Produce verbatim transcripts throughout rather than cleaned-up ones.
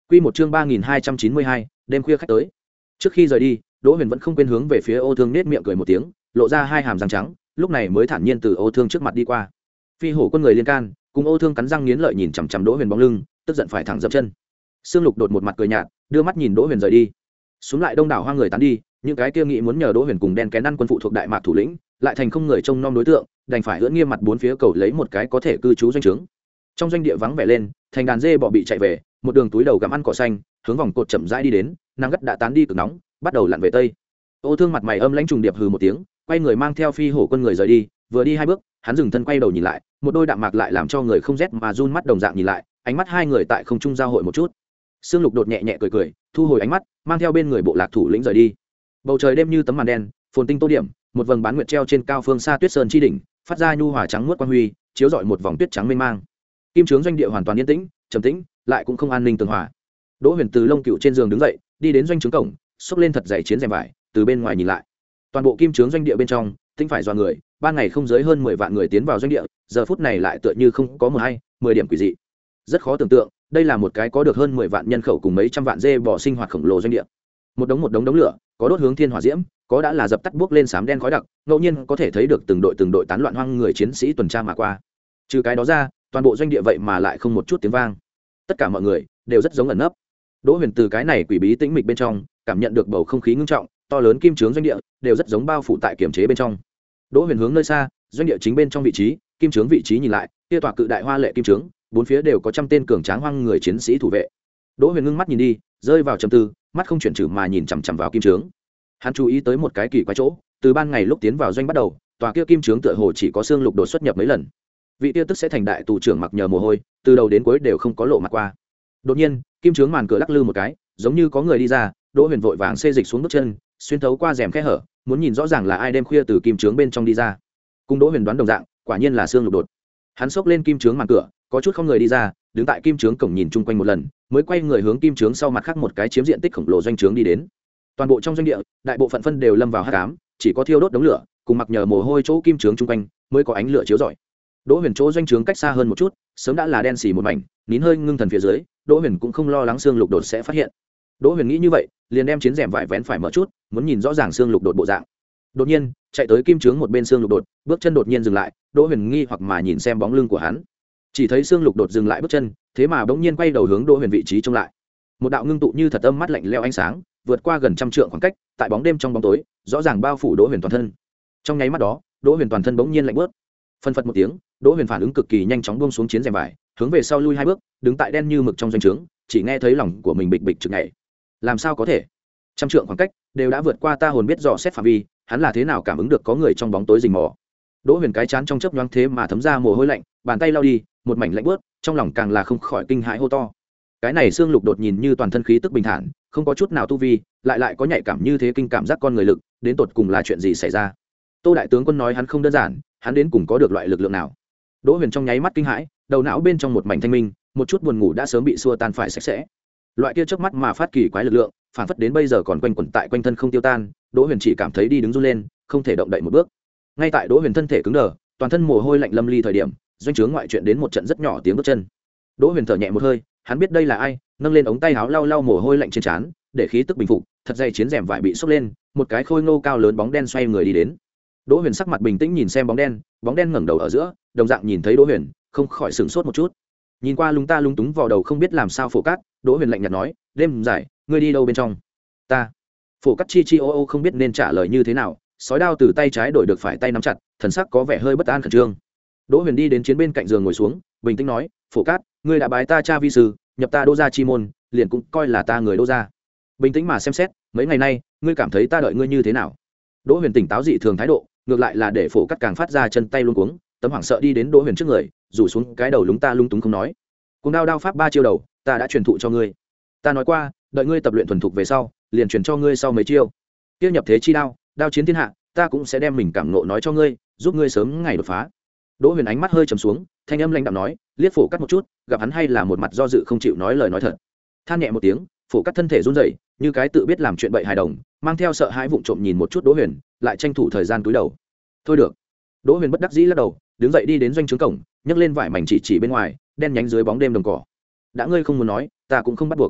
Quy một chương ba nghìn hai trăm chín mươi hai, đêm khuya khách tới. Trước khi rời đi, Đỗ Huyền vẫn không quên hướng về phía Ô Thương nhếch miệng cười một tiếng, lộ ra hai hàm răng trắng, lúc này mới thản nhiên từ Ô Thương trước mặt đi qua. Phi hổ quân người liên can, cùng Ô Thương cắn răng nghiến lợi nhìn chằm chằm Đỗ Huyền bóng lưng, tức giận phải thẳng dậm chân. Sương Lục đột một mặt cười nhạt, đưa mắt nhìn Đỗ Huyền rời đi. Xuống lại đông đảo hoang người tán đi, những cái kia nghĩ muốn nhờ Đỗ Huyền cùng đen kén ăn quân phụ thuộc đại mạc thủ lĩnh, lại thành không người trông nom đối tượng, đành phải ưỡn nghiêm mặt bốn phía cầu lấy một cái có thể cư trú doanh trướng. Trong doanh địa vắng vẻ lên, thành đàn dê bò bị chạy về, một đường túi đầu gặm ăn cỏ xanh, hướng vòng cột chậm rãi đi đến, nắng gắt đã tán đi cực nóng, bắt đầu lặn về tây. Ô Thương mặt mày âm lãnh trùng điệp hừ một tiếng, quay người mang theo phi hổ quân người rời đi, vừa đi hai bước, hắn dừng thân quay đầu nhìn lại, một đôi đạm mạc lại làm cho người không rét mà run mắt đồng dạng nhìn lại, ánh mắt hai người tại không trung giao hội một chút. Sương Lục đột nhẹ nhẹ cười cười, thu hồi ánh mắt, mang theo bên người bộ lạc thủ lĩnh rời đi. Bầu trời đêm như tấm màn đen, phồn tinh tô điểm, một vầng bán nguyệt treo trên cao phương xa Tuyết Sơn chi đỉnh, phát ra nhu hòa trắng muốt quang huy, chiếu rọi một vòng tuyết trắng mênh mang. Kim trướng doanh địa hoàn toàn yên tĩnh, trầm tĩnh, lại cũng không an ninh tường hòa. Đỗ Huyền từ lông cựu trên giường đứng dậy, đi đến doanh trướng cổng, xốc lên thật dày chiến rèm vải, từ bên ngoài nhìn lại. Toàn bộ kim trướng doanh địa bên trong, tinh phải dọa người, ban ngày không dưới hơn mười vạn người tiến vào doanh địa, giờ phút này lại tựa như không có mười hay, mười điểm quỷ dị. Rất khó tưởng tượng, đây là một cái có được hơn mười vạn nhân khẩu cùng mấy trăm vạn dê bò sinh hoạt khổng lồ doanh địa. Một đống một đống đống lửa, có đốt hướng thiên hỏa diễm, có đã là dập tắt bước lên sám đen khói đặc, ngẫu nhiên có thể thấy được từng đội từng đội tán loạn hoang người chiến sĩ tuần tra mà qua. Trừ cái đó ra, toàn bộ doanh địa vậy mà lại không một chút tiếng vang. Tất cả mọi người đều rất giống ẩn nấp. Đỗ Huyền từ cái này quỷ bí tĩnh mịch bên trong cảm nhận được bầu không khí ngưng trọng, to lớn kim trướng doanh địa đều rất giống bao phủ tại kiểm chế bên trong. Đỗ Huyền hướng nơi xa, doanh địa chính bên trong vị trí, kim trướng vị trí nhìn lại, kia tòa cự đại hoa lệ kim trướng, bốn phía đều có trăm tên cường tráng hoang người chiến sĩ thủ vệ. Đỗ Huyền ngưng mắt nhìn đi, rơi vào trầm tư, mắt không chuyển trừ mà nhìn chằm chằm vào kim trướng. Hắn chú ý tới một cái kỳ quái chỗ, từ ban ngày lúc tiến vào doanh bắt đầu, tòa kia kim trướng tựa hồ chỉ có xương lục đột xuất nhập mấy lần. Vị tiêu tức sẽ thành đại tù trưởng mặc nhờ mồ hôi, từ đầu đến cuối đều không có lộ mặt qua. Đột nhiên, kim trướng màn cửa lắc lư một cái, giống như có người đi ra. Đỗ Huyền vội vàng xê dịch xuống bước chân, xuyên thấu qua rèm khe hở, muốn nhìn rõ ràng là ai đêm khuya từ kim trướng bên trong đi ra. Cùng Đỗ Huyền đoán đồng dạng, quả nhiên là xương lục đột. Hắn xốc lên kim trướng màn cửa, có chút không người đi ra, đứng tại kim trướng cổng nhìn chung quanh một lần, mới quay người hướng kim trướng sau mặt khác một cái chiếm diện tích khổng lồ doanh trướng đi đến. Toàn bộ trong doanh địa, đại bộ phận phân đều lâm vào hắc ám, chỉ có thiêu đốt đống lửa, cùng mặc nhờ mồ hôi chỗ kim trướng chung quanh mới có ánh lửa chiếu rọi. Đỗ Huyền chỗ doanh trướng cách xa hơn một chút, sớm đã là đen xì một mảnh, nín hơi ngưng thần phía dưới, Đỗ Huyền cũng không lo lắng xương lục đột sẽ phát hiện. Đỗ Huyền nghĩ như vậy, liền đem chiến rèm vải vén phải mở chút, muốn nhìn rõ ràng xương lục đột bộ dạng. Đột nhiên, chạy tới kim trướng một bên xương lục đột, bước chân đột nhiên dừng lại, Đỗ Huyền nghi hoặc mà nhìn xem bóng lưng của hắn. Chỉ thấy xương lục đột dừng lại bước chân, thế mà bỗng nhiên quay đầu hướng Đỗ Huyền vị trí trông lại. Một đạo ngưng tụ như thật âm mắt lạnh lẽo ánh sáng, vượt qua gần trăm trượng khoảng cách, tại bóng đêm trong bóng tối, rõ ràng bao phủ Đỗ Huyền toàn thân. Trong nháy mắt đó, Đỗ Huyền toàn thân bỗng nhiên lạnh bớt. Phân phật một tiếng, Đỗ Huyền phản ứng cực kỳ nhanh chóng buông xuống chiến rèm vải, hướng về sau lui hai bước, đứng tại đen như mực trong doanh trướng, chỉ nghe thấy lòng của mình bịch bịch trực nhảy. Làm sao có thể? Trăm trượng khoảng cách đều đã vượt qua ta hồn biết dò xét phạm vi, hắn là thế nào cảm ứng được có người trong bóng tối rình mò? Đỗ Huyền cái chán trong chớp nhoáng thế mà thấm ra mồ hôi lạnh, bàn tay lau đi, một mảnh lạnh bớt, trong lòng càng là không khỏi kinh hãi hô to. Cái này xương lục đột nhìn như toàn thân khí tức bình thản, không có chút nào tu vi, lại lại có nhạy cảm như thế kinh cảm giác con người lực, đến tột cùng là chuyện gì xảy ra? Tô đại tướng quân nói hắn không đơn giản, hắn đến cùng có được loại lực lượng nào? Đỗ Huyền trong nháy mắt kinh hãi, đầu não bên trong một mảnh thanh minh, một chút buồn ngủ đã sớm bị xua tan phải sạch sẽ. Loại kia chớp mắt mà phát kỳ quái lực lượng, phản phất đến bây giờ còn quanh quẩn tại quanh thân không tiêu tan. Đỗ Huyền chỉ cảm thấy đi đứng run lên, không thể động đậy một bước. Ngay tại Đỗ Huyền thân thể cứng đờ, toàn thân mồ hôi lạnh lâm ly thời điểm, doanh trướng ngoại chuyện đến một trận rất nhỏ tiếng bước chân. Đỗ Huyền thở nhẹ một hơi, hắn biết đây là ai, nâng lên ống tay áo lau lau mồ hôi lạnh trên trán, để khí tức bình phục, thật dày chiến rèm vải bị xốc lên, một cái khôi ngô cao lớn bóng đen xoay người đi đến. Đỗ Huyền sắc mặt bình tĩnh nhìn xem bóng đen, bóng đen ngẩng đầu ở giữa, đồng dạng nhìn thấy Đỗ Huyền, không khỏi sửng sốt một chút. Nhìn qua lúng ta lúng túng vào đầu không biết làm sao Phổ Cát, Đỗ Huyền lạnh nhạt nói, "Đêm dài, ngươi đi đâu bên trong?" "Ta." Phổ Cát chi chi ô ô không biết nên trả lời như thế nào, sói đao từ tay trái đổi được phải tay nắm chặt, thần sắc có vẻ hơi bất an khẩn trương. Đỗ Huyền đi đến chiến bên cạnh giường ngồi xuống, bình tĩnh nói, "Phổ Cát, ngươi đã bái ta cha vi sư, nhập ta Đỗ gia chi môn, liền cũng coi là ta người Đỗ gia. Bình tĩnh mà xem xét, mấy ngày nay, ngươi cảm thấy ta đợi ngươi như thế nào?" Đỗ Huyền tỉnh táo dị thường thái độ, ngược lại là để Phổ Cát càng phát ra chân tay luống cuống, tấm hoảng sợ đi đến Đỗ Huyền trước người, rủ xuống cái đầu lúng ta lung túng không nói. "Cùng đao đao pháp ba chiêu đầu, ta đã truyền thụ cho ngươi. Ta nói qua, đợi ngươi tập luyện thuần thục về sau, liền truyền cho ngươi sau mấy chiêu. Tiêu nhập thế chi đao, đao chiến thiên hạ, ta cũng sẽ đem mình cảm ngộ nói cho ngươi, giúp ngươi sớm ngày đột phá." Đỗ Huyền ánh mắt hơi trầm xuống, thanh âm lãnh đạm nói, liếc Phổ Cát một chút, gặp hắn hay là một mặt do dự không chịu nói lời nói thật. Than nhẹ một tiếng, Phổ Cát thân thể run rẩy, như cái tự biết làm chuyện bậy hài đồng, mang theo sợ hãi vụng trộm nhìn một chút Đỗ Huyền, lại tranh thủ thời gian cúi đầu. "Thôi được." Đỗ Huyền bất đắc dĩ lắc đầu, đứng dậy đi đến doanh trướng cổng, nhấc lên vải mảnh chỉ chỉ bên ngoài, đen nhánh dưới bóng đêm đồng cỏ. "Đã ngươi không muốn nói, ta cũng không bắt buộc."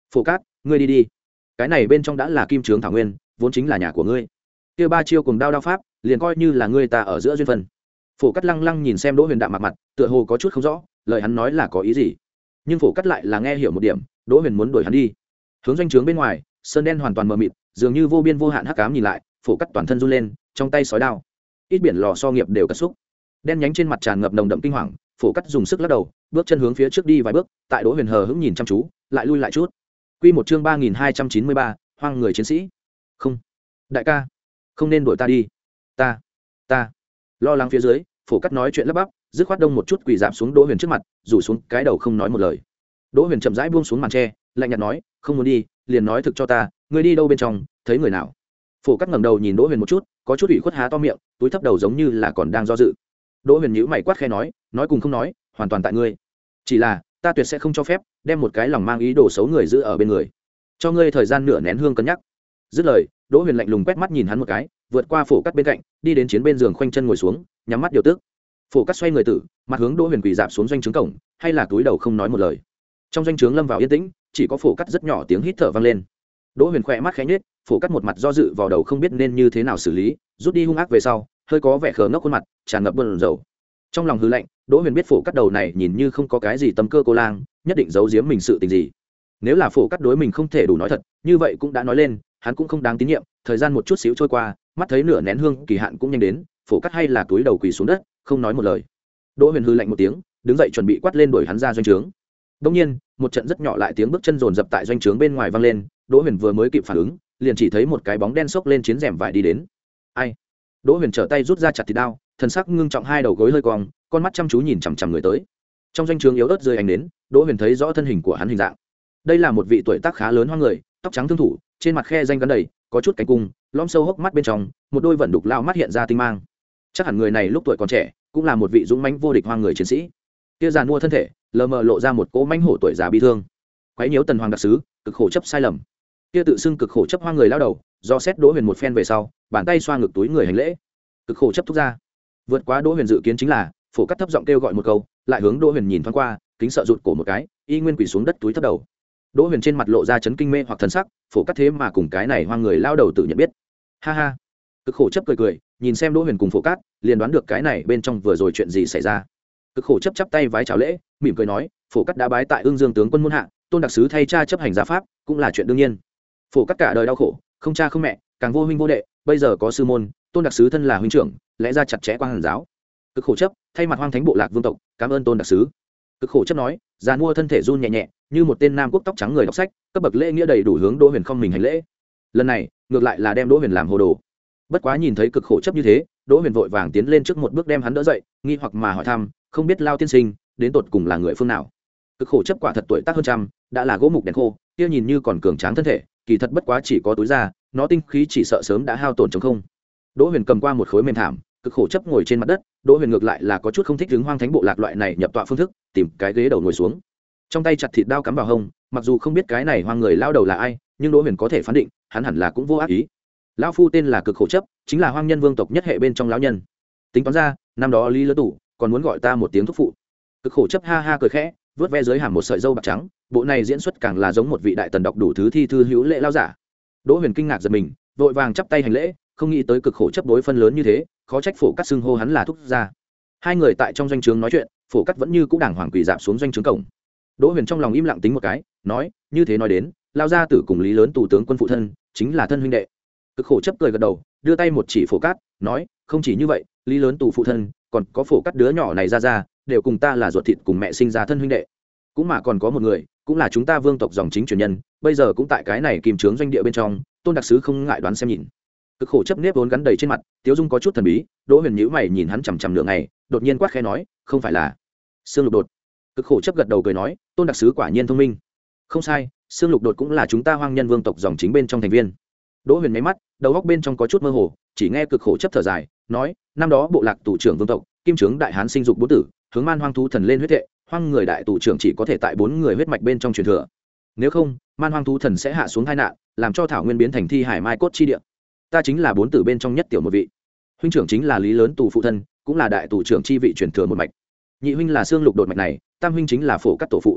Phổ Cát, ngươi đi đi, cái này bên trong đã là kim trướng thảo nguyên, vốn chính là nhà của ngươi. Kia ba chiêu cùng đao đao pháp, liền coi như là ngươi ta ở giữa duyên phận. Phổ Cát lăng lăng nhìn xem Đỗ Huyền đạm mặt mặt, tựa hồ có chút không rõ, lời hắn nói là có ý gì. Nhưng Phổ Cát lại là nghe hiểu một điểm, Đỗ Huyền muốn đuổi hắn đi. Hướng doanh trướng bên ngoài, sơn đen hoàn toàn mờ mịt, dường như vô biên vô hạn hắc ám nhìn lại, Phổ Cát toàn thân run lên, trong tay sói đao, ít biển lò so nghiệp đều cất xúc, đen nhánh trên mặt tràn ngập nồng đậm kinh hoàng. Phổ Cát dùng sức lắc đầu, bước chân hướng phía trước đi vài bước, tại Đỗ Huyền hờ hững nhìn chăm chú, lại lui lại chút. Quy một chương ba nghìn hai trăm chín mươi ba, hoang người chiến sĩ. Không, đại ca, không nên đuổi ta đi. Ta, ta. Lo lắng phía dưới, Phổ Cát nói chuyện lắp bắp, dứt khoát đông một chút quỳ dạp xuống Đỗ Huyền trước mặt, rủ xuống cái đầu không nói một lời. Đỗ Huyền chậm rãi buông xuống màn tre, lạnh nhạt nói, không muốn đi, liền nói thực cho ta, ngươi đi đâu bên trong, thấy người nào? Phổ Cát ngẩng đầu nhìn Đỗ Huyền một chút, có chút ủy khuất há to miệng, túi thấp đầu giống như là còn đang do dự. Đỗ Huyền nhíu mày quát khẽ nói, nói cùng không nói, hoàn toàn tại ngươi. Chỉ là, ta tuyệt sẽ không cho phép đem một cái lòng mang ý đồ xấu người giữ ở bên người. Cho ngươi thời gian nửa nén hương cân nhắc. Dứt lời, Đỗ Huyền lạnh lùng quét mắt nhìn hắn một cái, vượt qua Phổ Cát bên cạnh, đi đến chiến bên giường khoanh chân ngồi xuống, nhắm mắt điều tức. Phổ Cát xoay người tử, mặt hướng Đỗ Huyền quỳ dạp xuống doanh trướng cổng, hay là túi đầu không nói một lời. Trong doanh trướng lâm vào yên tĩnh, chỉ có Phổ Cát rất nhỏ tiếng hít thở vang lên. Đỗ Huyền khẽ mắt khẽ nhếch, Phổ Cát một mặt do dự vào đầu không biết nên như thế nào xử lý, rút đi hung ác về sau, hơi có vẻ khờ ngốc khuôn mặt, tràn ngập buồn rầu. Trong lòng hư lạnh, Đỗ Huyền biết Phổ Cát đầu này nhìn như không có cái gì tâm cơ cô lang, nhất định giấu giếm mình sự tình gì. Nếu là Phổ Cát đối mình không thể đủ nói thật, như vậy cũng đã nói lên, hắn cũng không đáng tín nhiệm. Thời gian một chút xíu trôi qua, mắt thấy nửa nén hương kỳ hạn cũng nhanh đến, Phổ Cát hay là túi đầu quỳ xuống đất, không nói một lời. Đỗ Huyền hư lạnh một tiếng, đứng dậy chuẩn bị quát lên đuổi hắn ra doanh trướng. Đột nhiên, một trận rất nhỏ lại tiếng bước chân rồn rập tại doanh trướng bên ngoài vang lên, Đỗ Huyền vừa mới kịp phản ứng, liền chỉ thấy một cái bóng đen xốc lên chiến rèm vải đi đến. Ai? Đỗ Huyền trở tay rút ra chặt thịt đao, thần sắc ngưng trọng, hai đầu gối hơi cong, con mắt chăm chú nhìn chằm chằm người tới. Trong doanh trướng yếu ớt rơi ánh đến, Đỗ Huyền thấy rõ thân hình của hắn hình dạng. Đây là một vị tuổi tác khá lớn hoang người, tóc trắng thương thủ, trên mặt khe danh gắn đầy, có chút cánh cung, lõm sâu hốc mắt bên trong, một đôi vận đục lao mắt hiện ra tinh mang. Chắc hẳn người này lúc tuổi còn trẻ, cũng là một vị dũng mãnh vô địch hoang người chiến sĩ. Kia giàn mua thân thể, lờ mờ lộ ra một cỗ mãnh hổ tuổi già bi thương. Quấy nhiễu tần hoàng đặc sứ, cực khổ chấp sai lầm. Kia tự xưng cực khổ chấp hoang người lao đầu, do xét Đỗ Huyền một phen về sau, bàn tay xoa ngực túi người hành lễ. Cực khổ chấp thúc ra. Vượt quá Đỗ Huyền dự kiến chính là, Phổ Cát thấp giọng kêu gọi một câu, lại hướng Đỗ Huyền nhìn thoáng qua, kính sợ rụt cổ một cái, y nguyên quỳ xuống đất túi thấp đầu. Đỗ Huyền trên mặt lộ ra chấn kinh mê hoặc thần sắc, Phổ Cát thế mà cùng cái này hoang người lao đầu tự nhận biết. Ha ha. Cực khổ chấp cười cười, nhìn xem Đỗ Huyền cùng Phổ Cát, liền đoán được cái này bên trong vừa rồi chuyện gì xảy ra. Cực khổ chấp chắp tay vái chào lễ, mỉm cười nói, Phổ Cát đã bái tại Ưng Dương tướng quân môn hạ, Tôn đặc sứ thay cha chấp hành gia pháp, cũng là chuyện đương nhiên. Phổ Cát cả đời đau khổ, không cha không mẹ, càng vô huynh vô đệ, bây giờ có sư môn, Tôn đặc sứ thân là huynh trưởng, lẽ ra chặt chẽ quan hàn giáo. Cực khổ chấp thay mặt hoang thánh bộ lạc vương tộc, cảm ơn Tôn đặc sứ. Cực khổ chấp nói, già mua thân thể run nhẹ nhẹ, như một tên nam quốc tóc trắng người đọc sách, cấp bậc lễ nghĩa đầy đủ hướng Đỗ Huyền không mình hành lễ. Lần này, ngược lại là đem Đỗ Huyền làm hồ đồ. Bất quá nhìn thấy cực khổ chấp như thế, Đỗ Huyền vội vàng tiến lên trước một bước đem hắn đỡ dậy, nghi hoặc mà hỏi thăm, không biết Lao tiên sinh đến tột cùng là người phương nào. Cực khổ chấp quả thật tuổi tác hơn trăm, đã là gỗ mục đèn khô, kia nhìn như còn cường tráng thân thể, kỳ thật bất quá chỉ có túi da, nó tinh khí chỉ sợ sớm đã hao tổn trống không. Đỗ Huyền cầm qua một khối mềm thảm, cực khổ chấp ngồi trên mặt đất. Đỗ Huyền ngược lại là có chút không thích đứng hoang thánh bộ lạc loại này nhập tọa phương thức, tìm cái ghế đầu ngồi xuống, trong tay chặt thịt đao cắm vào hông. Mặc dù không biết cái này hoang người lao đầu là ai, nhưng Đỗ Huyền có thể phán định hắn hẳn là cũng vô ác ý. Lão phu tên là Cực khổ chấp, chính là hoang nhân vương tộc nhất hệ bên trong lão nhân. Tính toán ra, năm đó Lý Lớn Tủ còn muốn gọi ta một tiếng thúc phụ. Cực khổ chấp ha ha cười khẽ, vớt ve dưới hàm một sợi râu bạc trắng, bộ này diễn xuất càng là giống một vị đại tần đọc đủ thứ thi thư hữu lễ lao giả. Đỗ Huyền kinh ngạc giật mình, vội vàng chắp tay hành lễ, không nghĩ tới Cực khổ chấp đối phân lớn như thế, khó trách Phổ Cát xưng hô hắn là thúc gia. Hai người tại trong doanh trướng nói chuyện, Phổ Cát vẫn như cũ đàng hoàng quỳ dạp xuống doanh trướng cổng. Đỗ Huyền trong lòng im lặng tính một cái, nói, như thế nói đến, lao gia tử cùng Lý Lớn Tù tướng quân phụ thân, chính là thân huynh đệ. Cực khổ chấp cười gật đầu, đưa tay một chỉ Phổ Cát, nói, không chỉ như vậy, Lý Lớn Tù phụ thân, còn có Phổ Cát đứa nhỏ này ra ra, đều cùng ta là ruột thịt cùng mẹ sinh ra thân huynh đệ. Cũng mà còn có một người, cũng là chúng ta vương tộc dòng chính truyền nhân, bây giờ cũng tại cái này kìm trướng doanh địa bên trong, Tôn đặc sứ không ngại đoán xem nhìn. Cực khổ chấp nếp vốn gắn đầy trên mặt, tiếu dung có chút thần bí. Đỗ Huyền nhíu mày nhìn hắn chằm chằm nửa ngày, đột nhiên quát khẽ nói, không phải là Sương Lục Đột. Cực khổ chấp gật đầu cười nói, Tôn đặc sứ quả nhiên thông minh. Không sai, Sương Lục Đột cũng là chúng ta hoang nhân vương tộc dòng chính bên trong thành viên. Đỗ Huyền nháy mắt, đầu óc bên trong có chút mơ hồ, chỉ nghe Cực khổ chấp thở dài, nói, năm đó bộ lạc tù trưởng vương tộc, kim trướng đại hán sinh dục bốn tử, hướng man hoang thú thần lên huyết thệ, hoang người đại tù trưởng chỉ có thể tại bốn người huyết mạch bên trong truyền thừa. Nếu không, man hoang thú thần sẽ hạ xuống tai nạn, làm cho thảo nguyên biến thành thi hải mai cốt chi địa. Ta chính là bốn tử bên trong nhất tiểu một vị. Huynh trưởng chính là Lý Lớn Tù phụ thân, cũng là đại tù trưởng chi vị truyền thừa một mạch. Nhị huynh là Sương Lục Đột mạch này, tam huynh chính là Phổ Cát tổ phụ.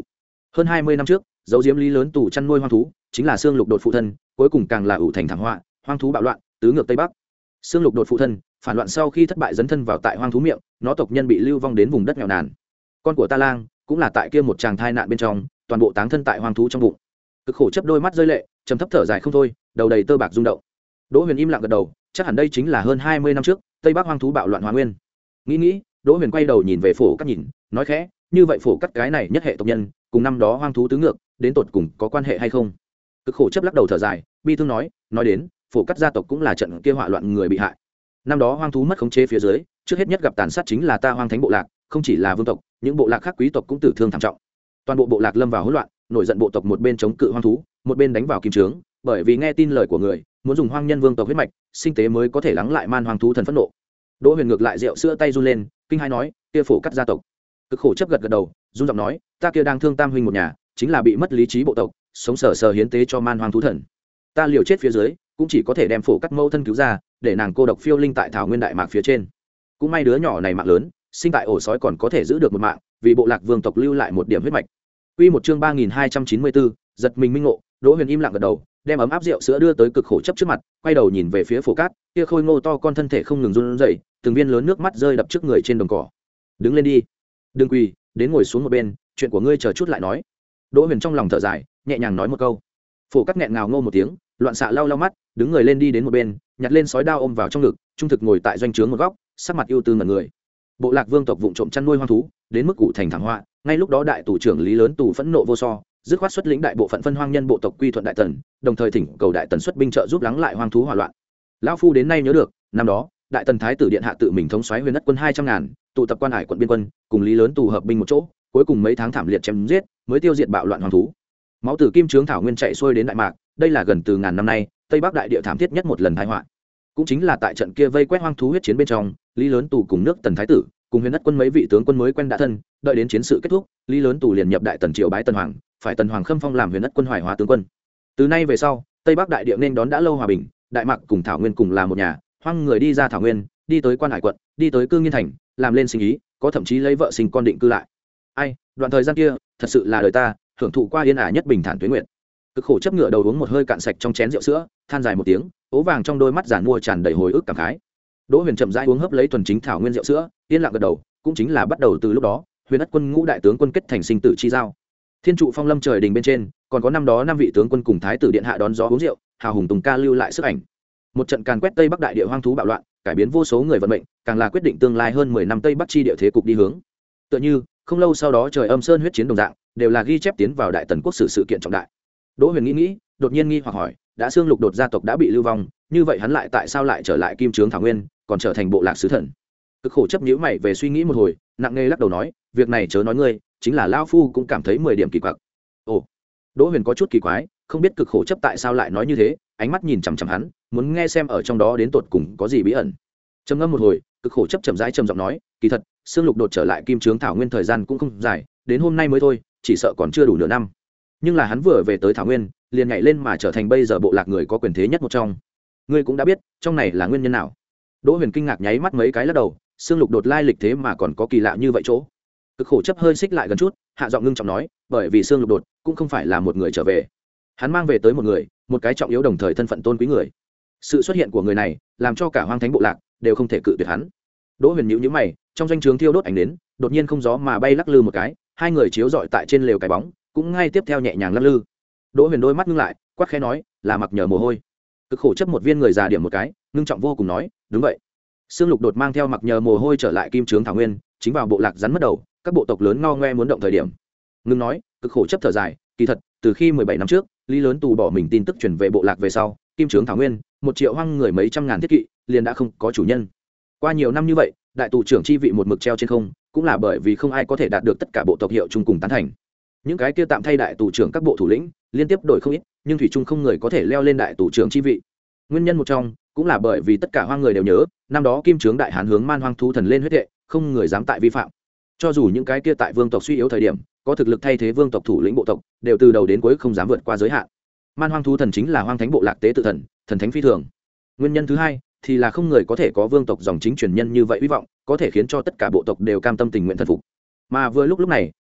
hơn hai mươi năm trước dấu diếm lý lớn tù chăn nuôi hoang thú chính là xương lục đột phụ thân, cuối cùng càng là ủ thành thảm họa, hoang thú bạo loạn tứ ngược tây bắc. Xương lục đột phụ thân phản loạn sau khi thất bại dấn thân vào tại hoang thú miệng, nó tộc nhân bị lưu vong đến vùng đất nghèo nàn. Con của ta lang cũng là tại kia một tràng thai nạn bên trong, toàn bộ táng thân tại hoang thú trong bụng. Cực khổ chấp đôi mắt rơi lệ, trầm thấp thở dài không thôi, đầu đầy tơ bạc rung động. Đỗ Huyền im lặng gật đầu, chắc hẳn đây chính là hơn hai mươi năm trước tây bắc hoang thú bạo loạn hóa nguyên. Nghĩ nghĩ, Đỗ Huyền quay đầu nhìn về Phổ Cắt nhìn, nói khẽ, như vậy Phổ Cắt cái này nhất hệ tộc nhân, cùng năm đó hoang thú tứ ngược, đến tột cùng có quan hệ hay không? Cực khổ chấp lắc đầu thở dài, bi thương nói, nói đến, Phổ Cắt gia tộc cũng là trận kia hỏa loạn người bị hại. Năm đó hoang thú mất khống chế phía dưới, trước hết nhất gặp tàn sát chính là ta Hoang Thánh bộ lạc, không chỉ là vương tộc, những bộ lạc khác quý tộc cũng tử thương thảm trọng. Toàn bộ bộ lạc lâm vào hỗn loạn, nổi giận bộ tộc một bên chống cự hoang thú, một bên đánh vào kim trướng, bởi vì nghe tin lời của người, muốn dùng hoang nhân vương tộc huyết mạch, sinh tế mới có thể lắng lại man hoang thú thần phẫn nộ. Đỗ Huyền ngược lại rượu sữa tay run lên, kinh hãi nói, kia Phổ Cắt gia tộc. Cực khổ chấp gật gật đầu, run giọng nói, ta kia đang thương tam huynh một nhà, chính là bị mất lý trí bộ tộc, sống sờ sờ hiến tế cho man hoang thú thần. Ta liều chết phía dưới, cũng chỉ có thể đem Phổ Cắt mẫu thân cứu ra, để nàng cô độc phiêu linh tại thảo nguyên đại mạc phía trên. Cũng may đứa nhỏ này mạng lớn, sinh tại ổ sói còn có thể giữ được một mạng, vì bộ lạc vương tộc lưu lại một điểm huyết mạch. Quy một chương ba nghìn hai trăm chín mươi bốn, giật mình minh ngộ. Đỗ Huyền im lặng gật đầu, đem ấm áp rượu sữa đưa tới cực khổ chấp trước mặt, quay đầu nhìn về phía Phổ Cát, kia khôi ngô to con thân thể không ngừng run rẩy, từng viên lớn nước mắt rơi đập trước người trên đồng cỏ. Đứng lên đi, đừng quỳ, đến ngồi xuống một bên, chuyện của ngươi chờ chút lại nói. Đỗ Huyền trong lòng thở dài, nhẹ nhàng nói một câu. Phổ Cát nghẹn ngào ngô một tiếng, loạn xạ lau lau mắt, đứng người lên đi đến một bên, nhặt lên sói đao ôm vào trong ngực, trung thực ngồi tại doanh trướng một góc, sắc mặt ưu tư ngẩn người. Bộ lạc vương tộc vụng trộm chăn nuôi hoang thú, đến mức cụ thành thảm họa, ngay lúc đó đại tù trưởng Lý Lớn Tù phẫn nộ vô so, dứt khoát xuất lĩnh đại bộ phận phân hoang nhân bộ tộc quy thuận đại tần, đồng thời thỉnh cầu đại tần xuất binh trợ giúp lắng lại hoang thú hỏa loạn. Lão phu đến nay nhớ được, năm đó, đại tần thái tử điện hạ tự mình thống soái huyền đất quân hai trăm ngàn, tụ tập quan hải quận biên quân, cùng Lý Lớn Tù hợp binh một chỗ, cuối cùng mấy tháng thảm liệt chém giết, mới tiêu diệt bạo loạn hoang thú. Máu từ kim trướng thảo nguyên chạy xuôi đến đại mạc, đây là gần từ ngàn năm nay, tây bắc đại địa thảm thiết nhất một lần tai họa. Cũng chính là tại trận kia vây quét hoang thú huyết chiến bên trong, Lý Lớn Tù cùng nước tần thái tử, cùng huyền đất quân mấy vị tướng quân mới quen đã thân, đợi đến chiến sự kết thúc, Lý Lớn Tù liền nhập đại tần triều bái tần hoàng, phải tần hoàng khâm phong làm huyền đất quân hoài hóa tướng quân. Từ nay về sau, tây bắc đại địa nên đón đã lâu hòa bình, đại mạc cùng thảo nguyên cùng là một nhà, hoang người đi ra thảo nguyên, đi tới quan hải quận, đi tới cương nghiên thành, làm lên sinh ý, có thậm chí lấy vợ sinh con định cư lại. Ai, đoạn thời gian kia, thật sự là đời ta hưởng thụ qua yên ả nhất bình thản tuế nguyện. Cực khổ chấp ngựa đầu uống một hơi cạn sạch trong chén rượu sữa, than dài một tiếng, ố vàng trong đôi mắt giản mua tràn đầy hồi ức cảm khái. Đỗ Huyền chậm rãi uống hấp lấy thuần chính thảo nguyên rượu sữa, yên lặng gật đầu, cũng chính là bắt đầu từ lúc đó, huyền đất quân ngũ đại tướng quân kết thành sinh tử chi giao. Thiên trụ phong lâm trời đình bên trên, còn có năm đó năm vị tướng quân cùng thái tử điện hạ đón gió uống rượu, hào hùng tùng ca lưu lại sức ảnh. Một trận càn quét tây bắc đại địa hoang thú bạo loạn, cải biến vô số người vận mệnh, càng là quyết định tương lai hơn mười năm tây bắc chi địa thế cục đi hướng. Tựa như, không lâu sau đó trời âm sơn huyết chiến đồng dạng, đều là ghi chép tiến vào đại tần quốc sử sự kiện trọng đại. Đỗ Huyền nghĩ nghĩ, đột nhiên nghi hoặc hỏi, đã xương lục đột gia tộc đã bị lưu vong, như vậy hắn lại tại sao lại trở lại kim trướng thảo nguyên, còn trở thành bộ lạc sứ thần? Cực khổ chấp nhíu mày về suy nghĩ một hồi, nặng nề lắc đầu nói, việc này chớ nói ngươi, chính là lão phu cũng cảm thấy mười điểm kỳ quặc. Ồ. Đỗ Huyền có chút kỳ quái, không biết cực khổ chấp tại sao lại nói như thế, ánh mắt nhìn chằm chằm hắn, muốn nghe xem ở trong đó đến tột cùng có gì bí ẩn. Trầm ngâm một hồi, cực khổ chấp chậm rãi trầm giọng nói, kỳ thật, xương lục đột trở lại kim trướng thảo nguyên thời gian cũng không dài, đến hôm nay mới thôi, chỉ sợ còn chưa đủ nửa năm. Nhưng là hắn vừa về tới thảo nguyên, liền nhảy lên mà trở thành bây giờ bộ lạc người có quyền thế nhất một trong. Ngươi cũng đã biết, trong này là nguyên nhân nào? Đỗ Huyền kinh ngạc nháy mắt mấy cái lắc đầu, xương lục đột lai lịch thế mà còn có kỳ lạ như vậy chỗ. Cực khổ chấp hơi xích lại gần chút, hạ giọng ngưng trọng nói, bởi vì xương lục đột cũng không phải là một người trở về, hắn mang về tới một người, một cái trọng yếu đồng thời thân phận tôn quý người. Sự xuất hiện của người này, làm cho cả hoang thánh bộ lạc đều không thể cự tuyệt hắn. Đỗ Huyền nhíu nhíu mày, trong doanh trướng thiêu đốt ánh đến, đột nhiên không gió mà bay lắc lư một cái, hai người chiếu rọi tại trên lều cái bóng, cũng ngay tiếp theo nhẹ nhàng lắc lư. Đỗ Huyền đôi mắt ngưng lại, quát khẽ nói, là Mặc Nhờ mồ hôi. Cực khổ chấp một viên người già điểm một cái, ngưng trọng vô cùng nói, đúng vậy. Sương Lục đột mang theo Mặc Nhờ mồ hôi trở lại kim trướng thảo nguyên, chính vào bộ lạc rắn mất đầu, các bộ tộc lớn ngao ngoe muốn động thời điểm. Ngưng nói, cực khổ chấp thở dài, kỳ thật, từ khi mười bảy năm trước, Lý Lớn Tù bỏ mình tin tức truyền về bộ lạc về sau, kim trướng thảo nguyên, một triệu hoang người mấy trăm ngàn thiết kỵ, liền đã không có chủ nhân. Qua nhiều năm như vậy, đại tù trưởng chi vị một mực treo trên không, cũng là bởi vì không ai có thể đạt được tất cả bộ tộc hiệu chung cùng tán thành. Những cái kia tạm thay đại tù trưởng các bộ thủ lĩnh, liên tiếp đổi không ít, nhưng thủy chung không người có thể leo lên đại tù trưởng chi vị. Nguyên nhân một trong, cũng là bởi vì tất cả hoang người đều nhớ, năm đó kim trướng đại hán hướng man hoang thú thần lên huyết hệ, không người dám tại vi phạm. Cho dù những cái kia tại vương tộc suy yếu thời điểm, có thực lực thay thế vương tộc thủ lĩnh bộ tộc, đều từ đầu đến cuối không dám vượt qua giới hạn. Man hoang thú thần chính là hoang thánh bộ lạc tế tự thần, thần thánh phi thường. Nguyên nhân thứ hai thì là không người có thể có vương tộc dòng chính truyền nhân như vậy hy vọng, có thể khiến cho tất cả bộ tộc đều cam tâm tình nguyện thần phục. Mà vừa lúc lúc này,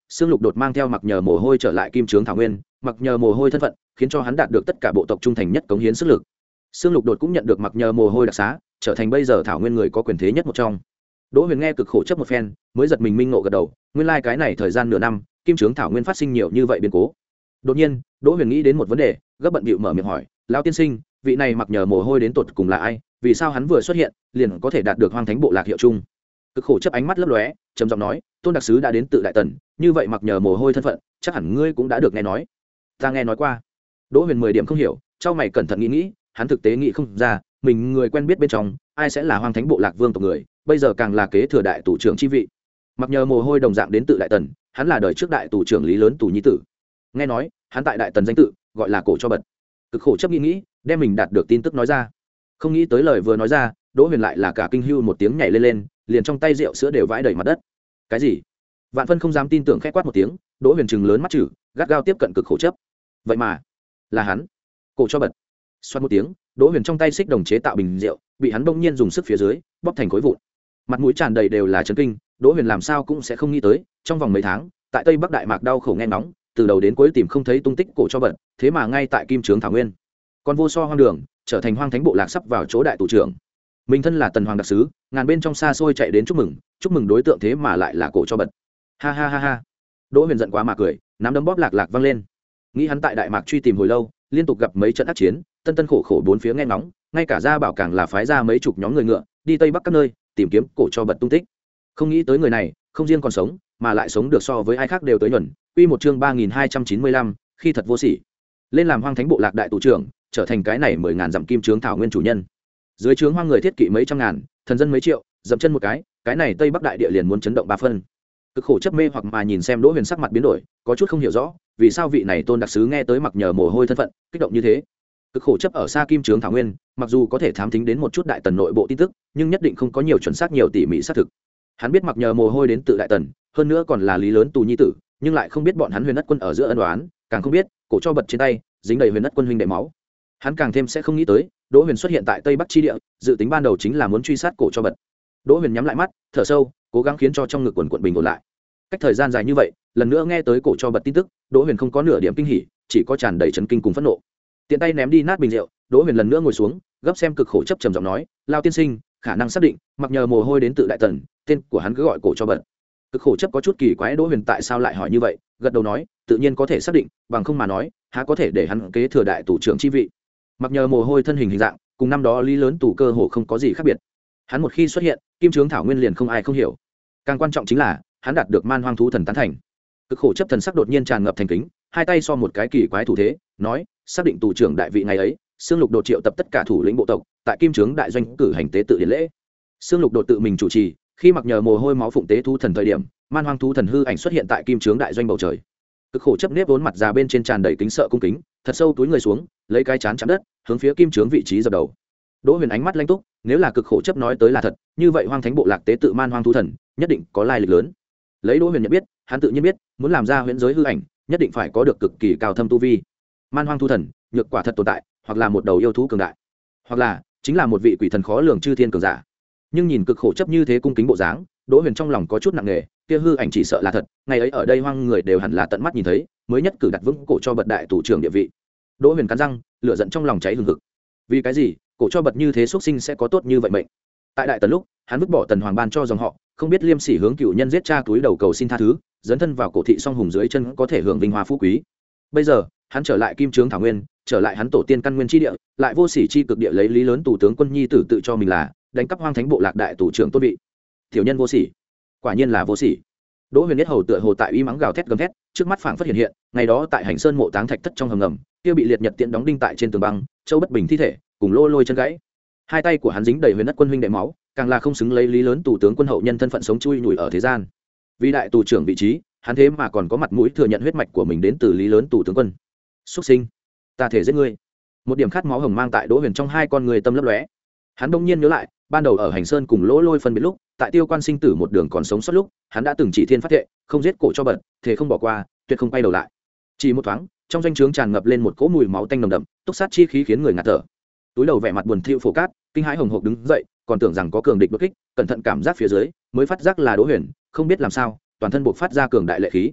Sương Lục đột mang theo mặc nhờ mồ hôi trở lại Kim Trướng Thảo Nguyên, mặc nhờ mồ hôi thân phận, khiến cho hắn đạt được tất cả bộ tộc trung thành nhất cống hiến sức lực. Sương Lục đột cũng nhận được mặc nhờ mồ hôi đặc xá, trở thành bây giờ Thảo Nguyên người có quyền thế nhất một trong. Đỗ Huyền nghe cực khổ chấp một phen, mới giật mình minh ngộ gật đầu, nguyên lai like cái này thời gian nửa năm, Kim Trướng Thảo Nguyên phát sinh nhiều như vậy biến cố. Đột nhiên, Đỗ Huyền nghĩ đến một vấn đề, gấp bận bịu mở miệng hỏi, lão tiên sinh, vị này mặc nhờ mồ hôi đến tột cùng là ai, vì sao hắn vừa xuất hiện liền có thể đạt được Hoang Thánh bộ lạc hiệu chung? Cực khổ chấp ánh mắt lấp lóe, trầm giọng nói, tôn đặc sứ đã đến tự đại tần, như vậy mặc nhờ mồ hôi thân phận, chắc hẳn ngươi cũng đã được nghe nói. Ta nghe nói qua. Đỗ Huyền mười điểm không hiểu, trao mày cẩn thận nghĩ nghĩ, hắn thực tế nghĩ không ra, mình người quen biết bên trong, ai sẽ là Hoang Thánh bộ lạc vương tộc người, bây giờ càng là kế thừa đại tù trưởng chi vị. Mặc nhờ mồ hôi đồng dạng đến tự đại tần, hắn là đời trước đại tù trưởng Lý Lớn tù nhi tử. Nghe nói, hắn tại đại tần danh tự gọi là Cổ Cho Bật. Cực khổ chấp nghĩ nghĩ, đem mình đạt được tin tức nói ra. Không nghĩ tới lời vừa nói ra, Đỗ Huyền lại là cả kinh hưu một tiếng nhảy lên lên, liền trong tay rượu sữa đều vãi đầy mặt đất. Cái gì? Vạn Phân không dám tin tưởng, khẽ quát một tiếng, Đỗ Huyền trừng lớn mắt chử, gắt gao tiếp cận cực khổ chấp. Vậy mà, là hắn, Cổ Cho Bật. Xoát một tiếng, Đỗ Huyền trong tay xích đồng chế tạo bình rượu, bị hắn bỗng nhiên dùng sức phía dưới, bóp thành khối vụn. Mặt mũi tràn đầy đều là chấn kinh, Đỗ Huyền làm sao cũng sẽ không nghĩ tới, trong vòng mấy tháng, tại Tây Bắc Đại Mạc đau khổ nghe nóng, từ đầu đến cuối tìm không thấy tung tích Cổ Cho Bật, thế mà ngay tại Kim Trướng Thảo Nguyên, con vô so hoang đường, trở thành Hoang Thánh bộ lạc sắp vào chỗ đại tù trưởng. Mình thân là tần hoàng đặc sứ, ngàn bên trong xa xôi chạy đến chúc mừng, chúc mừng đối tượng thế mà lại là Cổ Cho Bật. Ha ha ha ha. Đỗ Huyền giận quá mà cười, nắm đấm bóp lạc lạc vang lên. Nghĩ hắn tại Đại Mạc truy tìm hồi lâu, liên tục gặp mấy trận ác chiến, tân tân khổ khổ bốn phía nghe ngóng, ngay cả gia bảo càng là phái ra mấy chục nhóm người ngựa, đi Tây Bắc các nơi, tìm kiếm Cổ Cho Bật tung tích. Không nghĩ tới người này, không riêng còn sống, mà lại sống được so với ai khác đều tới nhuần. Quy một chương ba nghìn hai trăm chín mươi lăm, khi thật vô sỉ. Lên làm Hoang Thánh bộ lạc đại tù trưởng, trở thành cái này mười ngàn dặm Kim Trướng Thảo Nguyên chủ nhân. Dưới trướng hoang người thiết kỵ mấy trăm ngàn, thần dân mấy triệu, dậm chân một cái, cái này Tây Bắc đại địa liền muốn chấn động ba phân. Cực khổ chấp mê hoặc mà nhìn xem Đỗ Huyền sắc mặt biến đổi, có chút không hiểu rõ, vì sao vị này tôn đặc sứ nghe tới mặc nhờ mồ hôi thân phận, kích động như thế. Cực khổ chấp ở xa Kim Trướng Thảo Nguyên, mặc dù có thể thám thính đến một chút đại tần nội bộ tin tức, nhưng nhất định không có nhiều chuẩn xác nhiều tỉ mỉ xác thực. Hắn biết mặc nhờ mồ hôi đến tự đại tần, hơn nữa còn là Lý Lớn tù nhi tử, nhưng lại không biết bọn hắn Huyền Ất quân ở giữa ân oán, càng không biết Cổ Cho Bật trên tay dính đầy Huyền Ất quân huynh đệ máu. Hắn càng thêm sẽ không nghĩ tới, Đỗ Huyền xuất hiện tại Tây Bắc chi địa, dự tính ban đầu chính là muốn truy sát Cổ Cho Bật. Đỗ Huyền nhắm lại mắt, thở sâu, cố gắng khiến cho trong ngực quần quần bình ổn lại. Cách thời gian dài như vậy, lần nữa nghe tới Cổ Cho Bật tin tức, Đỗ Huyền không có nửa điểm kinh hỉ, chỉ có tràn đầy chấn kinh cùng phẫn nộ. Tiện tay ném đi nát bình rượu, Đỗ Huyền lần nữa ngồi xuống, gấp xem cực khổ chấp trầm giọng nói, lao tiên sinh, khả năng xác định, mặc nhờ mồ hôi đến tự đại tần, tên của hắn cứ gọi Cổ Cho Bật. Cực khổ chấp có chút kỳ quái Đỗ Huyền tại sao lại hỏi như vậy, gật đầu nói, tự nhiên có thể xác định, bằng không mà nói, há có thể để hắn kế thừa đại tù trưởng chi vị. Mặc nhờ mồ hôi thân hình hình dạng, cùng năm đó Lý Lớn tù cơ hồ không có gì khác biệt. Hắn một khi xuất hiện, Kim Trướng Thảo Nguyên liền không ai không hiểu. Càng quan trọng chính là, hắn đạt được Man Hoang thú thần tán thành. Cực khổ chấp thần sắc đột nhiên tràn ngập thành kính, hai tay so một cái kỳ quái thủ thế, nói, xác định tù trưởng đại vị ngày ấy, Sương Lục đột triệu tập tất cả thủ lĩnh bộ tộc, tại Kim Trướng đại doanh cử hành tế tự điển lễ. Sương Lục đột tự mình chủ trì, khi mặc nhờ mồ hôi máu phụng tế thú thần thời điểm, Man Hoang thú thần hư ảnh xuất hiện tại Kim Trướng đại doanh bầu trời. Cực khổ chấp nếp vốn mặt già bên trên tràn đầy kính sợ cung kính, thật sâu túi người xuống, lấy cái chán chạm đất, hướng phía Kim Trướng vị trí dập đầu. Đỗ Huyền ánh mắt lanh túc, nếu là cực khổ chấp nói tới là thật, như vậy Hoang Thánh bộ lạc tế tự Man Hoang thú thần, nhất định có lai lịch lớn. Lấy Đỗ Huyền nhận biết, hắn tự nhiên biết, muốn làm ra huyễn giới hư ảnh, nhất định phải có được cực kỳ cao thâm tu vi. Man Hoang thú thần, nhược quả thật tồn tại, hoặc là một đầu yêu thú cường đại, hoặc là chính là một vị quỷ thần khó lường chư thiên cường giả. Nhưng nhìn cực khổ chấp như thế cung kính bộ dáng, Đỗ Huyền trong lòng có chút nặng nề, kia hư ảnh chỉ sợ là thật, ngày ấy ở đây hoang người đều hẳn là tận mắt nhìn thấy, mới nhất cử đặt vững Cổ Cho Bật đại tù trưởng địa vị. Đỗ Huyền cắn răng, lửa giận trong lòng cháy hừng hực. Vì cái gì, Cổ Cho Bật như thế xuất sinh sẽ có tốt như vậy mệnh? Tại đại tần lúc, hắn vứt bỏ tần hoàng ban cho dòng họ, không biết liêm sỉ hướng cựu nhân giết cha túi đầu cầu xin tha thứ, dấn thân vào cổ thị song hùng dưới chân có thể hưởng vinh hoa phú quý. Bây giờ, hắn trở lại Kim Trướng Thảo Nguyên, trở lại hắn tổ tiên căn nguyên chi địa, lại vô sỉ chi cực địa lấy Lý Lớn tù tướng quân nhi tử tự cho mình là đánh cắp Hoang Thánh bộ lạc đại tù trưởng tôn vị. Tiểu nhân vô sỉ, quả nhiên là vô sỉ. Đỗ Huyền biết hầu tựa hồ tại uy mắng gào thét gầm thét, trước mắt phảng phất hiện hiện, ngày đó tại Hành Sơn mộ táng thạch thất trong hầm ngầm, kia bị liệt nhật tiễn đóng đinh tại trên tường băng, Châu Bất Bình thi thể, cùng lô lôi chân gãy. Hai tay của hắn dính đầy Huyền Ất quân huynh đệ máu, càng là không xứng lấy Lý Lớn tù tướng quân hậu nhân thân phận sống chui nhủi ở thế gian. Vì đại tù trưởng vị trí, hắn thế mà còn có mặt mũi thừa nhận huyết mạch của mình đến từ Lý Lớn tù tướng quân. Xuất sinh, ta thể giết ngươi. Một điểm khát máu hồng mang tại Đỗ Huyền trong hai con người tâm lấp lóe. Hắn đông nhiên nhớ lại, ban đầu ở Hành Sơn cùng Lỗ Lôi phân biệt lúc, tại Tiêu Quan sinh tử một đường còn sống sót lúc, hắn đã từng chỉ thiên phát thệ, không giết Cổ Cho Bật, thể không bỏ qua, tuyệt không quay đầu lại. Chỉ một thoáng, trong doanh trướng tràn ngập lên một cỗ mùi máu tanh nồng đậm, túc sát chi khí khiến người ngạt thở. Túi đầu vẻ mặt buồn thiu phổ cát, kinh hãi hồng hộc đứng dậy, còn tưởng rằng có cường địch đột kích, cẩn thận cảm giác phía dưới, mới phát giác là Đỗ Huyền, không biết làm sao, toàn thân bộc phát ra cường đại lệ khí.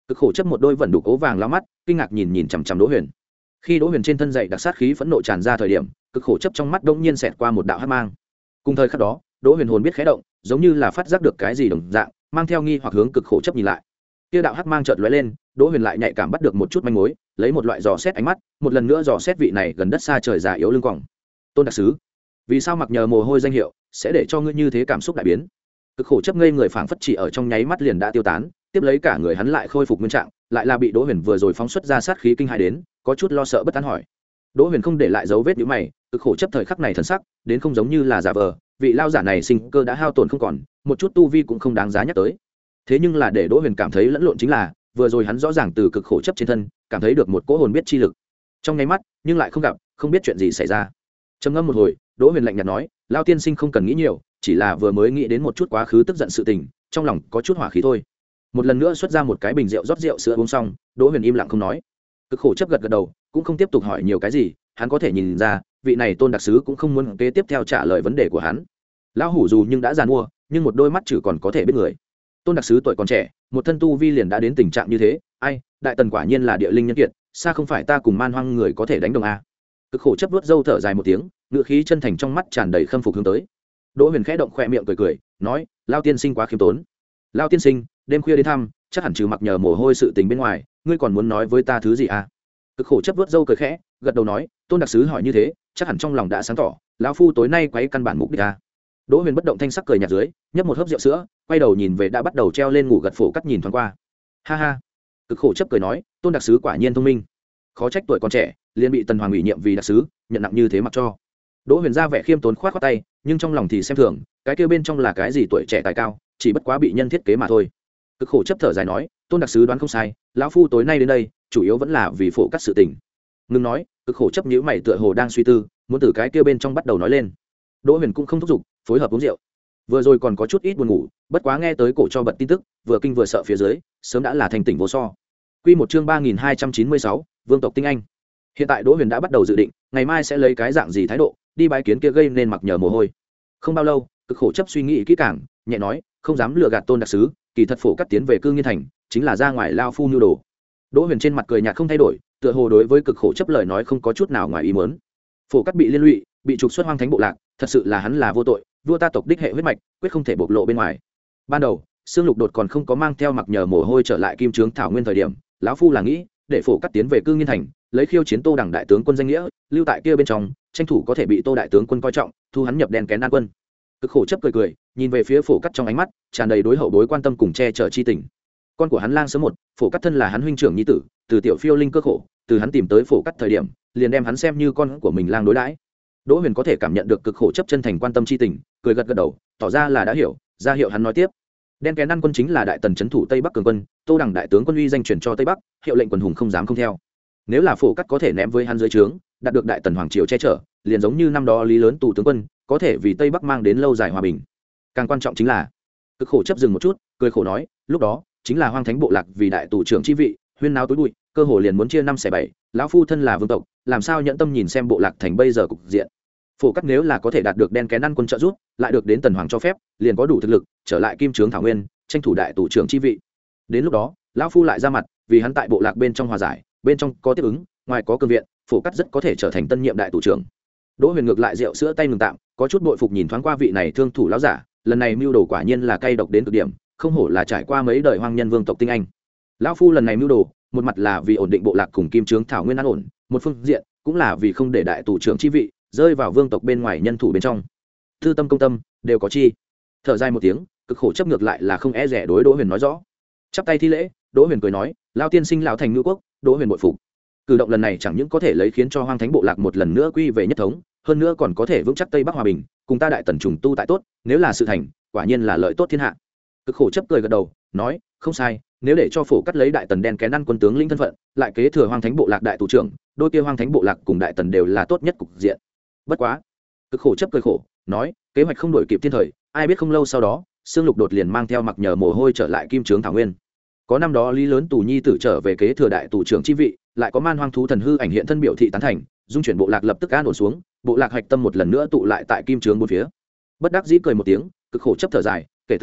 Cực khổ chấp một đôi vẩn đục ố vàng lao mắt kinh ngạc nhìn nhìn chằm chằm Đỗ Huyền. Khi Đỗ Huyền trên thân dậy đặc sát khí phẫn nộ tràn ra thời điểm, cực khổ chấp trong mắt đông nhiên xẹt qua một đạo hắc mang. Cùng thời khắc đó, Đỗ Huyền hồn biết khẽ động, giống như là phát giác được cái gì đồng dạng, mang theo nghi hoặc hướng cực khổ chấp nhìn lại. Kia đạo hắc mang chợt lóe lên, Đỗ Huyền lại nhạy cảm bắt được một chút manh mối, lấy một loại dò xét ánh mắt, một lần nữa dò xét vị này gần đất xa trời già yếu lưng còng. Tôn đặc sứ, vì sao mặc nhờ mồ hôi danh hiệu sẽ để cho ngươi như thế cảm xúc đại biến? Cực khổ chấp ngây người phảng phất chỉ ở trong nháy mắt liền đã tiêu tán, tiếp lấy cả người hắn lại khôi phục nguyên trạng, lại là bị Đỗ Huyền vừa rồi phóng xuất ra sát khí kinh hãi đến, có chút lo sợ bất an hỏi. Đỗ Huyền không để lại dấu vết nhíu mày, cực khổ chấp thời khắc này thần sắc, đến không giống như là giả vờ, vị lao giả này sinh cơ đã hao tổn không còn, một chút tu vi cũng không đáng giá nhắc tới. Thế nhưng là để Đỗ Huyền cảm thấy lẫn lộn chính là, vừa rồi hắn rõ ràng từ cực khổ chấp trên thân, cảm thấy được một cỗ hồn biết chi lực. Trong nháy mắt, nhưng lại không gặp, không biết chuyện gì xảy ra. Trầm ngâm một hồi, Đỗ Huyền lạnh nhạt nói, lao tiên sinh không cần nghĩ nhiều, chỉ là vừa mới nghĩ đến một chút quá khứ tức giận sự tình, trong lòng có chút hỏa khí thôi. Một lần nữa xuất ra một cái bình rượu rót rượu sữa uống xong, Đỗ Huyền im lặng không nói. Cực khổ chấp gật gật đầu, cũng không tiếp tục hỏi nhiều cái gì, hắn có thể nhìn ra, vị này Tôn đặc sứ cũng không muốn kế tiếp theo trả lời vấn đề của hắn. Lão hủ dù nhưng đã già mua, nhưng một đôi mắt chỉ còn có thể biết người. Tôn đặc sứ tuổi còn trẻ, một thân tu vi liền đã đến tình trạng như thế, ai, đại tần quả nhiên là địa linh nhân kiệt, xa không phải ta cùng man hoang người có thể đánh đồng a. Cực khổ chấp vuốt râu thở dài một tiếng, ngựa khí chân thành trong mắt tràn đầy khâm phục hướng tới. Đỗ Huyền khẽ động khóe miệng cười cười, nói, lao tiên sinh quá khiêm tốn. Lao tiên sinh, đêm khuya đến thăm, chắc hẳn trừ mặc nhờ mồ hôi sự tình bên ngoài, ngươi còn muốn nói với ta thứ gì à? Cực khổ chấp vuốt râu cười khẽ, gật đầu nói, Tôn đặc sứ hỏi như thế, chắc hẳn trong lòng đã sáng tỏ, lão phu tối nay quấy căn bản mục đích à? Đỗ Huyền bất động thanh sắc cười nhạt dưới, nhấp một hớp rượu sữa, quay đầu nhìn về đã bắt đầu treo lên ngủ gật phổ cắt nhìn thoáng qua. Ha ha. Cực khổ chấp cười nói, Tôn đặc sứ quả nhiên thông minh. Khó trách tuổi còn trẻ, liền bị Tần Hoàng ủy nhiệm vì đặc sứ, nhận nặng như thế mặc cho. Đỗ Huyền ra vẻ khiêm tốn khoát khoát tay, nhưng trong lòng thì xem thường, cái kia bên trong là cái gì tuổi trẻ tài cao, chỉ bất quá bị nhân thiết kế mà thôi. Cực khổ chấp thở dài nói, Tôn đặc sứ đoán không sai, lão phu tối nay đến đây, chủ yếu vẫn là vì phổ cắt sự tình. Ngừng nói, cực khổ chấp nhíu mày tựa hồ đang suy tư, muốn từ cái kia bên trong bắt đầu nói lên. Đỗ Huyền cũng không thúc giục, phối hợp uống rượu. Vừa rồi còn có chút ít buồn ngủ, bất quá nghe tới cổ cho bật tin tức, vừa kinh vừa sợ phía dưới, sớm đã là thành tỉnh vô so. Quy một chương ba nghìn hai trăm chín mươi sáu, Vương tộc tinh anh. Hiện tại Đỗ Huyền đã bắt đầu dự định, ngày mai sẽ lấy cái dạng gì thái độ, đi bái kiến kia gây nên mặc nhờ mồ hôi. Không bao lâu, cực khổ chấp suy nghĩ kỹ càng, nhẹ nói, không dám lừa gạt Tôn đặc sứ, kỳ thật phổ cắt tiến về cư nghiên thành, chính là ra ngoài lao phu nhu đồ. Đỗ Huyền trên mặt cười nhạt không thay đổi, tựa hồ đối với cực khổ chấp lời nói không có chút nào ngoài ý muốn. Phổ cắt bị liên lụy, bị trục xuất hoang thánh bộ lạc, thật sự là hắn là vô tội, vua ta tộc đích hệ huyết mạch, quyết không thể bộc lộ bên ngoài. Ban đầu, Sương Lục Đột còn không có mang theo mặc nhờ mồ hôi trở lại Kim Trướng Thảo Nguyên thời điểm, lão phu là nghĩ, để phổ cắt tiến về cư nghiên thành, lấy khiêu chiến Tô Đẳng đại tướng quân danh nghĩa, lưu tại kia bên trong, tranh thủ có thể bị Tô đại tướng quân coi trọng, thu hắn nhập đèn kén an quân. Cực khổ chấp cười cười, nhìn về phía phổ cắt trong ánh mắt tràn đầy đối hậu bối quan tâm cùng che chở chi tình. Con của hắn lang sớm một, phổ cắt thân là hắn huynh trưởng nhi tử, từ tiểu phiêu linh cơ khổ, từ hắn tìm tới phổ cắt thời điểm, liền đem hắn xem như con của mình lang đối đãi. Đỗ Huyền có thể cảm nhận được cực khổ chấp chân thành quan tâm chi tình, cười gật gật đầu, tỏ ra là đã hiểu, ra hiệu hắn nói tiếp. Đen kén ăn quân chính là đại tần trấn thủ Tây Bắc cường quân, Tô Đẳng đại tướng quân uy danh truyền cho Tây Bắc, hiệu lệnh quần hùng không dám không theo. Nếu là phổ cắt có thể ném với hắn dưới trướng, đạt được đại tần hoàng triều che chở, liền giống như năm đó Lý Lớn tù tướng quân, có thể vì Tây Bắc mang đến lâu dài hòa bình. Càng quan trọng chính là, cực khổ chấp dừng một chút, cười khổ nói, lúc đó chính là hoang thánh bộ lạc vì đại tù trưởng chi vị, huyên náo tối bụi, cơ hồ liền muốn chia năm xẻ bảy, lão phu thân là vương tộc, làm sao nhẫn tâm nhìn xem bộ lạc thành bây giờ cục diện. Phổ cắt nếu là có thể đạt được đen kén ăn quân trợ giúp, lại được đến tần hoàng cho phép, liền có đủ thực lực trở lại Kim Trướng Thảo Nguyên, tranh thủ đại tù trưởng chi vị. Đến lúc đó, lão phu lại ra mặt, vì hắn tại bộ lạc bên trong hòa giải, bên trong có tiếp ứng, ngoài có cương viện, phổ cắt rất có thể trở thành tân nhiệm đại tù trưởng. Đỗ Huyền ngược lại rượu sữa tay ngừng tạm, có chút bội phục nhìn thoáng qua vị này thương thủ lão giả, lần này mưu đồ quả nhiên là cay độc đến cực điểm, không hổ là trải qua mấy đời hoang nhân vương tộc tinh anh. Lão phu lần này mưu đồ, một mặt là vì ổn định bộ lạc cùng Kim Trướng Thảo Nguyên an ổn, một phương diện cũng là vì không để đại tù trưởng chi vị rơi vào vương tộc bên ngoài nhân thủ bên trong. Tư tâm công tâm đều có chi. Thở dài một tiếng, cực khổ chấp ngược lại là không e rẻ đối Đỗ Huyền nói rõ. Chắp tay thi lễ, Đỗ Huyền cười nói, lão tiên sinh lão thành ngữ quốc, Đỗ Huyền bội phục. Cử động lần này chẳng những có thể lấy khiến cho hoang thánh bộ lạc một lần nữa quy về nhất thống, hơn nữa còn có thể vững chắc Tây Bắc hòa bình, cùng ta đại tần trùng tu tại tốt, nếu là sự thành, quả nhiên là lợi tốt thiên hạ. Cực khổ chấp cười gật đầu, nói, không sai, nếu để cho phổ cắt lấy đại tần đen kén ăn quân tướng lĩnh thân phận, lại kế thừa hoang thánh bộ lạc đại tù trưởng, đôi kia hoang thánh bộ lạc cùng đại tần đều là tốt nhất cục diện. Bất quá, cực khổ chấp cười khổ, nói, kế hoạch không đổi kịp thiên thời, ai biết không lâu sau đó, Sương Lục Đột liền mang theo mặc nhờ mồ hôi trở lại Kim Trướng Thảo Nguyên. Có năm đó Lý Lớn tù nhi tử trở về kế thừa đại tù trưởng chi vị, lại có man hoang thú thần hư ảnh hiện thân biểu thị tán thành, dung chuyển bộ lạc lập tức an ổn xuống, bộ lạc hạch tâm một lần nữa tụ lại tại Kim Trướng bốn phía. Bất đắc dĩ cười một tiếng, cực khổ chấp thở dài, kể từ đó,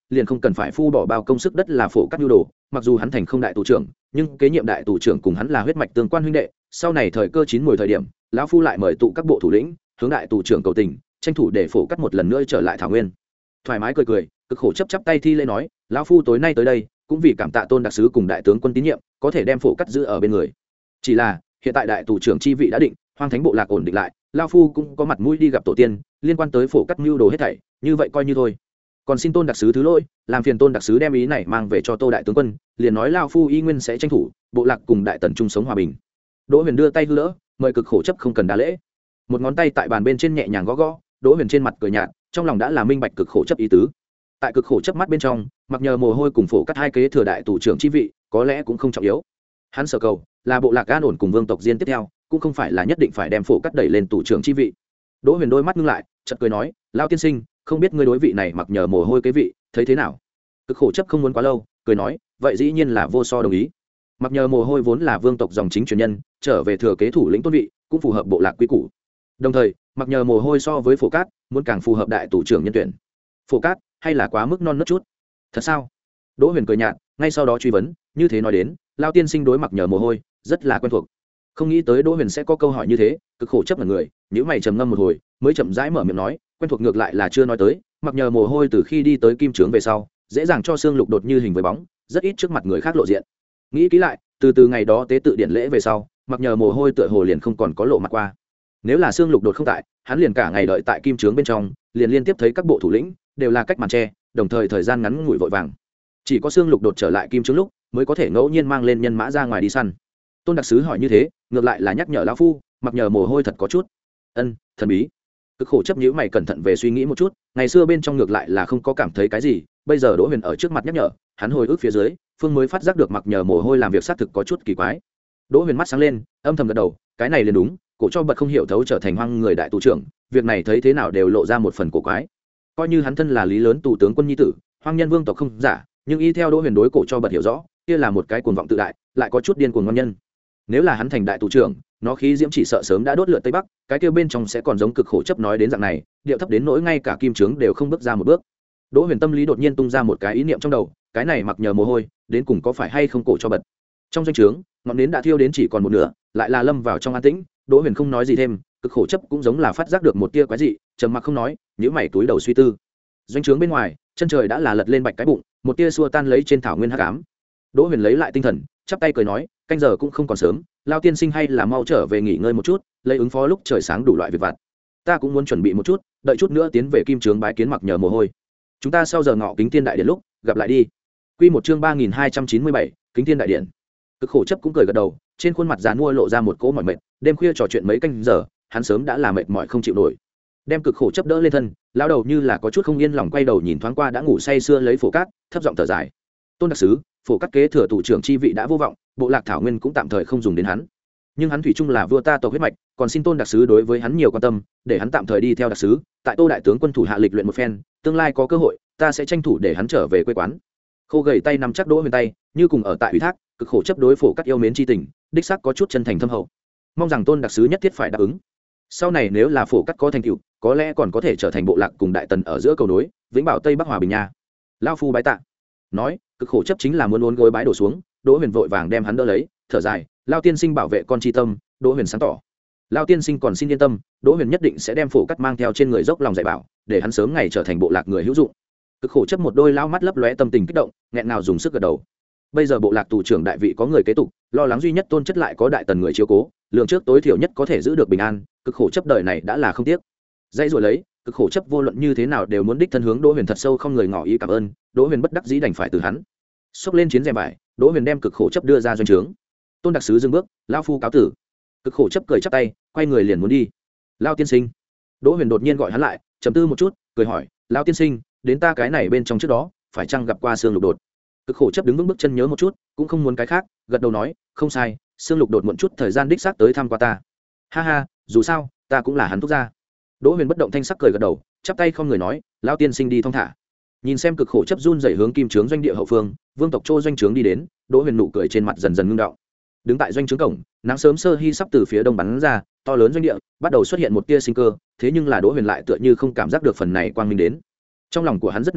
liền không cần phải phu bỏ bao công sức đất là phổ cắt nhu đồ. Mặc dù hắn thành không đại tù trưởng, nhưng kế nhiệm đại tù trưởng cùng hắn là huyết mạch tương quan huynh đệ. Sau này thời cơ chín mùi thời điểm, lão phu lại mời tụ các bộ thủ lĩnh hướng đại tù trưởng cầu tình, tranh thủ để phổ cắt một lần nữa trở lại thảo nguyên. Thoải mái cười cười, cực khổ chấp chấp tay thi lễ nói, lão phu tối nay tới đây cũng vì cảm tạ Tôn đặc sứ cùng đại tướng quân tín nhiệm, có thể đem phổ cắt giữ ở bên người. Chỉ là hiện tại đại tù trưởng chi vị đã định, hoang thánh bộ lạc ổn định lại, lão phu cũng có mặt mũi đi gặp tổ tiên, liên quan tới phổ cắt mưu đồ hết thảy, như vậy coi như thôi. Còn xin Tôn đặc sứ thứ lỗi, làm phiền Tôn đặc sứ đem ý này mang về cho Tô đại tướng quân, liền nói lão phu y nguyên sẽ tranh thủ bộ lạc cùng đại tần chung sống hòa bình. Đỗ Huyền đưa tay hư đỡ, mời cực khổ chấp không cần đa lễ. Một ngón tay tại bàn bên trên nhẹ nhàng gõ gõ, Đỗ Huyền trên mặt cười nhạt, trong lòng đã là minh bạch cực khổ chấp ý tứ. Tại cực khổ chấp mắt bên trong, mặc nhờ mồ hôi cùng phổ cắt hai kế thừa đại tù trưởng chi vị, có lẽ cũng không trọng yếu. Hắn sở cầu là bộ lạc an ổn cùng vương tộc diên tiếp theo, cũng không phải là nhất định phải đem phổ cắt đẩy lên tù trưởng chi vị. Đỗ Huyền đôi mắt ngưng lại, chợt cười nói, lão tiên sinh, không biết ngươi đối vị này mặc nhờ mồ hôi kế vị, thấy thế nào? Cực khổ chấp không muốn quá lâu, cười nói, vậy dĩ nhiên là vô so đồng ý. Mặc nhờ mồ hôi vốn là vương tộc dòng chính truyền nhân, trở về thừa kế thủ lĩnh tôn vị, cũng phù hợp bộ lạc quy củ. Đồng thời, mặc nhờ mồ hôi so với phổ cát, muốn càng phù hợp đại tù trưởng nhân tuyển. Phổ cát hay là quá mức non nớt chút? Thật sao? Đỗ Huyền cười nhạt, ngay sau đó truy vấn, như thế nói đến, lao tiên sinh đối mặc nhờ mồ hôi rất là quen thuộc. Không nghĩ tới Đỗ Huyền sẽ có câu hỏi như thế, cực khổ chấp là người, nhíu mày trầm ngâm một hồi, mới chậm rãi mở miệng nói, quen thuộc ngược lại là chưa nói tới, mặc nhờ mồ hôi từ khi đi tới kim trướng về sau, dễ dàng cho xương lục đột như hình với bóng, rất ít trước mặt người khác lộ diện. Nghĩ kỹ lại, từ từ ngày đó tế tự điện lễ về sau, mặc nhờ mồ hôi tựa hồ liền không còn có lộ mặt qua. Nếu là xương lục đột không tại, hắn liền cả ngày đợi tại kim trướng bên trong, liền liên tiếp thấy các bộ thủ lĩnh đều là cách màn tre, đồng thời thời gian ngắn ngủi vội vàng. Chỉ có xương lục đột trở lại kim trướng lúc, mới có thể ngẫu nhiên mang lên nhân mã ra ngoài đi săn. Tôn đặc sứ hỏi như thế, ngược lại là nhắc nhở lão phu, mặc nhờ mồ hôi thật có chút ân thần bí. Cực khổ chấp nhíu mày cẩn thận về suy nghĩ một chút, ngày xưa bên trong ngược lại là không có cảm thấy cái gì, bây giờ Đỗ Huyền ở trước mặt nhắc nhở, hắn hồi ức phía dưới, phương mới phát giác được mặc nhờ mồ hôi làm việc xác thực có chút kỳ quái. Đỗ Huyền mắt sáng lên, âm thầm gật đầu, cái này liền đúng, cổ cho bật không hiểu thấu trở thành hoang người đại tù trưởng, việc này thấy thế nào đều lộ ra một phần cổ quái. Coi như hắn thân là lý lớn tù tướng quân nhi tử, hoang nhân vương tộc không giả, nhưng y theo Đỗ Huyền đối cổ cho bật hiểu rõ, kia là một cái cuồng vọng tự đại, lại có chút điên cuồng ngon nhân. Nếu là hắn thành đại tù trưởng, nó khí diễm chỉ sợ sớm đã đốt lượt tây bắc, cái kia bên trong sẽ còn giống cực khổ chấp nói đến dạng này, điệu thấp đến nỗi ngay cả kim trướng đều không bước ra một bước. Đỗ Huyền tâm lý đột nhiên tung ra một cái ý niệm trong đầu, cái này mặc nhờ mồ hôi, đến cùng có phải hay không cổ cho bật. Trong doanh trướng, ngọn nến đã thiêu đến chỉ còn một nửa, lại là lâm vào trong an tĩnh. Đỗ Huyền không nói gì thêm, cực khổ chấp cũng giống là phát giác được một tia quái dị, trầm mặc không nói, nhíu mày túi đầu suy tư. Doanh trướng bên ngoài, chân trời đã là lật lên bạch cái bụng, một tia xua tan lấy trên thảo nguyên hắc ám. Đỗ Huyền lấy lại tinh thần, chắp tay cười nói, canh giờ cũng không còn sớm, lao tiên sinh hay là mau trở về nghỉ ngơi một chút, lấy ứng phó lúc trời sáng đủ loại việc vặt. Ta cũng muốn chuẩn bị một chút, đợi chút nữa tiến về kim trướng bái kiến mặc nhờ mồ hôi. Chúng ta sau giờ ngọ kính thiên đại điện lúc gặp lại đi. Quy một chương ba nghìn hai trăm chín mươi bảy, kính thiên đại điện. Cực khổ chấp cũng cười gật đầu, trên khuôn mặt dàn mua lộ ra một cỗ mỏi mệt, đêm khuya trò chuyện mấy canh giờ, hắn sớm đã là mệt mỏi không chịu nổi. Đem cực khổ chấp đỡ lên thân, lão đầu như là có chút không yên lòng quay đầu nhìn thoáng qua đã ngủ say sưa lấy phổ cát, thấp giọng thở dài. Tôn đặc sứ, phổ cát kế thừa tù trưởng chi vị đã vô vọng, bộ lạc thảo nguyên cũng tạm thời không dùng đến hắn. Nhưng hắn thủy chung là vua ta tộc huyết mạch, còn xin Tôn đặc sứ đối với hắn nhiều quan tâm, để hắn tạm thời đi theo đặc sứ, tại Tô đại tướng quân thủ hạ lịch luyện một phen, tương lai có cơ hội, ta sẽ tranh thủ để hắn trở về quê quán. Khô gầy tay nắm chắc Đỗ Huyền tay, như cùng ở tại ủy thác, cực khổ chấp đối phổ cát yêu mến chi tình, đích xác có chút chân thành thâm hậu. Mong rằng Tôn đặc sứ nhất thiết phải đáp ứng. Sau này nếu là phổ cát có thành tựu, có lẽ còn có thể trở thành bộ lạc cùng đại tần ở giữa cầu nối, vĩnh bảo tây bắc hòa bình nha. Lão phu bái tạ. Nói, cực khổ chấp chính là muốn uốn gối bái đổ xuống, Đỗ Huyền vội vàng đem hắn đỡ lấy, thở dài, lao tiên sinh bảo vệ con chi tâm. Đỗ Huyền sáng tỏ, lao tiên sinh còn xin yên tâm, Đỗ Huyền nhất định sẽ đem phổ cát mang theo trên người, dốc lòng dạy bảo, để hắn sớm ngày trở thành bộ lạc người hữu dụng. Cực khổ chấp một đôi lao mắt lấp lóe tâm tình kích động, nghẹn ngào dùng sức gật đầu. Bây giờ bộ lạc tù trưởng đại vị có người kế tục, lo lắng duy nhất Tôn chất lại có đại tần người chiếu cố, lượng trước tối thiểu nhất có thể giữ được bình an, cực khổ chấp đời này đã là không tiếc. Dãy rồi lấy, cực khổ chấp vô luận như thế nào đều muốn đích thân hướng Đỗ Huyền thật sâu không người ngỏ ý cảm ơn. Đỗ Huyền bất đắc dĩ đành phải từ hắn xốc lên chiến rèm vải, Đỗ Huyền đem cực khổ chấp đưa ra doanh trướng. Tôn đặc sứ dừng bước, lão phu cáo tử. Cực khổ chấp cười chắp tay, quay người liền muốn đi. Lão tiên sinh. Đỗ Huyền đột nhiên gọi hắn lại, trầm tư một chút, cười hỏi, lão tiên sinh, đến ta cái này bên trong trước đó, phải chăng gặp qua xương lục đột? Cực khổ chấp đứng vững bước chân nhớ một chút, cũng không muốn cái khác, gật đầu nói, không sai, xương lục đột muộn chút thời gian đích xác tới thăm qua ta. Ha ha, dù sao, ta cũng là hắn thúc gia. Đỗ Huyền bất động thanh sắc cười gật đầu, chắp tay không người nói, lão tiên sinh đi thong thả. Nhìn xem cực khổ chấp run rẩy hướng kim trướng doanh địa hậu phương, vương tộc Trô doanh trướng đi đến, Đỗ Huyền nụ cười trên mặt dần dần ngưng đọng. Đứng tại doanh trướng cổng, nắng sớm sơ hi sắp từ phía đông bắn ra, to lớn doanh địa bắt đầu xuất hiện một tia sinh cơ, thế nhưng là Đỗ Huyền lại tựa như không cảm giác được phần này quang minh đến. Trong lòng của hắn rất nặng nề,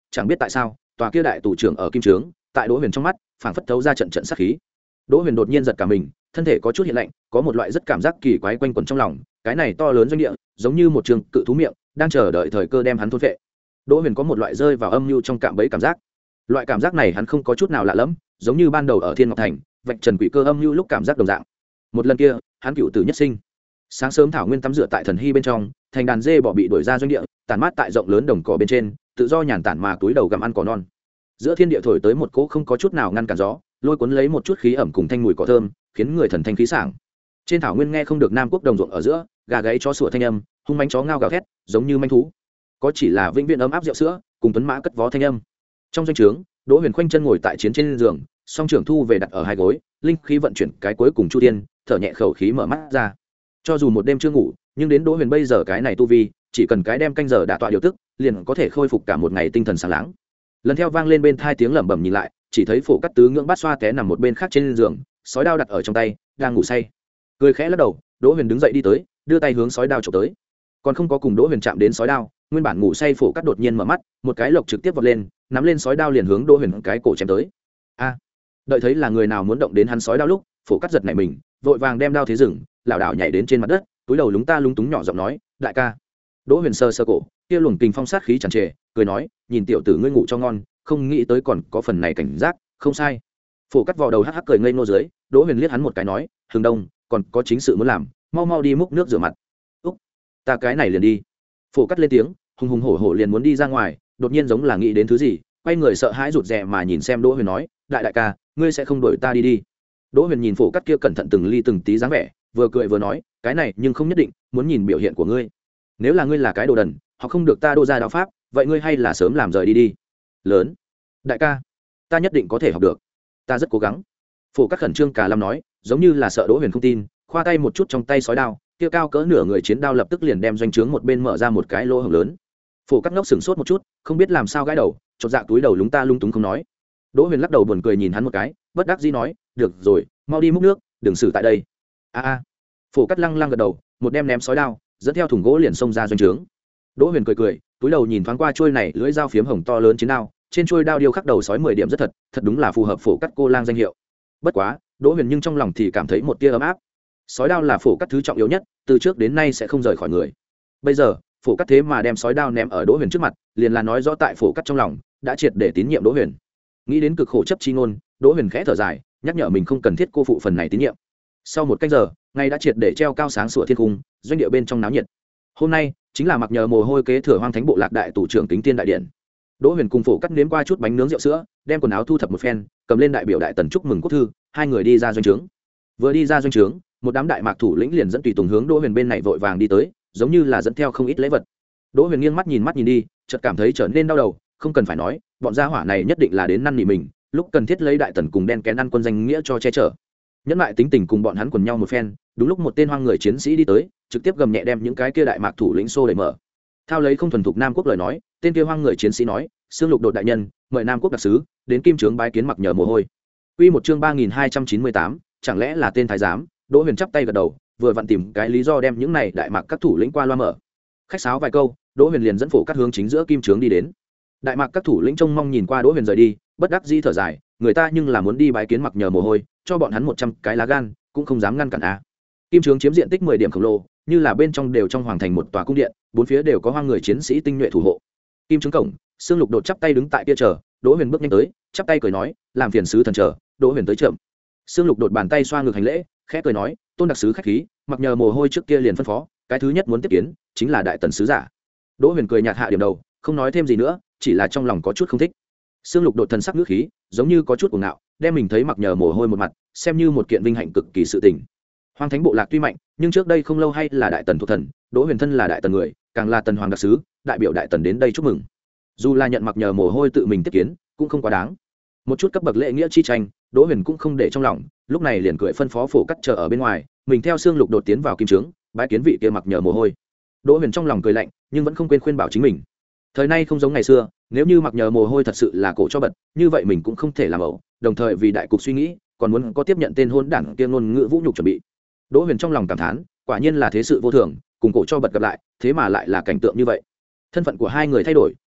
chẳng biết tại sao tòa kia đại tù trưởng ở kim trướng tại đỗ huyền trong mắt phảng phất thấu ra trận trận sát khí. Đỗ huyền đột nhiên giật cả mình, thân thể có chút hiện lạnh, có một loại rất cảm giác kỳ quái quanh quẩn trong lòng. Cái này to lớn doanh địa giống như một trường cự thú miệng đang chờ đợi thời cơ đem hắn thôn phệ. Đỗ huyền có một loại rơi vào âm mưu trong cạm bẫy cảm giác. Loại cảm giác này hắn không có chút nào lạ lẫm, giống như ban đầu ở Thiên Ngọc Thành vạch trần quỷ cơ âm mưu lúc cảm giác đồng dạng. Một lần kia hắn cựu tử nhất sinh. Sáng sớm thảo nguyên tắm rửa tại thần hy bên trong, thành đàn dê bỏ bị đuổi ra doanh địa, tản mát tại rộng lớn đồng cỏ bên trên, tự do nhàn tản mà túi đầu gặm ăn cỏ non. Giữa thiên địa thổi tới một cỗ không có chút nào ngăn cản gió, lôi cuốn lấy một chút khí ẩm cùng thanh mùi cỏ thơm, khiến người thần thanh khí sảng. Trên thảo nguyên nghe không được Nam Quốc đồng ruộng ở giữa gà gáy chó sủa thanh âm, hung mãnh chó ngao gào thét, giống như manh thú. Có chỉ là vĩnh viễn ấm áp rượu sữa, cùng tuấn mã cất vó thanh âm. Trong doanh trướng, Đỗ Huyền khoanh chân ngồi tại chiến trên giường, song trưởng thu về đặt ở hai gối, linh khí vận chuyển cái cuối cùng chu tiên, thở nhẹ khẩu khí mở mắt ra. Cho dù một đêm chưa ngủ, nhưng đến Đỗ Huyền bây giờ cái này tu vi, chỉ cần cái đem canh giờ đả tọa điều tức, liền có thể khôi phục cả một ngày tinh thần sáng láng. Lần theo vang lên bên thai tiếng lẩm bẩm nhìn lại, chỉ thấy Phổ Cắt Tứ ngưỡng bát xoa té nằm một bên khác trên giường, sói đao đặt ở trong tay, đang ngủ say. Cười khẽ lắc đầu, Đỗ Huyền đứng dậy đi tới, đưa tay hướng sói đao chụp tới. Còn không có cùng Đỗ Huyền chạm đến sói đao, nguyên bản ngủ say Phổ Cắt đột nhiên mở mắt, một cái lộc trực tiếp vọt lên, nắm lên sói đao liền hướng Đỗ Huyền cái cổ chém tới. A! Đợi thấy là người nào muốn động đến hắn sói đao lúc, Phổ Cắt giật nảy mình, vội vàng đem đao thế dừng, lảo đảo nhảy đến trên mặt đất, túi đầu lúng ta lúng túng nhỏ giọng nói, đại ca. Đỗ Huyền sờ sờ cổ, kia luồng kình phong sát khí tràn trề, cười nói, nhìn tiểu tử ngươi ngủ cho ngon, không nghĩ tới còn có phần này cảnh giác, không sai. Phổ Cắt vò đầu hắc hắc cười ngây ngô dưới, Đỗ Huyền liếc hắn một cái nói, Hừng Đông, còn có chính sự muốn làm, mau mau đi múc nước rửa mặt. Úc, ta cái này liền đi. Phổ Cắt lên tiếng, hùng hùng hổ hổ liền muốn đi ra ngoài, đột nhiên giống là nghĩ đến thứ gì, quay người sợ hãi rụt rè mà nhìn xem Đỗ Huyền nói, đại đại ca, ngươi sẽ không đuổi ta đi đi. Đỗ Huyền nhìn Phổ Cắt kia cẩn thận từng ly từng tí dáng vẻ, vừa cười vừa nói, cái này nhưng không nhất định, muốn nhìn biểu hiện của ngươi. Nếu là ngươi là cái đồ đần, họ không được ta đô ra đạo pháp, vậy ngươi hay là sớm làm rời đi đi. Lớn, đại ca, ta nhất định có thể học được, ta rất cố gắng. Phổ Cắt khẩn trương cả lâm nói, giống như là sợ Đỗ Huyền không tin, khoa tay một chút trong tay sói đao, kia cao cỡ nửa người chiến đao lập tức liền đem doanh trướng một bên mở ra một cái lỗ hổng lớn. Phổ Cắt ngốc sửng sốt một chút, không biết làm sao gãi đầu, chột dạ túi đầu lúng ta lung túng không nói. Đỗ Huyền lắc đầu buồn cười nhìn hắn một cái, bất đắc dĩ nói, được rồi, mau đi múc nước, đừng xử tại đây. A a. Phổ Cắt lăng lăng gật đầu, một đem ném sói đao, dẫn theo thùng gỗ liền xông ra doanh trướng. Đỗ Huyền cười cười, túi đầu nhìn thoáng qua trôi này lưỡi dao phiếm hồng to lớn chiến đao, trên trôi đao điêu khắc đầu sói mười điểm rất thật, thật đúng là phù hợp Phổ Cắt cô lang danh hiệu. Bất quá, Đỗ Huyền nhưng trong lòng thì cảm thấy một tia ấm áp. Sói đao là Phổ Cắt thứ trọng yếu nhất, từ trước đến nay sẽ không rời khỏi người. Bây giờ, Phổ Cắt thế mà đem sói đao ném ở Đỗ Huyền trước mặt, liền là nói rõ tại Phổ Cắt trong lòng đã triệt để tín nhiệm Đỗ Huyền. Nghĩ đến cực khổ chấp chi ngôn, Đỗ Huyền khẽ thở dài, nhắc nhở mình không cần thiết cô phụ phần này tín nhiệm. Sau một canh giờ, ngày đã triệt để treo cao sáng sủa thiên cung, doanh địa bên trong náo nhiệt. Hôm nay chính là mặc nhờ mồ hôi kế thừa Hoang Thánh bộ lạc đại tủ trưởng Kính Tiên đại điện. Đỗ Huyền cùng Phổ Cắt nếm qua chút bánh nướng rượu sữa, đem quần áo thu thập một phen, cầm lên đại biểu đại tần chúc mừng quốc thư, hai người đi ra doanh trướng. Vừa đi ra doanh trướng, một đám đại mạc thủ lĩnh liền dẫn tùy tùng hướng Đỗ Huyền bên này vội vàng đi tới, giống như là dẫn theo không ít lễ vật. Đỗ Huyền nghiêng mắt nhìn mắt nhìn đi, chợt cảm thấy trở nên đau đầu, không cần phải nói, bọn gia hỏa này nhất định là đến năn nỉ mình, lúc cần thiết lấy đại tần cùng đen kén ăn quân danh nghĩa cho che chở. Nhẫn lại tính tình cùng bọn hắn quần nhau một phen, đúng lúc một tên hoang người chiến sĩ đi tới, trực tiếp gầm nhẹ đem những cái kia đại mạc thủ lĩnh xô đẩy mở. Thao lấy không thuần thục Nam Quốc lời nói, tên kia hoang người chiến sĩ nói, Xương Lục Đột đại nhân, mời Nam Quốc đặc sứ đến Kim Trướng bái kiến mặc nhờ mồ hôi. Quy một chương ba nghìn hai trăm chín mươi tám, chẳng lẽ là tên thái giám? Đỗ Huyền chắp tay gật đầu, vừa vặn tìm cái lý do đem những này đại mạc các thủ lĩnh qua loa mở. Khách sáo vài câu, Đỗ Huyền liền dẫn Phổ Cắt hướng chính giữa Kim Trướng đi đến. Đại mạc các thủ lĩnh trông mong nhìn qua Đỗ Huyền rời đi, bất đắc dĩ thở dài, người ta nhưng là muốn đi bái kiến mặc nhờ mồ hôi, cho bọn hắn một trăm cái lá gan, cũng không dám ngăn cản a. Kim Trướng chiếm diện tích mười điểm khổng lồ, như là bên trong đều trong hoàng thành một tòa cung điện, bốn phía đều có hoang người chiến sĩ tinh nhuệ thủ hộ. Kim Trướng cổng, Xương Lục Đột chắp tay đứng tại kia chờ, Đỗ Huyền bước nhanh tới, chắp tay cười nói, làm phiền sứ thần chờ. Đỗ Huyền tới chậm. Xương Lục Đột bàn tay xoa ngược hành lễ, khẽ cười nói, tôn đặc sứ khách khí, mặc nhờ mồ hôi trước kia liền phân phó, cái thứ nhất muốn tiếp kiến chính là đại tần sứ giả. Đỗ Huyền cười nhạt hạ điểm đầu, không nói thêm gì nữa, chỉ là trong lòng có chút không thích. Xương Lục Đột thần sắc ngữ khí, giống như có chút cuồng ngạo, đem mình thấy mặc nhờ mồ hôi một mặt, xem như một kiện vinh hạnh cực kỳ sự tình. Hoang Thánh bộ lạc tuy mạnh, nhưng trước đây không lâu hay là đại tần thuộc thần, Đỗ Huyền thân là đại tần người, càng là tần hoàng đặc sứ, đại biểu đại tần đến đây chúc mừng. Dù là nhận mặc nhờ mồ hôi tự mình tiếp kiến, cũng không quá đáng. Một chút cấp bậc lễ nghĩa chi tranh, Đỗ Huyền cũng không để trong lòng, lúc này liền cười phân phó Phổ Cắt chờ ở bên ngoài, mình theo Xương Lục Đột tiến vào Kim Trướng, bái kiến vị kia mặc nhờ mồ hôi. Đỗ Huyền trong lòng cười lạnh, nhưng vẫn không quên khuyên bảo chính mình. Thời nay không giống ngày xưa, nếu như mặc nhờ mồ hôi thật sự là cổ cho bật, như vậy mình cũng không thể làm ẩu, đồng thời vì đại cục suy nghĩ, còn muốn có tiếp nhận tên hôn đảng kia ngôn ngữ vũ nhục chuẩn bị. Đỗ Huyền trong lòng cảm thán, quả nhiên là thế sự vô thường, cùng cổ cho bật gặp lại, thế mà lại là cảnh tượng như vậy. Thân phận của hai người thay đổi,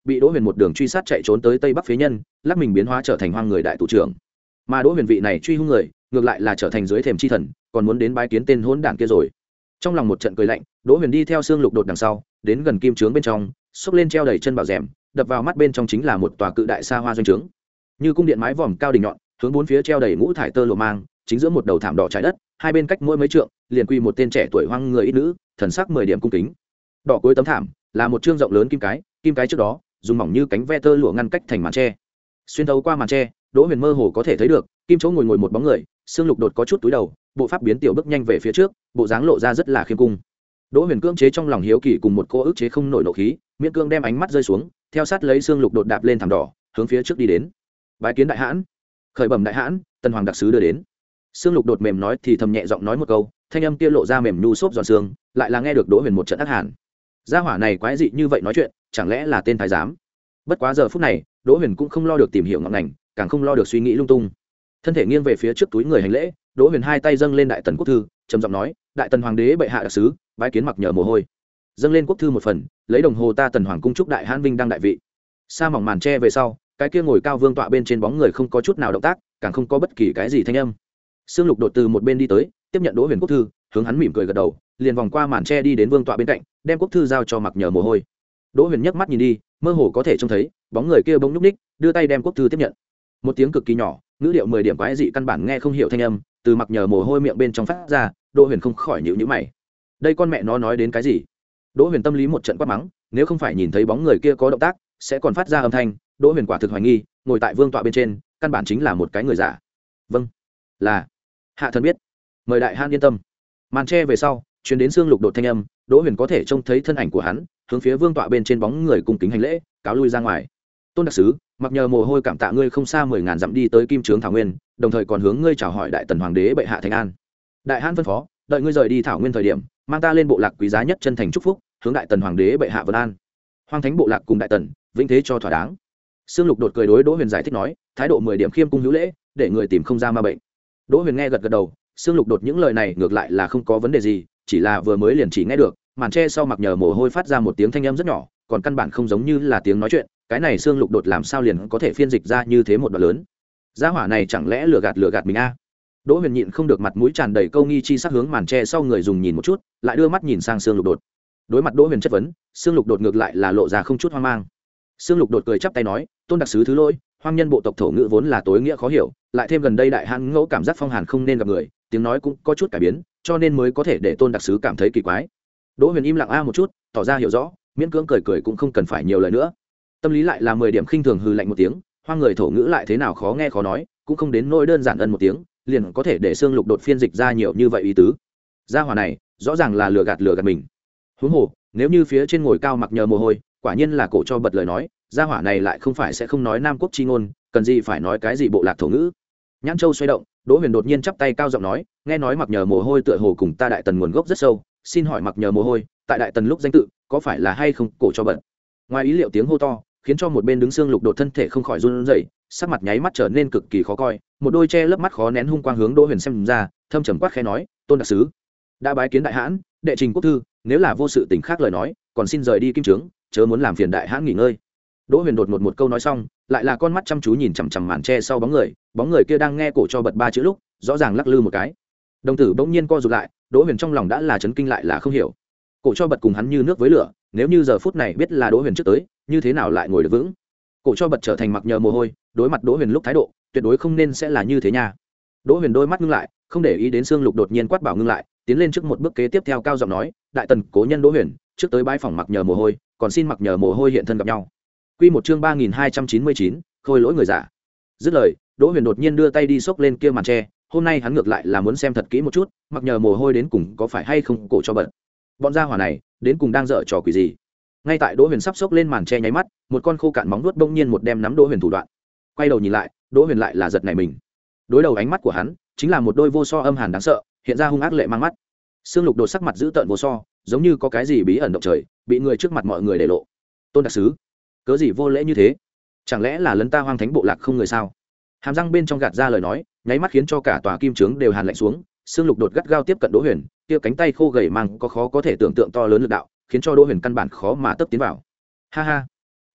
bị đỗ huyền một đường truy sát chạy trốn tới tây bắc phế nhân lắc mình biến hóa trở thành hoang người đại tù trưởng. Mà đỗ huyền vị này truy hung người ngược lại là trở thành dưới thềm chi thần, còn muốn đến bái kiến tên hỗn đản kia rồi. Trong lòng một trận cười lạnh, đỗ huyền đi theo xương lục đột đằng sau đến gần kim trướng bên trong, xốc lên treo đầy chân bảo rèm, đập vào mắt bên trong chính là một tòa cự đại xa hoa doanh trướng, như cung điện mái vòm cao đỉnh nhọn, hướng bốn phía treo đầy ngũ thải tơ lụa mang, chính giữa một đầu thảm đỏ trái đất, hai bên cách mỗi mấy trượng liền quy một tên trẻ tuổi hoang người ít nữ, thần sắc mười điểm cung kính. Đỏ cuối tấm thảm là một trương rộng lớn kim cái, kim cái trước đó dùng mỏng như cánh ve tơ lụa ngăn cách thành màn tre. Xuyên thấu qua màn tre, đỗ huyền mơ hồ có thể thấy được kim chỗ ngồi ngồi một bóng người, xương lục đột có chút túi đầu, bộ pháp biến tiểu bước nhanh về phía trước, bộ dáng lộ ra rất là khiêm cung. Đỗ huyền cưỡng chế trong lòng hiếu kỳ cùng một cô ức chế không nổi nộ khí, miễn cương đem ánh mắt rơi xuống, theo sát lấy xương lục đột đạp lên thảm đỏ, hướng phía trước đi đến. Bái kiến đại hãn. Khởi bẩm đại hãn, tần hoàng đặc sứ đưa đến. Xương lục đột mềm nói thì thầm nhẹ giọng nói một câu, thanh âm kia lộ ra mềm nhu xốp giòn xương, lại là nghe được đỗ huyền một trận ác hàn. Gia hỏa này quái dị như vậy nói chuyện, chẳng lẽ là tên thái giám? Bất quá giờ phút này, đỗ huyền cũng không lo được tìm hiểu ngọn ngành, càng không lo được suy nghĩ lung tung. Thân thể nghiêng về phía trước túi người hành lễ, đỗ huyền hai tay dâng lên đại tần quốc thư, trầm giọng nói, đại tần hoàng đế bệ hạ đặc sứ bái kiến mặc nhờ mồ hôi. Dâng lên quốc thư một phần, lấy đồng hồ ta tần hoàng cung chúc đại hãn vinh đăng đại vị. Sa mỏng màn tre về sau, cái kia ngồi cao vương tọa bên trên bóng người không có chút nào động tác, càng không có bất kỳ cái gì thanh âm. Sương lục đột từ một bên đi tới, tiếp nhận đỗ huyền quốc thư, hướng hắn mỉm cười gật đầu, liền vòng qua màn tre đi đến vương tọa bên cạnh, đem quốc thư giao cho mặc nhờ mồ hôi. Đỗ huyền nhấc mắt nhìn đi, mơ hồ có thể trông thấy bóng người kia bỗng nhúc ních, đưa tay đem quốc thư tiếp nhận. Một tiếng cực kỳ nhỏ, ngữ điệu mười điểm quái dị căn bản nghe không hiểu thanh âm, từ mặc nhờ mồ hôi miệng bên trong phát ra. Đỗ huyền không khỏi nhíu nhíu mày, đây con mẹ nó nói đến cái gì? Đỗ huyền tâm lý một trận quát mắng, nếu không phải nhìn thấy bóng người kia có động tác sẽ còn phát ra âm thanh, đỗ huyền quả thực hoài nghi ngồi tại vương tọa bên trên căn bản chính là một cái người giả. Vâng, là hạ thần biết, mời đại hãn yên tâm. Màn tre về sau truyền đến xương lục đột thanh âm, đỗ huyền có thể trông thấy thân ảnh của hắn hướng phía vương tọa bên trên bóng người cung kính hành lễ, cáo lui ra ngoài. Tôn đặc sứ, mặc nhờ mồ hôi cảm tạ ngươi không xa mười ngàn dặm đi tới kim trướng thảo nguyên, đồng thời còn hướng ngươi chào hỏi đại tần hoàng đế bệ hạ thành an. Đại hãn phân phó, đợi ngươi rời đi thảo nguyên thời điểm, mang ta lên bộ lạc quý giá nhất chân thành chúc phúc, hướng đại tần hoàng đế bệ hạ vân an. Hoang thánh bộ lạc cùng đại tần vĩnh thế cho thỏa đáng. Sương lục đột cười đối đỗ huyền giải thích nói, thái độ mười điểm khiêm cung hữu lễ, để người tìm không ra ma bệnh. Đỗ huyền nghe gật gật đầu, Sương lục đột những lời này ngược lại là không có vấn đề gì, chỉ là vừa mới liền chỉ nghe được màn tre sau mặc nhờ mồ hôi phát ra một tiếng thanh âm rất nhỏ, còn căn bản không giống như là tiếng nói chuyện. Cái này Sương lục đột làm sao liền có thể phiên dịch ra như thế một đoạn lớn? Gia hỏa này chẳng lẽ lừa gạt lừa gạt mình a? Đỗ huyền nhịn không được mặt mũi tràn đầy câu nghi chi sắc hướng màn tre sau người dùng nhìn một chút, lại đưa mắt nhìn sang Sương lục đột. Đối mặt Đỗ huyền chất vấn, Sương lục đột ngược lại là lộ ra không chút hoang mang. Sương lục đột cười chắp tay nói, tôn đặc sứ thứ lỗi, hoang nhân bộ tộc thổ ngữ vốn là tối nghĩa khó hiểu, lại thêm gần đây đại hãn ngẫu cảm giác phong hàn không nên gặp người, tiếng nói cũng có chút cải biến, cho nên mới có thể để tôn đặc sứ cảm thấy kỳ quái. Đỗ huyền im lặng a một chút, tỏ ra hiểu rõ, miễn cưỡng cười cười cũng không cần phải nhiều lời nữa. Tâm lý lại là mười điểm khinh thường hừ lạnh một tiếng, hoang người thổ ngữ lại thế nào khó nghe khó nói, cũng không đến nỗi đơn giản ân một tiếng liền có thể để Sương lục đột phiên dịch ra nhiều như vậy ý tứ. Gia hỏa này rõ ràng là lừa gạt lừa gạt mình. Huống hồ nếu như phía trên ngồi cao mặc nhờ mồ hôi quả nhiên là cổ cho bật lời nói, gia hỏa này lại không phải sẽ không nói nam quốc chi ngôn, cần gì phải nói cái gì bộ lạc thổ ngữ. Nhãn châu xoay động, Đỗ huyền đột nhiên chắp tay cao giọng nói, nghe nói mặc nhờ mồ hôi tựa hồ cùng ta đại tần nguồn gốc rất sâu, xin hỏi mặc nhờ mồ hôi tại đại tần lúc danh tự có phải là hay không cổ cho bật? Ngoài ý liệu tiếng hô to khiến cho một bên đứng Sương lục đột thân thể không khỏi run rẩy, sắc mặt nháy mắt trở nên cực kỳ khó coi, một đôi che lấp mắt khó nén hung quang hướng Đỗ huyền xem ra, thâm trầm quát khẽ nói, tôn đặc sứ đã bái kiến đại hãn, đệ trình quốc thư, nếu là vô sự tình khác lời nói, còn xin rời đi kim trướng, chớ muốn làm phiền đại hãn nghỉ ngơi. Đỗ huyền đột một một câu nói xong, lại là con mắt chăm chú nhìn chằm chằm màn tre sau bóng người, bóng người kia đang nghe cổ cho bật ba chữ lúc rõ ràng lắc lư một cái, đồng tử bỗng nhiên co rụt lại. Đỗ huyền trong lòng đã là chấn kinh lại là không hiểu, cổ cho bật cùng hắn như nước với lửa, nếu như giờ phút này biết là Đỗ huyền trước tới, như thế nào lại ngồi được vững? Cổ cho bật trở thành mặc nhờ mồ hôi, đối mặt Đỗ huyền lúc thái độ tuyệt đối không nên sẽ là như thế nha. Đỗ huyền đôi mắt ngưng lại, không để ý đến Sương lục đột nhiên quát bảo ngưng lại, tiến lên trước một bước kế tiếp theo cao giọng nói, đại tần cố nhân Đỗ huyền trước tới bái phòng mặc nhờ mồ hôi, còn xin mặc nhờ mồ hôi hiện thân gặp nhau. Quy một chương ba nghìn hai trăm chín mươi chín, khôi lỗi người giả. Dứt lời, Đỗ huyền đột nhiên đưa tay đi xốc lên kia màn tre, hôm nay hắn ngược lại là muốn xem thật kỹ một chút, mặc nhờ mồ hôi đến cùng có phải hay không cổ cho bật. Bọn gia hỏa này đến cùng đang dở trò quỷ gì? Ngay tại Đỗ huyền sắp xốc lên màn tre nháy mắt, một con khô cạn móng vuốt bỗng nhiên một đem nắm Đỗ huyền thủ đoạn. Quay đầu nhìn lại, Đỗ huyền lại là giật nảy mình. Đối đầu ánh mắt của hắn chính là một đôi vô so âm hàn đáng sợ, hiện ra hung ác lệ mang mắt. Sương lục đột sắc mặt dữ tợn vô so, giống như có cái gì bí ẩn động trời bị người trước mặt mọi người để lộ. Tôn đặc sứ, cớ gì vô lễ như thế? Chẳng lẽ là lấn ta hoang thánh bộ lạc không người sao? Hàm răng bên trong gạt ra lời nói, nháy mắt khiến cho cả tòa kim trướng đều hàn lạnh xuống. Sương lục đột gắt gao tiếp cận Đỗ huyền, kia cánh tay khô gầy mang có khó có thể tưởng tượng to lớn lực đạo, khiến cho Đỗ huyền căn bản khó mà tấp tiến vào. Ha ha.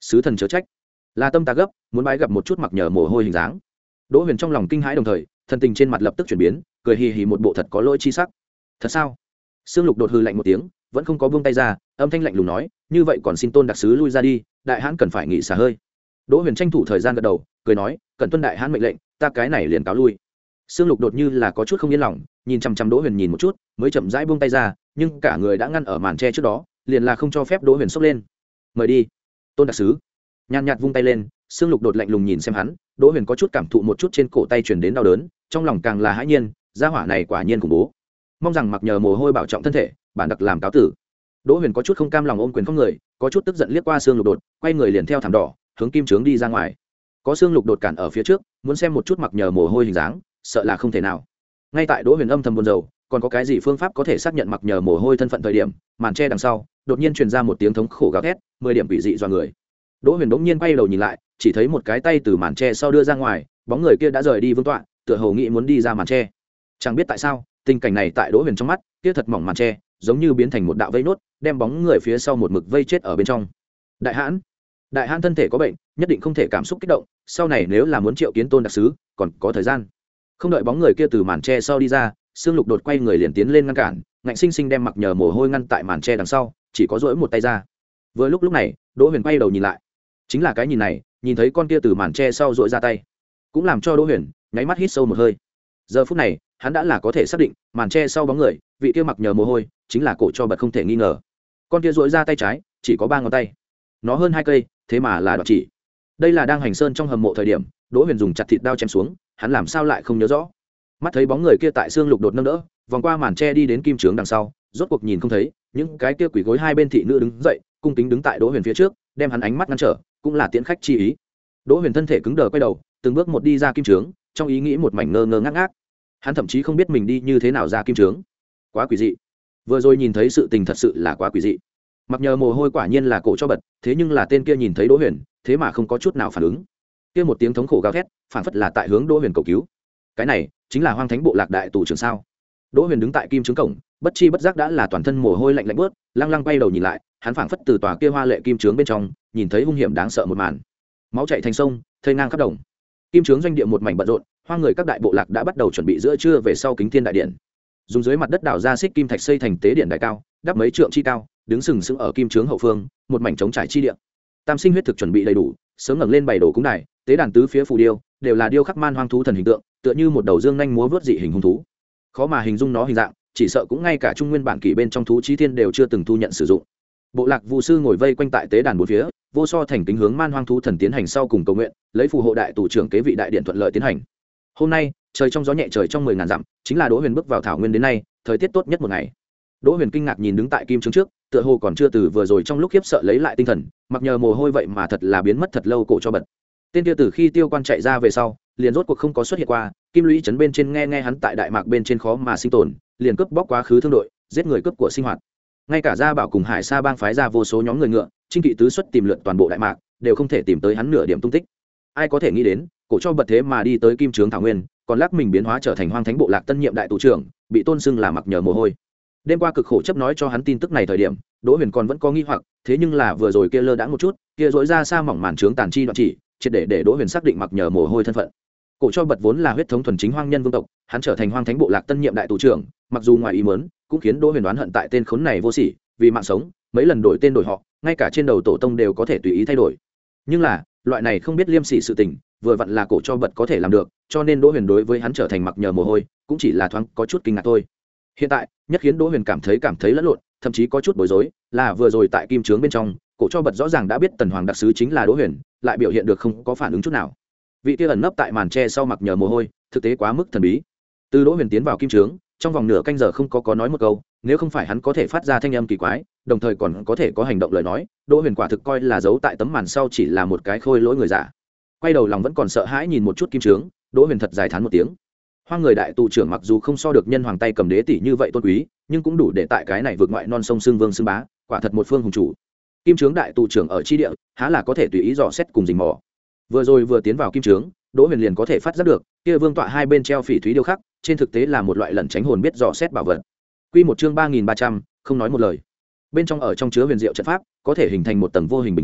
sứ thần chớ trách, là tâm ta gấp, muốn bái gặp một chút mặc nhờ mồ hôi hình dáng. Đỗ Huyền trong lòng kinh hãi đồng thời thần tình trên mặt lập tức chuyển biến, cười hì hì một bộ thật có lỗi chi sắc. Thật sao? Sương Lục đột hừ lạnh một tiếng, vẫn không có buông tay ra, âm thanh lạnh lùng nói, như vậy còn xin tôn đặc sứ lui ra đi, đại hãn cần phải nghỉ xả hơi. Đỗ Huyền tranh thủ thời gian gật đầu, cười nói, cần tuân đại hãn mệnh lệnh, ta cái này liền cáo lui. Sương Lục đột như là có chút không yên lòng, nhìn chằm chằm Đỗ Huyền nhìn một chút, mới chậm rãi buông tay ra, nhưng cả người đã ngăn ở màn tre trước đó, liền là không cho phép Đỗ Huyền xốc lên. Mời đi, tôn đặc sứ. Nhàn nhạt vung tay lên, Sương Lục đột lạnh lùng nhìn xem hắn, Đỗ Huyền có chút cảm thụ một chút trên cổ tay truyền đến đau đớn, trong lòng càng là hãi nhiên, gia hỏa này quả nhiên khủng bố. Mong rằng mặc nhờ mồ hôi bảo trọng thân thể, bản đặc làm cáo tử. Đỗ Huyền có chút không cam lòng ôm quyền không người, có chút tức giận liếc qua Sương Lục đột, quay người liền theo thảm đỏ, hướng kim trướng đi ra ngoài. Có Sương Lục đột cản ở phía trước, muốn xem một chút mặc nhờ mồ hôi hình dáng, sợ là không thể nào. Ngay tại Đỗ Huyền âm thầm buồn rầu, còn có cái gì phương pháp có thể xác nhận mặc nhờ mồ hôi thân phận thời điểm, màn che đằng sau, đột nhiên truyền ra một tiếng thống khổ gào thét, mười điểm quỷ dị dọa người. Đỗ Huyền bỗng nhiên quay đầu nhìn lại, chỉ thấy một cái tay từ màn tre sau đưa ra ngoài, bóng người kia đã rời đi vương tọa, tựa hồ nghĩ muốn đi ra màn tre. Chẳng biết tại sao, tình cảnh này tại Đỗ Huyền trong mắt, kia thật mỏng màn tre, giống như biến thành một đạo vây nốt, đem bóng người phía sau một mực vây chết ở bên trong. Đại hãn, đại hãn thân thể có bệnh, nhất định không thể cảm xúc kích động, sau này nếu là muốn triệu kiến tôn đặc sứ, còn có thời gian. Không đợi bóng người kia từ màn tre sau đi ra, Sương Lục đột quay người liền tiến lên ngăn cản, ngạnh sinh sinh đem mặc nhờ mồ hôi ngăn tại màn tre đằng sau, chỉ có duỗi một tay ra. Vừa lúc lúc này, Đỗ Huyền quay đầu nhìn lại, chính là cái nhìn này, nhìn thấy con kia từ màn tre sau duỗi ra tay, cũng làm cho Đỗ Huyền nháy mắt hít sâu một hơi. Giờ phút này, hắn đã là có thể xác định, màn tre sau bóng người, vị kia mặc nhờ mồ hôi, chính là Cổ Cho Bật không thể nghi ngờ. Con kia duỗi ra tay trái, chỉ có ba ngón tay, nó hơn hai cây, thế mà là đoạt chỉ. Đây là đang hành sơn trong hầm mộ thời điểm, Đỗ Huyền dùng chặt thịt đao chém xuống, hắn làm sao lại không nhớ rõ. Mắt thấy bóng người kia tại Sương Lục đột nâng đỡ, vòng qua màn tre đi đến kim trướng đằng sau, rốt cuộc nhìn không thấy, những cái kia quỷ gối hai bên thị nữ đứng dậy, cung kính đứng tại Đỗ Huyền phía trước, đem hắn ánh mắt ngăn trở, cũng là tiễn khách chi ý. Đỗ Huyền thân thể cứng đờ quay đầu, từng bước một đi ra kim trướng, trong ý nghĩ một mảnh ngơ ngơ ngác ngác. Hắn thậm chí không biết mình đi như thế nào ra kim trướng. Quá quỷ dị. Vừa rồi nhìn thấy sự tình thật sự là quá quỷ dị. Mặc nhờ mồ hôi quả nhiên là Cổ Cho Bật, thế nhưng là tên kia nhìn thấy Đỗ Huyền, thế mà không có chút nào phản ứng. Kia một tiếng thống khổ gào thét, phản phất là tại hướng Đỗ Huyền cầu cứu. Cái này chính là Hoang Thánh bộ lạc đại tù trưởng sao? Đỗ Huyền đứng tại kim trướng cổng, bất chi bất giác đã là toàn thân mồ hôi lạnh lạnh buốt, lăng lăng quay đầu nhìn lại, hắn phảng phất từ tòa kia hoa lệ kim trướng bên trong, nhìn thấy hung hiểm đáng sợ một màn. Máu chảy thành sông, thây ngang khắp đồng. Kim trướng doanh địa một mảnh bận rộn, hoang người các đại bộ lạc đã bắt đầu chuẩn bị giữa trưa về sau kính thiên đại điện. Dùng dưới mặt đất đào ra xích kim thạch xây thành tế điện đại cao, đắp mấy trượng chi cao, đứng sừng sững ở kim trướng hậu phương, một mảnh trống trải chi địa. Tam sinh huyết thực chuẩn bị đầy đủ, sớm ngẩng lên bày đồ cúng đài, tế đàn tứ phía phù điêu, đều là điêu khắc man hoang thú thần hình tượng, tựa như một đầu dương nhanh múa vớt dị hình hung thú. Khó mà hình dung nó hình dạng, chỉ sợ cũng ngay cả trung nguyên bản kỷ bên trong thú chí thiên đều chưa từng thu nhận sử dụng. Bộ lạc vu sư ngồi vây quanh tại tế đàn bốn phía, vô so thành kính hướng man hoang thú thần tiến hành sau cùng cầu nguyện, lấy phù hộ đại tù trưởng kế vị đại điện thuận lợi tiến hành. Hôm nay, trời trong gió nhẹ trời trong mười ngàn dặm, chính là Đỗ Huyền bước vào thảo nguyên đến nay, thời tiết tốt nhất một ngày. Đỗ Huyền kinh ngạc nhìn đứng tại kim trướng trước, tựa hồ còn chưa từ vừa rồi trong lúc khiếp sợ lấy lại tinh thần, mặc nhờ mồ hôi vậy mà thật là biến mất thật lâu Cổ Cho Bật. Tên kia từ khi tiêu quan chạy ra về sau, liền rốt cuộc không có xuất hiện qua, kim lũy trấn bên trên nghe nghe hắn tại đại mạc bên trên khó mà sinh tồn, liền cướp bóc quá khứ thương đội, giết người cướp của sinh hoạt. Ngay cả Gia Bảo cùng Hải Sa bang phái ra vô số nhóm người ngựa, chinh kỵ tứ xuất tìm lượn toàn bộ đại mạc, đều không thể tìm tới hắn nửa điểm tung tích. Ai có thể nghĩ đến, Cổ Cho Bật thế mà đi tới kim trướng thảo nguyên, còn lắc mình biến hóa trở thành Hoang Thánh bộ lạc tân nhiệm đại tù trưởng, bị tôn xưng là mặc nhờ mồ hôi. Đêm qua cực khổ chấp nói cho hắn tin tức này thời điểm, Đỗ Huyền còn vẫn có nghi hoặc, thế nhưng là vừa rồi kia lơ đãng một chút, kia rỗi ra xa mỏng màn trướng tàn chi đoạn chỉ, triệt để để Đỗ Huyền xác định mặc nhờ mồ hôi thân phận. Cổ Cho Bật vốn là huyết thống thuần chính hoang nhân vương tộc, hắn trở thành Hoang Thánh bộ lạc tân nhiệm đại tù trưởng, mặc dù ngoài ý muốn, cũng khiến Đỗ Huyền đoán hận tại tên khốn này vô sỉ, vì mạng sống, mấy lần đổi tên đổi họ, ngay cả trên đầu tổ tông đều có thể tùy ý thay đổi. Nhưng là, loại này không biết liêm sỉ sự tình, vừa vặn là Cổ Cho Bật có thể làm được, cho nên Đỗ Huyền đối với hắn trở thành mặc nhờ mồ hôi, cũng chỉ là thoáng có chút kinh ngạc thôi. Hiện tại, nhất khiến Đỗ Huyền cảm thấy cảm thấy lẫn lộn, thậm chí có chút bối rối, là vừa rồi tại kim trướng bên trong, Cổ Cho Bật rõ ràng đã biết Tần Hoàng đặc sứ chính là Đỗ Huyền, lại biểu hiện được không có phản ứng chút nào. Vị kia ẩn nấp tại màn tre sau mặc nhờ mồ hôi, thực tế quá mức thần bí. Từ Đỗ Huyền tiến vào kim trướng, trong vòng nửa canh giờ không có có nói một câu, nếu không phải hắn có thể phát ra thanh âm kỳ quái, đồng thời còn có thể có hành động lời nói, Đỗ Huyền quả thực coi là giấu tại tấm màn sau chỉ là một cái khôi lỗi người giả. Quay đầu lòng vẫn còn sợ hãi nhìn một chút kim trướng, Đỗ Huyền thật dài thán một tiếng. Hoang người đại tù trưởng mặc dù không so được nhân hoàng tay cầm đế tỷ như vậy tôn quý, nhưng cũng đủ để tại cái này vượt ngoại non sông xương vương xương bá, quả thật một phương hùng chủ. Kim trướng đại tù trưởng ở chi địa, há là có thể tùy ý dò xét cùng rình mò. Vừa rồi vừa tiến vào kim trướng, Đỗ Huyền liền có thể phát giác được, kia vương tọa hai bên treo phỉ thúy điêu khắc, trên thực tế là một loại lẩn tránh hồn biết dò xét bảo vật. Quy một chương ba nghìn ba trăm, không nói một lời. Bên trong ở trong chứa huyền diệu trận pháp, có thể hình thành một tầng vô hình bình chướng,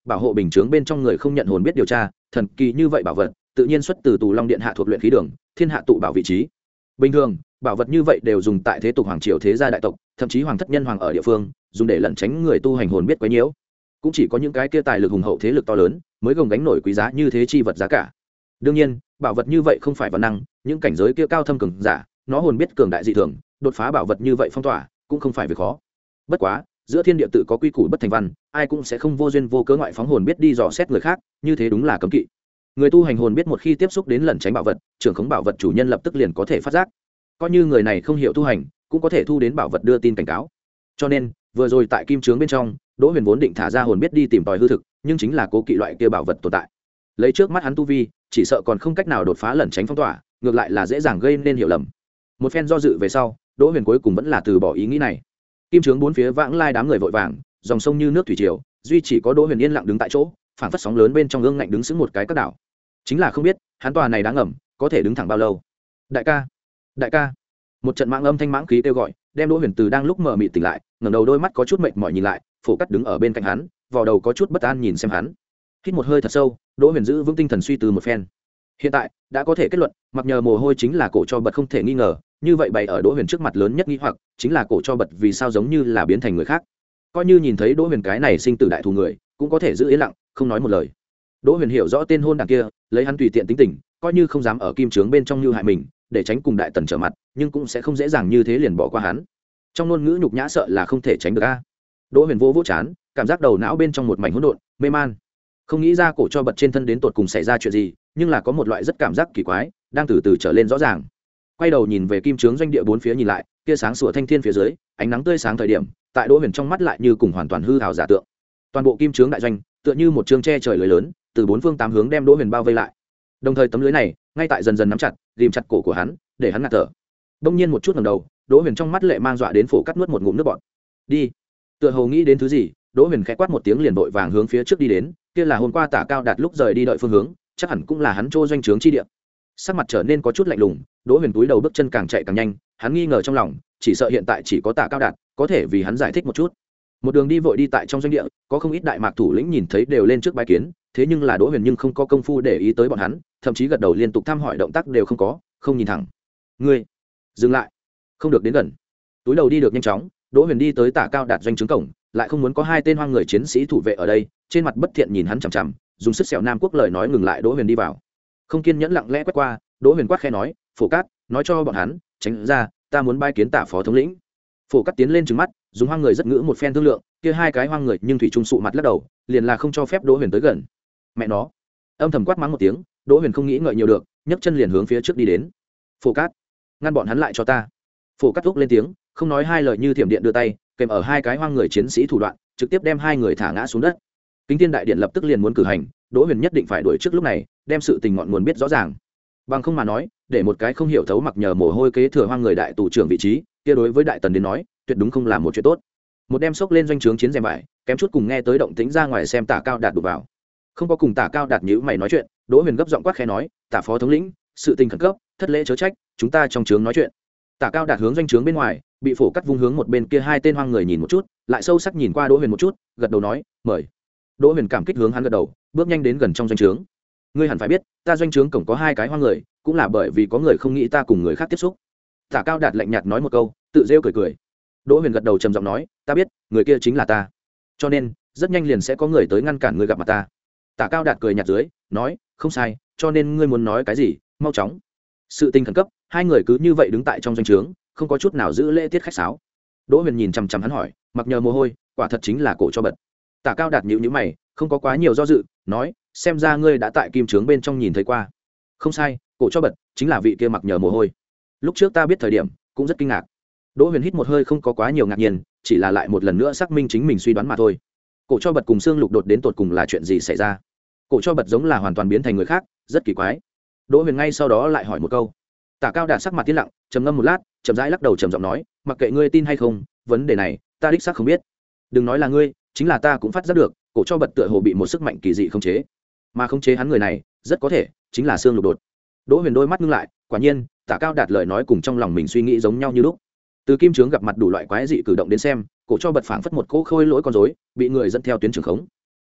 bảo hộ bình chướng bên trong người không nhận hồn biết điều tra, thần kỳ như vậy bảo vật tự nhiên xuất từ Tù Long Điện hạ thuộc luyện khí đường, thiên hạ tụ bảo vị trí. Bình thường, bảo vật như vậy đều dùng tại thế tục hoàng triều thế gia đại tộc, thậm chí hoàng thất nhân hoàng ở địa phương, dùng để lẩn tránh người tu hành hồn biết quấy nhiễu. Cũng chỉ có những cái kia tài lực hùng hậu thế lực to lớn mới gồng gánh nổi quý giá như thế chi vật giá cả. Đương nhiên, bảo vật như vậy không phải vật năng, những cảnh giới kia cao thâm cường giả, nó hồn biết cường đại dị thường, đột phá bảo vật như vậy phong tỏa, cũng không phải việc khó. Bất quá, giữa thiên địa tự có quy củ bất thành văn, ai cũng sẽ không vô duyên vô cớ ngoại phóng hồn biết đi dò xét người khác, như thế đúng là cấm kỵ. Người tu hành hồn biết một khi tiếp xúc đến lẩn tránh bảo vật, trưởng khống bảo vật chủ nhân lập tức liền có thể phát giác. Coi như người này không hiểu tu hành, cũng có thể thu đến bảo vật đưa tin cảnh cáo. Cho nên, vừa rồi tại kim trướng bên trong, Đỗ Huyền vốn định thả ra hồn biết đi tìm tòi hư thực, nhưng chính là cố kỵ loại kia bảo vật tồn tại. Lấy trước mắt hắn tu vi, chỉ sợ còn không cách nào đột phá lẩn tránh phong tỏa, ngược lại là dễ dàng gây nên hiểu lầm. Một phen do dự về sau, Đỗ Huyền cuối cùng vẫn là từ bỏ ý nghĩ này. Kim trướng bốn phía vãng lai đám người vội vàng, dòng sông như nước thủy triều, duy chỉ có Đỗ Huyền yên lặng đứng tại chỗ, phảng phất sóng lớn bên trong ương ngạnh đứng sững một cái các đảo. Chính là không biết, hắn tòa này đáng ngầm, có thể đứng thẳng bao lâu. Đại ca, đại ca. Một trận mãng âm thanh mãng khí kêu gọi, đem Đỗ Huyền từ đang lúc mờ mịt tỉnh lại, ngẩng đầu đôi mắt có chút mệt mỏi nhìn lại, Phổ Cắt đứng ở bên cạnh hắn, vò đầu có chút bất an nhìn xem hắn. Hít một hơi thật sâu, Đỗ Huyền giữ vững tinh thần suy tư một phen. Hiện tại đã có thể kết luận, mặc nhờ mồ hôi chính là cổ cho bật không thể nghi ngờ, như vậy bày ở Đỗ Huyền trước mặt lớn nhất nghi hoặc chính là cổ cho bật vì sao giống như là biến thành người khác. Coi như nhìn thấy Đỗ Huyền cái này sinh tử đại thù người, cũng có thể giữ yên lặng, không nói một lời. Đỗ Huyền hiểu rõ tên hôn đảng kia, lấy hắn tùy tiện tính tình, coi như không dám ở kim trướng bên trong như hại mình, để tránh cùng đại tần trở mặt, nhưng cũng sẽ không dễ dàng như thế liền bỏ qua hắn. Trong ngôn ngữ nhục nhã sợ là không thể tránh được a. Đỗ Huyền vô vô chán, cảm giác đầu não bên trong một mảnh hỗn độn, mê man. Không nghĩ ra cổ cho bật trên thân đến tột cùng xảy ra chuyện gì, nhưng là có một loại rất cảm giác kỳ quái, đang từ từ trở lên rõ ràng. Quay đầu nhìn về kim trướng doanh địa bốn phía nhìn lại, tia sáng sủa thanh thiên phía dưới, ánh nắng tươi sáng thời điểm, tại Đỗ Huyền trong mắt lại như cùng hoàn toàn hư ảo giả tượng. Toàn bộ kim trướng đại doanh, tựa như một trường che trời lưới lớn, từ bốn phương tám hướng đem Đỗ Huyền bao vây lại. Đồng thời tấm lưới này, ngay tại dần dần nắm chặt, ghìm chặt cổ của hắn, để hắn ngạt thở. Đông nhiên một chút ngẩng đầu, Đỗ Huyền trong mắt lệ mang dọa đến Phổ Cắt nuốt một ngụm nước bọt. Đi. Tựa hồ nghĩ đến thứ gì, Đỗ Huyền khẽ quát một tiếng liền vội vàng hướng phía trước đi đến, kia là hôm qua Tả Cao Đạt lúc rời đi đợi phương hướng, chắc hẳn cũng là hắn trô doanh trướng chi địa. Sắc mặt trở nên có chút lạnh lùng, Đỗ Huyền túi đầu bước chân càng chạy càng nhanh, hắn nghi ngờ trong lòng, chỉ sợ hiện tại chỉ có Tả Cao Đạt có thể vì hắn giải thích một chút. Một đường đi vội đi tại trong doanh địa, có không ít đại mạc thủ lĩnh nhìn thấy đều lên trước bái kiến, thế nhưng là Đỗ Huyền nhưng không có công phu để ý tới bọn hắn, thậm chí gật đầu liên tục thăm hỏi động tác đều không có, không nhìn thẳng. Ngươi, dừng lại, không được đến gần. Túi đầu đi được nhanh chóng, Đỗ Huyền đi tới Tả Cao Đạt doanh trướng cổng, lại không muốn có hai tên hoang người chiến sĩ thủ vệ ở đây, trên mặt bất thiện nhìn hắn chằm chằm, dùng sức sẹo nam quốc lời nói ngừng lại Đỗ Huyền đi vào. Không kiên nhẫn lặng lẽ quét qua, Đỗ Huyền quát khẽ nói, Phổ Cát, nói cho bọn hắn tránh ra, ta muốn bái kiến Tả phó thống lĩnh. Phổ Cát tiến lên trừng mắt, dùng hoang người rất ngữ một phen thương lượng, kia hai cái hoang người nhưng thủy trung sụ mặt lắc đầu, liền là không cho phép Đỗ Huyền tới gần. Mẹ nó, âm thầm quát mắng một tiếng, Đỗ Huyền không nghĩ ngợi nhiều được, nhấc chân liền hướng phía trước đi đến. Phổ Cát, ngăn bọn hắn lại cho ta. Phổ Cát thúc lên tiếng, không nói hai lời như thiểm điện đưa tay, kèm ở hai cái hoang người chiến sĩ thủ đoạn, trực tiếp đem hai người thả ngã xuống đất. Kính Thiên đại điện lập tức liền muốn cử hành, Đỗ Huyền nhất định phải đuổi trước lúc này, đem sự tình ngọn nguồn biết rõ ràng. Bằng không mà nói, để một cái không hiểu thấu mặc nhờ mồ hôi kế thừa hoang người đại tù trưởng vị trí, kia đối với đại tần đến nói, tuyệt đúng không là một chuyện tốt. Một đem sốc lên doanh trướng chiến rèm vải, kém chút cùng nghe tới động tĩnh ra ngoài xem Tả Cao Đạt đụng vào. Không có cùng Tả Cao Đạt nhíu mày nói chuyện, Đỗ Huyền gấp giọng quát khẽ nói, Tả phó thống lĩnh, sự tình khẩn cấp, thất lễ chớ trách, chúng ta trong trướng nói chuyện. Tả Cao Đạt hướng doanh trướng bên ngoài, bị Phổ Cắt vung hướng một bên kia hai tên hoang người nhìn một chút, lại sâu sắc nhìn qua Đỗ Huyền một chút, gật đầu nói, mời. Đỗ Huyền cảm kích hướng hắn gật đầu, bước nhanh đến gần trong doanh trướng. Ngươi hẳn phải biết, ta doanh trướng cổng có hai cái hoang người, cũng là bởi vì có người không nghĩ ta cùng người khác tiếp xúc. Tả Cao Đạt lạnh nhạt nói một câu, tự rêu cười cười. Đỗ Huyền gật đầu trầm giọng nói, ta biết, người kia chính là ta. Cho nên, rất nhanh liền sẽ có người tới ngăn cản ngươi gặp mặt ta. Tả Cao Đạt cười nhạt dưới, nói, không sai, cho nên ngươi muốn nói cái gì, mau chóng. Sự tình khẩn cấp, hai người cứ như vậy đứng tại trong doanh trướng, không có chút nào giữ lễ tiết khách sáo. Đỗ Huyền nhìn chằm chằm hắn hỏi, mặc nhờ mồ hôi, quả thật chính là cổ cho bật. Tả Cao Đạt nhíu nhíu mày, không có quá nhiều do dự, nói, xem ra ngươi đã tại kim trướng bên trong nhìn thấy qua. Không sai, cổ cho bật chính là vị kia mặc nhờ mồ hôi. Lúc trước ta biết thời điểm, cũng rất kinh ngạc. Đỗ Huyền hít một hơi không có quá nhiều ngạc nhiên, chỉ là lại một lần nữa xác minh chính mình suy đoán mà thôi. Cổ cho bật cùng xương lục đột đến tột cùng là chuyện gì xảy ra? Cổ cho bật giống là hoàn toàn biến thành người khác, rất kỳ quái. Đỗ Huyền ngay sau đó lại hỏi một câu. Tả Cao Đạt sắc mặt tiến lặng, trầm ngâm một lát, chậm rãi lắc đầu trầm giọng nói, mặc kệ ngươi tin hay không, vấn đề này ta đích xác không biết. Đừng nói là ngươi, chính là ta cũng phát giác được, cổ cho bật tựa hồ bị một sức mạnh kỳ dị khống chế, mà khống chế hắn người này, rất có thể chính là xương lục đột. Đỗ Huyền đôi mắt ngưng lại, quả nhiên, Tả Cao Đạt lời nói cùng trong lòng mình suy nghĩ giống nhau như lúc. Từ kim trướng gặp mặt đủ loại quái dị cử động đến xem, cổ cho bật phảng phất một cỗ khôi lỗi con rối, bị người dẫn theo tuyến trường khống.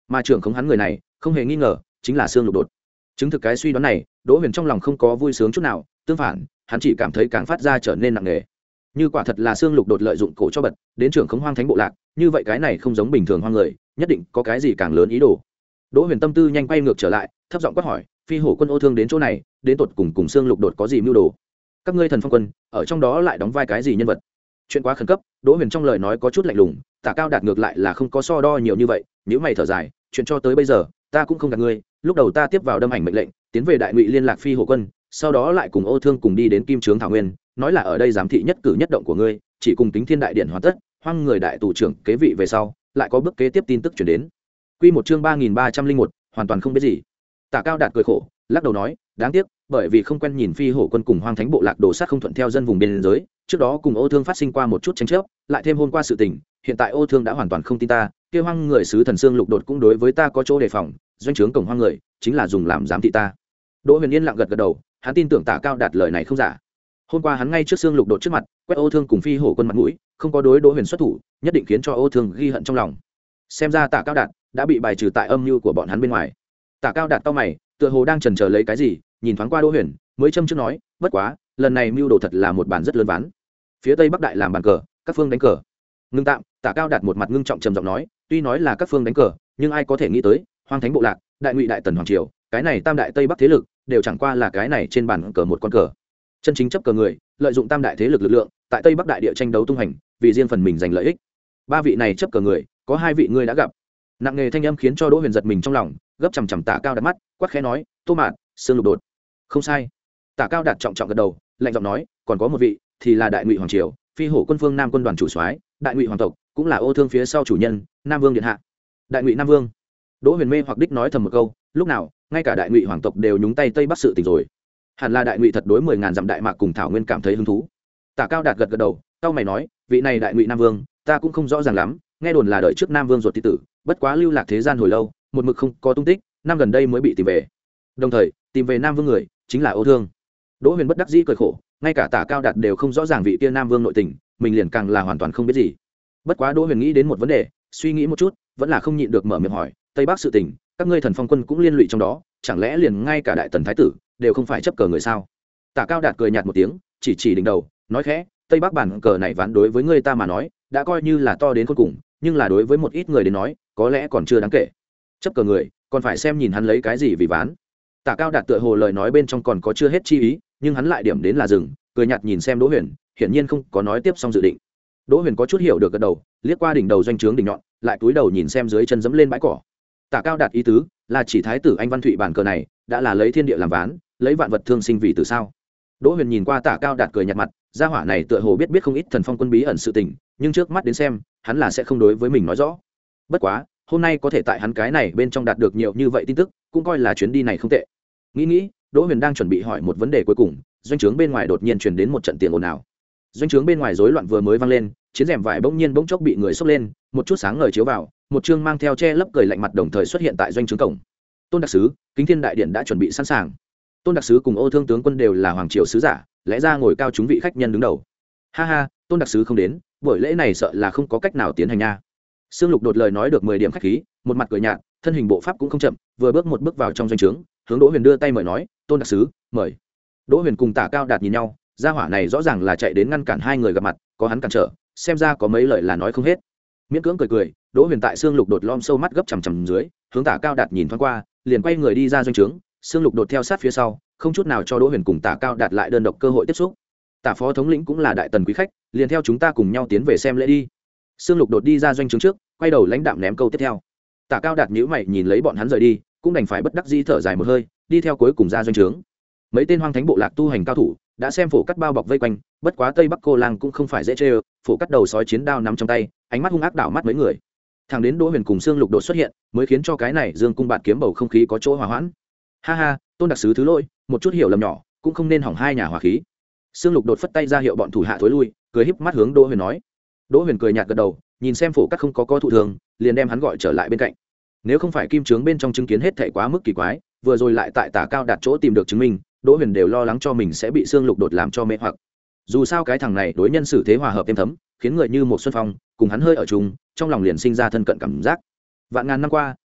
mà trưởng khống hắn người này không hề nghi ngờ chính là Sương Lục Đột. Chứng thực cái suy đoán này, Đỗ Huyền trong lòng không có vui sướng chút nào, tương phản hắn chỉ cảm thấy càng phát ra trở nên nặng nề. Như quả thật là Sương Lục Đột lợi dụng cổ cho bật đến trưởng khống Hoang Thánh bộ lạc, như vậy cái này không giống bình thường hoang người, nhất định có cái gì càng lớn ý đồ. Đỗ Huyền tâm tư nhanh quay ngược trở lại, thấp giọng quát hỏi, phi hổ quân Ô Thương đến chỗ này, đến tột cùng cùng Sương Lục Đột có gì mưu đồ? Các ngươi Thần Phong quân ở trong đó lại đóng vai cái gì nhân vật? Chuyện quá khẩn cấp, Đỗ Huyền trong lời nói có chút lạnh lùng, Tả Cao Đạt ngược lại là không có so đo nhiều như vậy, nếu mày thở dài, chuyện cho tới bây giờ, ta cũng không gạt ngươi, lúc đầu ta tiếp vào đâm ảnh mệnh lệnh, tiến về đại ngụy liên lạc phi hổ quân, sau đó lại cùng Ô Thương cùng đi đến Kim Trướng Thảo Nguyên, nói là ở đây giám thị nhất cử nhất động của ngươi, chỉ cùng Kính Thiên đại điện hoàn tất, hoang người đại tù trưởng kế vị về sau, lại có bước kế tiếp tin tức truyền đến. Quy một chương ba nghìn ba trăm linh một, hoàn toàn không biết gì. Tả Cao Đạt cười khổ, lắc đầu nói, đáng tiếc, bởi vì không quen nhìn phi hổ quân cùng Hoang Thánh bộ lạc đồ sát không thuận theo dân vùng biên giới, trước đó cùng Ô Thương phát sinh qua một chút tranh chấp, lại thêm hôm qua sự tình, hiện tại Ô Thương đã hoàn toàn không tin ta, kia hoang người sứ thần Sương Lục Đột cũng đối với ta có chỗ đề phòng, doanh trướng cổng hoang người chính là dùng làm giám thị ta. Đỗ Huyền Yên lặng gật gật đầu, hắn tin tưởng Tả Cao Đạt lời này không giả. Hôm qua hắn ngay trước Sương Lục Đột trước mặt, quét Ô Thương cùng phi hổ quân mặt mũi, không có đối Đỗ Huyền xuất thủ, nhất định khiến cho Ô Thương ghi hận trong lòng. Xem ra Tả Cao Đạt đã bị bài trừ tại âm mưu của bọn hắn bên ngoài. Tả Cao Đạt cau mày, tựa hồ đang chần chờ lấy cái gì, nhìn thoáng qua Đỗ Huyền, mới châm chước nói, bất quá, lần này mưu đồ thật là một bản rất lớn ván. Phía Tây Bắc Đại làm bàn cờ, các phương đánh cờ. Ngưng tạm, Tả Cao Đạt một mặt ngưng trọng trầm giọng nói, tuy nói là các phương đánh cờ, nhưng ai có thể nghĩ tới, Hoang Thánh bộ lạc, đại ngụy đại tần hoàng triều, cái này tam đại Tây Bắc thế lực, đều chẳng qua là cái này trên bàn cờ một con cờ. Chân chính chấp cờ người, lợi dụng tam đại thế lực lực lượng, tại Tây Bắc đại địa tranh đấu tung hành, vì riêng phần mình giành lợi ích. Ba vị này chấp cờ người, có hai vị ngươi đã gặp. Nặng nề thanh âm khiến cho Đỗ Huyền giật mình trong lòng, gấp chằm chằm Tả Cao Đạt mắt, quát khẽ nói, Tô Mạn, Sương Lục Đột. Không sai. Tả Cao Đạt trọng trọng gật đầu, lạnh giọng nói, còn có một vị, thì là đại ngụy hoàng triều, phi hổ quân phương Nam quân đoàn chủ soái, đại ngụy hoàng tộc, cũng là Ô Thương phía sau chủ nhân, Nam Vương điện hạ. Đại ngụy Nam Vương. Đỗ Huyền mê hoặc đích nói thầm một câu, lúc nào, ngay cả đại ngụy hoàng tộc đều nhúng tay Tây Bắc sự tình rồi. Hẳn là đại ngụy thật đối mười ngàn dặm đại mạc cùng thảo nguyên cảm thấy hứng thú. Tả Cao Đạt gật gật đầu, cao mày nói, vị này đại ngụy Nam Vương, ta cũng không rõ ràng lắm, nghe đồn là đợi trước Nam Vương ruột thị tử, bất quá lưu lạc thế gian hồi lâu, một mực không có tung tích, năm gần đây mới bị tìm về. Đồng thời, tìm về Nam Vương người, chính là Ô Thương. Đỗ Huyền bất đắc dĩ cười khổ, ngay cả Tả Cao Đạt đều không rõ ràng vị kia Nam Vương nội tình, mình liền càng là hoàn toàn không biết gì. Bất quá Đỗ Huyền nghĩ đến một vấn đề, suy nghĩ một chút, vẫn là không nhịn được mở miệng hỏi, Tây Bắc sự tình, các ngươi Thần Phong quân cũng liên lụy trong đó, chẳng lẽ liền ngay cả đại tần thái tử đều không phải chấp cờ người sao? Tả Cao Đạt cười nhạt một tiếng, chỉ chỉ đỉnh đầu, nói khẽ, Tây Bắc bản cờ này ván đối với ngươi ta mà nói, đã coi như là to đến cuối cùng, nhưng là đối với một ít người đến nói, có lẽ còn chưa đáng kể. Chấp cờ người, còn phải xem nhìn hắn lấy cái gì vì ván. Tả Cao Đạt tựa hồ lời nói bên trong còn có chưa hết chi ý, nhưng hắn lại điểm đến là dừng, cười nhạt nhìn xem Đỗ Huyền, hiển nhiên không có nói tiếp xong dự định. Đỗ Huyền có chút hiểu được gật đầu, liếc qua đỉnh đầu doanh trướng đỉnh nhọn, lại cúi đầu nhìn xem dưới chân dẫm lên bãi cỏ. Tả Cao Đạt ý tứ là chỉ thái tử anh Văn Thụy bản cờ này đã là lấy thiên địa làm ván, lấy vạn vật thương sinh vì từ sao? Đỗ Huyền nhìn qua Tả Cao Đạt cười nhạt mặt, gia hỏa này tựa hồ biết biết không ít Thần Phong quân bí ẩn sự tình, nhưng trước mắt đến xem, hắn là sẽ không đối với mình nói rõ. Bất quá, hôm nay có thể tại hắn cái này bên trong đạt được nhiều như vậy tin tức, cũng coi là chuyến đi này không tệ. Nghĩ nghĩ, Đỗ Huyền đang chuẩn bị hỏi một vấn đề cuối cùng, doanh trướng bên ngoài đột nhiên truyền đến một trận tiền ồn ào. Doanh trướng bên ngoài rối loạn vừa mới vang lên, chiến rèm vải bỗng nhiên bỗng chốc bị người xốc lên, một chút sáng ngời chiếu vào, một trương mang theo che lấp cười lạnh mặt đồng thời xuất hiện tại doanh trướng cổng. Tôn đặc sứ, Kính Thiên đại điện đã chuẩn bị sẵn sàng. Tôn đặc sứ cùng Ô Thương tướng quân đều là hoàng triều sứ giả, lẽ ra ngồi cao chúng vị khách nhân đứng đầu. Ha ha, Tôn đặc sứ không đến, buổi lễ này sợ là không có cách nào tiến hành nha. Sương Lục Đột lời nói được mười điểm khách khí, một mặt cười nhạt, thân hình bộ pháp cũng không chậm, vừa bước một bước vào trong doanh trướng, hướng Đỗ Huyền đưa tay mời nói, Tôn đặc sứ, mời. Đỗ Huyền cùng Tả Cao Đạt nhìn nhau, gia hỏa này rõ ràng là chạy đến ngăn cản hai người gặp mặt, có hắn cản trở, xem ra có mấy lời là nói không hết. Miễn cưỡng cười cười, Đỗ Huyền tại Sương Lục Đột lom sâu mắt gấp chằm chằm dưới, hướng Tả Cao Đạt nhìn thoáng qua, liền quay người đi ra doanh trướng. Sương Lục Đột theo sát phía sau, không chút nào cho Đỗ Huyền cùng Tả Cao Đạt lại đơn độc cơ hội tiếp xúc. Tả phó thống lĩnh cũng là đại tần quý khách, liền theo chúng ta cùng nhau tiến về xem lễ đi. Sương Lục Đột đi ra doanh trướng trước, quay đầu lãnh đạm ném câu tiếp theo. Tả Cao Đạt nhíu mày nhìn lấy bọn hắn rời đi, cũng đành phải bất đắc dĩ thở dài một hơi, đi theo cuối cùng ra doanh trướng. Mấy tên Hoang Thánh bộ lạc tu hành cao thủ đã xem phổ cắt bao bọc vây quanh, bất quá Tây Bắc cô lang cũng không phải dễ chơi, phổ cắt đầu sói chiến đao nắm trong tay, ánh mắt hung ác đảo mắt mấy người. Thằng đến Đỗ Huyền cùng Sương Lục Đột xuất hiện, mới khiến cho cái này Dương cung bạt kiếm bầu không khí có chỗ hòa hoãn. Ha ha, Tôn đặc sứ thứ lỗi, một chút hiểu lầm nhỏ, cũng không nên hỏng hai nhà hòa khí. Sương Lục Đột phất tay ra hiệu bọn thủ hạ thối lui, cười híp mắt hướng Đỗ Huyền nói. Đỗ Huyền cười nhạt gật đầu, nhìn xem phổ cắt không có có thụ thường, liền đem hắn gọi trở lại bên cạnh. Nếu không phải kim trướng bên trong chứng kiến hết thảy quá mức kỳ quái, vừa rồi lại tại Tả Cao Đạt chỗ tìm được chứng minh, Đỗ Huyền đều lo lắng cho mình sẽ bị Sương Lục Đột làm cho mê hoặc. Dù sao cái thằng này đối nhân xử thế hòa hợp êm thấm, khiến người như một xuân phong, cùng hắn hơi ở chung, trong lòng liền sinh ra thân cận cảm giác. Vạn ngàn năm qua,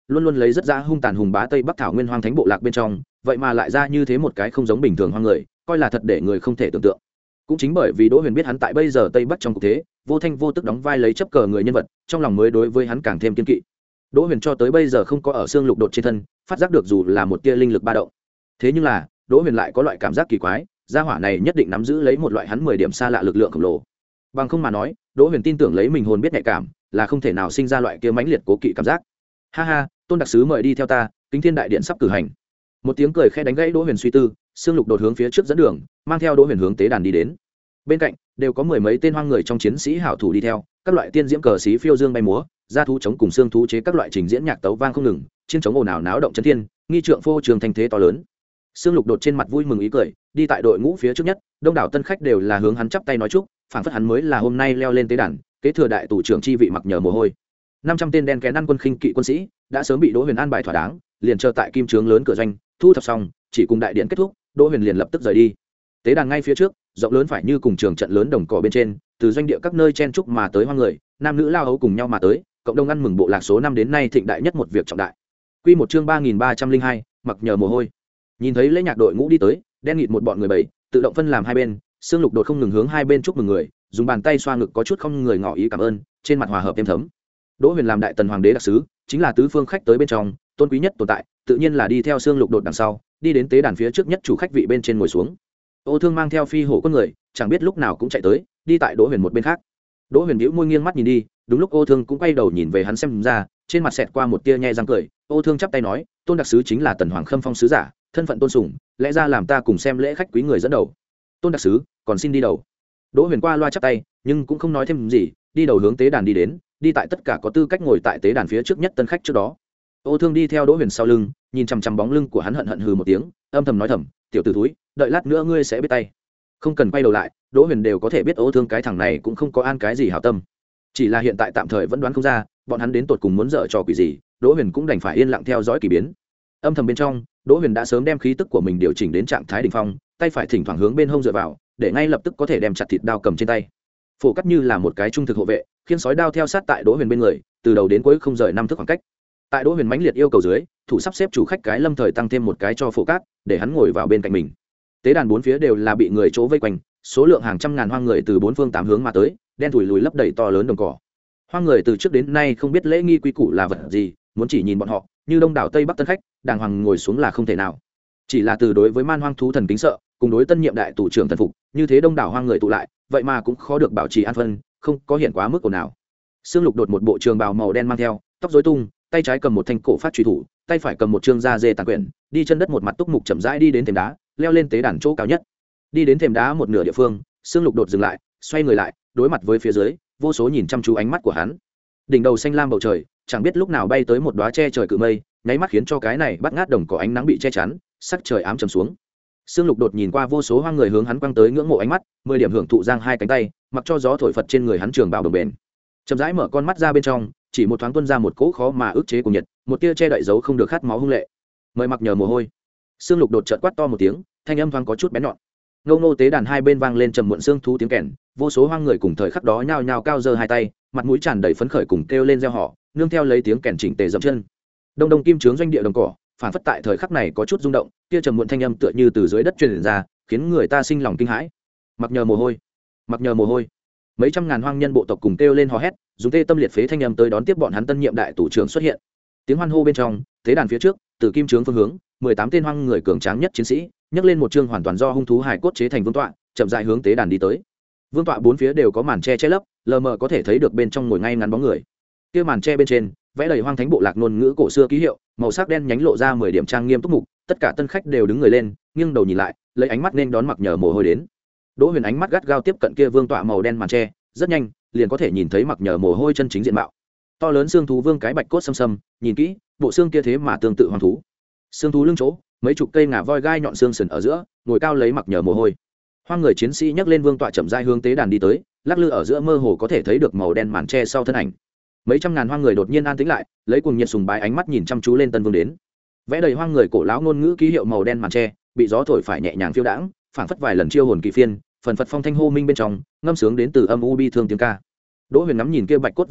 luôn luôn lấy rất ra hung tàn hùng bá tây bắc thảo nguyên hoang thánh bộ lạc bên trong vậy mà lại ra như thế một cái không giống bình thường hoang người, coi là thật để người không thể tưởng tượng. Cũng chính bởi vì Đỗ Huyền biết hắn tại bây giờ tây bắc trong cục thế vô thanh vô tức đóng vai lấy chấp cờ người nhân vật, trong lòng mới đối với hắn càng thêm kiên kỵ. Đỗ Huyền cho tới bây giờ không có ở xương lục đột trên thân phát giác được dù là một tia linh lực ba động. Thế nhưng là Đỗ Huyền lại có loại cảm giác kỳ quái, gia hỏa này nhất định nắm giữ lấy một loại hắn mười điểm xa lạ lực lượng khổng lồ. Bằng không mà nói, Đỗ Huyền tin tưởng lấy mình hồn biết nhạy cảm, là không thể nào sinh ra loại kia mãnh liệt cố kỵ cảm giác. Ha ha, Tôn đặc sứ mời đi theo ta, Kính Thiên đại điện sắp cử hành. Một tiếng cười khẽ đánh gãy Đỗ Huyền suy tư, xương lục đột hướng phía trước dẫn đường, mang theo Đỗ Huyền hướng tế đàn đi đến. Bên cạnh đều có mười mấy tên hoang người trong chiến sĩ hảo thủ đi theo, các loại tiên diễm cờ xí phiêu dương bay múa, gia thú chống cùng xương thú chế các loại trình diễn nhạc tấu vang không ngừng, chiến chống ồn ào náo động chấn thiên, nghi trượng phô trường thành thế to lớn. Xương lục đột trên mặt vui mừng ý cười, đi tại đội ngũ phía trước nhất, đông đảo tân khách đều là hướng hắn chắp tay nói chúc, phảng phất hắn mới là hôm nay leo lên tế đàn, kế thừa đại tù trưởng chi vị mặc nhờ mồ hôi. năm trăm tên đen kén ăn quân khinh kỵ quân sĩ đã sớm bị Đỗ Huyền an bài thỏa đáng, liền chờ tại kim trướng lớn cửa doanh, thu thập xong, chỉ cùng đại điện kết thúc, Đỗ Huyền liền lập tức rời đi. Tế đàn ngay phía trước, rộng lớn phải như cùng trường trận lớn đồng cỏ bên trên, từ doanh địa các nơi chen chúc mà tới hoang người, nam nữ lao hấu cùng nhau mà tới, cộng đồng ăn mừng bộ lạc số năm đến nay thịnh đại nhất một việc trọng đại. Quy một chương ba nghìn ba trăm linh hai, mặc nhờ mồ hôi. Nhìn thấy lễ nhạc đội ngũ đi tới, đen nghịt một bọn người bảy, tự động phân làm hai bên, xương lục đột không ngừng hướng hai bên chúc mừng người, dùng bàn tay xoa ngực có chút không người ngỏ ý cảm ơn, trên mặt hòa hợp êm thấm. Đỗ Huyền làm đại tần hoàng đế đặc sứ, chính là tứ phương khách tới bên trong, tôn quý nhất tồn tại, tự nhiên là đi theo xương lục đột đằng sau, đi đến tế đàn phía trước nhất chủ khách vị bên trên ngồi xuống. Ô Thương mang theo phi hổ quân người, chẳng biết lúc nào cũng chạy tới, đi tại Đỗ Huyền một bên khác. Đỗ Huyền nhíu môi nghiêng mắt nhìn đi, đúng lúc Ô Thương cũng quay đầu nhìn về hắn xem ra, trên mặt xẹt qua một tia nhe răng cười. Ô Thương chắp tay nói, Tôn đặc sứ chính là tần hoàng khâm phong sứ giả, thân phận tôn sùng, lẽ ra làm ta cùng xem lễ khách quý người dẫn đầu. Tôn đặc sứ, còn xin đi đầu. Đỗ Huyền qua loa chắp tay, nhưng cũng không nói thêm gì, đi đầu hướng tế đàn đi đến, đi tại tất cả có tư cách ngồi tại tế đàn phía trước nhất tân khách trước đó. Ô Thương đi theo Đỗ Huyền sau lưng, nhìn chằm chằm bóng lưng của hắn hận hận hừ một tiếng, âm thầm nói thầm, tiểu tử thúi, đợi lát nữa ngươi sẽ biết tay. Không cần quay đầu lại, Đỗ Huyền đều có thể biết Ô Thương cái thằng này cũng không có an cái gì hảo tâm, chỉ là hiện tại tạm thời vẫn đoán không ra bọn hắn đến tột cùng muốn dở trò quỷ gì. Đỗ Huyền cũng đành phải yên lặng theo dõi kỳ biến. Âm thầm bên trong, Đỗ Huyền đã sớm đem khí tức của mình điều chỉnh đến trạng thái đỉnh phong, tay phải thỉnh thoảng hướng bên hông dựa vào, để ngay lập tức có thể đem chặt thịt đao cầm trên tay. Phổ cắt như là một cái trung thực hộ vệ, khiên sói đao theo sát tại Đỗ Huyền bên người, từ đầu đến cuối không rời năm thước khoảng cách. Tại Đỗ Huyền mãnh liệt yêu cầu dưới, thủ sắp xếp chủ khách cái lâm thời tăng thêm một cái cho Phổ cát, để hắn ngồi vào bên cạnh mình. Tế đàn bốn phía đều là bị người chỗ vây quanh, số lượng hàng trăm ngàn hoang người từ bốn phương tám hướng mà tới, đen thủi lùi lấp đầy to lớn đồng cỏ. Hoang người từ trước đến nay không biết lễ nghi quy củ là vật gì, muốn chỉ nhìn bọn họ như đông đảo tây bắc tân khách đàng hoàng ngồi xuống là không thể nào. Chỉ là từ đối với man hoang thú thần kính sợ, cùng đối tân nhiệm đại tù trưởng thần phục, như thế đông đảo hoang người tụ lại, vậy mà cũng khó được bảo trì an phân, không có hiện quá mức ồn nào. Xương lục đột một bộ trường bào màu đen mang theo, tóc rối tung, tay trái cầm một thanh cổ phát truy thủ, tay phải cầm một trương da dê tàn quyển, đi chân đất một mặt túc mục chậm rãi đi đến thềm đá, leo lên tế đàn chỗ cao nhất. Đi đến thềm đá một nửa địa phương, xương lục đột dừng lại, xoay người lại, đối mặt với phía dưới, vô số nhìn chăm chú ánh mắt của hắn. Đỉnh đầu xanh lam bầu trời, chẳng biết lúc nào bay tới một đóa che trời cự mây, nháy mắt khiến cho cái này bắt ngát đồng cỏ ánh nắng bị che chắn, sắc trời ám trầm xuống. Xương lục đột nhìn qua vô số hoang người hướng hắn quăng tới ngưỡng mộ ánh mắt, mười điểm hưởng thụ giang hai cánh tay, mặc cho gió thổi phật trên người hắn trường bào đồng bền. Chậm rãi mở con mắt ra bên trong, chỉ một thoáng tuôn ra một cỗ khó mà ức chế của nhiệt, một tia che đậy dấu không được khát máu hung lệ. Mời mặc nhờ mồ hôi. Xương lục đột chợt quát to một tiếng, thanh âm thoáng có chút bén nhọn. Ngô ngô tế đàn hai bên vang lên trầm muộn xương thú tiếng kèn, vô số hoang người cùng thời khắc đó nhao nhao cao giơ hai tay, mặt mũi tràn đầy phấn khởi cùng kêu lên reo hò, nương theo lấy tiếng kèn chỉnh tề dậm chân. Đông đông kim trướng doanh địa đồng cỏ, phản phất tại thời khắc này có chút rung động, kia trầm muộn thanh âm tựa như từ dưới đất truyền ra, khiến người ta sinh lòng kinh hãi. Mặc nhờ mồ hôi, mặc nhờ mồ hôi. Mấy trăm ngàn hoang nhân bộ tộc cùng kêu lên hò hét, dùng tê tâm liệt phế thanh âm tới đón tiếp bọn hắn tân nhiệm đại tù trưởng xuất hiện. Tiếng hoan hô bên trong, tế đàn phía trước, từ kim trướng phương hướng, mười tám tên hoang người cường tráng nhất chiến sĩ, nhấc lên một chương hoàn toàn do hung thú hài cốt chế thành vương tọa, chậm rãi hướng tế đàn đi tới. Vương tọa bốn phía đều có màn che che lấp, lờ mờ có thể thấy được bên trong ngồi ngay ngắn bóng người. Kia màn che bên trên, vẽ đầy hoang thánh bộ lạc ngôn ngữ cổ xưa ký hiệu, màu sắc đen nhánh lộ ra mười điểm trang nghiêm túc mục, tất cả tân khách đều đứng người lên, nghiêng đầu nhìn lại, lấy ánh mắt nên đón mặc nhờ mồ hôi đến. Đỗ Huyền ánh mắt gắt gao tiếp cận kia vương tọa màu đen màn che, rất nhanh, liền có thể nhìn thấy mặc nhờ mồ hôi chân chính diện mạo. To lớn xương thú vương cái bạch cốt xâm xâm, nhìn kỹ, bộ xương kia thế mà tương tự hoàng thú. Xương thú lưng chỗ, mấy chục cây ngà voi gai nhọn xương sườn ở giữa, ngồi cao lấy mặc nhờ mồ hôi. Hoang người chiến sĩ nhấc lên vương tọa chậm rãi hướng tế đàn đi tới, lắc lư ở giữa mơ hồ có thể thấy được màu đen màn che sau thân ảnh. Mấy trăm ngàn hoang người đột nhiên an tĩnh lại, lấy cuồng nhiệt sùng bái ánh mắt nhìn chăm chú lên tân vương đến. Vẽ đầy hoang người cổ lão ngôn ngữ ký hiệu màu đen màn che, bị gió thổi phải nhẹ nhàng phiêu đãng, phảng phất vài lần chiêu hồn kỳ phiên, phần phật phong thanh hô minh bên trong, ngâm sướng đến từ âm u bi thương tiếng ca. Đỗ Huyền ngắm nhìn kia bạch cốt vương tọa,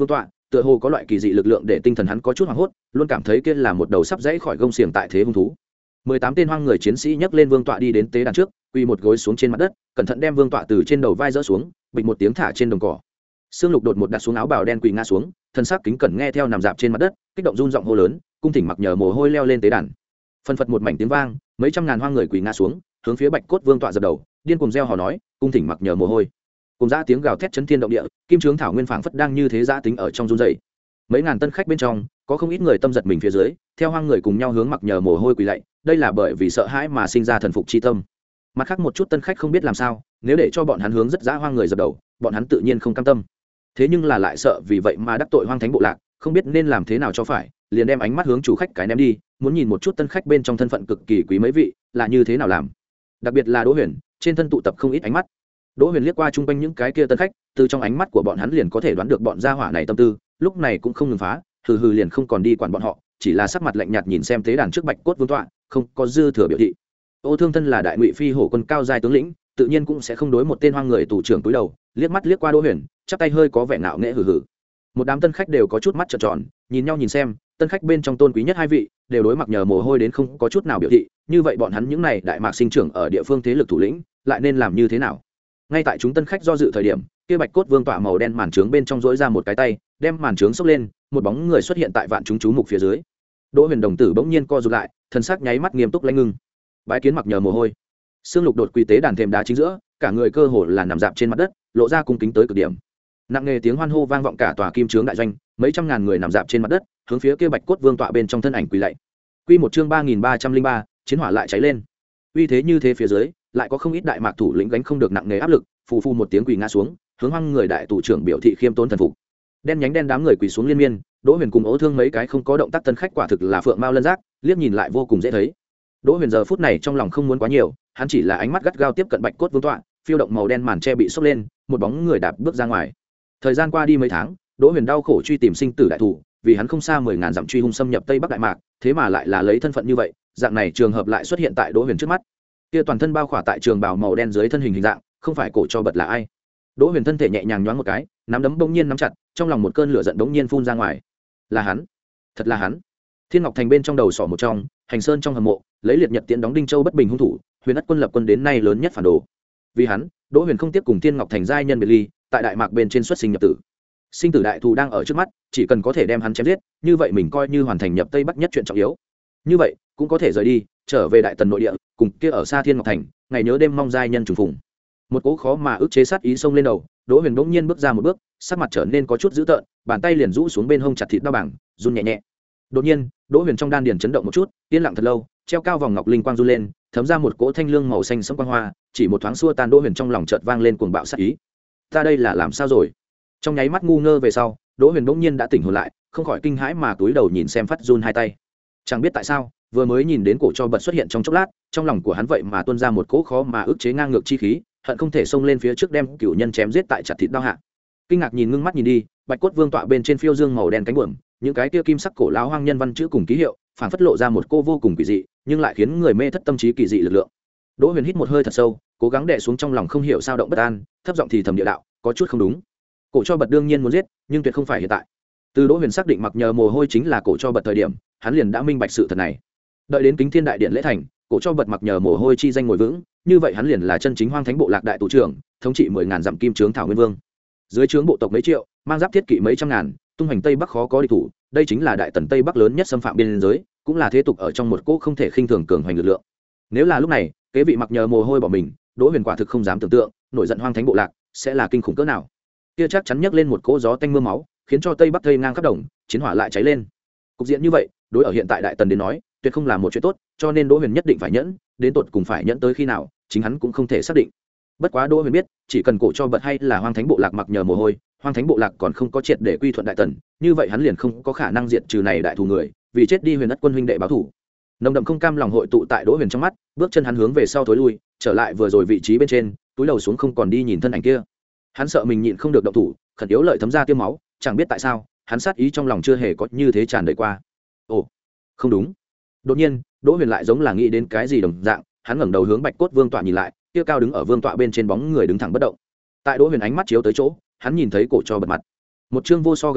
tựa hồ có loại kỳ dị lực lượng để tinh thần hắn có chút hoảng hốt, luôn cảm thấy kia là một đầu sắp rẫy khỏi gông xiềng tại thế hung thú. Mười tám tên hoang người chiến sĩ nhấc lên vương tọa đi đến tế đàn trước, quỳ một gối xuống trên mặt đất, cẩn thận đem vương tọa từ trên đầu vai dỡ xuống, bịch một tiếng thả trên đồng cỏ. Sương Lục đột một đặt xuống áo bào đen quỳ ngã xuống, thân xác kính cẩn nghe theo nằm dạp trên mặt đất, kích động run giọng hô lớn, cung thỉnh mặc nhờ mồ hôi leo lên tế đàn. Phân phật một mảnh tiếng vang, mấy trăm ngàn hoang người quỳ ngã xuống, hướng phía bạch cốt vương tọa dập đầu, điên cuồng reo hò nói, cung thỉnh mặc nhờ mồ hôi. Cùng dã tiếng gào thét chấn thiên động địa, kim trướng thảo nguyên phảng phất đang như thế dã tính ở trong run rẩy. Mấy ngàn tân khách bên trong, có không ít người tâm giật mình phía dưới, theo hoang người cùng nhau hướng mặc nhờ mồ hôi quỳ lạy, đây là bởi vì sợ hãi mà sinh ra thần phục chi tâm. Mặt khác một chút tân khách không biết làm sao, nếu để cho bọn hắn hướng rất dã hoang người dập đầu, bọn hắn tự nhiên không cam tâm. Thế nhưng là lại sợ vì vậy mà đắc tội hoang thánh bộ lạc, không biết nên làm thế nào cho phải, liền đem ánh mắt hướng chủ khách cái ném đi, muốn nhìn một chút tân khách bên trong thân phận cực kỳ quý mấy vị là như thế nào làm. Đặc biệt là Đỗ Huyền, trên thân tụ tập không ít ánh mắt. Đỗ Huyền liếc qua chung quanh những cái kia tân khách, từ trong ánh mắt của bọn hắn liền có thể đoán được bọn gia hỏa này tâm tư, lúc này cũng không ngừng phá, hừ hừ liền không còn đi quản bọn họ, chỉ là sắc mặt lạnh nhạt nhìn xem tế đàn trước bạch cốt vương tọa, không có dư thừa biểu thị. Ô Thương thân là đại ngụy phi hổ quân cao giai tướng lĩnh, tự nhiên cũng sẽ không đối một tên hoang người tù trưởng túi đầu, liếc mắt liếc qua Đỗ Huyền, chắp tay hơi có vẻ ngạo nghễ hừ hừ. Một đám tân khách đều có chút mắt trợn tròn, nhìn nhau nhìn xem, tân khách bên trong tôn quý nhất hai vị, đều đối mặc nhờ mồ hôi đến không có chút nào biểu thị, như vậy bọn hắn những này đại mạc sinh trưởng ở địa phương thế lực thủ lĩnh, lại nên làm như thế nào? Ngay tại chúng tân khách do dự thời điểm, kia bạch cốt vương tọa màu đen màn trướng bên trong rỗi ra một cái tay, đem màn trướng xốc lên, một bóng người xuất hiện tại vạn chúng chú mục phía dưới. Đỗ Huyền đồng tử bỗng nhiên co rụt lại, thân sắc nháy mắt nghiêm túc lãnh ngưng. Bái kiến mặc nhờ mồ hôi. Sương Lục đột quỳ tế đàn thềm đá chính giữa, cả người cơ hồ là nằm dạp trên mặt đất, lộ ra cung kính tới cực điểm. Nặng nề tiếng hoan hô vang vọng cả tòa kim trướng đại doanh, mấy trăm ngàn người nằm dạp trên mặt đất, hướng phía kia bạch cốt vương tọa bên trong thân ảnh quỳ lạy. Quy một chương ba nghìn ba trăm linh ba, chiến hỏa lại cháy lên. Uy thế như thế phía dưới, lại có không ít đại mạc thủ lĩnh gánh không được nặng nề áp lực, phù phù một tiếng quỳ ngã xuống, hướng hoang người đại tù trưởng biểu thị khiêm tốn thần phục. Đen nhánh đen đám người quỳ xuống liên miên, Đỗ Huyền cùng Ố Thương mấy cái không có động tác tân khách quả thực là phượng mao lân giác, liếc nhìn lại vô cùng dễ thấy. Đỗ Huyền giờ phút này trong lòng không muốn quá nhiều, hắn chỉ là ánh mắt gắt gao tiếp cận bạch cốt vương tọa, phiêu động màu đen màn che bị xốc lên, một bóng người đạp bước ra ngoài. Thời gian qua đi mấy tháng, Đỗ Huyền đau khổ truy tìm sinh tử đại thủ, vì hắn không xa mười ngàn dặm truy hung xâm nhập Tây Bắc Đại Mạc, thế mà lại là lấy thân phận như vậy, dạng này trường hợp lại xuất hiện tại Đỗ Huyền trước mắt. Kia toàn thân bao khỏa tại trường bào màu đen dưới thân hình hình dạng, không phải cổ cho bật là ai? Đỗ Huyền thân thể nhẹ nhàng nhoáng một cái, nắm đấm bỗng nhiên nắm chặt, trong lòng một cơn lửa giận bỗng nhiên phun ra ngoài. Là hắn, thật là hắn. Thiên Ngọc Thành bên trong đầu sỏ một trong, Hành Sơn trong hầm mộ, lấy liệt nhật tiễn đóng Đinh Châu bất bình hung thủ, Huyền Ất quân lập quân đến nay lớn nhất phản đồ. Vì hắn, Đỗ Huyền không tiếp cùng Thiên Ngọc Thành giai nhân biệt ly, tại Đại Mạc bên trên xuất sinh nhập tử. Sinh tử đại thù đang ở trước mắt, chỉ cần có thể đem hắn chém giết, như vậy mình coi như hoàn thành nhập Tây Bắc nhất chuyện trọng yếu. Như vậy, cũng có thể rời đi, trở về Đại Tần nội địa, cùng kia ở xa Thiên Ngọc Thành, ngày nhớ đêm mong giai nhân trùng phùng. Một cỗ khó mà ức chế sát ý xông lên đầu, Đỗ Huyền bỗng nhiên bước ra một bước, sắc mặt trở nên có chút dữ tợn, bàn tay liền rũ xuống bên hông chặt thịt đao bảng, run nhẹ nhẹ. Đột nhiên, Đỗ Huyền trong đan điền chấn động một chút, yên lặng thật lâu, treo cao vòng ngọc linh quang run lên, thấm ra một cỗ thanh lương màu xanh sẫm quang hoa, chỉ một thoáng xua tan Đỗ Huyền trong lòng chợt vang lên cuồng bạo sát ý. Ta đây là làm sao rồi? Trong nháy mắt ngu ngơ về sau, Đỗ Huyền bỗng nhiên đã tỉnh hồn lại, không khỏi kinh hãi mà túi đầu nhìn xem phát run hai tay. Chẳng biết tại sao, vừa mới nhìn đến cổ cho bật xuất hiện trong chốc lát, trong lòng của hắn vậy mà tuôn ra một cỗ khó mà ức chế ngang ngược chi khí, hận không thể xông lên phía trước đem cửu nhân chém giết tại chặt thịt đao hạ. Kinh ngạc nhìn ngưng mắt nhìn đi, bạch cốt vương tọa bên trên phiêu dương màu đen cánh buồm, những cái kia kim sắc cổ lão hoang nhân văn chữ cùng ký hiệu, phản phất lộ ra một cô vô cùng kỳ dị, nhưng lại khiến người mê thất tâm trí kỳ dị lực lượng. Đỗ Huyền hít một hơi thật sâu, cố gắng đè xuống trong lòng không hiểu sao động bất an, thấp giọng thì thầm địa đạo, có chút không đúng. Cổ cho bật đương nhiên muốn giết, nhưng tuyệt không phải hiện tại. Từ Đỗ Huyền xác định mặc nhờ mồ hôi chính là cổ cho bật thời điểm, hắn liền đã minh bạch sự thật này. Đợi đến Kính Thiên đại điện lễ thành, cổ cho bật mặc nhờ mồ hôi chi danh ngồi vững, như vậy hắn liền là chân chính hoang thánh bộ lạc đại tù trưởng, thống trị mười ngàn dặm kim trướng thảo nguyên vương. Dưới trướng bộ tộc mấy triệu, mang giáp thiết kỵ mấy trăm ngàn, tung hành Tây Bắc khó có địch thủ, đây chính là đại tần Tây Bắc lớn nhất xâm phạm biên giới, cũng là thế tục ở trong một cỗ không thể khinh thường cường hoành lực lượng. Nếu là lúc này, kế vị mặc nhờ mồ hôi bỏ mình, Đỗ Huyền quả thực không dám tưởng tượng, nổi giận hoang thánh bộ lạc sẽ là kinh khủng cỡ nào. Kia chắc chắn nhấc lên một cỗ gió tanh mưa máu, khiến cho Tây Bắc thây ngang khắp đồng, chiến hỏa lại cháy lên. Cục diện như vậy, đối ở hiện tại đại tần đến nói, tuyệt không là một chuyện tốt, cho nên Đỗ Huyền nhất định phải nhẫn, đến tột cùng phải nhẫn tới khi nào, chính hắn cũng không thể xác định. Bất quá Đỗ Huyền biết, chỉ cần cổ cho bật hay là hoang thánh bộ lạc mặc nhờ mồ hôi, hoang thánh bộ lạc còn không có triệt để quy thuận đại tần, như vậy hắn liền không có khả năng diệt trừ này đại thù người, vì chết đi Huyền Ất quân huynh đệ báo thù. Nồng đậm không cam lòng hội tụ tại Đỗ Huyền trong mắt, bước chân hắn hướng về sau thối lui, trở lại vừa rồi vị trí bên trên, túi đầu xuống không còn đi nhìn thân ảnh kia. Hắn sợ mình nhịn không được động thủ, khẩn yếu lợi thấm ra tiêu máu, chẳng biết tại sao, hắn sát ý trong lòng chưa hề có như thế tràn đầy qua. Ồ, không đúng. Đột nhiên, Đỗ Huyền lại giống là nghĩ đến cái gì đồng dạng, hắn ngẩng đầu hướng bạch cốt vương tọa nhìn lại, kia cao đứng ở vương tọa bên trên bóng người đứng thẳng bất động. Tại Đỗ Huyền ánh mắt chiếu tới chỗ, hắn nhìn thấy cổ cho bật mặt, một trương vô so gầy gò,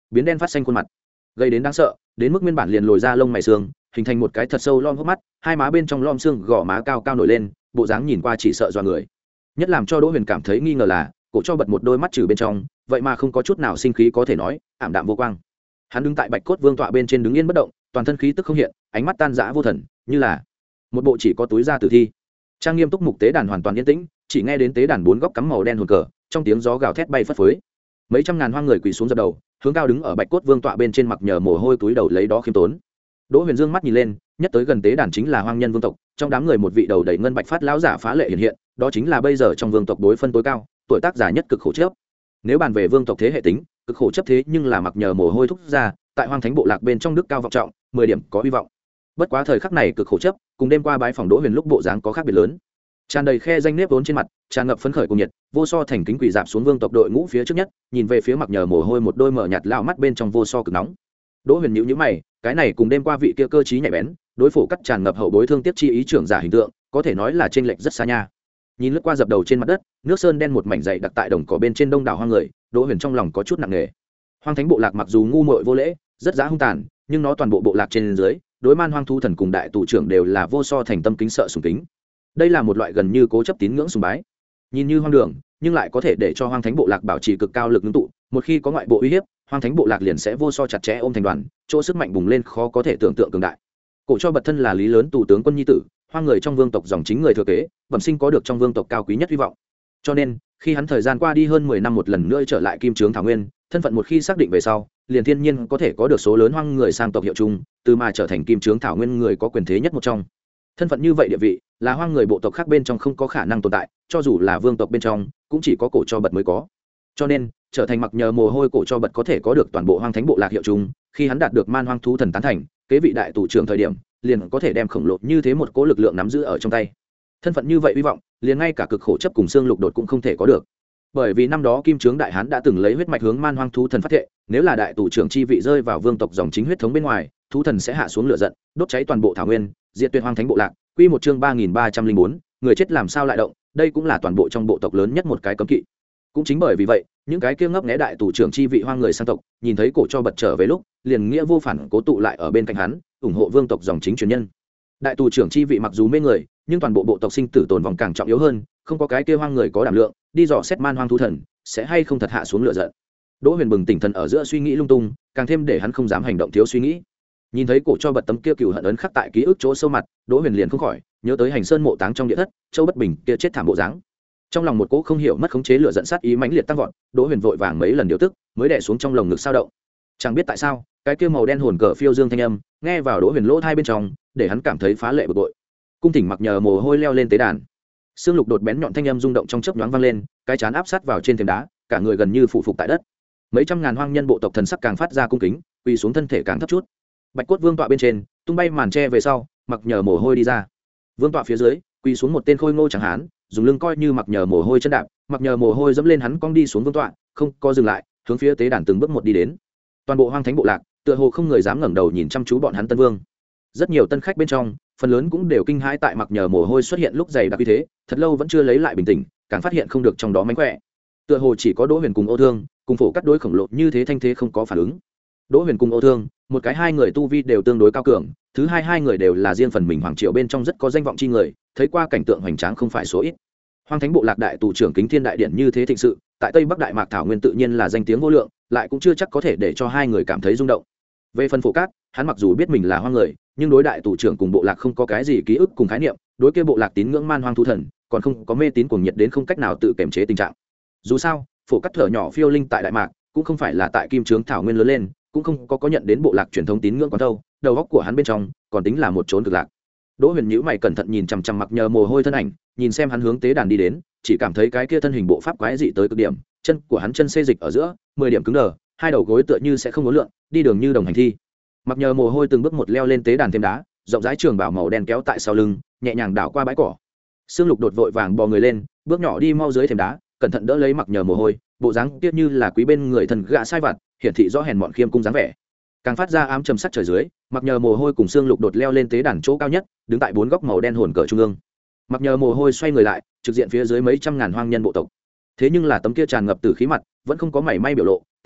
biến đen phát xanh khuôn mặt gây đến đáng sợ, đến mức nguyên bản liền lồi ra lông mày xương hình thành một cái thật sâu lom hốc mắt, hai má bên trong lom xương gò má cao cao nổi lên, bộ dáng nhìn qua chỉ sợ dọa người. Nhất làm cho Đỗ Huyền cảm thấy nghi ngờ là cổ cho bật một đôi mắt trừ bên trong vậy mà không có chút nào sinh khí có thể nói, ảm đạm vô quang. Hắn đứng tại bạch cốt vương tọa bên trên đứng yên bất động, toàn thân khí tức không hiện, ánh mắt tan rã vô thần, như là một bộ chỉ có túi da tử thi. Trang nghiêm túc mục tế đàn hoàn toàn yên tĩnh, chỉ nghe đến tế đàn bốn góc cắm màu đen hồn cờ, trong tiếng gió gào thét bay phất phới. Mấy trăm ngàn hoang người quỳ xuống dập đầu, hướng cao đứng ở bạch cốt vương tọa bên trên mặc nhờ mồ hôi túi đầu lấy đó khiêm tốn. Đỗ Huyền dương mắt nhìn lên, nhất tới gần tế đàn chính là hoang nhân vương tộc, trong đám người một vị đầu đầy ngân bạch phát lão giả phá lệ hiện hiện, đó chính là bây giờ trong vương tộc đối phân tối cao, tuổi tác giả nhất cực khổ chấp. Nếu bàn về vương tộc thế hệ tính, cực khổ chấp thế nhưng là mặc nhờ mồ hôi thúc ra, tại hoang thánh bộ lạc bên trong đức cao vọng trọng, mười điểm có hy vọng. Bất quá thời khắc này cực khổ chấp, cùng đêm qua bái phòng Đỗ Huyền lúc bộ dáng có khác biệt lớn. Tràn đầy khe danh nếp vốn trên mặt, tràn ngập phấn khởi cùng nhiệt, vô so thành kính quỳ dạp xuống vương tộc đội ngũ phía trước nhất, nhìn về phía mặc nhờ mồ hôi một đôi mở nhạt lao mắt bên trong vô so cực nóng. Đỗ Huyền nhíu nhíu mày, cái này cùng đêm qua vị kia cơ trí nhạy bén, đối phủ cắt tràn ngập hậu bối thương tiếc chi ý trưởng giả hình tượng, có thể nói là chênh lệch rất xa nha. Nhìn lướt qua dập đầu trên mặt đất, nước sơn đen một mảnh dày đặc tại đồng cỏ bên trên đông đảo hoang người, Đỗ Huyền trong lòng có chút nặng nề. Hoang thánh bộ lạc mặc dù ngu muội vô lễ, rất giá hung tàn, nhưng nó toàn bộ bộ lạc trên dưới, đối man hoang thú thần cùng đại tù trưởng đều là vô so thành tâm kính sợ sùng kính. Đây là một loại gần như cố chấp tín ngưỡng sùng bái. Nhìn như hoang đường, nhưng lại có thể để cho hoang thánh bộ lạc bảo trì cực cao lực ngưng tụ, một khi có ngoại bộ uy hiếp, hoang thánh bộ lạc liền sẽ vô so chặt chẽ ôm thành đoàn, chỗ sức mạnh bùng lên khó có thể tưởng tượng cường đại. Cổ cho bật thân là lý lớn tù tướng quân nhi tử, hoang người trong vương tộc dòng chính người thừa kế, bẩm sinh có được trong vương tộc cao quý nhất hy vọng. Cho nên, khi hắn thời gian qua đi hơn mười năm một lần nữa trở lại Kim Trướng Thảo Nguyên, thân phận một khi xác định về sau, liền thiên nhiên có thể có được số lớn hoang người sang tộc hiệu chung, từ mà trở thành Kim Trướng Thảo Nguyên người có quyền thế nhất một trong. Thân phận như vậy địa vị, là hoang người bộ tộc khác bên trong không có khả năng tồn tại, cho dù là vương tộc bên trong, cũng chỉ có cổ cho bật mới có. Cho nên, trở thành mặc nhờ mồ hôi cổ cho bật có thể có được toàn bộ hoang thánh bộ lạc hiệu chung, khi hắn đạt được man hoang thú thần tán thành, kế vị đại tù trưởng thời điểm, liền có thể đem khổng lồ như thế một cỗ lực lượng nắm giữ ở trong tay. Thân phận như vậy hy vọng, liền ngay cả cực khổ chấp cùng xương lục đột cũng không thể có được. Bởi vì năm đó Kim Trướng đại hán đã từng lấy huyết mạch hướng man hoang thú thần phát thệ, nếu là đại tù trưởng chi vị rơi vào vương tộc dòng chính huyết thống bên ngoài, thú thần sẽ hạ xuống lửa giận, đốt cháy toàn bộ thảo nguyên, diệt tuyệt hoang thánh bộ lạc. Quy một chương ba nghìn ba trăm linh bốn, người chết làm sao lại động, đây cũng là toàn bộ trong bộ tộc lớn nhất một cái cấm kỵ. Cũng chính bởi vì vậy, những cái kia ngấp nghé đại tù trưởng chi vị hoang người sang tộc, nhìn thấy cổ cho bật trở về lúc, liền nghĩa vô phản cố tụ lại ở bên cạnh hắn, ủng hộ vương tộc dòng chính truyền nhân. Đại tù trưởng chi vị mặc dù mê người, nhưng toàn bộ bộ tộc sinh tử tồn vong càng trọng yếu hơn, không có cái kia hoang người có đảm lượng, đi dò xét man hoang thú thần, sẽ hay không thật hạ xuống lửa giận. Đỗ Huyền bừng tỉnh thần ở giữa suy nghĩ lung tung, càng thêm để hắn không dám hành động thiếu suy nghĩ. Nhìn thấy cổ cho bật tấm kia cừu hận ấn khắc tại ký ức chỗ sâu mặt, Đỗ Huyền liền không khỏi nhớ tới hành sơn mộ táng trong địa thất, Châu Bất Bình kia chết thảm bộ dáng. Trong lòng một cỗ không hiểu mất khống chế lửa giận sát ý mãnh liệt tăng vọt, Đỗ Huyền vội vàng mấy lần điều tức, mới đè xuống trong lồng ngực sao động. Chẳng biết tại sao, cái kia màu đen hồn cờ phiêu dương thanh âm, nghe vào Đỗ Huyền lỗ tai bên trong, để hắn cảm thấy phá lệ bực bội. Cung Thỉnh mặc nhờ mồ hôi leo lên tế đàn. Xương lục đột bén nhọn thanh âm rung động trong chớp nhoáng vang lên, cái chán áp sát vào trên thềm đá, cả người gần như phủ phục tại đất. Mấy trăm ngàn hoang nhân bộ tộc thần sắc càng phát ra cung kính, quỳ xuống thân thể càng thấp chút. Bạch cốt vương tọa bên trên, tung bay màn tre về sau, mặc nhờ mồ hôi đi ra. Vương tọa phía dưới, quỳ xuống một tên khôi ngô chẳng hán, dùng lưng coi như mặc nhờ mồ hôi chân đạp, mặc nhờ mồ hôi dẫm lên hắn cong đi xuống vương tọa, không có dừng lại, hướng phía tế đàn từng bước một đi đến. Toàn bộ hoang thánh bộ lạc, tựa hồ không người dám ngẩng đầu nhìn chăm chú bọn hắn tân vương. Rất nhiều tân khách bên trong, phần lớn cũng đều kinh hãi tại mặc nhờ mồ hôi xuất hiện lúc dày đặc như thế, thật lâu vẫn chưa lấy lại bình tĩnh, càng phát hiện không được trong đó mánh khỏe. Tựa hồ chỉ có Đỗ Huyền cùng Ô Thương, cùng phổ cắt đối khổng lồ như thế thanh thế không có phản ứng. Đỗ Huyền cùng Ô Thương, một cái hai người tu vi đều tương đối cao cường, thứ hai hai người đều là riêng phần mình hoàng triều bên trong rất có danh vọng chi người, thấy qua cảnh tượng hoành tráng không phải số ít. Hoang thánh bộ lạc đại tù trưởng Kính Thiên đại điện như thế thịnh sự, tại Tây Bắc Đại Mạc thảo nguyên tự nhiên là danh tiếng vô lượng, lại cũng chưa chắc có thể để cho hai người cảm thấy rung động. Về phần phổ cát, hắn mặc dù biết mình là hoang người, nhưng đối đại tù trưởng cùng bộ lạc không có cái gì ký ức cùng khái niệm, đối kia bộ lạc tín ngưỡng man hoang thú thần, còn không có mê tín cuồng nhiệt đến không cách nào tự kiềm chế tình trạng. Dù sao, phổ cát thở nhỏ phiêu linh tại Đại Mạc, cũng không phải là tại Kim Trướng thảo nguyên lớn lên, cũng không có có nhận đến bộ lạc truyền thống tín ngưỡng quán đâu, đầu óc của hắn bên trong còn tính là một chốn cực lạc. Đỗ Huyền nhíu mày cẩn thận nhìn chằm chằm mặc nhờ mồ hôi thân ảnh, nhìn xem hắn hướng tế đàn đi đến, chỉ cảm thấy cái kia thân hình bộ pháp quái dị tới cực điểm, chân của hắn chân xê dịch ở giữa, mười điểm cứng đờ, hai đầu gối tựa như sẽ không uốn lượn, đi đường như đồng hành thi. Mặc nhờ mồ hôi từng bước một leo lên tế đàn thêm đá, rộng rãi trường bảo màu đen kéo tại sau lưng, nhẹ nhàng đảo qua bãi cỏ. Sương Lục đột vội vàng bò người lên, bước nhỏ đi mau dưới thềm đá, cẩn thận đỡ lấy mặc nhờ mồ hôi, bộ dáng tiếc như là quý bên người thần gã sai vặt, hiển thị rõ hèn mọn khiêm cung dáng vẻ. Càng phát ra ám trầm sắc trời dưới, mặc nhờ mồ hôi cùng Sương Lục đột leo lên tế đàn chỗ cao nhất, đứng tại bốn góc màu đen hồn cờ trung ương. Mặc nhờ mồ hôi xoay người lại, trực diện phía dưới mấy trăm ngàn hoang nhân bộ tộc. Thế nhưng là tấm kia tràn ngập tử khí mặt, vẫn không có mảy may biểu lộ,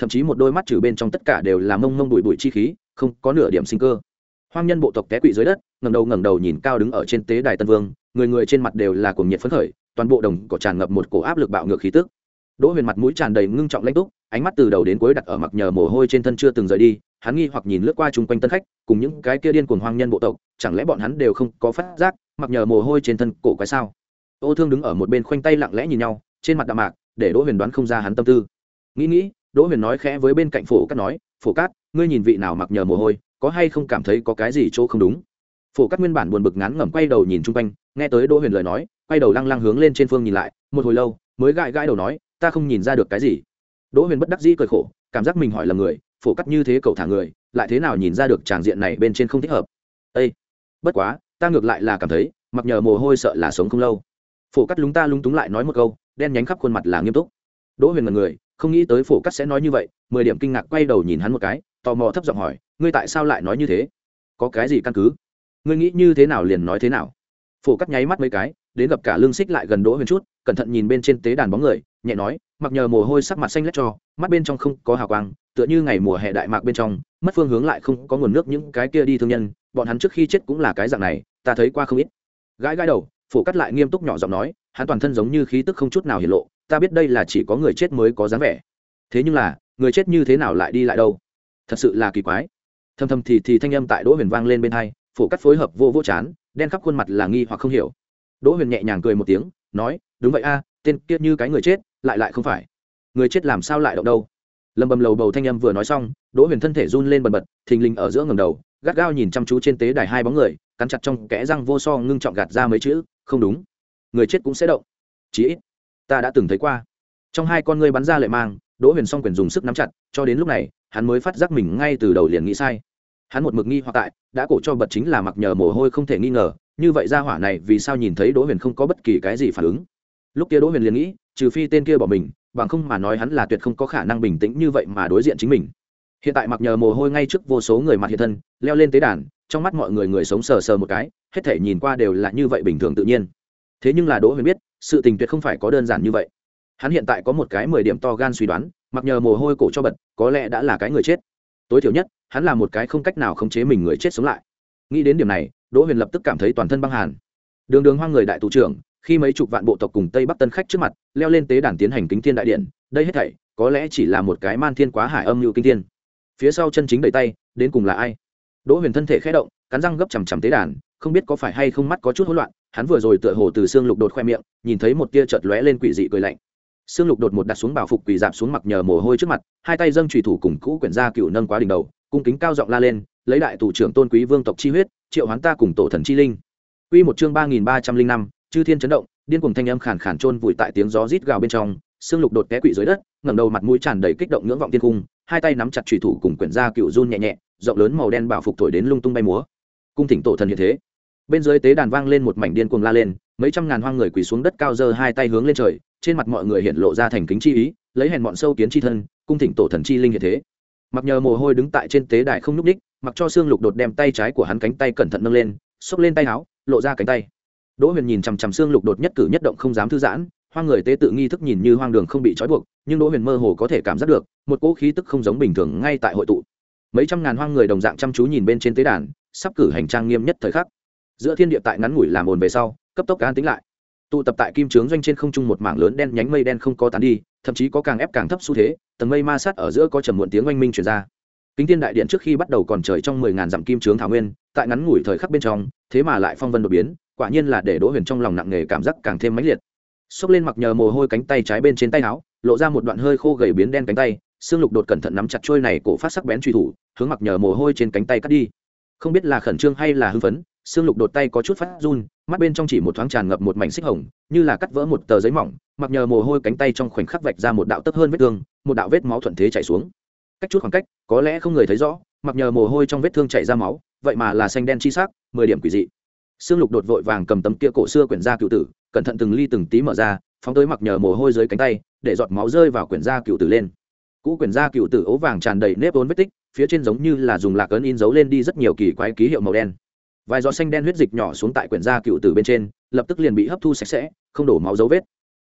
thậm chí một đôi mắt trừ bên trong tất cả đều là mông mông bụi bụi chi khí, không có nửa điểm sinh cơ. Hoang nhân bộ tộc té quỵ dưới đất, ngẩng đầu ngẩng đầu nhìn cao đứng ở trên tế đài Tân Vương, người người trên mặt đều là cuồng nhiệt phấn khởi, toàn bộ đồng cỏ tràn ngập một cổ áp lực bạo ngược khí tức. Đỗ Huyền mặt mũi tràn đầy ngưng trọng lãnh túc, ánh mắt từ đầu đến cuối đặt ở Mặc Nhờ mồ hôi trên thân chưa từng rời đi, hắn nghi hoặc nhìn lướt qua chung quanh tân khách, cùng những cái kia điên cuồng hoang nhân bộ tộc, chẳng lẽ bọn hắn đều không có phát giác, Mặc Nhờ mồ hôi trên thân cổ quái sao? Ô Thương đứng ở một bên khoanh tay lặng lẽ nhìn nhau, trên mặt đạm mạc, để Đỗ Huyền đoán không ra hắn tâm tư. Nghĩ nghĩ, Đỗ Huyền nói khẽ với bên cạnh Phổ Cát nói, "Phổ Cát, ngươi nhìn vị nào Mặc Nhờ mồ hôi, có hay không cảm thấy có cái gì chỗ không đúng?" Phổ Cát nguyên bản buồn bực ngán ngẩm quay đầu nhìn chung quanh, nghe tới Đỗ Huyền lời nói, quay đầu lăng lăng hướng lên trên phương nhìn lại, một hồi lâu, mới gãi gãi đầu nói, "Ta không nhìn ra được cái gì." Đỗ Huyền bất đắc dĩ cười khổ, cảm giác mình hỏi lầm người, Phổ Cát như thế cậu thả người, lại thế nào nhìn ra được tràng diện này bên trên không thích hợp. Ê, bất quá, ta ngược lại là cảm thấy, Mặc Nhờ mồ hôi sợ là sống không lâu. Phổ Cát lúng ta lúng túng lại nói một câu, đen nhánh khắp khuôn mặt là nghiêm túc. Đỗ Huyền ngẩn người, không nghĩ tới Phổ Cát sẽ nói như vậy, mười điểm kinh ngạc quay đầu nhìn hắn một cái, tò mò thấp giọng hỏi, ngươi tại sao lại nói như thế? Có cái gì căn cứ? Ngươi nghĩ như thế nào liền nói thế nào? Phổ Cát nháy mắt mấy cái, đến gặp cả lưng xích lại gần Đỗ Huyền chút, cẩn thận nhìn bên trên tế đàn bóng người, nhẹ nói, Mặc Nhờ mồ hôi sắc mặt xanh lét cho, mắt bên trong không có hào quang, tựa như ngày mùa hè đại mạc bên trong, mất phương hướng lại không có nguồn nước những cái kia đi thương nhân, bọn hắn trước khi chết cũng là cái dạng này, ta thấy qua không ít. Gãi gãi đầu, Phổ Cát lại nghiêm túc nhỏ giọng nói, hắn toàn thân giống như khí tức không chút nào hiển lộ, ta biết đây là chỉ có người chết mới có dáng vẻ. Thế nhưng là, người chết như thế nào lại đi lại đâu? Thật sự là kỳ quái. Thầm thầm thì thì thanh âm tại Đỗ Huyền vang lên bên tai, Phổ Cát phối hợp vô vô chán, đen khắp khuôn mặt là nghi hoặc không hiểu. Đỗ Huyền nhẹ nhàng cười một tiếng, nói, đúng vậy a, tên kia như cái người chết, lại lại không phải. Người chết làm sao lại động đâu? Lâm bầm lầu bầu thanh âm vừa nói xong, Đỗ Huyền thân thể run lên bần bật, thình lình ở giữa ngẩng đầu, gắt gao nhìn chăm chú trên tế đài hai bóng người, cắn chặt trong kẽ răng vô so ngưng trọng gạt ra mấy chữ, không đúng, người chết cũng sẽ động. Chí ít, ta đã từng thấy qua. Trong hai con ngươi bắn ra lệ mang, Đỗ Huyền song quyền dùng sức nắm chặt, cho đến lúc này, hắn mới phát giác mình ngay từ đầu liền nghĩ sai. Hắn một mực nghi hoặc tại, đã cổ cho bật chính là Mặc Nhờ mồ hôi không thể nghi ngờ, như vậy ra hỏa này vì sao nhìn thấy Đỗ Huyền không có bất kỳ cái gì phản ứng? Lúc kia Đỗ Huyền liền nghĩ, trừ phi tên kia bỏ mình, bằng không mà nói hắn là tuyệt không có khả năng bình tĩnh như vậy mà đối diện chính mình. Hiện tại Mặc Nhờ mồ hôi ngay trước vô số người mặt hiện thân, leo lên tế đàn, trong mắt mọi người người sống sờ sờ một cái, hết thể nhìn qua đều là như vậy bình thường tự nhiên. Thế nhưng là Đỗ Huyền biết, sự tình tuyệt không phải có đơn giản như vậy. Hắn hiện tại có một cái mười điểm to gan suy đoán, Mặc Nhờ mồ hôi cổ cho bật, có lẽ đã là cái người chết. Tối thiểu nhất, hắn là một cái không cách nào khống chế mình người chết sống lại. Nghĩ đến điểm này, Đỗ Huyền lập tức cảm thấy toàn thân băng hàn. Đường đường hoang người đại tù trưởng, khi mấy chục vạn bộ tộc cùng Tây Bắc tân khách trước mặt, leo lên tế đàn tiến hành kính thiên đại điện, đây hết thảy có lẽ chỉ là một cái man thiên quá hải âm lưu kinh thiên. Phía sau chân chính đẩy tay, đến cùng là ai? Đỗ Huyền thân thể khẽ động, cắn răng gấp chằm chằm tế đàn, không biết có phải hay không mắt có chút hỗn loạn, hắn vừa rồi tựa hồ từ xương lục đột khoe miệng, nhìn thấy một tia chợt lóe lên quỷ dị cười lạnh. Xương lục đột một đặt xuống bảo phục quỳ dạp xuống Mặc Nhờ mồ hôi trước mặt, hai tay dâng chủy thủ cùng cũ quyển gia cựu nâng quá đỉnh đầu, cung kính cao giọng la lên, lấy đại tù trưởng tôn quý vương tộc chi huyết, triệu hoán ta cùng tổ thần chi linh. Quy một chương ba nghìn ba trăm linh năm, chư thiên chấn động, điên cuồng thanh âm khàn khàn chôn vùi tại tiếng gió rít gào bên trong, xương lục đột té quỵ dưới đất, ngẩng đầu mặt mũi tràn đầy kích động ngưỡng vọng thiên cung, hai tay nắm chặt chủy thủ cùng quyển gia cựu run nhẹ nhẹ, rộng lớn màu đen bảo phục thổi đến lung tung bay múa. Cung thỉnh tổ thần hiện thế. Bên dưới tế đàn vang lên một mảnh điên cuồng la lên, mấy trăm ngàn hoang người quỳ xuống đất cao giơ hai tay hướng lên trời, trên mặt mọi người hiện lộ ra thành kính chi ý, lấy hèn bọn sâu kiến chi thân, cung thỉnh tổ thần chi linh hiện thế. Mặc Nhờ mồ hôi đứng tại trên tế đài không nhúc nhích, mặc cho xương lục đột đem tay trái của hắn cánh tay cẩn thận nâng lên, xốc lên tay áo, lộ ra cánh tay. Đỗ Huyền nhìn chằm chằm xương lục đột nhất cử nhất động không dám thư giãn, hoang người tế tự nghi thức nhìn như hoang đường không bị trói buộc, nhưng Đỗ Huyền mơ hồ có thể cảm giác được một cỗ khí tức không giống bình thường ngay tại hội tụ. Mấy trăm ngàn hoang người đồng dạng chăm chú nhìn bên trên tế đàn, sắp cử hành trang nghiêm nhất thời khắc. Giữa thiên địa tại ngắn ngủi làm ồn về sau, cấp tốc an tĩnh lại. Tụ tập tại kim trướng doanh trên không trung một mảng lớn đen nhánh mây đen không có tán đi, thậm chí có càng ép càng thấp xu thế, tầng mây ma sát ở giữa có trầm muộn tiếng oanh minh truyền ra. Kính Thiên đại điện trước khi bắt đầu còn trời trong mười ngàn dặm kim trướng thảo nguyên, tại ngắn ngủi thời khắc bên trong, thế mà lại phong vân đột biến, quả nhiên là để Đỗ Huyền trong lòng nặng nề cảm giác càng thêm mãnh liệt. Xốc lên Mặc Nhờ mồ hôi cánh tay trái bên trên tay áo, lộ ra một đoạn hơi khô gầy biến đen cánh tay, xương lục đột cẩn thận nắm chặt trôi này cổ phát sắc bén truy thủ, hướng Mặc Nhờ mồ hôi trên cánh tay cắt đi. Không biết là khẩn trương hay là hưng phấn, xương lục đột tay có chút phát run, mắt bên trong chỉ một thoáng tràn ngập một mảnh xích hồng, như là cắt vỡ một tờ giấy mỏng, Mặc Nhờ mồ hôi cánh tay trong khoảnh khắc vạch ra một đạo tấp hơn vết thương, một đạo vết máu thuận thế chảy xuống. Cách chút khoảng cách, có lẽ không người thấy rõ, Mặc Nhờ mồ hôi trong vết thương chảy ra máu, vậy mà là xanh đen chi sắc, mười điểm quỷ dị. Xương lục đột vội vàng cầm tấm kia cổ xưa quyển gia cựu tử, cẩn thận từng ly từng tí mở ra, phóng tới Mặc Nhờ mồ hôi dưới cánh tay, để giọt máu rơi vào quyển gia cựu tử lên. Cũ quyển gia cựu tử ố vàng tràn đầy nếp vốn vết tích, phía trên giống như là dùng lạc ấn in dấu lên đi rất nhiều kỳ quái ký hiệu màu đen. Vài giọt xanh đen huyết dịch nhỏ xuống tại quyển gia cựu tử bên trên, lập tức liền bị hấp thu sạch sẽ, không đổ máu dấu vết.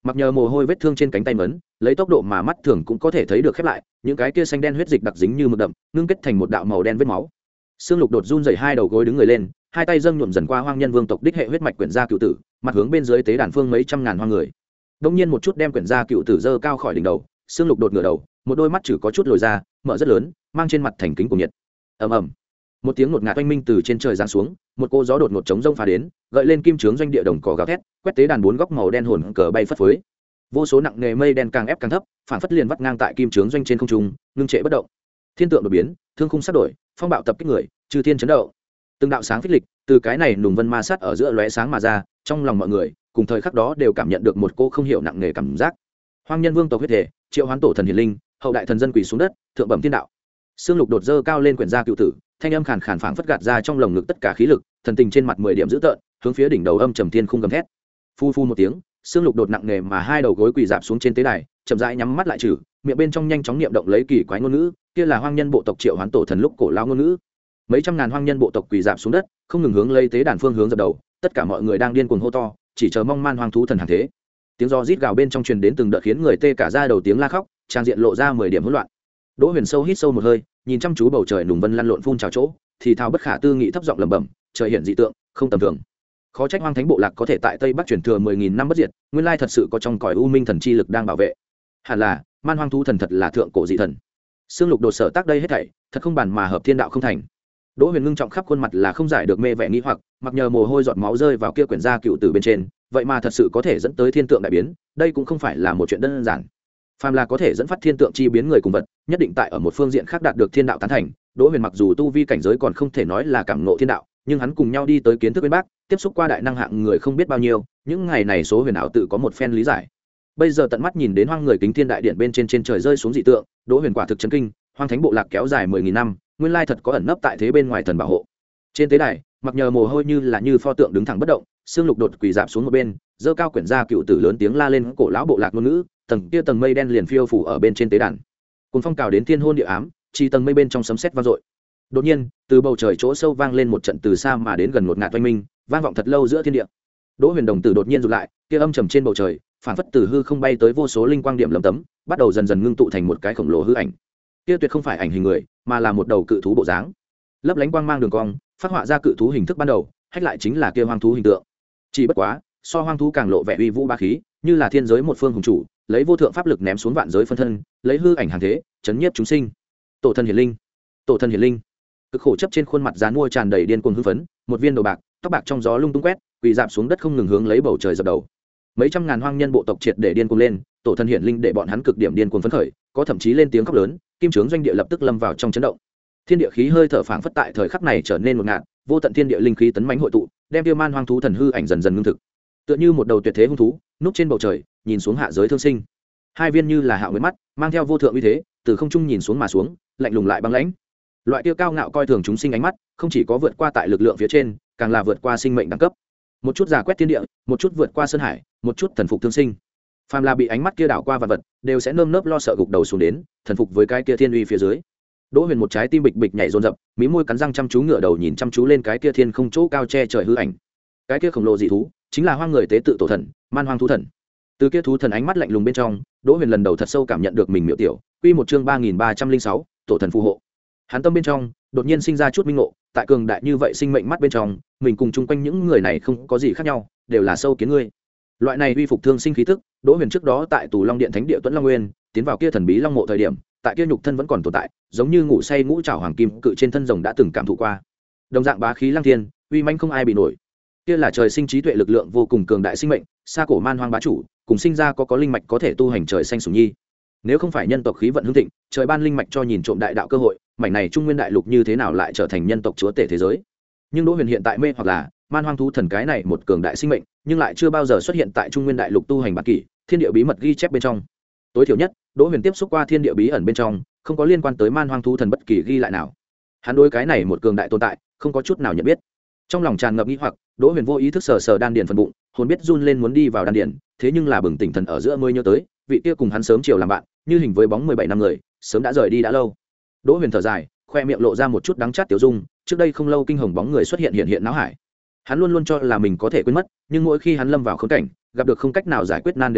mặc nhờ mồ hôi vết thương trên cánh tay mấn lấy tốc độ mà mắt thường cũng có thể thấy được khép lại, những cái kia xanh đen huyết dịch đặc dính như mực đậm ngưng kết thành một đạo màu đen vết máu. Sương Lục đột run dậy hai đầu gối đứng người lên, hai tay dâng nhuộm dần qua hoang nhân vương tộc đích hệ huyết mạch quyển gia cựu tử, mặt hướng bên dưới tế đàn phương mấy trăm ngàn hoang người. Đông nhiên một chút đem quyển gia cựu tử dơ cao khỏi đỉnh đầu, Sương Lục đột ngửa đầu, một đôi mắt chữ có chút lồi ra, mở rất lớn, mang trên mặt thành kính của nhiệt. Ầm ầm. Một tiếng ngột ngạt oanh minh từ trên trời giáng xuống, một cô gió đột ngột chống rông phá đến, gợi lên kim trướng doanh địa đồng cỏ gào thét, quét tế đàn bốn góc màu đen hồn cờ bay phất phới. Vô số nặng nề mây đen càng ép càng thấp, phản phất liền vắt ngang tại kim trướng doanh trên không trung, ngưng trệ bất động. Thiên tượng đột biến, thương khung sắp đổi, phong bạo tập kích người, chư thiên chấn động. Từng đạo sáng phích lịch từ cái này nùng vân ma sát ở giữa lóe sáng mà ra, trong lòng mọi người cùng thời khắc đó đều cảm nhận được một cô không hiểu nặng nề cảm giác. Hoang nhân vương tộc huyết thể, triệu hoán tổ thần hiển linh, hậu đại thần dân quỳ xuống đất, thượng bẩm thiên đạo. Sương Lục đột dơ cao lên quyển gia cựu tử, thanh âm khàn khàn phảng phất gạt ra trong lồng ngực tất cả khí lực, thần tình trên mặt mười điểm dữ tợn, hướng phía đỉnh đầu âm trầm thiên khung gầm thét. Phu phu một tiếng, Sương Lục đột nặng nề mà hai đầu gối quỳ dạp xuống trên tế đài, chậm rãi nhắm mắt lại trừ, miệng bên trong nhanh chóng niệm động lấy kỳ quái ngôn ngữ, kia là hoang nhân bộ tộc triệu hoán tổ thần lúc cổ lao ngôn ngữ. Mấy trăm ngàn hoang nhân bộ tộc quỳ dạp xuống đất, không ngừng hướng lấy tế đàn phương hướng dập đầu, tất cả mọi người đang điên cuồng hô to, chỉ chờ mong man hoang thú thần hàng thế. Tiếng do rít gào bên trong truyền đến từng đợt khiến người tê cả da đầu tiếng la khóc, trang diện lộ ra mười điểm hỗn loạn. Đỗ Huyền sâu hít sâu một hơi, nhìn chăm chú bầu trời nùng vân lăn lộn phun trào chỗ, thì thào bất khả tư nghị thấp giọng lẩm bẩm, trời hiện dị tượng, không tầm thường. Khó trách hoang thánh bộ lạc có thể tại tây bắc truyền thừa mười nghìn năm bất diệt, nguyên lai thật sự có trong cõi u minh thần chi lực đang bảo vệ. Hẳn là man hoang thú thần thật là thượng cổ dị thần. Sương Lục đột sở tác đây hết thảy, thật không bàn mà hợp thiên đạo không thành. Đỗ Huyền ngưng trọng khắp khuôn mặt là không giải được mê vẻ nghĩ hoặc, mặc nhờ mồ hôi giọt máu rơi vào kia quyển gia cựu tử bên trên, vậy mà thật sự có thể dẫn tới thiên tượng đại biến, đây cũng không phải là một chuyện đơn giản. Phàm là có thể dẫn phát thiên tượng chi biến người cùng vật, nhất định tại ở một phương diện khác đạt được thiên đạo tán thành. Đỗ Huyền mặc dù tu vi cảnh giới còn không thể nói là cảm ngộ thiên đạo, nhưng hắn cùng nhau đi tới kiến thức bên bác, tiếp xúc qua đại năng hạng người không biết bao nhiêu, những ngày này số huyền ảo tự có một phen lý giải. Bây giờ tận mắt nhìn đến hoang người kính thiên đại điện bên trên trên trời rơi xuống dị tượng, Đỗ Huyền quả thực chấn kinh, hoang thánh bộ lạc kéo dài mười nghìn năm, nguyên lai thật có ẩn nấp tại thế bên ngoài thần bảo hộ. Trên tế đài, mặc nhờ mồ hôi như là như pho tượng đứng thẳng bất động, Sương Lục đột quỳ dạp xuống một bên, giơ cao quyển gia cựu tử lớn tiếng la lên cổ lão bộ lạc ngôn ngữ, tầng kia tầng mây đen liền phiêu phủ ở bên trên tế đàn. Cuồng phong cào đến thiên hôn địa ám, chỉ tầng mây bên trong sấm sét vang dội. Đột nhiên, từ bầu trời chỗ sâu vang lên một trận từ xa mà đến gần ngột ngạt oanh minh, vang vọng thật lâu giữa thiên địa. Đỗ Huyền đồng tử đột nhiên rụt lại, kia âm trầm trên bầu trời, phản phất từ hư không bay tới vô số linh quang điểm lấm tấm, bắt đầu dần dần ngưng tụ thành một cái khổng lồ hư ảnh. Kia tuyệt không phải ảnh hình người, mà là một đầu cự thú bộ dáng. Lấp lánh quang mang đường cong, phát họa ra cự thú hình thức ban đầu, hách lại chính là kia hoang thú hình tượng. Chỉ bất quá, so hoang thú càng lộ vẻ uy vũ bá khí, như là thiên giới một phương hùng chủ, lấy vô thượng pháp lực ném xuống vạn giới phân thân, lấy hư ảnh hàng thế, chấn nhiếp chúng sinh. Tổ thần hiển linh, tổ thần hiển linh. Cực khổ chấp trên khuôn mặt dán mua tràn đầy điên cuồng hưng phấn, một viên đầu bạc, tóc bạc trong gió lung tung quét, quỳ dạp xuống đất không ngừng hướng lấy bầu trời dập đầu. Mấy trăm ngàn hoang nhân bộ tộc triệt để điên cuồng lên, tổ thần hiển linh để bọn hắn cực điểm điên cuồng phấn khởi, có thậm chí lên tiếng khóc lớn, kim trướng doanh địa lập tức lâm vào trong chấn động. Thiên địa khí hơi thở phảng phất tại thời khắc này trở nên một ngạt, vô tận thiên địa linh khí tấn mãnh hội tụ, đem tiêu man hoang thú thần hư ảnh dần dần ngưng thực. Tựa như một đầu tuyệt thế hung thú, núp trên bầu trời, nhìn xuống hạ giới thương sinh. Hai viên như là hạo nguyệt mắt, mang theo vô thượng uy thế, từ không trung nhìn xuống mà xuống, lạnh lùng lại băng lãnh. Loại kia cao ngạo coi thường chúng sinh ánh mắt, không chỉ có vượt qua tại lực lượng phía trên, càng là vượt qua sinh mệnh đẳng cấp. Một chút giả quét thiên địa, một chút vượt qua sơn hải, một chút thần phục thương sinh. Phàm là bị ánh mắt kia đảo qua vạn vật, đều sẽ nơm nớp lo sợ gục đầu xuống đến, thần phục với cái kia thiên uy phía dưới. Đỗ Huyền một trái tim bịch bịch nhảy rồn rập, mí môi cắn răng chăm chú ngửa đầu nhìn chăm chú lên cái kia thiên không chỗ cao che trời hư ảnh. Cái kia khổng lồ dị thú, chính là hoang người tế tự tổ thần, man hoang thú thần. Từ kia thú thần ánh mắt lạnh lùng bên trong, Đỗ Huyền lần đầu thật sâu cảm nhận được mình miểu tiểu. Quy một chương ba nghìn ba trăm linh sáu, tổ thần phù hộ. Hắn tâm bên trong đột nhiên sinh ra chút minh ngộ, tại cường đại như vậy sinh mệnh mắt bên trong, mình cùng chung quanh những người này không có gì khác nhau, đều là sâu kiến ngươi. Loại này uy phục thương sinh khí tức, Đỗ Huyền trước đó tại Tù Long Điện Thánh Địa Tuấn Long Nguyên, tiến vào kia thần bí long mộ thời điểm, tại kia nhục thân vẫn còn tồn tại, giống như ngủ say ngũ trảo hoàng kim cự trên thân rồng đã từng cảm thụ qua. Đồng dạng bá khí lăng thiên, uy manh không ai bị nổi. Kia là trời sinh trí tuệ lực lượng vô cùng cường đại sinh mệnh, xa cổ man hoang bá chủ, cùng sinh ra có có linh mạch có thể tu hành trời xanh sủng nhi. Nếu không phải nhân tộc khí vận hưng thịnh, trời ban linh mạch cho nhìn trộm đại đạo cơ hội, mảnh này trung nguyên đại lục như thế nào lại trở thành nhân tộc chúa tể thế giới. Nhưng Đỗ Huyền hiện tại mê hoặc là man hoang thú thần cái này một cường đại sinh mệnh, nhưng lại chưa bao giờ xuất hiện tại trung nguyên đại lục tu hành bản kỷ, thiên địa bí mật ghi chép bên trong. Tối thiểu nhất, Đỗ Huyền tiếp xúc qua thiên địa bí ẩn bên trong, không có liên quan tới man hoang thú thần bất kỳ ghi lại nào. Hắn đối cái này một cường đại tồn tại, không có chút nào nhận biết. Trong lòng tràn ngập nghi hoặc, Đỗ Huyền vô ý thức sờ sờ đan điền phần bụng, hồn biết run lên muốn đi vào đan điền, thế nhưng là bừng tỉnh thần ở giữa mới nhớ tới, vị kia cùng hắn sớm chiều làm bạn, như hình với bóng mười bảy năm người, sớm đã rời đi đã lâu. Đỗ Huyền thở dài, khoe miệng lộ ra một chút đắng chát tiểu dung, trước đây không lâu kinh hồng bóng người xuất hiện hiện hiện não hải. Hắn luôn luôn cho là mình có thể quên mất, nhưng mỗi khi hắn lâm vào khốn cảnh, gặp được không cách nào giải quyết nan đề lúc,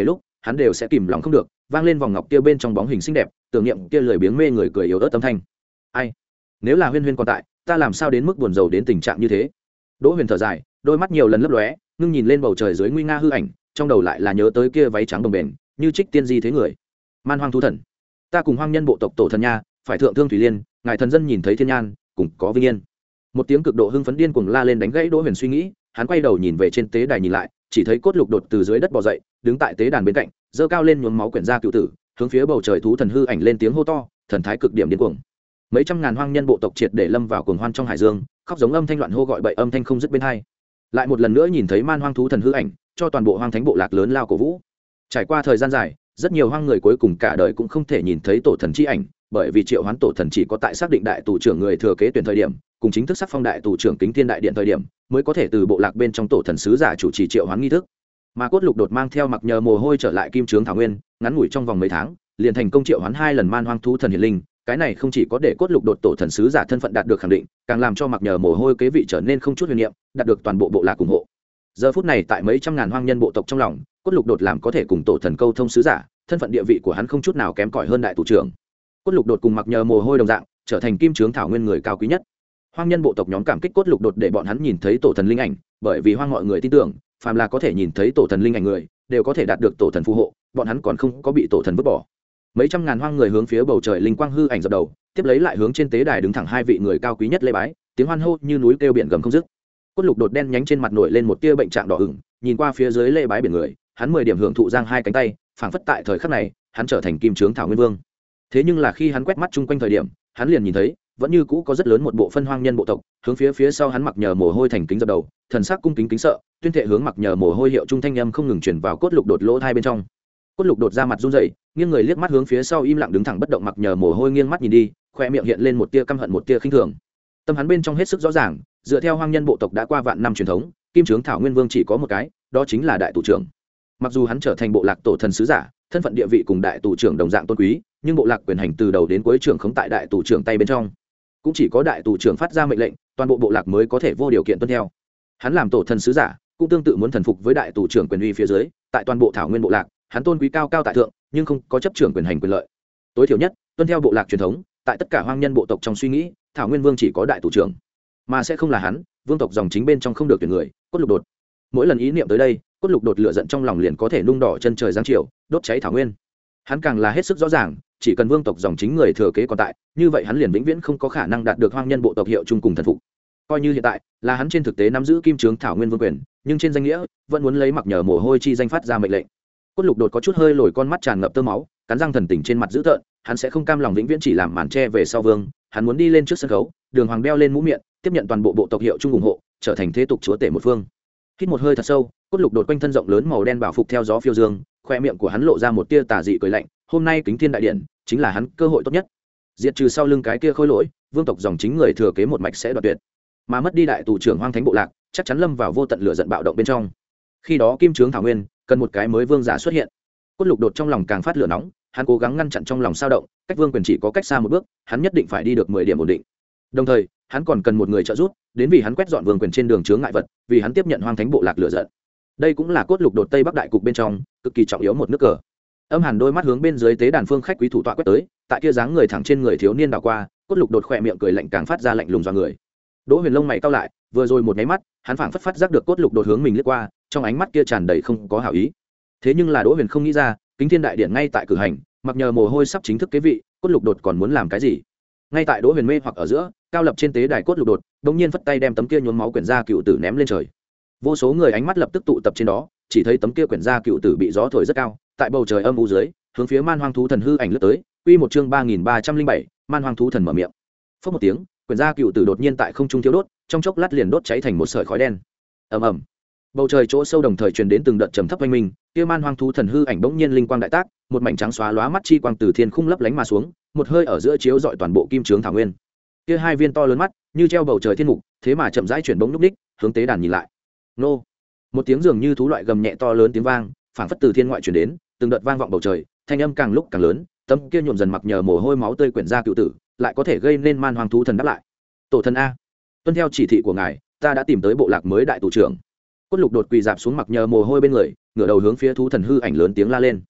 hắn đều sẽ kìm lòng không được vang lên vòng ngọc kia bên trong bóng hình xinh đẹp, tưởng niệm kia lười biếng mê người cười yếu ớt âm thanh. Ai, nếu là Huyên Huyên còn tại, ta làm sao đến mức buồn rầu đến tình trạng như thế. Đỗ Huyền thở dài, đôi mắt nhiều lần lấp lóe, ngưng nhìn lên bầu trời dưới nguy nga hư ảnh, trong đầu lại là nhớ tới kia váy trắng đồng bền như trích tiên di thế người. Man Hoang thú thần, ta cùng hoang nhân bộ tộc tổ thần nha, phải thượng thương thủy liên, ngài thần dân nhìn thấy thiên nhan cùng có vinh yên. Một tiếng cực độ hưng phấn điên cuồng la lên đánh gãy Đỗ Huyền suy nghĩ, hắn quay đầu nhìn về trên tế đài nhìn lại, chỉ thấy cốt lục đột từ dưới đất bò dậy, đứng tại tế đàn bên cạnh, giơ cao lên nhuốm máu quyển ra cựu tử, hướng phía bầu trời thú thần hư ảnh lên tiếng hô to, thần thái cực điểm điên cuồng. Mấy trăm ngàn hoang nhân bộ tộc triệt để lâm vào cuồng hoan trong hải dương, khóc giống âm thanh loạn hô gọi bậy âm thanh không dứt bên hai. Lại một lần nữa nhìn thấy man hoang thú thần hư ảnh, cho toàn bộ hoang thánh bộ lạc lớn lao cổ vũ. Trải qua thời gian dài, rất nhiều hoang người cuối cùng cả đời cũng không thể nhìn thấy tổ thần chi ảnh, bởi vì triệu hoán tổ thần chỉ có tại xác định đại tù trưởng người thừa kế tuyển thời điểm, cùng chính thức sắc phong đại tù trưởng kính thiên đại điện thời điểm, mới có thể từ bộ lạc bên trong tổ thần sứ giả chủ trì triệu hoán nghi thức. Mà cốt lục đột mang theo mặc nhờ mồ hôi trở lại kim trướng thảo nguyên, ngắn ngủi trong vòng mấy tháng, liền thành công triệu hoán hai lần man hoang thú thần hiển linh. Cái này không chỉ có để cốt lục đột tổ thần sứ giả thân phận đạt được khẳng định, càng làm cho mặc nhờ mồ hôi kế vị trở nên không chút huyền niệm, đạt được toàn bộ bộ lạc ủng hộ. Giờ phút này tại mấy trăm ngàn hoang nhân bộ tộc trong lòng, cốt lục đột làm có thể cùng tổ thần câu thông sứ giả, thân phận địa vị của hắn không chút nào kém cỏi hơn đại tù trưởng. Cốt lục đột cùng mặc nhờ mồ hôi đồng dạng, trở thành kim trướng thảo nguyên người cao quý nhất. Hoang nhân bộ tộc nhóm cảm kích cốt lục đột để bọn hắn nhìn thấy tổ thần linh ảnh, bởi vì hoang mọi người tin tưởng, phàm là có thể nhìn thấy tổ thần linh ảnh người, đều có thể đạt được tổ thần phù hộ, bọn hắn còn không có bị tổ thần vứt bỏ. Mấy trăm ngàn hoang người hướng phía bầu trời linh quang hư ảnh dập đầu, tiếp lấy lại hướng trên tế đài đứng thẳng hai vị người cao quý nhất lễ bái, tiếng hoan hô như núi kêu biển gầm không dứt. Cốt lục đột đen nhánh trên mặt nổi lên một tia bệnh trạng đỏ ửng, nhìn qua phía dưới lễ bái biển người, hắn mười điểm hưởng thụ giang hai cánh tay, phảng phất tại thời khắc này, hắn trở thành kim trướng thảo nguyên vương. Thế nhưng là khi hắn quét mắt chung quanh thời điểm, hắn liền nhìn thấy, vẫn như cũ có rất lớn một bộ phân hoang nhân bộ tộc, hướng phía phía sau hắn mặc nhờ mồ hôi thành kính dập đầu, thần sắc cung kính kính sợ, tuyên thệ hướng mặc nhờ mồ hôi hiệu trung thanh âm không ngừng truyền vào cốt lục đột lỗ thai bên trong. Cốt lục đột ra mặt run rẩy, nghiêng người liếc mắt hướng phía sau im lặng đứng thẳng bất động mặc nhờ mồ hôi nghiêng mắt nhìn đi, khoe miệng hiện lên một tia căm hận một tia khinh thường. Tâm hắn bên trong hết sức rõ ràng, dựa theo hoang nhân bộ tộc đã qua vạn năm truyền thống, kim trướng thảo nguyên vương chỉ có một cái, đó chính là đại tù trưởng. Mặc dù hắn trở thành bộ lạc tổ thần sứ giả, thân phận địa vị cùng đại tù trưởng đồng dạng tôn quý, nhưng bộ lạc quyền hành từ đầu đến cuối trưởng không tại đại tù trưởng tay bên trong, cũng chỉ có đại tù trưởng phát ra mệnh lệnh, toàn bộ bộ lạc mới có thể vô điều kiện tuân theo. Hắn làm tổ thần sứ giả, cũng tương tự muốn thần phục với đại tù trưởng quyền uy phía dưới, tại toàn bộ thảo nguyên bộ lạc, hắn tôn quý cao cao tại thượng, nhưng không có chấp trưởng quyền hành quyền lợi. Tối thiểu nhất, tuân theo bộ lạc truyền thống, tại tất cả hoang nhân bộ tộc trong suy nghĩ, thảo nguyên vương chỉ có đại tù trưởng, mà sẽ không là hắn, vương tộc dòng chính bên trong không được tuyển người. Cốt lục đột, mỗi lần ý niệm tới đây, cốt lục đột lửa giận trong lòng liền có thể nung đỏ chân trời giáng chiều, đốt cháy thảo nguyên. Hắn càng là hết sức rõ ràng, chỉ cần vương tộc dòng chính người thừa kế còn tại, như vậy hắn liền vĩnh viễn không có khả năng đạt được hoang nhân bộ tộc hiệu chung cùng thần phục. Coi như hiện tại là hắn trên thực tế nắm giữ kim trướng thảo nguyên vương quyền, nhưng trên danh nghĩa vẫn muốn lấy mặc nhờ mồ hôi chi danh phát ra mệnh lệnh. Cốt lục đột có chút hơi lồi con mắt tràn ngập tơ máu, cắn răng thần tình trên mặt dữ tợn, hắn sẽ không cam lòng vĩnh viễn chỉ làm màn che về sau vương, hắn muốn đi lên trước sân khấu, đường hoàng đeo lên mũ miệng, tiếp nhận toàn bộ bộ tộc hiệu chung ủng hộ, trở thành thế tục chúa tể một phương. Hít một hơi thật sâu, cốt lục đột quanh thân rộng lớn màu đen bảo phục theo gió phiêu dương, khoe miệng của hắn lộ ra một tia tà dị cười lạnh, hôm nay kính thiên đại điện chính là hắn cơ hội tốt nhất, diệt trừ sau lưng cái kia khôi lỗi, vương tộc dòng chính người thừa kế một mạch sẽ đoạt tuyệt, mà mất đi đại tù trưởng hoang thánh bộ lạc, chắc chắn lâm vào vô tận lửa giận bạo động bên trong. Khi đó kim trướng thảo nguyên cần một cái mới vương giả xuất hiện. Cốt lục đột trong lòng càng phát lửa nóng, hắn cố gắng ngăn chặn trong lòng sao động, cách vương quyền chỉ có cách xa một bước, hắn nhất định phải đi được mười điểm ổn định. Đồng thời, hắn còn cần một người trợ giúp, đến vì hắn quét dọn vương quyền trên đường chướng ngại vật, vì hắn tiếp nhận hoang thánh bộ lạc lửa giận. Đây cũng là cốt lục đột tây bắc đại cục bên trong cực kỳ trọng yếu một nước cờ. Âm hàn đôi mắt hướng bên dưới tế đàn phương khách quý thủ tọa quét tới, tại kia dáng người thẳng trên người thiếu niên đảo qua, cốt lục đột khỏe miệng cười lạnh càng phát ra lạnh lùng do người. Đỗ Huyền lông mày cau lại, vừa rồi một cái mắt, hắn phảng phất phát giác được cốt lục đột hướng mình liếc qua, trong ánh mắt kia tràn đầy không có hảo ý. Thế nhưng là Đỗ Huyền không nghĩ ra, kính thiên đại điện ngay tại cử hành, mặc nhờ mồ hôi sắp chính thức kế vị, cốt lục đột còn muốn làm cái gì? Ngay tại Đỗ Huyền mê hoặc ở giữa, cao lập trên tế đài cốt lục đột, đột nhiên phất tay đem tấm kia nhuốm máu quyển gia cựu tử ném lên trời. Vô số người ánh mắt lập tức tụ tập trên đó, chỉ thấy tấm kia quyển gia cựu tử bị gió thổi rất cao, tại bầu trời âm u dưới, hướng phía man hoang thú thần hư ảnh lướt tới. Quy một chương ba nghìn ba trăm linh bảy, man hoang thú thần mở miệng. Phất một tiếng, quyển gia cựu tử đột nhiên tại không trung thiếu đốt, trong chốc lát liền đốt cháy thành một sợi khói đen. Ầm ầm. Bầu trời chỗ sâu đồng thời truyền đến từng đợt trầm thấp oanh minh, kia man hoang thú thần hư ảnh bỗng nhiên linh quang đại tác, một mảnh trắng xóa lóa mắt chi quang từ thiên khung lấp lánh mà xuống, một hơi ở giữa chiếu rọi toàn bộ kim trướng thảo nguyên. Kia hai viên to lớn mắt, như treo bầu trời thiên mục, thế mà chậm rãi chuyển bỗng lúc đích, hướng tế đàn nhìn lại. Nô! Một tiếng dường như thú loại gầm nhẹ to lớn tiếng vang, phảng phất từ thiên ngoại truyền đến, từng đợt vang vọng bầu trời, thanh âm càng lúc càng lớn, tấm kia nhuộm dần mặc nhờ mồ hôi máu tươi quyển ra cựu tử, lại có thể gây nên man hoang thú thần đáp lại. Tổ thần a, tuân theo chỉ thị của ngài, ta đã tìm tới bộ lạc mới đại tù trưởng. Cốt lục đột quỳ dạp xuống mặc nhờ mồ hôi bên người, ngửa đầu hướng phía thú thần hư ảnh lớn tiếng la lên.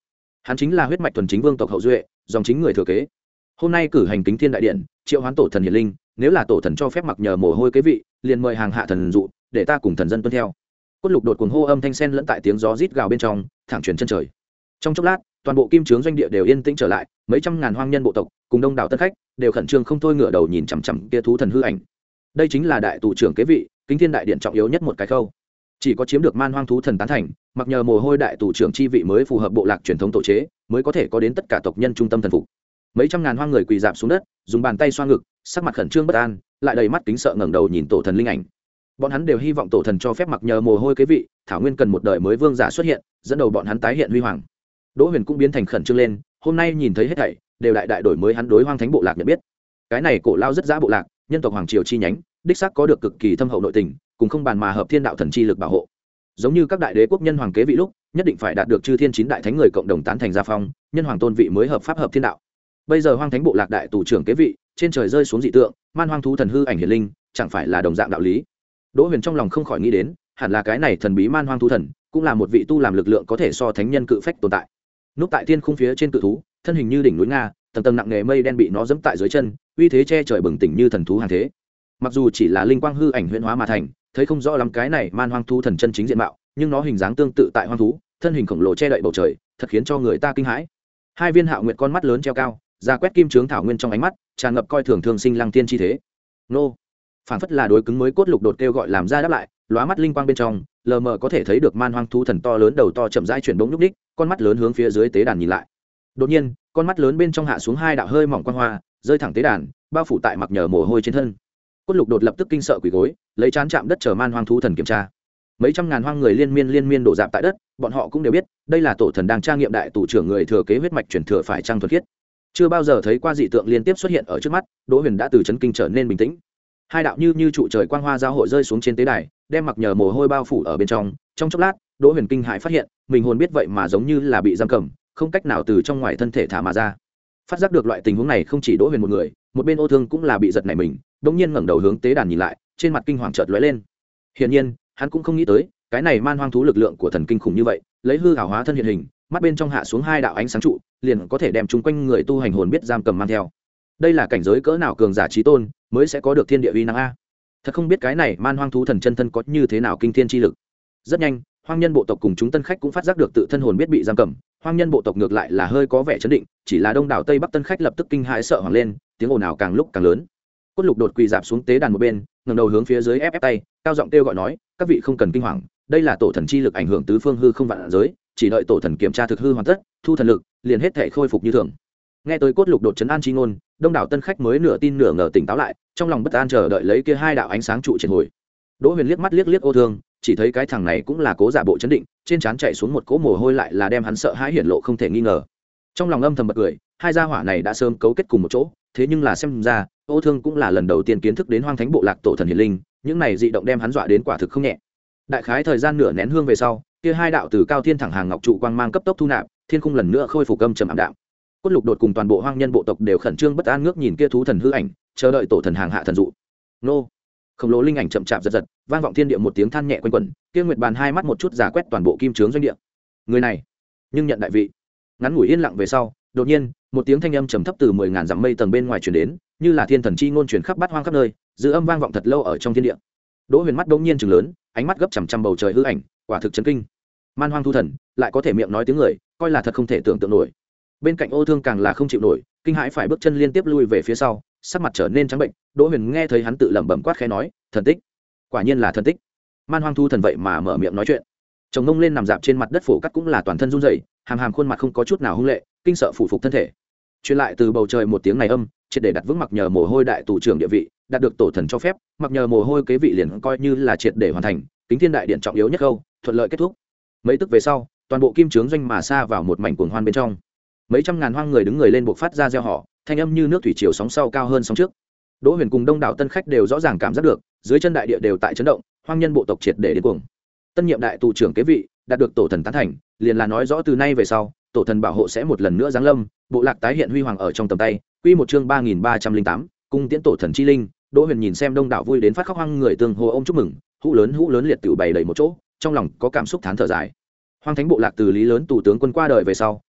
hắn chính là huyết mạch thuần chính vương tộc hậu duệ, dòng chính người thừa kế. Hôm nay cử hành kính thiên đại điện, triệu hoán tổ thần hiển linh, nếu là tổ thần cho phép mặc nhờ mồ hôi kế vị, liền mời hàng hạ thần dụ, để ta cùng thần dân tuân theo. Cốt lục đột cuồng hô âm thanh sen lẫn tại tiếng gió rít gào bên trong, thẳng truyền chân trời. Trong chốc lát, toàn bộ kim trướng doanh địa đều yên tĩnh trở lại, mấy trăm ngàn hoang nhân bộ tộc cùng đông đảo tân khách đều khẩn trương không thôi ngửa đầu nhìn chằm chằm kia thú thần hư ảnh. Đây chính là đại tù trưởng kế vị, kính thiên đại điện trọng yếu nhất một cái khâu. Chỉ có chiếm được man hoang thú thần tán thành, mặc nhờ mồ hôi đại tù trưởng chi vị mới phù hợp bộ lạc truyền thống tổ chế, mới có thể có đến tất cả tộc nhân trung tâm thần phục. Mấy trăm ngàn hoang người quỳ dạp xuống đất, dùng bàn tay xoa ngực, sắc mặt khẩn trương bất an, lại đầy mắt kính sợ ngẩng đầu nhìn tổ thần linh ảnh. Bọn hắn đều hy vọng tổ thần cho phép mặc nhờ mồ hôi kế vị, thảo nguyên cần một đời mới vương giả xuất hiện, dẫn đầu bọn hắn tái hiện huy hoàng. Đỗ Huyền cũng biến thành khẩn trương lên, hôm nay nhìn thấy hết thảy đều đại đại đổi mới hắn đối hoang thánh bộ lạc nhận biết. Cái này cổ lao rất giá bộ lạc, nhân tộc hoàng triều chi nhánh, đích xác có được cực kỳ thâm hậu nội tình, cùng không bàn mà hợp thiên đạo thần chi lực bảo hộ. Giống như các đại đế quốc nhân hoàng kế vị lúc, nhất định phải đạt được chư thiên chín đại thánh người cộng đồng tán thành gia phong, nhân hoàng tôn vị mới hợp pháp hợp thiên đạo. Bây giờ hoang thánh bộ lạc đại tù trưởng kế vị, trên trời rơi xuống dị tượng, man hoang thú thần hư ảnh hiển linh, chẳng phải là đồng dạng đạo lý. Đỗ Huyền trong lòng không khỏi nghĩ đến, hẳn là cái này thần bí man hoang thú thần, cũng là một vị tu làm lực lượng có thể so thánh nhân cự phách tồn tại. Núp tại thiên khung phía trên cự thú, thân hình như đỉnh núi nga, tầng tầng nặng nghề mây đen bị nó dẫm tại dưới chân, uy thế che trời bừng tỉnh như thần thú hàng thế. Mặc dù chỉ là linh quang hư ảnh huyễn hóa mà thành, thấy không rõ lắm cái này man hoang thú thần chân chính diện mạo, nhưng nó hình dáng tương tự tại hoang thú, thân hình khổng lồ che đậy bầu trời, thật khiến cho người ta kinh hãi. Hai viên hạo nguyệt con mắt lớn treo cao, ra quét kim trướng thảo nguyên trong ánh mắt, tràn ngập coi thường thường sinh lăng tiên chi thế. Nô, phản phất là đối cứng mới cốt lục đột kêu gọi làm ra đáp lại, lóa mắt linh quang bên trong, lờ mờ có thể thấy được man hoang thú thần to lớn đầu to chậm rãi chuyển bỗng nhúc ních, con mắt lớn hướng phía dưới tế đàn nhìn lại. Đột nhiên, con mắt lớn bên trong hạ xuống hai đạo hơi mỏng quang hoa, rơi thẳng tế đàn, bao phủ tại mặc nhờ mồ hôi trên thân. Cốt lục đột lập tức kinh sợ quỳ gối, lấy chán chạm đất chờ man hoang thú thần kiểm tra. Mấy trăm ngàn hoang người liên miên liên miên đổ dạp tại đất, bọn họ cũng đều biết, đây là tổ thần đang tra nghiệm đại tù trưởng người thừa kế huyết mạch truyền thừa phải trang thuần khiết. Chưa bao giờ thấy qua dị tượng liên tiếp xuất hiện ở trước mắt, Đỗ Huyền đã từ chấn kinh trở nên bình tĩnh. Hai đạo như như trụ trời quang hoa giao hội rơi xuống trên tế đài, đem mặc nhờ mồ hôi bao phủ ở bên trong. Trong chốc lát, Đỗ Huyền kinh hãi phát hiện, mình hồn biết vậy mà giống như là bị giam cầm, không cách nào từ trong ngoài thân thể thả mà ra. Phát giác được loại tình huống này không chỉ Đỗ Huyền một người, một bên Ô Thương cũng là bị giật nảy mình, đột nhiên ngẩng đầu hướng tế đàn nhìn lại, trên mặt kinh hoàng chợt lóe lên. Hiển nhiên, hắn cũng không nghĩ tới, cái này man hoang thú lực lượng của thần kinh khủng như vậy, lấy hư ảo hóa thân hiện hình, mắt bên trong hạ xuống hai đạo ánh sáng trụ, liền có thể đem chúng quanh người tu hành hồn biết giam cầm mang theo. Đây là cảnh giới cỡ nào cường giả chí tôn mới sẽ có được thiên địa uy năng a. Thật không biết cái này man hoang thú thần chân thân có như thế nào kinh thiên chi lực. Rất nhanh, hoang nhân bộ tộc cùng chúng tân khách cũng phát giác được tự thân hồn biết bị giam cầm, hoang nhân bộ tộc ngược lại là hơi có vẻ chấn định, chỉ là đông đảo tây bắc tân khách lập tức kinh hãi sợ hoảng lên, tiếng ồn ào càng lúc càng lớn. Cốt lục đột quỳ dạp xuống tế đàn một bên, ngẩng đầu hướng phía dưới ép ép tay, cao giọng kêu gọi nói, các vị không cần kinh hoàng, đây là tổ thần chi lực ảnh hưởng tứ phương hư không vạn giới, chỉ đợi tổ thần kiểm tra thực hư hoàn tất, thu thần lực, liền hết thể khôi phục như thường. Nghe tới cốt lục đột trấn an chi ngôn, đông đảo tân khách mới nửa tin nửa ngờ tỉnh táo lại, trong lòng bất an chờ đợi lấy kia hai đạo ánh sáng trụ triệt hồi. Đỗ Huyền liếc mắt liếc liếc Ô Thương, chỉ thấy cái thằng này cũng là cố giả bộ chấn định, trên trán chạy xuống một cỗ mồ hôi lại là đem hắn sợ hãi hiển lộ không thể nghi ngờ. Trong lòng âm thầm bật cười, hai gia hỏa này đã sớm cấu kết cùng một chỗ, thế nhưng là xem ra, Ô Thương cũng là lần đầu tiên kiến thức đến hoang thánh bộ lạc tổ thần hiển linh, những này dị động đem hắn dọa đến quả thực không nhẹ. Đại khái thời gian nửa nén hương về sau, kia hai đạo từ cao thiên thẳng hàng ngọc trụ quang mang cấp tốc thu nạp, thiên khung lần nữa khôi phục âm trầm ảm đạm. Cốt lục đột cùng toàn bộ hoang nhân bộ tộc đều khẩn trương bất an ngước nhìn kia thú thần hư ảnh, chờ đợi tổ thần hàng hạ thần dụ. Nô, khổng lồ linh ảnh chậm chạp giật giật, vang vọng thiên địa một tiếng than nhẹ quanh quẩn, kia nguyệt bàn hai mắt một chút giả quét toàn bộ kim trướng doanh địa. Người này, nhưng nhận đại vị. Ngắn ngủi yên lặng về sau, đột nhiên, một tiếng thanh âm trầm thấp từ mười ngàn dặm mây tầng bên ngoài truyền đến, như là thiên thần chi ngôn truyền khắp bát hoang khắp nơi, dư âm vang vọng thật lâu ở trong thiên địa. Đỗ Huyền mắt bỗng nhiên trừng lớn, ánh mắt gấp chằm chằm bầu trời hư ảnh, quả thực chấn kinh. Man hoang thu thần, lại có thể miệng nói tiếng người, coi là thật không thể tưởng tượng nổi. Bên cạnh Ô Thương càng là không chịu nổi, kinh hãi phải bước chân liên tiếp lui về phía sau, sắc mặt trở nên trắng bệnh. Đỗ Huyền nghe thấy hắn tự lẩm bẩm quát khẽ nói, thần tích, quả nhiên là thần tích. Man hoang thu thần vậy mà mở miệng nói chuyện. Chồng ngông lên nằm dạp trên mặt đất phổ cắt cũng là toàn thân run rẩy, hàm hàm khuôn mặt không có chút nào hung lệ, kinh sợ phủ phục thân thể. Truyền lại từ bầu trời một tiếng này âm, triệt để đặt vững mặc nhờ mồ hôi đại tù trưởng địa vị, đạt được tổ thần cho phép, mặc nhờ mồ hôi kế vị liền coi như là triệt để hoàn thành, kính thiên đại điện trọng yếu nhất câu, thuận lợi kết thúc. Mấy tức về sau, toàn bộ kim trướng doanh mà xa vào một mảnh cuồng hoan bên trong. Mấy trăm ngàn hoang người đứng người lên buộc phát ra reo hò, thanh âm như nước thủy triều sóng sau cao hơn sóng trước. Đỗ Huyền cùng đông đảo tân khách đều rõ ràng cảm giác được, dưới chân đại địa đều tại chấn động, hoang nhân bộ tộc triệt để điên cuồng. Tân nhiệm đại tù trưởng kế vị, đạt được tổ thần tán thành, liền là nói rõ từ nay về sau, tổ thần bảo hộ sẽ một lần nữa giáng lâm, bộ lạc tái hiện huy hoàng ở trong tầm tay. Quy một chương ba nghìn ba trăm linh tám, cung tiễn tổ thần chi linh. Đỗ Huyền nhìn xem đông đảo vui đến phát khóc hoang người tương hô ôm chúc mừng, hũ lớn hũ lớn liệt tiểu bày đầy một chỗ, trong lòng có cảm xúc thán thở dài. Hoang thánh bộ lạc từ lý lớn tù tướng quân qua đời về sau,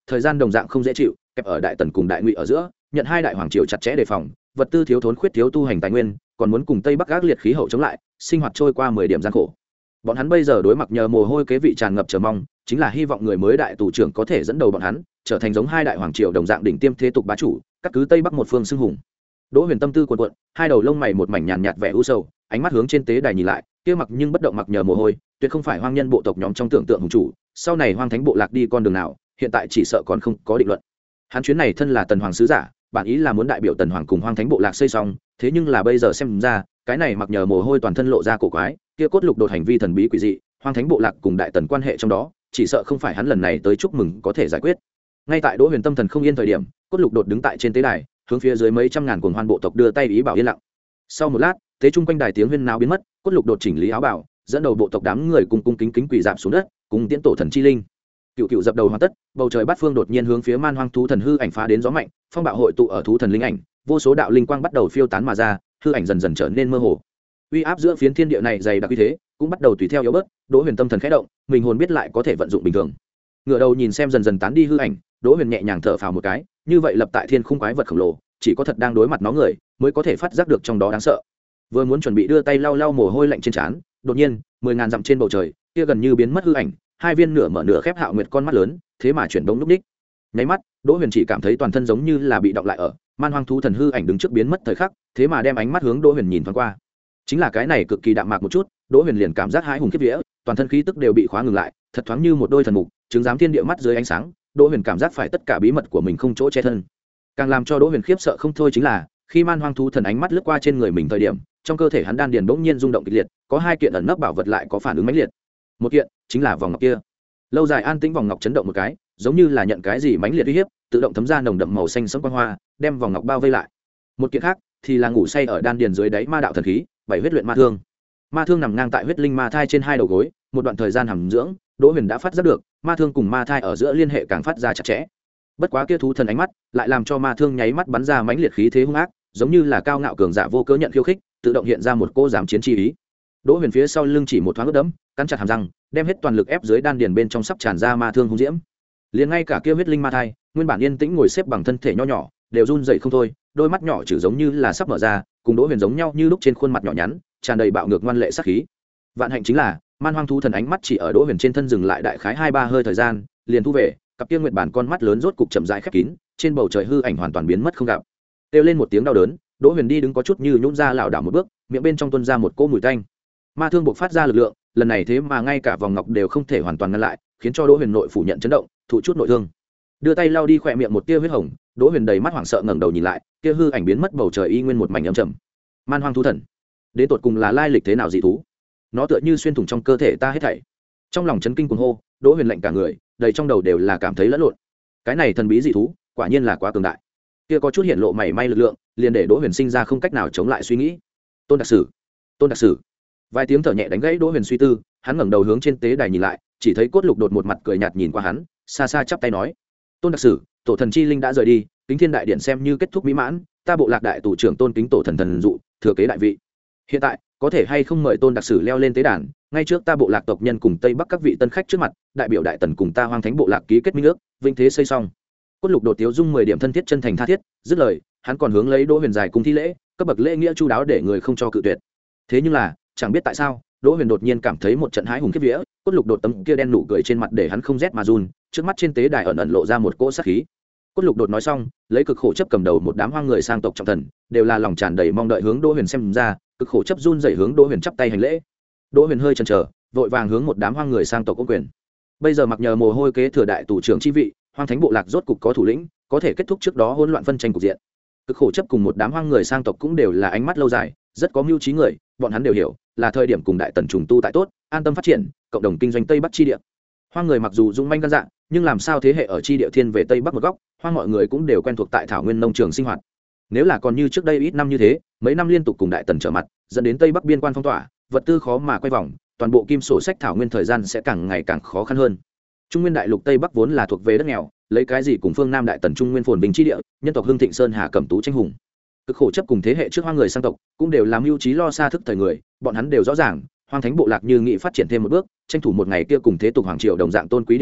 thời gian đồng dạng không dễ chịu, kẹp ở đại tần cùng đại ngụy ở giữa, nhận hai đại hoàng triều chặt chẽ đề phòng, vật tư thiếu thốn khuyết thiếu tu hành tài nguyên, còn muốn cùng tây bắc ác liệt khí hậu chống lại, sinh hoạt trôi qua mười điểm gian khổ. Bọn hắn bây giờ đối mặt nhờ mồ hôi kế vị tràn ngập chờ mong, chính là hy vọng người mới đại tù trưởng có thể dẫn đầu bọn hắn trở thành giống hai đại hoàng triều đồng dạng đỉnh tiêm thế tục bá chủ, cắt cứ tây bắc một phương xưng hùng. Đỗ Huyền tâm tư cuộn cuộn, hai đầu lông mày một mảnh nhàn nhạt vẻ u sầu, ánh mắt hướng trên tế đài nhìn lại, kia mặc nhưng bất động mặc nhờ mồ hôi, tuyệt không phải hoang nhân bộ tộc nhóm trong tưởng tượng hùng chủ, sau này hoang thánh bộ lạc đi con đường nào, hiện tại chỉ sợ còn không có định luận. Hắn chuyến này thân là tần hoàng sứ giả, bản ý là muốn đại biểu tần hoàng cùng hoang thánh bộ lạc xây xong, thế nhưng là bây giờ xem ra, cái này mặc nhờ mồ hôi toàn thân lộ ra cổ quái, kia cốt lục đột hành vi thần bí quỷ dị, hoang thánh bộ lạc cùng đại tần quan hệ trong đó, chỉ sợ không phải hắn lần này tới chúc mừng có thể giải quyết. Ngay tại Đỗ Huyền tâm thần không yên thời điểm, cốt lục đột đứng tại trên tế đài, hướng phía dưới mấy trăm ngàn cuồng hoan bộ tộc đưa tay ý bảo yên lặng. Sau một lát, tế trung quanh đài tiếng huyên náo biến mất, cốt lục đột chỉnh lý áo bảo, dẫn đầu bộ tộc đám người cùng cung kính kính quỳ dạp xuống đất, cùng tiễn tổ thần chi linh. Cựu cựu dập đầu hoàn tất, bầu trời bát phương đột nhiên hướng phía man hoang thú thần hư ảnh phá đến gió mạnh, phong bạo hội tụ ở thú thần linh ảnh, vô số đạo linh quang bắt đầu phiêu tán mà ra, hư ảnh dần dần trở nên mơ hồ. Uy áp giữa phiến thiên địa này dày đặc uy thế, cũng bắt đầu tùy theo yếu bớt. Đỗ Huyền tâm thần khẽ động, mình hồn biết lại có thể vận dụng bình thường. Ngửa đầu nhìn xem dần dần tán đi hư ảnh, Đỗ Huyền nhẹ nhàng thở phào một cái, như vậy lập tại thiên khung quái vật khổng lồ, chỉ có thật đang đối mặt nó người, mới có thể phát giác được trong đó đáng sợ. Vừa muốn chuẩn bị đưa tay lau lau mồ hôi lạnh trên trán, đột nhiên, mười ngàn dặm trên bầu trời, kia gần như biến mất hư ảnh, hai viên nửa mở nửa khép Hạo Nguyệt con mắt lớn, thế mà chuyển bóng lúc đích. Nháy mắt, Đỗ Huyền chỉ cảm thấy toàn thân giống như là bị động lại ở, man hoang thú thần hư ảnh đứng trước biến mất thời khắc, thế mà đem ánh mắt hướng Đỗ Huyền nhìn thoáng qua. Chính là cái này cực kỳ đạm mạc một chút, Đỗ Huyền liền cảm giác hãi hùng khiếp vía, toàn thân khí tức đều bị khóa ngừng lại, thật thoáng như một đôi thần mục, chứng giám thiên địa mắt dưới ánh sáng. Đỗ Huyền cảm giác phải tất cả bí mật của mình không chỗ che thân. Càng làm cho Đỗ Huyền khiếp sợ không thôi chính là, khi man hoang thú thần ánh mắt lướt qua trên người mình thời điểm, trong cơ thể hắn đan điền bỗng nhiên rung động kịch liệt, có hai kiện ẩn nấp bảo vật lại có phản ứng mãnh liệt. Một kiện chính là vòng ngọc kia. Lâu dài an tĩnh vòng ngọc chấn động một cái, giống như là nhận cái gì mãnh liệt uy hiếp, tự động thấm ra nồng đậm màu xanh sẫm quang hoa, đem vòng ngọc bao vây lại. Một kiện khác thì là ngủ say ở đan điền dưới đáy ma đạo thần khí, bảy huyết luyện ma thương. Ma thương nằm ngang tại huyết linh ma thai trên hai đầu gối, một đoạn thời gian hàm dưỡng, Đỗ Huyền đã phát giác được, ma thương cùng ma thai ở giữa liên hệ càng phát ra chặt chẽ. Bất quá kia thú thần ánh mắt, lại làm cho ma thương nháy mắt bắn ra mãnh liệt khí thế hung ác, giống như là cao ngạo cường giả vô cớ nhận khiêu khích, tự động hiện ra một cô giảm chiến chi ý. Đỗ Huyền phía sau lưng chỉ một thoáng ướt đẫm, cắn chặt hàm răng, đem hết toàn lực ép dưới đan điền bên trong sắp tràn ra ma thương hung diễm. Liền ngay cả kia huyết linh ma thai, nguyên bản yên tĩnh ngồi xếp bằng thân thể nho nhỏ, đều run rẩy không thôi, đôi mắt nhỏ chữ giống như là sắp mở ra, cùng Đỗ Huyền giống nhau như lúc trên khuôn mặt nhỏ nhắn, tràn đầy bạo ngược ngoan lệ sát khí. Vạn hạnh chính là, man hoang thú thần ánh mắt chỉ ở Đỗ Huyền trên thân dừng lại đại khái hai ba hơi thời gian, liền thu về, cặp kia nguyệt bản con mắt lớn rốt cục chậm rãi khép kín, trên bầu trời hư ảnh hoàn toàn biến mất không gặp. Kêu lên một tiếng đau đớn, Đỗ Huyền đi đứng có chút như nhũn ra lảo đảo một bước, miệng bên trong tuôn ra một cỗ mùi tanh. Ma thương buộc phát ra lực lượng, lần này thế mà ngay cả vòng ngọc đều không thể hoàn toàn ngăn lại, khiến cho Đỗ Huyền nội phủ nhận chấn động, thụ chút nội thương. Đưa tay lau đi khỏe miệng một tia huyết hồng, Đỗ Huyền đầy mắt hoảng sợ ngẩng đầu nhìn lại, kia hư ảnh biến mất bầu trời y nguyên một mảnh âm trầm. Man hoang thú thần, đến tột cùng là lai lịch thế nào dị thú? Nó tựa như xuyên thủng trong cơ thể ta hết thảy. Trong lòng chấn kinh cuồng hô, Đỗ Huyền lạnh cả người, đầy trong đầu đều là cảm thấy lẫn lộn. Cái này thần bí dị thú, quả nhiên là quá cường đại. Kia có chút hiện lộ mảy may lực lượng, liền để Đỗ Huyền sinh ra không cách nào chống lại suy nghĩ. Tôn đặc sử, Tôn đặc sử. Vài tiếng thở nhẹ đánh gãy Đỗ Huyền suy tư, hắn ngẩng đầu hướng trên tế đài nhìn lại, chỉ thấy cốt lục đột một mặt cười nhạt nhìn qua hắn, xa xa chắp tay nói: "Tôn đặc sử, tổ thần chi linh đã rời đi, Kính Thiên đại điện xem như kết thúc mỹ mãn, ta bộ lạc đại tù trưởng tôn kính tổ thần thần dụ, thừa kế đại vị. Hiện tại, có thể hay không mời Tôn đặc sử leo lên tế đàn, ngay trước ta bộ lạc tộc nhân cùng Tây Bắc các vị tân khách trước mặt, đại biểu đại tần cùng ta hoang thánh bộ lạc ký kết minh ước, vinh thế xây xong." Cốt lục đột tiếu dung mười điểm thân thiết chân thành tha thiết, dứt lời, hắn còn hướng lấy Đỗ Huyền dài cùng thi lễ, cấp bậc lễ nghĩa chu đáo để người không cho cự tuyệt. Thế nhưng là, chẳng biết tại sao, Đỗ Huyền đột nhiên cảm thấy một trận hái hùng kiếp vía, cốt lục đột tấm kia đen nụ cười trên mặt để hắn không rét mà run, trước mắt trên tế đài ẩn ẩn lộ ra một cỗ sát khí. Cốt lục đột nói xong, lấy cực khổ chấp cầm đầu một đám hoang người sang tộc trọng thần, đều là lòng tràn đầy mong đợi hướng Đỗ Huyền xem ra, cực khổ chấp run rẩy hướng Đỗ Huyền chắp tay hành lễ. Đỗ Huyền hơi chần chờ, vội vàng hướng một đám hoang người sang tộc ôm quyền. Bây giờ mặc nhờ mồ hôi kế thừa đại tù trưởng chi vị, hoang thánh bộ lạc rốt cục có thủ lĩnh, có thể kết thúc trước đó hỗn loạn phân tranh cục diện. Cực khổ chấp cùng một đám hoang người sang tộc cũng đều là ánh mắt lâu dài, rất có mưu trí người, bọn hắn đều hiểu, là thời điểm cùng đại tần trùng tu tại tốt, an tâm phát triển, cộng đồng kinh doanh Tây Bắc chi địa. Hoang người mặc dù dũng manh gan dạ, nhưng làm sao thế hệ ở chi địa thiên về Tây Bắc một góc, hoang mọi người cũng đều quen thuộc tại thảo nguyên nông trường sinh hoạt. Nếu là còn như trước đây ít năm như thế, mấy năm liên tục cùng đại tần trở mặt, dẫn đến Tây Bắc biên quan phong tỏa, vật tư khó mà quay vòng, toàn bộ kim sổ sách thảo nguyên thời gian sẽ càng ngày càng khó khăn hơn. Trung nguyên đại lục Tây Bắc vốn là thuộc về đất nghèo, lấy cái gì cùng phương Nam đại tần trung nguyên phồn bình chi địa, nhân tộc hưng thịnh sơn hà cẩm tú tranh hùng. Cực khổ chấp cùng thế hệ trước hoang người sang tộc cũng đều làm mưu trí lo xa thức thời người, bọn hắn đều rõ ràng, hoang thánh bộ lạc như nghị phát triển thêm một bước, tranh thủ một ngày kia cùng thế tục hoàng triều đồng dạng tôn quý địa vị,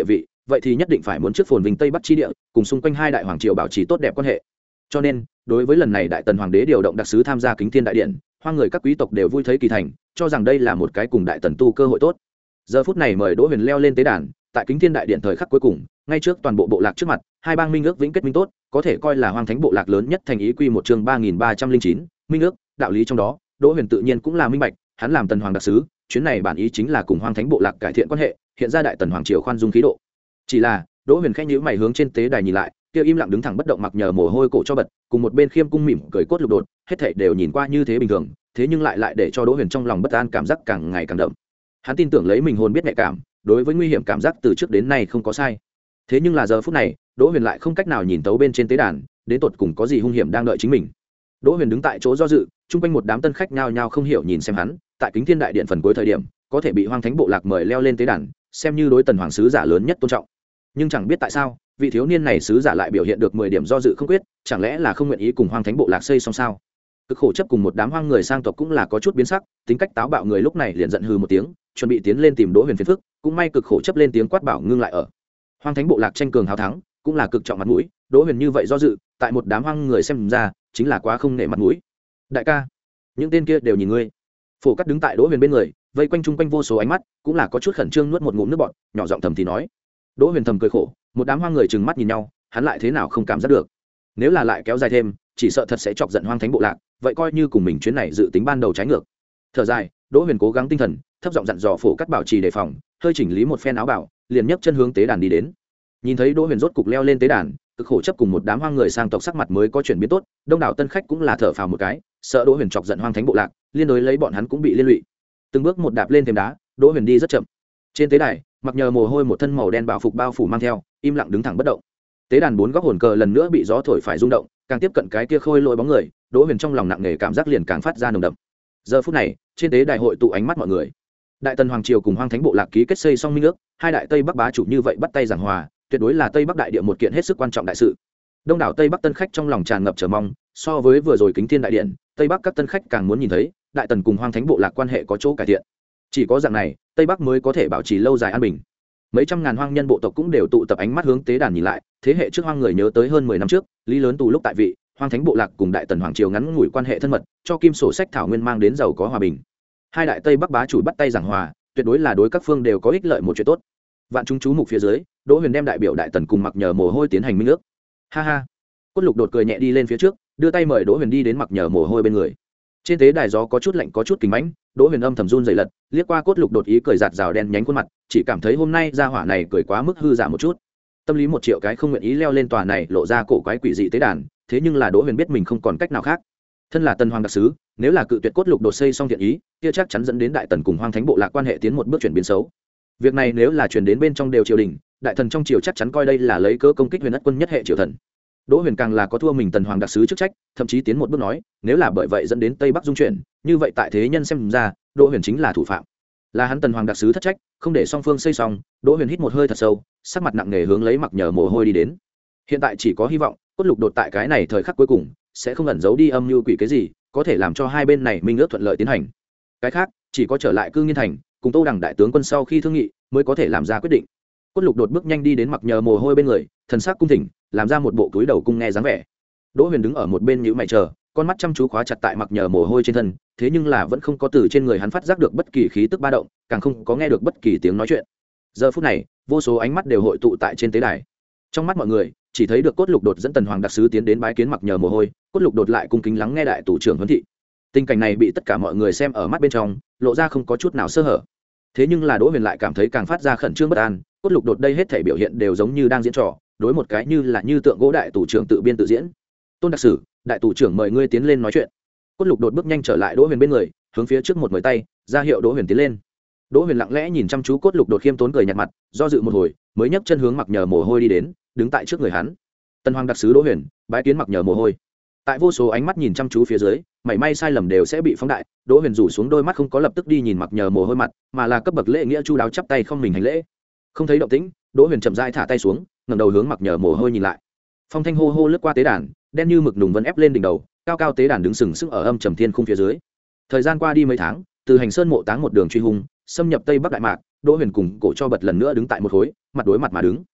vậy thì nhất định phải muốn trước phồn vinh tây bắc chi địa cùng xung quanh hai đại hoàng triều bảo trì tốt đẹp quan hệ. Cho nên đối với lần này đại tần hoàng đế điều động đặc sứ tham gia kính thiên đại điện, hoang người các quý tộc đều vui thấy kỳ thành, cho rằng đây là một cái cùng đại tần tu cơ hội tốt. Giờ phút này mời Đỗ Huyền leo lên tế đàn, tại kính thiên đại điện thời khắc cuối cùng, ngay trước toàn bộ bộ lạc trước mặt, hai bang minh ước vĩnh kết minh tốt, có thể coi là hoang thánh bộ lạc lớn nhất thành ý quy một chương ba nghìn ba trăm linh chín, minh ước, đạo lý trong đó, Đỗ Huyền tự nhiên cũng là minh bạch, hắn làm tần hoàng đặc sứ, chuyến này bản ý chính là cùng hoang thánh bộ lạc cải thiện quan hệ, hiện ra đại tần hoàng triều khoan dung khí độ. Chỉ là, Đỗ Huyền khẽ nhíu mày hướng trên tế đài nhìn lại, kia im lặng đứng thẳng bất động mặc nhờ mồ hôi cổ cho bật, cùng một bên khiêm cung mỉm cười cốt lục đột, hết thảy đều nhìn qua như thế bình thường, thế nhưng lại lại để cho Đỗ Huyền trong lòng bất an cảm giác càng ngày càng đậm. Hắn tin tưởng lấy mình hồn biết nhạy cảm, đối với nguy hiểm cảm giác từ trước đến nay không có sai. Thế nhưng là giờ phút này, Đỗ Huyền lại không cách nào nhìn tấu bên trên tế đàn, đến tột cùng có gì hung hiểm đang đợi chính mình. Đỗ Huyền đứng tại chỗ do dự, chung quanh một đám tân khách nhao nhao không hiểu nhìn xem hắn, tại kính thiên đại điện phần cuối thời điểm, có thể bị hoang thánh bộ lạc mời leo lên tế đàn, xem như đối tần hoàng sứ giả lớn nhất tôn trọng. Nhưng chẳng biết tại sao, vị thiếu niên này sứ giả lại biểu hiện được mười điểm do dự không quyết, chẳng lẽ là không nguyện ý cùng hoang thánh bộ lạc xây xong sao? Cực khổ chấp cùng một đám hoang người sang tộc cũng là có chút biến sắc, tính cách táo bạo người lúc này liền giận hừ một tiếng, chuẩn bị tiến lên tìm Đỗ Huyền phiền phức, cũng may cực khổ chấp lên tiếng quát bảo ngưng lại ở. Hoang thánh bộ lạc tranh cường hào thắng, cũng là cực trọng mặt mũi, Đỗ Huyền như vậy do dự, tại một đám hoang người xem ra, chính là quá không nể mặt mũi. Đại ca, những tên kia đều nhìn ngươi. Phổ Cắt đứng tại Đỗ Huyền bên người, vây quanh chung quanh vô số ánh mắt, cũng là có chút khẩn trương nuốt một ngụm nước bọt, nhỏ giọng thầm thì nói. Đỗ Huyền thầm cười khổ, một đám hoang người trừng mắt nhìn nhau, hắn lại thế nào không cảm giác được. Nếu là lại kéo dài thêm, chỉ sợ thật sẽ chọc giận hoang thánh bộ lạc, vậy coi như cùng mình chuyến này dự tính ban đầu trái ngược. Thở dài, Đỗ Huyền cố gắng tinh thần, thấp giọng dặn dò Phổ Cắt bảo trì đề phòng, hơi chỉnh lý một phen áo bảo, liền nhấc chân hướng tế đàn đi đến. Nhìn thấy Đỗ Huyền rốt cục leo lên tế đàn, cực khổ chấp cùng một đám hoang người sang tộc sắc mặt mới có chuyển biến tốt, đông đảo tân khách cũng là thở phào một cái, sợ Đỗ Huyền chọc giận hoang thánh bộ lạc, liên đối lấy bọn hắn cũng bị liên lụy. Từng bước một đạp lên thềm đá, Đỗ Huyền đi rất chậm. Trên tế đài, mặc nhờ mồ hôi một thân màu đen bảo phục bao phủ mang theo, im lặng đứng thẳng bất động. Tế đàn bốn góc hồn cờ lần nữa bị gió thổi phải rung động, càng tiếp cận cái kia khôi lỗi bóng người, Đỗ Huyền trong lòng nặng nề cảm giác liền càng phát ra nồng đậm. Giờ phút này, trên tế đài hội tụ ánh mắt mọi người. Đại tần hoàng triều cùng hoang thánh bộ lạc ký kết xây xong minh ước, hai đại tây bắc bá chủ như vậy bắt tay giảng hòa, tuyệt đối là tây bắc đại địa một kiện hết sức quan trọng đại sự. Đông đảo tây bắc tân khách trong lòng tràn ngập chờ mong, so với vừa rồi kính thiên đại điện, tây bắc các tân khách càng muốn nhìn thấy đại tần cùng hoang thánh bộ lạc quan hệ có chỗ cải thiện. Chỉ có dạng này, tây bắc mới có thể bảo trì lâu dài an bình. Mấy trăm ngàn hoang nhân bộ tộc cũng đều tụ tập ánh mắt hướng tế đàn nhìn lại, thế hệ trước hoang người nhớ tới hơn mười năm trước, Lý Lớn Tù lúc tại vị, hoang thánh bộ lạc cùng đại tần hoàng triều ngắn ngủi quan hệ thân mật, cho kim sổ sách thảo nguyên mang đến giàu có hòa bình. Hai đại tây bắc bá chủ bắt tay giảng hòa, tuyệt đối là đối các phương đều có ích lợi một chuyện tốt. Vạn chúng chú mục phía dưới, Đỗ Huyền đem đại biểu đại tần cùng mặc nhờ mồ hôi tiến hành minh ước. Ha ha. Cốt Lục đột cười nhẹ đi lên phía trước, đưa tay mời Đỗ Huyền đi đến mặc nhờ mồ hôi bên người. Trên tế đài gió có chút lạnh có chút kinh mãnh, Đỗ Huyền âm thầm run rẩy lật, liếc qua Cốt Lục đột ý cười giạt rào đen nhánh khuôn mặt, chỉ cảm thấy hôm nay gia hỏa này cười quá mức hư giả một chút. Tâm lý một triệu cái không nguyện ý leo lên tòa này lộ ra cổ quái quỷ dị tế đàn, thế nhưng là Đỗ Huyền biết mình không còn cách nào khác. Thân là tần hoàng đặc sứ, nếu là cự tuyệt Cốt Lục đột xây xong thiện ý, kia chắc chắn dẫn đến đại tần cùng hoang thánh bộ lạc quan hệ tiến một bước chuyển biến xấu. Việc này nếu là chuyển đến bên trong đều triều đình, đại thần trong triều chắc chắn coi đây là lấy cớ công kích Huyền Ất quân nhất hệ triều thần. Đỗ Huyền càng là có thua mình tần hoàng đặc sứ chức trách, thậm chí tiến một bước nói, nếu là bởi vậy dẫn đến tây bắc dung chuyển, như vậy tại thế nhân xem ra, Đỗ Huyền chính là thủ phạm, là hắn tần hoàng đặc sứ thất trách, không để song phương xây xong. Đỗ Huyền hít một hơi thật sâu, sắc mặt nặng nề hướng lấy mặc nhờ mồ hôi đi đến. Hiện tại chỉ có hy vọng, Cốt Lục đột tại cái này thời khắc cuối cùng sẽ không ẩn giấu đi âm mưu quỷ cái gì, có thể làm cho hai bên này minh ước thuận lợi tiến hành. Cái khác, chỉ có trở lại Cư Nghiên thành, cùng Tô Đằng đại tướng quân sau khi thương nghị, mới có thể làm ra quyết định. Cốt Lục đột bước nhanh đi đến mặc nhờ mồ hôi bên người, thần sắc cung thỉnh, làm ra một bộ cúi đầu cung nghe dáng vẻ. Đỗ Huyền đứng ở một bên nhíu mày chờ, con mắt chăm chú khóa chặt tại mặc nhờ mồ hôi trên thân, thế nhưng là vẫn không có từ trên người hắn phát giác được bất kỳ khí tức ba động, càng không có nghe được bất kỳ tiếng nói chuyện. Giờ phút này, vô số ánh mắt đều hội tụ tại trên tế đài. Trong mắt mọi người, chỉ thấy được Cốt Lục đột dẫn tần hoàng đặc sứ tiến đến bái kiến mặc nhờ mồ hôi, Cốt Lục đột lại cung kính lắng nghe đại tù trưởng huấn thị. Tình cảnh này bị tất cả mọi người xem ở mắt bên trong, lộ ra không có chút nào sơ hở. Thế nhưng là Đỗ Huyền lại cảm thấy càng phát ra khẩn trương bất an, Cốt Lục đột đây hết thảy biểu hiện đều giống như đang diễn trò, đối một cái như là như tượng gỗ đại tù trưởng tự biên tự diễn. Tôn đặc sử, đại tù trưởng mời ngươi tiến lên nói chuyện. Cốt Lục đột bước nhanh trở lại Đỗ Huyền bên người, hướng phía trước một mười tay, ra hiệu Đỗ Huyền tiến lên. Đỗ Huyền lặng lẽ nhìn chăm chú Cốt Lục đột khiêm tốn cười nhạt mặt, do dự một hồi, mới nhấc chân hướng mặc nhờ mồ hôi đi đến, đứng tại trước người hắn. Tần hoàng đặc sứ Đỗ Huyền, bái kiến mặc nhờ mồ hôi. Tại vô số ánh mắt nhìn chăm chú phía dưới, mảy may sai lầm đều sẽ bị phóng đại. Đỗ Huyền rủ xuống đôi mắt không có lập tức đi nhìn mặc nhờ mồ hôi mặt, mà là cấp bậc lễ nghĩa chu đáo chắp tay không mình hành lễ. Không thấy động tĩnh, Đỗ Huyền chậm rãi thả tay xuống, ngẩng đầu hướng mặc nhờ mồ hôi nhìn lại. Phong thanh hô hô lướt qua tế đàn, đen như mực nùng vân ép lên đỉnh đầu, cao cao tế đàn đứng sừng sững ở âm trầm thiên khung phía dưới. Thời gian qua đi mấy tháng, từ hành sơn mộ táng một đường truy hung, xâm nhập tây bắc đại mạc, Đỗ Huyền cùng cổ cho bật lần nữa đứng tại một khối, mặt đối mặt mà đứng.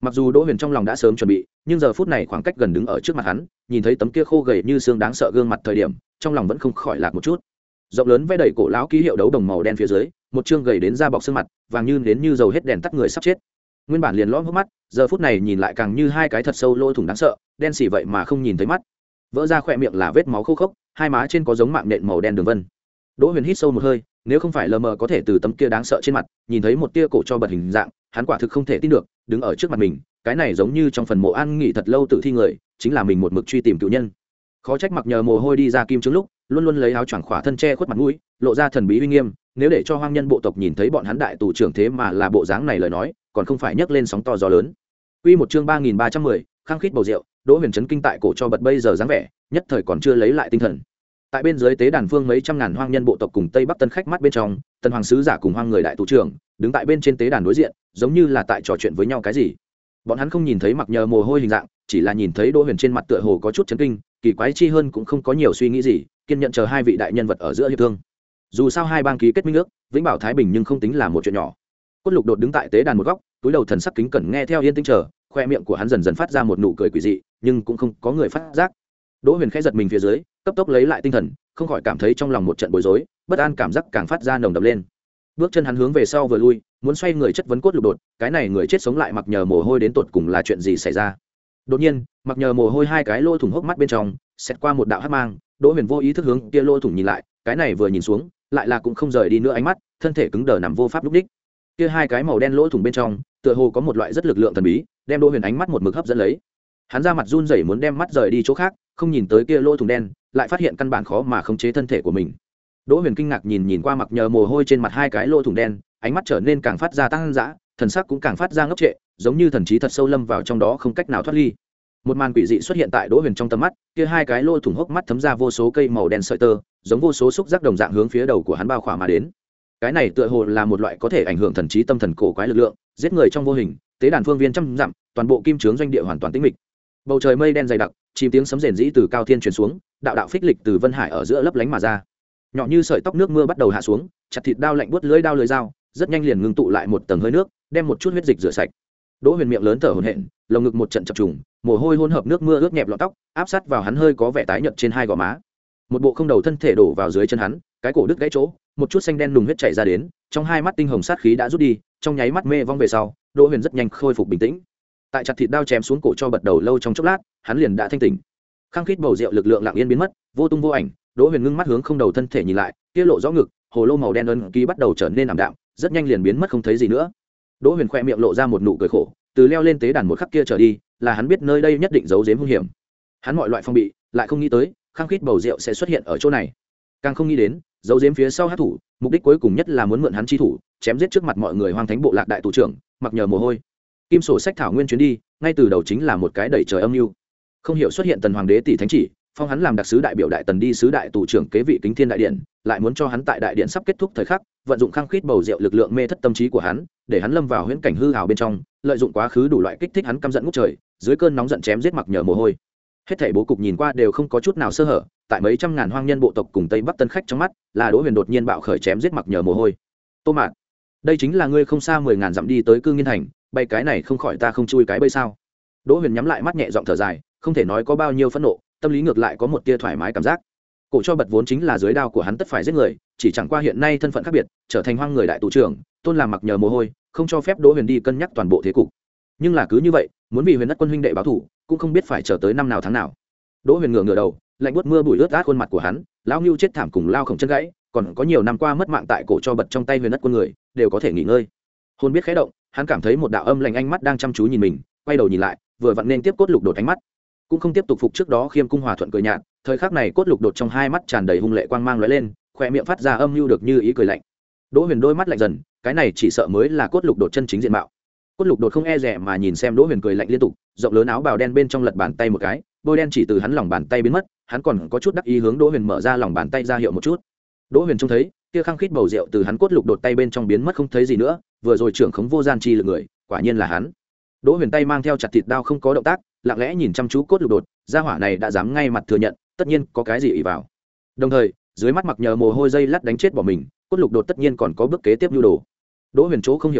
mặc dù đỗ huyền trong lòng đã sớm chuẩn bị, nhưng giờ phút này khoảng cách gần đứng ở trước mặt hắn, nhìn thấy tấm kia khô gầy như xương đáng sợ gương mặt thời điểm, trong lòng vẫn không khỏi lạc một chút. Rộng lớn vẽ đầy cổ lão ký hiệu đấu đồng màu đen phía dưới, một chương gầy đến da bọc xương mặt, vàng như đến như dầu hết đèn tắt người sắp chết. Nguyên bản liền lõm hốc mắt, giờ phút này nhìn lại càng như hai cái thật sâu lỗ thủng đáng sợ, đen xỉ vậy mà không nhìn thấy mắt. Vỡ ra khỏe miệng là vết máu khô khốc, hai má trên có giống mạng nhện màu đen đường vân. Đỗ Huyền hít sâu một hơi, nếu không phải lờ mờ có thể từ tấm kia đáng sợ trên mặt nhìn thấy một tia cổ cho bật hình dạng, hắn quả thực không thể tin được, đứng ở trước mặt mình, cái này giống như trong phần mộ an nghỉ thật lâu tự thi người, chính là mình một mực truy tìm cựu nhân. Khó trách mặc nhờ mồ hôi đi ra kim trướng lúc, luôn luôn lấy áo choàng khỏa thân che khuất mặt mũi, lộ ra thần bí uy nghiêm, nếu để cho hoang nhân bộ tộc nhìn thấy bọn hắn đại tù trưởng thế mà là bộ dáng này lời nói, còn không phải nhấc lên sóng to gió lớn. Quy một chương ba nghìn ba trăm mười, khang khít bầu rượu, Đỗ Huyền chấn kinh tại cổ cho bật bây giờ dáng vẻ, nhất thời còn chưa lấy lại tinh thần. Tại bên dưới tế đàn phương mấy trăm ngàn hoang nhân bộ tộc cùng Tây Bắc Tân khách mắt bên trong, Tần hoàng sứ giả cùng hoang người đại tù trưởng, đứng tại bên trên tế đàn đối diện, giống như là tại trò chuyện với nhau cái gì. Bọn hắn không nhìn thấy mặc nhờ mồ hôi hình dạng, chỉ là nhìn thấy Đỗ Huyền trên mặt tựa hồ có chút chấn kinh, kỳ quái chi hơn cũng không có nhiều suy nghĩ gì, kiên nhận chờ hai vị đại nhân vật ở giữa hiệp thương. Dù sao hai bang ký kết minh ước, vĩnh bảo thái bình nhưng không tính là một chuyện nhỏ. Cốt Lục đột đứng tại tế đàn một góc, túi đầu thần sắc kính cẩn nghe theo yên tĩnh chờ, khoe miệng của hắn dần dần phát ra một nụ cười quỷ dị, nhưng cũng không có người phát giác. Đỗ Huyền khẽ giật mình phía dưới, cấp tốc lấy lại tinh thần, không khỏi cảm thấy trong lòng một trận bối rối, bất an cảm giác càng phát ra nồng đậm lên. Bước chân hắn hướng về sau vừa lui, muốn xoay người chất vấn Cốt Lục đột, cái này người chết sống lại mặc nhờ mồ hôi đến tột cùng là chuyện gì xảy ra. Đột nhiên, mặc nhờ mồ hôi hai cái lỗ thủng hốc mắt bên trong, xẹt qua một đạo hắc mang, Đỗ Huyền vô ý thức hướng kia lỗ thủng nhìn lại, cái này vừa nhìn xuống, lại là cũng không rời đi nữa ánh mắt, thân thể cứng đờ nằm vô pháp lúc đích. Kia hai cái màu đen lỗ thủng bên trong, tựa hồ có một loại rất lực lượng thần bí, đem Đỗ Huyền ánh mắt một mực hấp dẫn lấy. Hắn ra mặt run rẩy muốn đem mắt rời đi chỗ khác, không nhìn tới kia lỗ thủng đen, lại phát hiện căn bản khó mà khống chế thân thể của mình. Đỗ Huyền kinh ngạc nhìn nhìn qua mặc nhờ mồ hôi trên mặt hai cái lỗ thủng đen, ánh mắt trở nên càng phát ra tăng dã, thần sắc cũng càng phát ra ngốc trệ, giống như thần trí thật sâu lâm vào trong đó không cách nào thoát ly. Một màn quỷ dị xuất hiện tại Đỗ Huyền trong tầm mắt, kia hai cái lỗ thủng hốc mắt thấm ra vô số cây màu đen sợi tơ, giống vô số xúc giác đồng dạng hướng phía đầu của hắn bao khỏa mà đến. Cái này tựa hồ là một loại có thể ảnh hưởng thần trí tâm thần cổ quái lực lượng, giết người trong vô hình, tế đàn phương viên trăm dặm, toàn bộ kim trướng doanh địa hoàn toàn tĩnh mịch. Bầu trời mây đen dày đặc, chim tiếng sấm rền rĩ từ cao thiên truyền xuống, đạo đạo phích lịch từ vân hải ở giữa lấp lánh mà ra. Nhỏ như sợi tóc nước mưa bắt đầu hạ xuống, chặt thịt đao lạnh buốt lưỡi đao lưỡi dao, rất nhanh liền ngưng tụ lại một tầng hơi nước, đem một chút huyết dịch rửa sạch. Đỗ Huyền miệng lớn thở hổn hển, lồng ngực một trận chập trùng, mồ hôi hỗn hợp nước mưa ướt nhẹp lọn tóc, áp sát vào hắn hơi có vẻ tái nhợt trên hai gò má. Một bộ không đầu thân thể đổ vào dưới chân hắn, cái cổ đứt gãy chỗ, một chút xanh đen nùng huyết chảy ra đến, trong hai mắt tinh hồng sát khí đã rút đi, trong nháy mắt mê vong về sau, Đỗ Huyền rất nhanh khôi phục bình tĩnh. Tại chặt thịt đao chém xuống cổ cho bật đầu lâu trong chốc lát, hắn liền đã thanh tỉnh. Khang khít bầu rượu lực lượng lặng yên biến mất, vô tung vô ảnh. Đỗ Huyền ngưng mắt hướng không đầu thân thể nhìn lại, tiết lộ rõ ngực, hồ lô màu đen ấn ký bắt đầu trở nên ảm đạm, rất nhanh liền biến mất không thấy gì nữa. Đỗ Huyền khoe miệng lộ ra một nụ cười khổ, từ leo lên tế đàn một khắc kia trở đi, là hắn biết nơi đây nhất định giấu giếm hung hiểm. Hắn mọi loại phong bị, lại không nghĩ tới, khang khít bầu rượu sẽ xuất hiện ở chỗ này. Càng không nghĩ đến, giấu giếm phía sau hắc thủ, mục đích cuối cùng nhất là muốn mượn hắn chi thủ, chém giết trước mặt mọi người hoang thánh bộ lạc đại tù trưởng, mặc nhờ mồ hôi. Kim sổ sách thảo nguyên chuyến đi, ngay từ đầu chính là một cái đẩy trời âm mưu. Không hiểu xuất hiện tần hoàng đế tỷ thánh chỉ, phong hắn làm đặc sứ đại biểu đại tần đi sứ đại tù trưởng kế vị kính thiên đại điện, lại muốn cho hắn tại đại điện sắp kết thúc thời khắc, vận dụng khang khít bầu rượu lực lượng mê thất tâm trí của hắn, để hắn lâm vào huyễn cảnh hư ảo bên trong, lợi dụng quá khứ đủ loại kích thích hắn căm giận ngút trời, dưới cơn nóng giận chém giết mặc nhờ mồ hôi. Hết thảy bố cục nhìn qua đều không có chút nào sơ hở, tại mấy trăm ngàn hoang nhân bộ tộc cùng Tây Bắc Tân khách trong mắt, là Đỗ Huyền đột nhiên bạo khởi chém giết mặc nhờ mồ hôi. Tô Mạt, đây chính là ngươi không xa mười ngàn dặm đi tới Cương Nghiên thành, bay cái này không khỏi ta không chui cái bẫy sao? Đỗ Huyền nhắm lại mắt nhẹ giọng thở dài, không thể nói có bao nhiêu phẫn nộ, tâm lý ngược lại có một tia thoải mái cảm giác. Cổ cho bật vốn chính là dưới đao của hắn tất phải giết người, chỉ chẳng qua hiện nay thân phận khác biệt, trở thành hoang người đại tù trưởng, tôn làm mặc nhờ mồ hôi, không cho phép Đỗ Huyền đi cân nhắc toàn bộ thế cục. Nhưng là cứ như vậy, muốn vì Huyền Đất quân huynh đệ báo thù, cũng không biết phải chờ tới năm nào tháng nào. Đỗ Huyền ngửa ngửa đầu, lạnh buốt mưa bụi ướt át khuôn mặt của hắn, lão Nưu chết thảm cùng lao khổng chân gãy, còn có nhiều năm qua mất mạng tại cổ cho bật trong tay Huyền Đất quân người, đều có thể nghỉ ngơi. Hồn biết khẽ động, hắn cảm thấy một đạo âm lạnh ánh mắt đang chăm chú nhìn mình, quay đầu nhìn lại, vừa vặn nên tiếp Cốt Lục đột ánh mắt, cũng không tiếp tục phục trước đó khiêm cung hòa thuận cười nhạt, thời khắc này Cốt Lục đột trong hai mắt tràn đầy hung lệ quang mang lóe lên, khóe miệng phát ra âm nhu được như ý cười lạnh. Đỗ Huyền đôi mắt lạnh dần, cái này chỉ sợ mới là Cốt Lục đột chân chính diện mạo. Cốt Lục đột không e dè mà nhìn xem Đỗ Huyền cười lạnh liên tục, rộng lớn áo bào đen bên trong lật bàn tay một cái, bôi đen chỉ từ hắn lòng bàn tay biến mất, hắn còn có chút đắc ý hướng Đỗ Huyền mở ra lòng bàn tay ra hiệu một chút. Đỗ Huyền trông thấy, kia khang khít bầu rượu từ hắn Cốt Lục đột tay bên trong biến mất không thấy gì nữa, vừa rồi trưởng khống vô gian chi lực người, quả nhiên là hắn. Đỗ Huyền tay mang theo chặt thịt đao không có động tác, lặng lẽ nhìn chăm chú Cốt Lục đột, gia hỏa này đã dám ngay mặt thừa nhận, tất nhiên có cái gì ỷ vào. Đồng thời, dưới mắt mặc nhờ mồ hôi dây lát đánh chết bỏ mình, Cốt Lục đột tất nhiên còn có bước kế tiếp nhu đồ. Đỗ Huyền chỗ không hiểu là,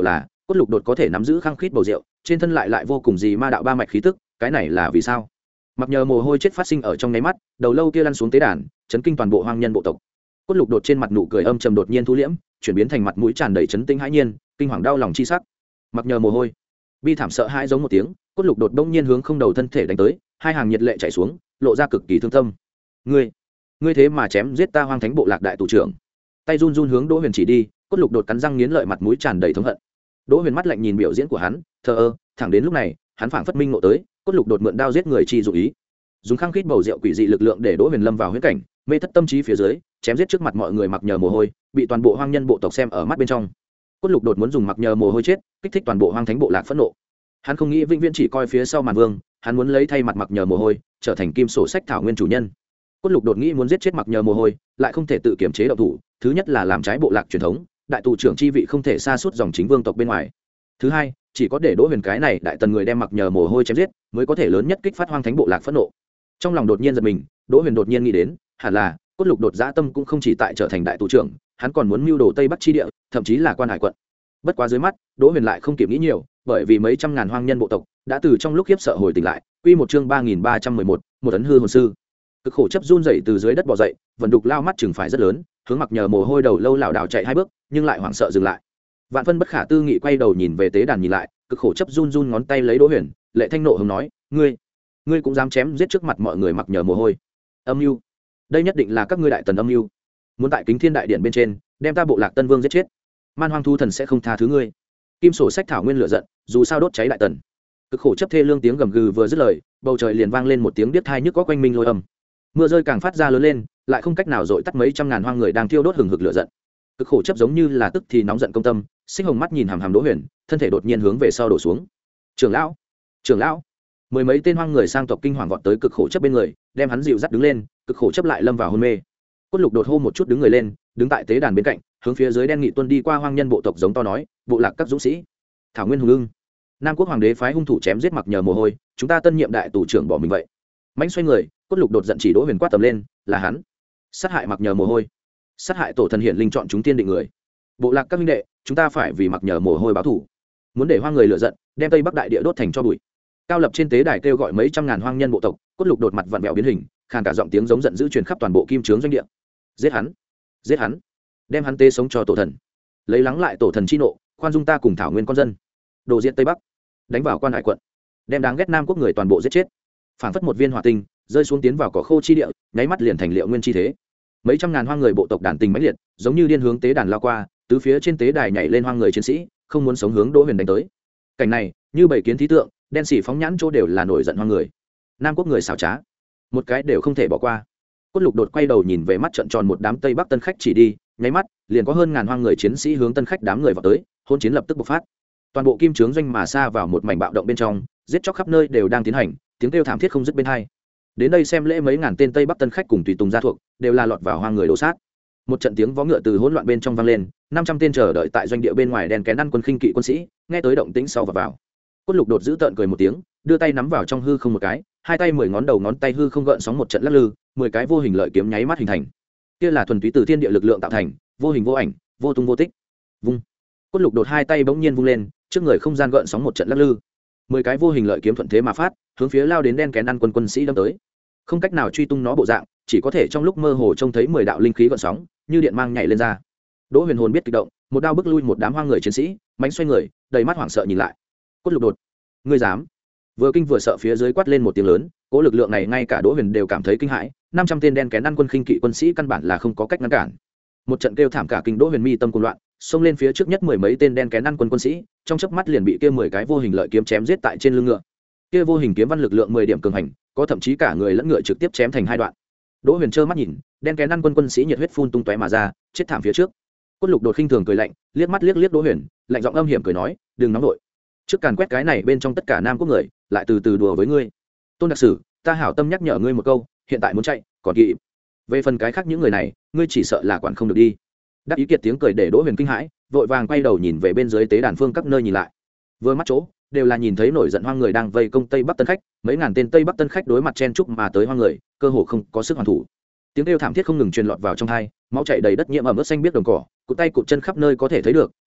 Cốt lục đột có thể nắm giữ khăng khít bầu rượu, trên thân lại lại vô cùng gì ma đạo ba mạch khí tức, cái này là vì sao? Mặc nhờ mồ hôi chết phát sinh ở trong nháy mắt, đầu lâu kia lăn xuống tế đàn, chấn kinh toàn bộ hoang nhân bộ tộc. Cốt lục đột trên mặt nụ cười âm trầm đột nhiên thu liễm, chuyển biến thành mặt mũi tràn đầy chấn tĩnh hãi nhiên, kinh hoàng đau lòng chi sắc. Mặc nhờ mồ hôi, bi thảm sợ hãi giống một tiếng, cốt lục đột bỗng nhiên hướng không đầu thân thể đánh tới, hai hàng nhiệt lệ chảy xuống, lộ ra cực kỳ thương tâm. Ngươi, ngươi thế mà chém giết ta Hoang Thánh bộ lạc đại tù trưởng. Tay run run hướng Đỗ Huyền chỉ đi, cốt lục đột cắn răng nghiến lợi mặt mũi tràn đầy thống hận. Đỗ Huyền mắt lạnh nhìn biểu diễn của hắn, thờ ơ, thẳng đến lúc này, hắn phảng phất minh ngộ tới, cốt lục đột mượn đao giết người chi dụ ý. Dùng khăng khít bầu rượu quỷ dị lực lượng để Đỗ Huyền lâm vào huyễn cảnh, mê thất tâm trí phía dưới, chém giết trước mặt mọi người mặc nhờ mồ hôi, bị toàn bộ hoang nhân bộ tộc xem ở mắt bên trong. Cốt lục đột muốn dùng mặc nhờ mồ hôi chết, kích thích toàn bộ Hoang Thánh bộ lạc phẫn nộ. Hắn không nghĩ vĩnh viễn chỉ coi phía sau màn vương, hắn muốn lấy thay mặt mặc nhờ mồ hôi, trở thành kim sổ sách thảo nguyên chủ nhân. Cốt lục đột nghĩ muốn giết chết mặc nhờ mồ hôi, lại không thể tự kiểm chế động thủ, thứ nhất là làm trái bộ lạc truyền thống, đại tù trưởng chi vị không thể xa suốt dòng chính vương tộc bên ngoài. Thứ hai, chỉ có để Đỗ Huyền cái này đại tần người đem mặc nhờ mồ hôi chém giết, mới có thể lớn nhất kích phát Hoang Thánh bộ lạc phẫn nộ. Trong lòng đột nhiên giật mình, Đỗ Huyền đột nhiên nghĩ đến, hẳn là cốt lục đột dã tâm cũng không chỉ tại trở thành đại tù trưởng, hắn còn muốn mưu đồ Tây Bắc chi địa, thậm chí là Quan Hải quận. Bất quá dưới mắt, Đỗ Huyền lại không kịp nghĩ nhiều, bởi vì mấy trăm ngàn hoang nhân bộ tộc đã từ trong lúc khiếp sợ hồi tỉnh lại. Quy một chương ba nghìn ba trăm mười một, một ấn hư hồn sư. Cực khổ chấp run rẩy từ dưới đất bò dậy, vận đục lao mắt chừng phải rất lớn, hướng mặc nhờ mồ hôi đầu lâu lảo đảo chạy hai bước, nhưng lại hoảng sợ dừng lại. Vạn phân bất khả tư nghị quay đầu nhìn về tế đàn nhìn lại, cực khổ chấp run run ngón tay lấy Đỗ Huyền, lệ thanh nộ hùng nói, ngươi, ngươi cũng dám chém giết trước mặt mọi người mặc nhờ mồ hôi? Âm mưu, đây nhất định là các ngươi đại tần âm mưu, muốn tại Kính Thiên đại điện bên trên đem ta bộ lạc Tân Vương giết chết. Man Hoang Thu Thần sẽ không tha thứ ngươi. Kim sổ sách thảo nguyên lửa giận, dù sao đốt cháy đại tần. Cực khổ chấp thê lương tiếng gầm gừ vừa dứt lời, bầu trời liền vang lên một tiếng điếc tai nhức có quanh minh lôi âm. Mưa rơi càng phát ra lớn lên, lại không cách nào dội tắt mấy trăm ngàn hoang người đang thiêu đốt hừng hực lửa giận. Cực khổ chấp giống như là tức thì nóng giận công tâm, xích hồng mắt nhìn hàm hàm Đỗ Huyền, thân thể đột nhiên hướng về sau đổ xuống. Trưởng lão, trưởng lão! Mười mấy tên hoang người sang tộc kinh hoàng vọt tới cực khổ chấp bên người, đem hắn dịu dắt đứng lên. Cực khổ chấp lại lâm vào hôn mê. Cốt lục đột hô một chút đứng người lên, đứng tại tế đàn bên cạnh, hướng phía dưới đen nghị tuân đi qua hoang nhân bộ tộc giống to nói, bộ lạc các dũng sĩ, thảo nguyên hùng ưng, Nam quốc hoàng đế phái hung thủ chém giết mặc nhờ mồ hôi, chúng ta tân nhiệm đại tù trưởng bỏ mình vậy. Mãnh xoay người, cốt lục đột giận chỉ Đỗ Huyền quát tầm lên, là hắn sát hại mặc nhờ mồ hôi, sát hại tổ thần hiển linh chọn chúng tiên định người. Bộ lạc các minh đệ, chúng ta phải vì mặc nhờ mồ hôi báo thù, muốn để hoang người lựa giận, đem tây bắc đại địa đốt thành cho bụi. Cao lập trên tế đài kêu gọi mấy trăm ngàn hoang nhân bộ tộc, cốt lục đột mặt vặn vẹo biến hình, khàn cả giọng tiếng giống giận dữ truyền khắp toàn bộ kim trướng doanh địa. Giết hắn, giết hắn, đem hắn tê sống cho tổ thần, lấy lắng lại tổ thần chi nộ, khoan dung ta cùng thảo nguyên con dân. Đồ diện tây bắc, đánh vào Quan Hải quận, đem đáng ghét Nam quốc người toàn bộ giết chết. Phảng phất một viên hỏa tinh rơi xuống tiến vào cỏ khô chi địa, nháy mắt liền thành liệu nguyên chi thế. Mấy trăm ngàn hoang người bộ tộc đàn tình mãnh liệt, giống như điên hướng tế đàn lao qua, tứ phía trên tế đài nhảy lên hoang người chiến sĩ, không muốn sống hướng Đỗ Huyền đánh tới. Cảnh này như bảy kiến thí tượng, đen xỉ phóng nhãn chỗ đều là nổi giận hoang người. Nam quốc người xảo trá, một cái đều không thể bỏ qua. Cốt lục đột quay đầu nhìn về mắt trận tròn một đám tây bắc tân khách chỉ đi, nháy mắt liền có hơn ngàn hoang người chiến sĩ hướng tân khách đám người vào tới, hỗn chiến lập tức bộc phát. Toàn bộ kim trướng doanh mà xa vào một mảnh bạo động bên trong, giết chóc khắp nơi đều đang tiến hành, tiếng kêu thảm thiết không dứt bên hai. Đến đây xem lễ mấy ngàn tên tây bắc tân khách cùng tùy tùng gia thuộc đều là lọt vào hoang người đổ sát. Một trận tiếng vó ngựa từ hỗn loạn bên trong vang lên, năm trăm tên chờ đợi tại doanh địa bên ngoài đèn kén ăn quân khinh kỵ quân sĩ nghe tới động tĩnh sau và vào. Cốt lục đột giữ tợn cười một tiếng, đưa tay nắm vào trong hư không một cái, hai tay mười ngón đầu ngón tay hư không gợn sóng một trận lắc lư, mười cái vô hình lợi kiếm nháy mắt hình thành. Kia là thuần túy từ thiên địa lực lượng tạo thành, vô hình vô ảnh, vô tung vô tích. Vung. Cốt lục đột hai tay bỗng nhiên vung lên, trước người không gian gợn sóng một trận lắc lư, mười cái vô hình lợi kiếm thuận thế mà phát, hướng phía lao đến đen kén ăn quân quân sĩ đâm tới. Không cách nào truy tung nó bộ dạng, chỉ có thể trong lúc mơ hồ trông thấy mười đạo linh khí gợn sóng, như điện mang nhảy lên ra. Đỗ Huyền hồn biết kích động, một đao bức lui một đám hoang người chiến sĩ, mánh xoay người, đầy mắt hoảng sợ nhìn lại. Cốt lục đột, ngươi dám? Vừa kinh vừa sợ phía dưới quát lên một tiếng lớn, cỗ lực lượng này ngay cả Đỗ Huyền đều cảm thấy kinh hãi, năm trăm tên đen kén ăn quân khinh kỵ quân sĩ căn bản là không có cách ngăn cản. Một trận kêu thảm cả kinh Đỗ Huyền mi tâm cuồng loạn, xông lên phía trước nhất mười mấy tên đen kén ăn quân quân sĩ, trong chớp mắt liền bị kia mười cái vô hình lợi kiếm chém giết tại trên lưng ngựa. Kia vô hình kiếm văn lực lượng mười điểm cường hành, có thậm chí cả người lẫn ngựa trực tiếp chém thành hai đoạn. Đỗ Huyền trơ mắt nhìn, đen kén ăn quân quân sĩ nhiệt huyết phun tung tóe mà ra, chết thảm phía trước. Cốt lục đột khinh thường cười lạnh, liếc mắt liếc liếc Đỗ Huyền, lạnh giọng âm hiểm cười nói, đừng nóng nổi. Trước càn quét cái này bên trong tất cả Nam quốc người, lại từ từ đùa với ngươi. Tôn đặc sử, ta hảo tâm nhắc nhở ngươi một câu, hiện tại muốn chạy, còn kịp. Về phần cái khác những người này, ngươi chỉ sợ là quản không được đi. Đắc ý kiệt tiếng cười để Đỗ Huyền kinh hãi, vội vàng quay đầu nhìn về bên dưới tế đàn phương các nơi nhìn lại. Vừa mắt chỗ, đều là nhìn thấy nổi giận hoang người đang vây công tây bắc tân khách, mấy ngàn tên tây bắc tân khách đối mặt chen chúc mà tới hoang người, cơ hồ không có sức hoàn thủ. Tiếng kêu thảm thiết không ngừng truyền lọt vào trong tai, máu chảy đầy đất nhiễm ẩm ướt xanh biết đồng cỏ, cụt tay cụt chân khắp nơi có thể thấy được,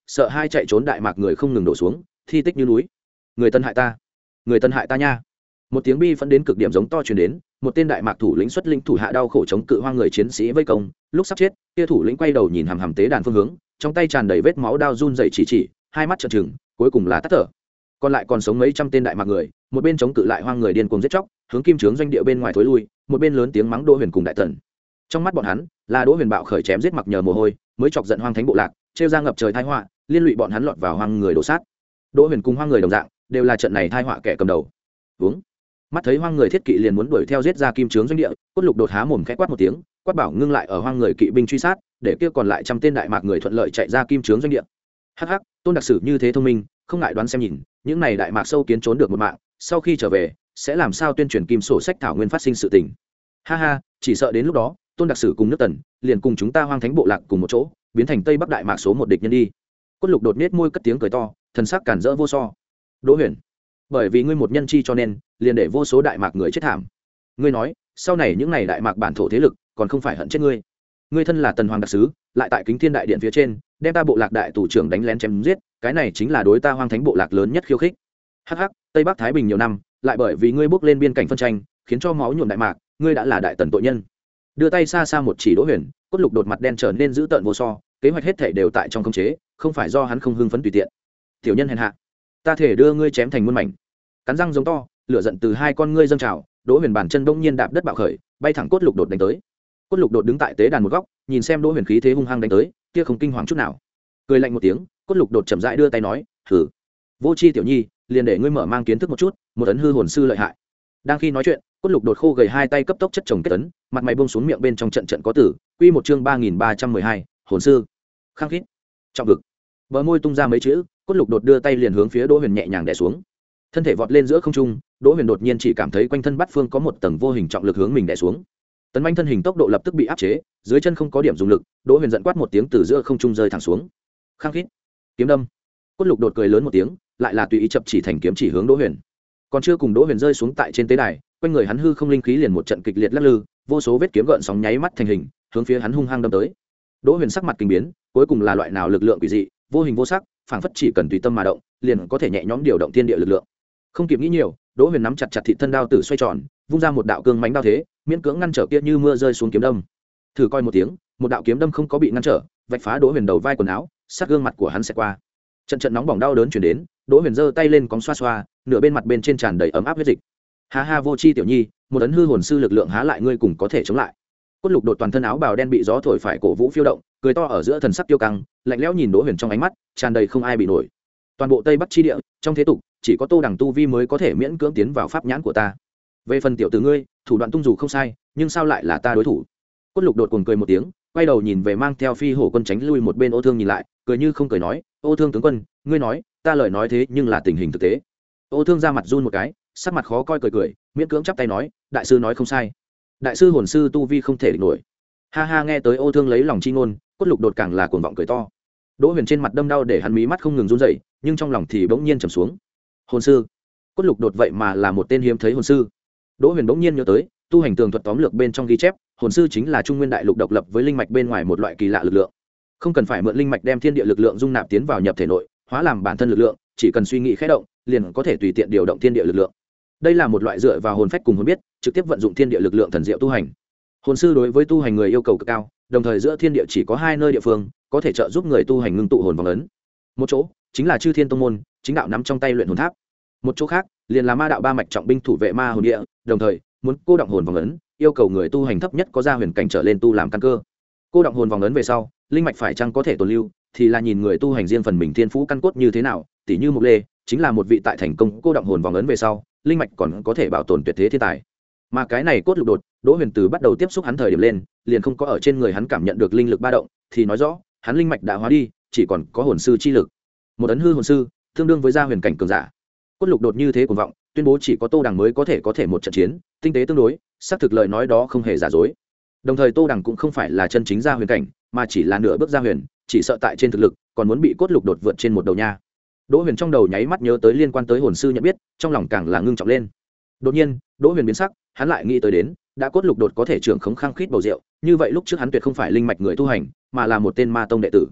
sợ hai chạy trốn đại mạc người không ngừng đổ xuống thi tích như núi. Người Tân hại ta, người Tân hại ta nha. Một tiếng bi phẫn đến cực điểm giống to truyền đến, một tên đại mạc thủ lĩnh xuất linh thủ hạ đau khổ chống cự hoang người chiến sĩ vây công, lúc sắp chết kia thủ lĩnh quay đầu nhìn hàm hàm tế đàn phương hướng, trong tay tràn đầy vết máu, đao run rẩy chỉ chỉ, hai mắt trợn trừng, cuối cùng là tắt thở. Còn lại còn sống mấy trăm tên đại mạc người, một bên chống cự lại hoang người điên cuồng giết chóc, hướng kim trướng doanh địa bên ngoài thối lui, một bên lớn tiếng mắng Đỗ Huyền cùng đại tần. Trong mắt bọn hắn, là Đỗ Huyền bạo khởi chém giết mặc nhờ mồ hôi, mới chọc giận hoang thánh bộ lạc, trêu ra ngập trời tai họa, liên lụy bọn hắn lọt vào hoang người đổ sát. Đỗ Huyền cùng hoang người đồng dạng, đều là trận này tai họa kẻ cầm đầu. Uống. Mắt thấy hoang người thiết kỵ liền muốn đuổi theo giết ra kim trướng doanh địa, Cốt Lục đột há mồm khẽ quát một tiếng, quát bảo ngưng lại ở hoang người kỵ binh truy sát, để kia còn lại trăm tên đại mạc người thuận lợi chạy ra kim trướng doanh địa. Hắc hắc, Tôn đặc sử như thế thông minh, không ngại đoán xem nhìn, những này đại mạc sâu kiến trốn được một mạng, sau khi trở về sẽ làm sao tuyên truyền kim sổ sách thảo nguyên phát sinh sự tình. Ha ha, chỉ sợ đến lúc đó Tôn đặc sử cùng nước Tần liền cùng chúng ta hoang thánh bộ lạc cùng một chỗ biến thành tây bắc đại mạc số một địch nhân đi. Cốt Lục đột nết môi cất tiếng cười to, thần sắc cản rỡ vô so. Đỗ Huyền, bởi vì ngươi một nhân chi cho nên liền để vô số đại mạc người chết thảm. Ngươi nói sau này những này đại mạc bản thổ thế lực còn không phải hận chết ngươi. Ngươi thân là tần hoàng đặc sứ, lại tại kính thiên đại điện phía trên đem ta bộ lạc đại tù trưởng đánh lén chém giết, cái này chính là đối ta hoang thánh bộ lạc lớn nhất khiêu khích. Hắc hắc, tây bắc thái bình nhiều năm, lại bởi vì ngươi bước lên biên cảnh phân tranh khiến cho máu nhuộm đại mạc, ngươi đã là đại tần tội nhân. Đưa tay xa xa một chỉ Đỗ Huyền, Cốt Lục đột mặt đen trở nên dữ tợn vô so, kế hoạch hết thảy đều tại trong khống chế, không phải do hắn không hưng phấn tùy tiện. Tiểu nhân hèn hạ, ta thể đưa ngươi chém thành muôn mảnh. Cắn răng giống to, lửa giận từ hai con ngươi dâng trào, Đỗ Huyền bàn chân đông nhiên đạp đất bạo khởi, bay thẳng Cốt Lục đột đánh tới. Cốt Lục đột đứng tại tế đàn một góc, nhìn xem Đỗ Huyền khí thế hung hăng đánh tới, kia không kinh hoàng chút nào. Cười lạnh một tiếng, Cốt Lục đột chậm rãi đưa tay nói, "Hử, vô tri tiểu nhi, liền để ngươi mở mang kiến thức một chút, một ấn hư hồn sư lợi hại." Đang khi nói chuyện, Cốt Lục đột khô gầy hai tay cấp tốc chất chồng kết ấn, mặt mày buông xuống, miệng bên trong trận trận có tử, quy một chương ba nghìn ba trăm mười hai, hồn sư. Khang khít, trọng vực. Bờ môi tung ra mấy chữ, Cốt Lục đột đưa tay liền hướng phía Đỗ Huyền nhẹ nhàng đè xuống. Thân thể vọt lên giữa không trung, Đỗ Huyền đột nhiên chỉ cảm thấy quanh thân bát phương có một tầng vô hình trọng lực hướng mình đè xuống. Tấn manh thân hình tốc độ lập tức bị áp chế, dưới chân không có điểm dùng lực, Đỗ Huyền giận quát một tiếng từ giữa không trung rơi thẳng xuống. Khang khít, kiếm đâm. Cốt Lục đột cười lớn một tiếng, lại là tùy ý chập chỉ thành kiếm chỉ hướng Đỗ Huyền. Còn chưa cùng Đỗ Huyền rơi xuống tại trên tế đài, quanh người hắn hư không linh khí liền một trận kịch liệt lắc lư, vô số vết kiếm gợn sóng nháy mắt thành hình, hướng phía hắn hung hăng đâm tới. Đỗ Huyền sắc mặt kinh biến, cuối cùng là loại nào lực lượng quỷ dị, vô hình vô sắc, phảng phất chỉ cần tùy tâm mà động, liền có thể nhẹ nhõm điều động thiên địa lực lượng. Không kịp nghĩ nhiều, Đỗ Huyền nắm chặt chặt thị thân đao tử xoay tròn, vung ra một đạo cương mãnh đao thế, miễn cưỡng ngăn trở kia như mưa rơi xuống kiếm đâm. Thử coi một tiếng, một đạo kiếm đâm không có bị ngăn trở, vạch phá Đỗ Huyền đầu vai quần áo, sát gương mặt của hắn sẽ qua. Trận trận nóng bỏng đau đớn truyền đến, Đỗ Huyền giơ tay lên cóng xoa xoa, nửa bên mặt bên trên tràn đầy ấm áp huyết dịch. Ha ha, vô chi tiểu nhi, một ấn hư hồn sư lực lượng há lại ngươi cùng có thể chống lại. Cốt Lục đột toàn thân áo bào đen bị gió thổi phải cổ vũ phiêu động, cười to ở giữa thần sắc tiêu căng, lạnh lẽo nhìn Đỗ Huyền trong ánh mắt tràn đầy không ai bị nổi. Toàn bộ Tây Bắc chi địa, trong thế tục, chỉ có Tô Đằng tu vi mới có thể miễn cưỡng tiến vào pháp nhãn của ta. Về phần tiểu tử ngươi, thủ đoạn tung dù không sai, nhưng sao lại là ta đối thủ? Cốt Lục đột cuồng cười một tiếng, quay đầu nhìn về mang theo phi hổ quân tránh lui một bên Ô Thương nhìn lại, cười như không cười nói, Ô Thương tướng quân, ngươi nói, ta lời nói thế nhưng là tình hình thực tế. Ô Thương ra mặt run một cái, sắc mặt khó coi cười cười, miễn cưỡng chắp tay nói, đại sư nói không sai, đại sư hồn sư tu vi không thể địch nổi. Ha ha, nghe tới Ô Thương lấy lòng chi ngôn, Cốt Lục đột càng là cuồng vọng cười to. Đỗ Huyền trên mặt đâm đau để hắn mí mắt không ngừng run rẩy, nhưng trong lòng thì bỗng nhiên trầm xuống. Hồn sư? Cốt Lục đột vậy mà là một tên hiếm thấy hồn sư. Đỗ Huyền bỗng nhiên nhớ tới, tu hành tường thuật tóm lược bên trong ghi chép, hồn sư chính là trung nguyên đại lục độc lập với linh mạch bên ngoài một loại kỳ lạ lực lượng. Không cần phải mượn linh mạch đem thiên địa lực lượng dung nạp tiến vào nhập thể nội, hóa làm bản thân lực lượng, chỉ cần suy nghĩ khẽ động, liền có thể tùy tiện điều động thiên địa lực lượng. Đây là một loại dựa vào hồn phách cùng hồn biết, trực tiếp vận dụng thiên địa lực lượng thần diệu tu hành. Hồn sư đối với tu hành người yêu cầu cực cao, đồng thời giữa thiên địa chỉ có hai nơi địa phương có thể trợ giúp người tu hành ngưng tụ hồn vòng ấn. Một chỗ chính là Chư Thiên Tông môn, chính đạo nắm trong tay luyện hồn tháp. Một chỗ khác liền là Ma đạo ba mạch trọng binh thủ vệ ma hồn địa, đồng thời muốn cô động hồn vòng ấn, yêu cầu người tu hành thấp nhất có gia huyền cảnh trở lên tu làm căn cơ. Cô động hồn vòng ấn về sau, linh mạch phải chăng có thể tồn lưu, thì là nhìn người tu hành riêng phần mình thiên phú căn cốt như thế nào, tỷ như Mộc Lê, chính là một vị tại thành công cô động hồn vòng ấn về sau, linh mạch còn có thể bảo tồn tuyệt thế thiên tài. Mà cái này Cốt Lục đột, Đỗ Huyền từ bắt đầu tiếp xúc hắn thời điểm lên, liền không có ở trên người hắn cảm nhận được linh lực ba động, thì nói rõ, hắn linh mạch đã hóa đi, chỉ còn có hồn sư chi lực. Một ấn hư hồn sư, tương đương với gia huyền cảnh cường giả. Cốt Lục đột như thế cuồng vọng, tuyên bố chỉ có Tô Đằng mới có thể có thể một trận chiến, tinh tế tương đối, xác thực lời nói đó không hề giả dối. Đồng thời Tô Đằng cũng không phải là chân chính gia huyền cảnh, mà chỉ là nửa bước gia huyền, chỉ sợ tại trên thực lực, còn muốn bị Cốt Lục đột vượt trên một đầu nha. Đỗ Huyền trong đầu nháy mắt nhớ tới liên quan tới hồn sư nhận biết, trong lòng càng là ngưng trọng lên. Đột nhiên, Đỗ Huyền biến sắc, hắn lại nghĩ tới đến, đã Cốt Lục đột có thể trưởng khống khăng khít bầu rượu, như vậy lúc trước hắn tuyệt không phải linh mạch người tu hành, mà là một tên ma tông đệ tử.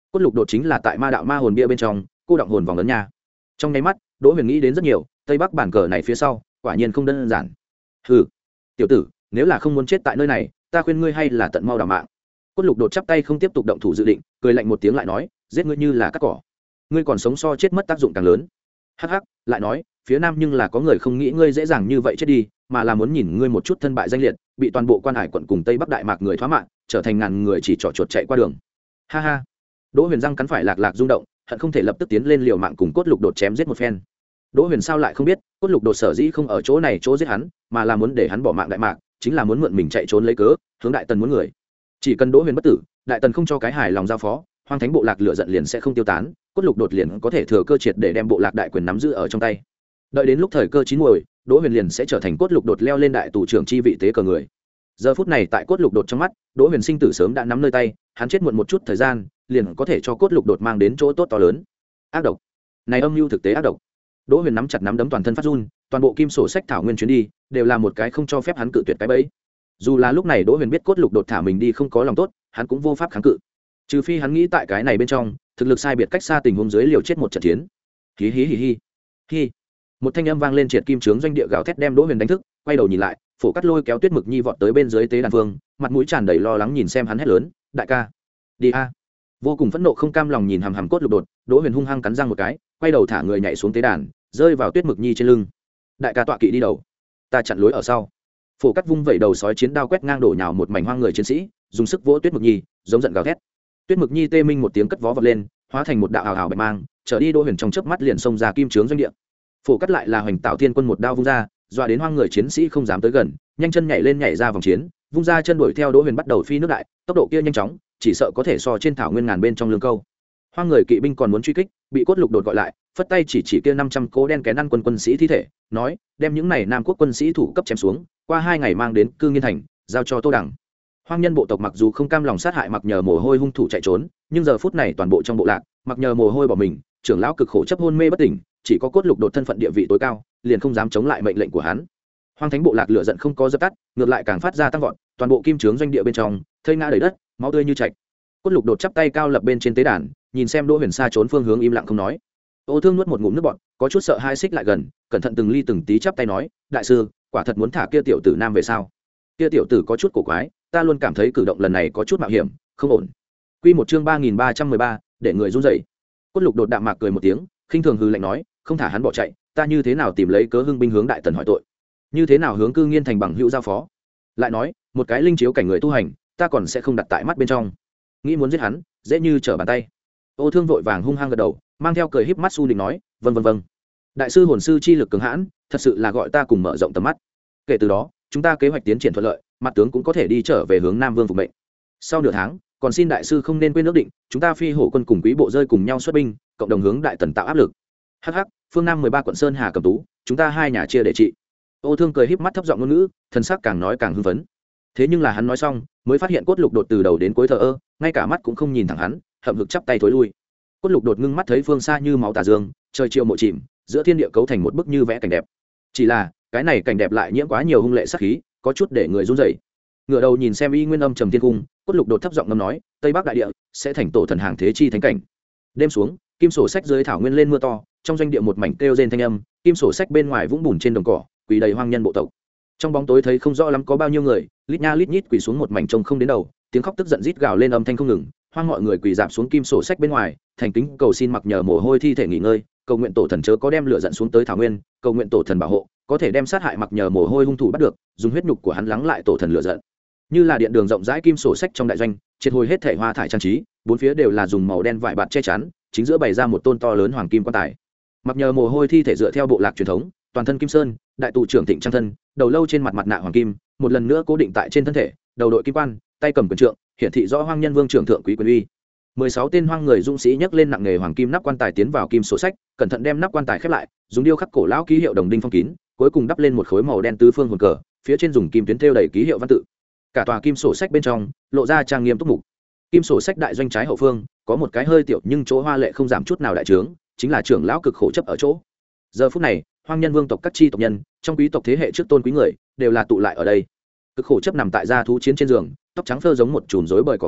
Cốt lục đột chính là tại ma đạo ma hồn bia bên trong cô động hồn vòng ấn nha. Trong nháy mắt Đỗ Huyền nghĩ đến rất nhiều, tây bắc bản cờ này phía sau quả nhiên không đơn giản. Hừ, tiểu tử, nếu là không muốn chết tại nơi này, ta khuyên ngươi hay là tận mau đào mạng. Cốt lục đột chắp tay không tiếp tục động thủ dự định, cười lạnh một tiếng lại nói, giết ngươi như là cắt cỏ, ngươi còn sống so chết mất tác dụng càng lớn. Hắc hắc, lại nói, phía nam nhưng là có người không nghĩ ngươi dễ dàng như vậy chết đi, mà là muốn nhìn ngươi một chút thân bại danh liệt, bị toàn bộ quan hải quận cùng tây bắc đại mạc người thoá mạng, trở thành ngàn người chỉ trỏ chuột chạy qua đường. Ha ha. Đỗ Huyền răng cắn phải lạc lạc rung động, hận không thể lập tức tiến lên liều mạng cùng cốt lục đột chém giết một phen. Đỗ Huyền sao lại không biết, cốt lục đột sở dĩ không ở chỗ này chỗ giết hắn, mà là muốn để hắn bỏ mạng đại mạc, chính là muốn mượn mình chạy trốn lấy cớ, hướng đại tần muốn người. Chỉ cần Đỗ Huyền bất tử, đại tần không cho cái hài lòng giao phó, hoang thánh bộ lạc lửa giận liền sẽ không tiêu tán, cốt lục đột liền có thể thừa cơ triệt để đem bộ lạc đại quyền nắm giữ ở trong tay. Đợi đến lúc thời cơ chín muồi, Đỗ Huyền liền sẽ trở thành cốt lục đột leo lên đại tù trưởng chi vị tế cờ người. Giờ phút này tại cốt lục đột trong mắt, Đỗ Huyền sinh tử sớm đã nắm nơi tay, hắn chết muộn một chút thời gian, liền có thể cho cốt lục đột mang đến chỗ tốt to lớn. Ác độc. Này âm mưu thực tế ác độc. Đỗ Huyền nắm chặt nắm đấm toàn thân phát run, toàn bộ kim sổ sách thảo nguyên chuyến đi đều là một cái không cho phép hắn cự tuyệt cái bẫy. Dù là lúc này Đỗ Huyền biết cốt lục đột thả mình đi không có lòng tốt, hắn cũng vô pháp kháng cự. Trừ phi hắn nghĩ tại cái này bên trong, thực lực sai biệt cách xa tình huống dưới liều chết một trận chiến. Hí hí hí hí. Hí. Một thanh âm vang lên triệt kim trướng doanh địa gào thét đem Đỗ Huyền đánh thức, quay đầu nhìn lại, Phổ Cắt Lôi kéo Tuyết Mực Nhi vọt tới bên dưới tế đàn phương, mặt mũi tràn đầy lo lắng nhìn xem hắn hét lớn, "Đại ca, đi a!" Vô cùng phẫn nộ không cam lòng nhìn hằm hằm cốt lục đột, Đỗ Huyền hung hăng cắn răng một cái, quay đầu thả người nhảy xuống tế đàn, rơi vào Tuyết Mực Nhi trên lưng. "Đại ca tọa kỵ đi đầu, ta chặn lối ở sau." Phổ Cắt vung vẩy đầu sói chiến đao quét ngang đổ nhào một mảnh hoang người chiến sĩ, dùng sức vỗ Tuyết Mực Nhi, giống giận gào thét. Tuyết Mực Nhi tê minh một tiếng cất vó vọt lên, hóa thành một đạo hào hào bạch mang, trở đi Đỗ Huyền trong chớp mắt liền xông ra kim trướng doanh địa. Phổ Cắt lại là Hoành Tạo Thiên Quân một đao vung ra, dọa đến hoang người chiến sĩ không dám tới gần, nhanh chân nhảy lên nhảy ra vòng chiến, vung ra chân đuổi theo Đỗ Huyền bắt đầu phi nước đại, tốc độ kia nhanh chóng, chỉ sợ có thể so trên thảo nguyên ngàn bên trong lương câu. Hoang người kỵ binh còn muốn truy kích, bị cốt lục đột gọi lại, phất tay chỉ chỉ kia năm trăm cố đen kén ăn quân quân sĩ thi thể, nói, đem những này nam quốc quân sĩ thủ cấp chém xuống, qua hai ngày mang đến Cư Nghiên thành, giao cho Tô Đẳng. Hoang nhân bộ tộc mặc dù không cam lòng sát hại Mặc Nhờ Mồ Hôi hung thủ chạy trốn, nhưng giờ phút này toàn bộ trong bộ lạc, Mặc Nhờ Mồ Hôi bỏ mình, trưởng lão cực khổ chấp hôn mê bất tỉnh, chỉ có cốt lục đột thân phận địa vị tối cao, liền không dám chống lại mệnh lệnh của hắn. Hoang thánh bộ lạc lửa giận không có dập tắt, ngược lại càng phát ra tăng vọt, toàn bộ kim trướng doanh địa bên trong, thây ngã đầy đất, máu tươi như chảy. Cốt lục đột chắp tay cao lập bên trên tế đàn, nhìn xem Đỗ Huyền xa trốn phương hướng im lặng không nói. Ô Thương nuốt một ngụm nước bọt, có chút sợ hai xích lại gần, cẩn thận từng ly từng tí chắp tay nói, đại sư, quả thật muốn thả kia tiểu tử nam về sao? Kia tiểu tử có chút cổ quái, ta luôn cảm thấy cử động lần này có chút mạo hiểm, không ổn. Quy một chương ba nghìn ba trăm mười ba, để người run rẩy. Cốt lục đột đạm mạc cười một tiếng, khinh thường hừ lạnh nói, không thả hắn bỏ chạy, ta như thế nào tìm lấy cớ hưng binh hướng đại tần hỏi tội? Như thế nào hướng Cư Nghiên thành bằng hữu giao phó? Lại nói, một cái linh chiếu cảnh người tu hành, ta còn sẽ không đặt tại mắt bên trong. Nghĩ muốn giết hắn, dễ như trở bàn tay. Ô Thương vội vàng hung hăng gật đầu, mang theo cười híp mắt su định nói, vâng vâng vâng. Đại sư hồn sư chi lực cường hãn, thật sự là gọi ta cùng mở rộng tầm mắt. Kể từ đó, chúng ta kế hoạch tiến triển thuận lợi, mặt tướng cũng có thể đi trở về hướng Nam Vương phục mệnh. Sau nửa tháng, còn xin đại sư không nên quên ước định, chúng ta phi hổ quân cùng quý bộ rơi cùng nhau xuất binh, cộng đồng hướng đại tần tạo áp lực. Hắc hắc, phương Nam mười ba quận Sơn Hà Cầm Tú, chúng ta hai nhà chia để trị. Ô Thương cười híp mắt thấp giọng ngôn ngữ, thần sắc càng nói càng hưng phấn. Thế nhưng là hắn nói xong, mới phát hiện cốt lục đột từ đầu đến cuối thờ ơ, ngay cả mắt cũng không nhìn thẳng hắn, hậm hực chắp tay thối lui. Cốt lục đột ngưng mắt thấy phương xa như máu tà dương, trời chiều mộ chìm, giữa thiên địa cấu thành một bức như vẽ cảnh đẹp. Chỉ là, cái này cảnh đẹp lại nhiễm quá nhiều hung lệ sát khí, có chút để người run rẩy. Ngửa đầu nhìn xem Y Nguyên Âm trầm thiên cung, cốt lục đột thấp giọng ngâm nói, Tây Bắc đại địa sẽ thành tổ thần hàng thế chi thánh cảnh. Đêm xuống, kim sổ sách dưới thảo nguyên lên mưa to, trong doanh địa một mảnh kêu rên thanh âm, kim sổ sách bên ngoài vũng bùn trên đồng cỏ, quỳ đầy hoang nhân bộ tộc. Trong bóng tối thấy không rõ lắm có bao nhiêu người, lít nha lít nhít quỳ xuống một mảnh trông không đến đầu, tiếng khóc tức giận rít gào lên âm thanh không ngừng, hoang mọi người quỳ dạp xuống kim sổ sách bên ngoài, thành kính cầu xin Mặc Nhờ Mồ Hôi thi thể nghỉ ngơi, cầu nguyện tổ thần chớ có đem lửa giận xuống tới thảo nguyên, cầu nguyện tổ thần bảo hộ, có thể đem sát hại Mặc Nhờ Mồ Hôi hung thủ bắt được, dùng huyết nhục của hắn lắng lại tổ thần lửa giận. Như là điện đường rộng rãi kim sổ sách trong đại doanh, triệt hồi hết thể hoa thải trang trí, bốn phía đều là dùng màu đen vải bạt che chắn, chính giữa bày ra một tôn to lớn hoàng kim quan tài. Mặc Nhờ Mồ Hôi thi thể dựa theo bộ lạc truyền thống, toàn thân kim sơn, đại tụ trưởng thịnh trang thân, đầu lâu trên mặt mặt nạ hoàng kim, một lần nữa cố định tại trên thân thể, đầu đội kim quan, tay cầm quyền trượng, hiển thị rõ hoang nhân vương trưởng thượng quý quyền uy. mười sáu tên hoang người dũng sĩ nhấc lên nặng nghề hoàng kim nắp quan tài tiến vào kim sổ sách, cẩn thận đem nắp quan tài khép lại, dùng điêu khắc cổ lão ký hiệu đồng đinh phong kín, cuối cùng đắp lên một khối màu đen tứ phương hồn cờ, phía trên dùng kim tuyến thêu đầy ký hiệu văn tự. Cả tòa kim sổ sách bên trong lộ ra trang nghiêm túc mục. Kim sổ sách đại doanh trái hậu phương có một cái hơi tiểu nhưng chỗ hoa lệ không giảm chút nào đại trướng, chính là trưởng lão cực khổ chấp ở chỗ. Giờ phút này, hoang nhân vương tộc các chi tộc nhân, trong quý tộc thế hệ trước tôn quý người, đều là tụ lại ở đây. Cực khổ chấp nằm tại gia thú chiến trên giường, tóc trắng phơ giống một chùm rối bời cỏ khô,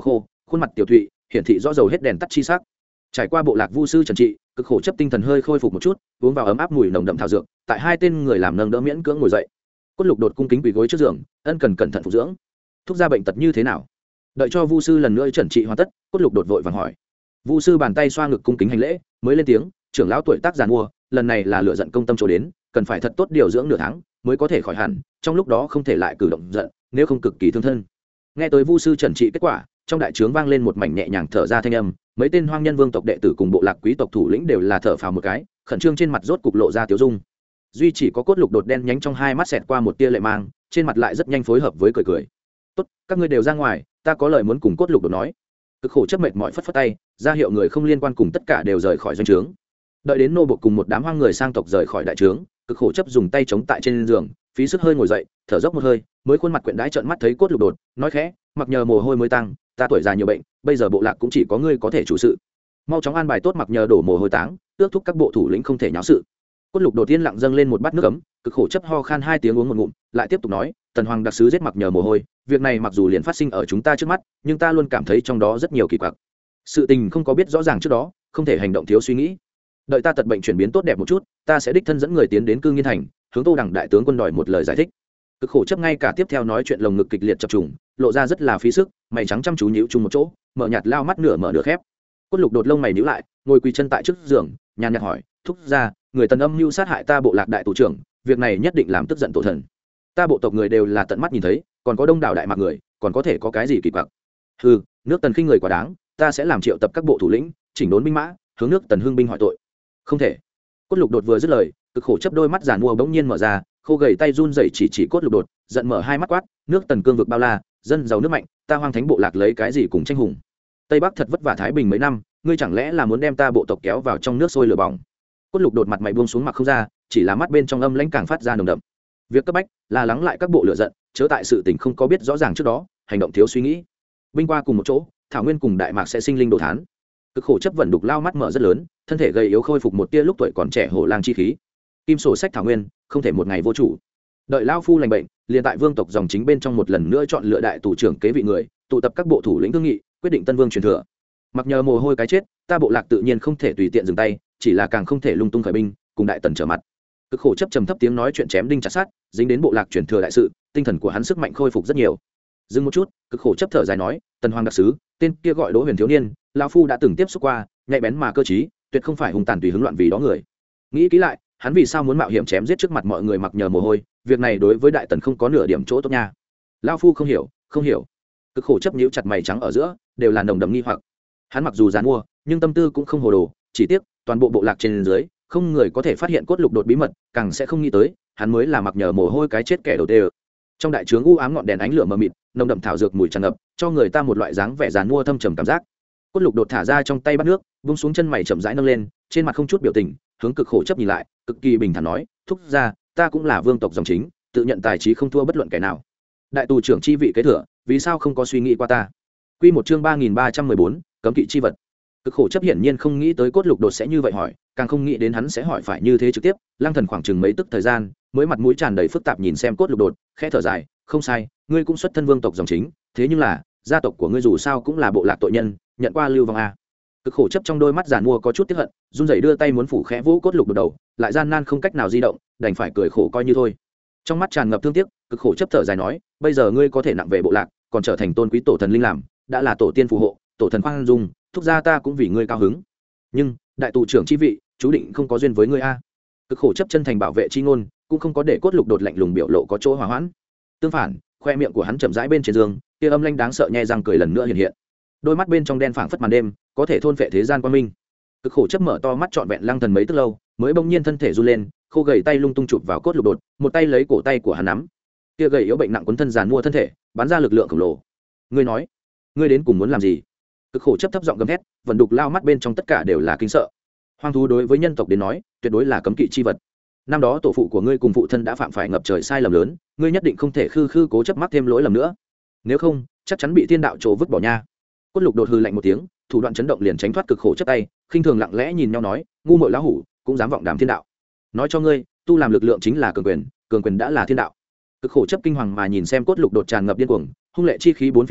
khuôn mặt tiểu thụy hiển thị rõ dầu hết đèn tắt chi sắc. Trải qua bộ lạc vu sư trần trị, cực khổ chấp tinh thần hơi khôi phục một chút, uống vào ấm áp mùi nồng đậm thảo dược, tại hai tên người làm nâng đỡ miễn cưỡng ngồi dậy. Cốt Lục đột cung kính quỳ gối trước giường, ân cần cẩn thận phục dưỡng. Thúc gia bệnh tật như thế nào? Đợi cho vu sư lần nữa trần trị hoàn tất, Cốt Lục đột vội vàng hỏi. Vu sư bàn tay xoa ngực cung kính hành lễ, mới lên tiếng, trưởng lão tuổi tác già mua, lần này là lựa giận công tâm chỗ đến, cần phải thật tốt điều dưỡng nửa tháng mới có thể khỏi hẳn, trong lúc đó không thể lại cử động giận, nếu không cực kỳ thương thân. Nghe tới vu sư trần trị kết quả, trong đại trướng vang lên một mảnh nhẹ nhàng thở ra thanh âm, mấy tên hoang nhân vương tộc đệ tử cùng bộ lạc quý tộc thủ lĩnh đều là thở phào một cái, khẩn trương trên mặt rốt cục lộ ra tiêu dung. Duy chỉ có Cốt Lục đột đen nhánh trong hai mắt xẹt qua một tia lệ mang, trên mặt lại rất nhanh phối hợp với cười cười. Tốt, các ngươi đều ra ngoài, ta có lời muốn cùng Cốt Lục đột nói. Cực khổ chấp mệt mỏi phất phất tay, ra hiệu người không liên quan cùng tất cả đều rời khỏi doanh trướng. Đợi đến nô bộc cùng một đám hoang người sang tộc rời khỏi đại trướng, cực khổ chấp dùng tay chống tại trên giường, phí sức hơi ngồi dậy, thở dốc một hơi, mới khuôn mặt quyện đái trợn mắt thấy Cốt Lục đột, nói khẽ, mặc nhờ mồ hôi mới tăng, ta tuổi già nhiều bệnh, bây giờ bộ lạc cũng chỉ có ngươi có thể chủ sự, mau chóng an bài tốt mặc nhờ đổ mồ hôi táng, ước thúc các bộ thủ lĩnh không thể nháo sự. Cốt Lục đột tiên lặng dâng lên một bát nước ấm, cực khổ chấp ho khan hai tiếng uống một ngụm, lại tiếp tục nói, tần hoàng đặc sứ giết mặc nhờ mồ hôi, việc này mặc dù liền phát sinh ở chúng ta trước mắt, nhưng ta luôn cảm thấy trong đó rất nhiều kỳ quặc. Sự tình không có biết rõ ràng trước đó, không thể hành động thiếu suy nghĩ. Đợi ta tật bệnh chuyển biến tốt đẹp một chút, ta sẽ đích thân dẫn người tiến đến Cương Nghiên thành, hướng Tô Đẳng đại tướng quân đòi một lời giải thích. Cực khổ chấp ngay cả tiếp theo nói chuyện lồng ngực kịch liệt chập trùng, lộ ra rất là phí sức, mày trắng chăm chú nhíu chung một chỗ, mở nhạt lao mắt nửa mở nửa khép. Cốt Lục đột lông mày nhíu lại, ngồi quỳ chân tại trước giường, nhàn nhạt hỏi, thúc gia, người tần âm mưu sát hại ta bộ lạc đại tù trưởng, việc này nhất định làm tức giận tổ thần. Ta bộ tộc người đều là tận mắt nhìn thấy, còn có đông đảo đại mạc người, còn có thể có cái gì kỳ quặc? Hừ, nước tần khinh người quá đáng, ta sẽ làm triệu tập các bộ thủ lĩnh, chỉnh đốn binh mã, hướng nước tần hưng binh hỏi tội. Không thể. Cốt Lục đột vừa dứt lời, cực khổ chấp đôi mắt giàn mua bỗng nhiên mở ra, khô gầy tay run rẩy chỉ chỉ Cốt Lục đột, giận mở hai mắt quát, nước tần cương vực bao la, dân giàu nước mạnh, ta hoang thánh bộ lạc lấy cái gì cùng tranh hùng? Tây Bắc thật vất vả thái bình mấy năm, ngươi chẳng lẽ là muốn đem ta bộ tộc kéo vào trong nước sôi lửa bỏng? Cốt Lục đột mặt mày buông xuống mặt không ra, chỉ là mắt bên trong âm lãnh càng phát ra nồng đậm. Việc cấp bách là lắng lại các bộ lửa giận, chớ tại sự tình không có biết rõ ràng trước đó, hành động thiếu suy nghĩ. Binh qua cùng một chỗ, thảo nguyên cùng đại mạc sẽ sinh linh đồ thán. Cực khổ chấp vận đục lao mắt mở rất lớn, thân thể gầy yếu khôi phục một tia lúc tuổi còn trẻ hổ lang chi khí. Kim sổ sách thảo nguyên, không thể một ngày vô chủ. Đợi lao phu lành bệnh, liền tại vương tộc dòng chính bên trong một lần nữa chọn lựa đại tù trưởng kế vị người, tụ tập các bộ thủ lĩnh thương nghị, quyết định tân vương truyền thừa. Mặc nhờ mồ hôi cái chết, ta bộ lạc tự nhiên không thể tùy tiện dừng tay, chỉ là càng không thể lung tung khởi binh, cùng đại tần trở mặt. Cực khổ chấp trầm thấp tiếng nói chuyện chém đinh chặt sát, dính đến bộ lạc truyền thừa đại sự, tinh thần của hắn sức mạnh khôi phục rất nhiều. Dừng một chút, cực khổ chấp thở dài nói, tần hoàng đặc sứ, tên kia gọi Đỗ Huyền thiếu niên, lão phu đã từng tiếp xúc qua, nhạy bén mà cơ trí, tuyệt không phải hùng tàn tùy hứng loạn vì đó người. Nghĩ kỹ lại, hắn vì sao muốn mạo hiểm chém giết trước mặt mọi người mặc nhờ mồ hôi, việc này đối với đại tần không có nửa điểm chỗ tốt nha. Lão phu không hiểu, không hiểu. Cực khổ chấp nhíu chặt mày trắng ở giữa, đều là nồng đậm nghi hoặc. Hắn mặc dù giàn mua, nhưng tâm tư cũng không hồ đồ, chỉ tiếc toàn bộ bộ lạc trên dưới, không người có thể phát hiện Cốt Lục đột bí mật, càng sẽ không nghĩ tới, hắn mới là mặc nhờ mồ hôi cái chết kẻ đầu tiên. Trong đại trướng u ám ngọn đèn ánh lửa mờ mịt, nồng đậm thảo dược mùi tràn ngập, cho người ta một loại dáng vẻ giàn mua thâm trầm cảm giác. Cốt Lục đột thả ra trong tay bát nước, vung xuống chân mày chậm rãi nâng lên, trên mặt không chút biểu tình, hướng cực khổ chấp nhìn lại, cực kỳ bình thản nói, thúc gia, ta cũng là vương tộc dòng chính, tự nhận tài trí không thua bất luận kẻ nào. Đại tù trưởng chi vị kế thừa, vì sao không có suy nghĩ qua ta? Quy một chương ba nghìn ba trăm mười bốn, cấm kỵ chi vật. Cực khổ chấp hiển nhiên không nghĩ tới Cốt Lục đột sẽ như vậy hỏi, càng không nghĩ đến hắn sẽ hỏi phải như thế trực tiếp. Lang Thần khoảng chừng mấy tức thời gian, mới mặt mũi tràn đầy phức tạp nhìn xem Cốt Lục đột, khẽ thở dài, không sai, ngươi cũng xuất thân vương tộc dòng chính, thế nhưng là gia tộc của ngươi dù sao cũng là bộ lạc tội nhân, nhận qua lưu vong a. Cực khổ chấp trong đôi mắt giàn mua có chút tiếc hận, run rẩy đưa tay muốn phủ khẽ vỗ Cốt Lục đột đầu, lại gian nan không cách nào di động, đành phải cười khổ coi như thôi. Trong mắt tràn ngập thương tiếc, cực khổ chấp thở dài nói, bây giờ ngươi có thể nặng về bộ lạc, còn trở thành tôn quý tổ thần linh làm, đã là tổ tiên phù hộ, tổ thần khoan dung, thúc gia ta cũng vì ngươi cao hứng. Nhưng đại tù trưởng chi vị, chú định không có duyên với ngươi a. Cực khổ chấp chân thành bảo vệ chi ngôn, cũng không có để Cốt Lục đột lạnh lùng biểu lộ có chỗ hòa hoãn. Tương phản, khoe miệng của hắn chậm rãi bên trên giường, kia âm lanh đáng sợ nhẹ răng cười lần nữa hiện hiện. Đôi mắt bên trong đen phảng phất màn đêm, có thể thôn phệ thế gian quang minh. Cực khổ chấp mở to mắt trọn vẹn Lăng Thần mấy tức lâu, mới bỗng nhiên thân thể run lên, khô gầy tay lung tung chụp vào Cốt Lục đột, một tay lấy cổ tay của hắn nắm. Kia gầy yếu bệnh nặng quấn thân giàn mua thân thể, bắn ra lực lượng khổng lồ. Ngươi nói, ngươi đến cùng muốn làm gì? Cực khổ chấp thấp giọng gầm thét, vận đục lao mắt bên trong tất cả đều là kinh sợ. Hoang thú đối với nhân tộc đến nói, tuyệt đối là cấm kỵ chi vật. Năm đó tổ phụ của ngươi cùng phụ thân đã phạm phải ngập trời sai lầm lớn, ngươi nhất định không thể khư khư cố chấp mắc thêm lỗi lầm nữa. Nếu không, chắc chắn bị thiên đạo chỗ vứt bỏ nha. Cốt Lục đột hừ lạnh một tiếng, thủ đoạn chấn động liền tránh thoát cực khổ chấp tay, khinh thường lặng lẽ nhìn nhau nói, ngu muội lão hủ, cũng dám vọng đàm thiên đạo. Nói cho ngươi, tu làm lực lượng chính là cường quyền, cường quyền đã là thiên đạo. Cực khổ chấp kinh hoàng mà nhìn xem Cốt Lục đột tràn ngập điên cuồng, hung lệ chi khí bốn phía mắt,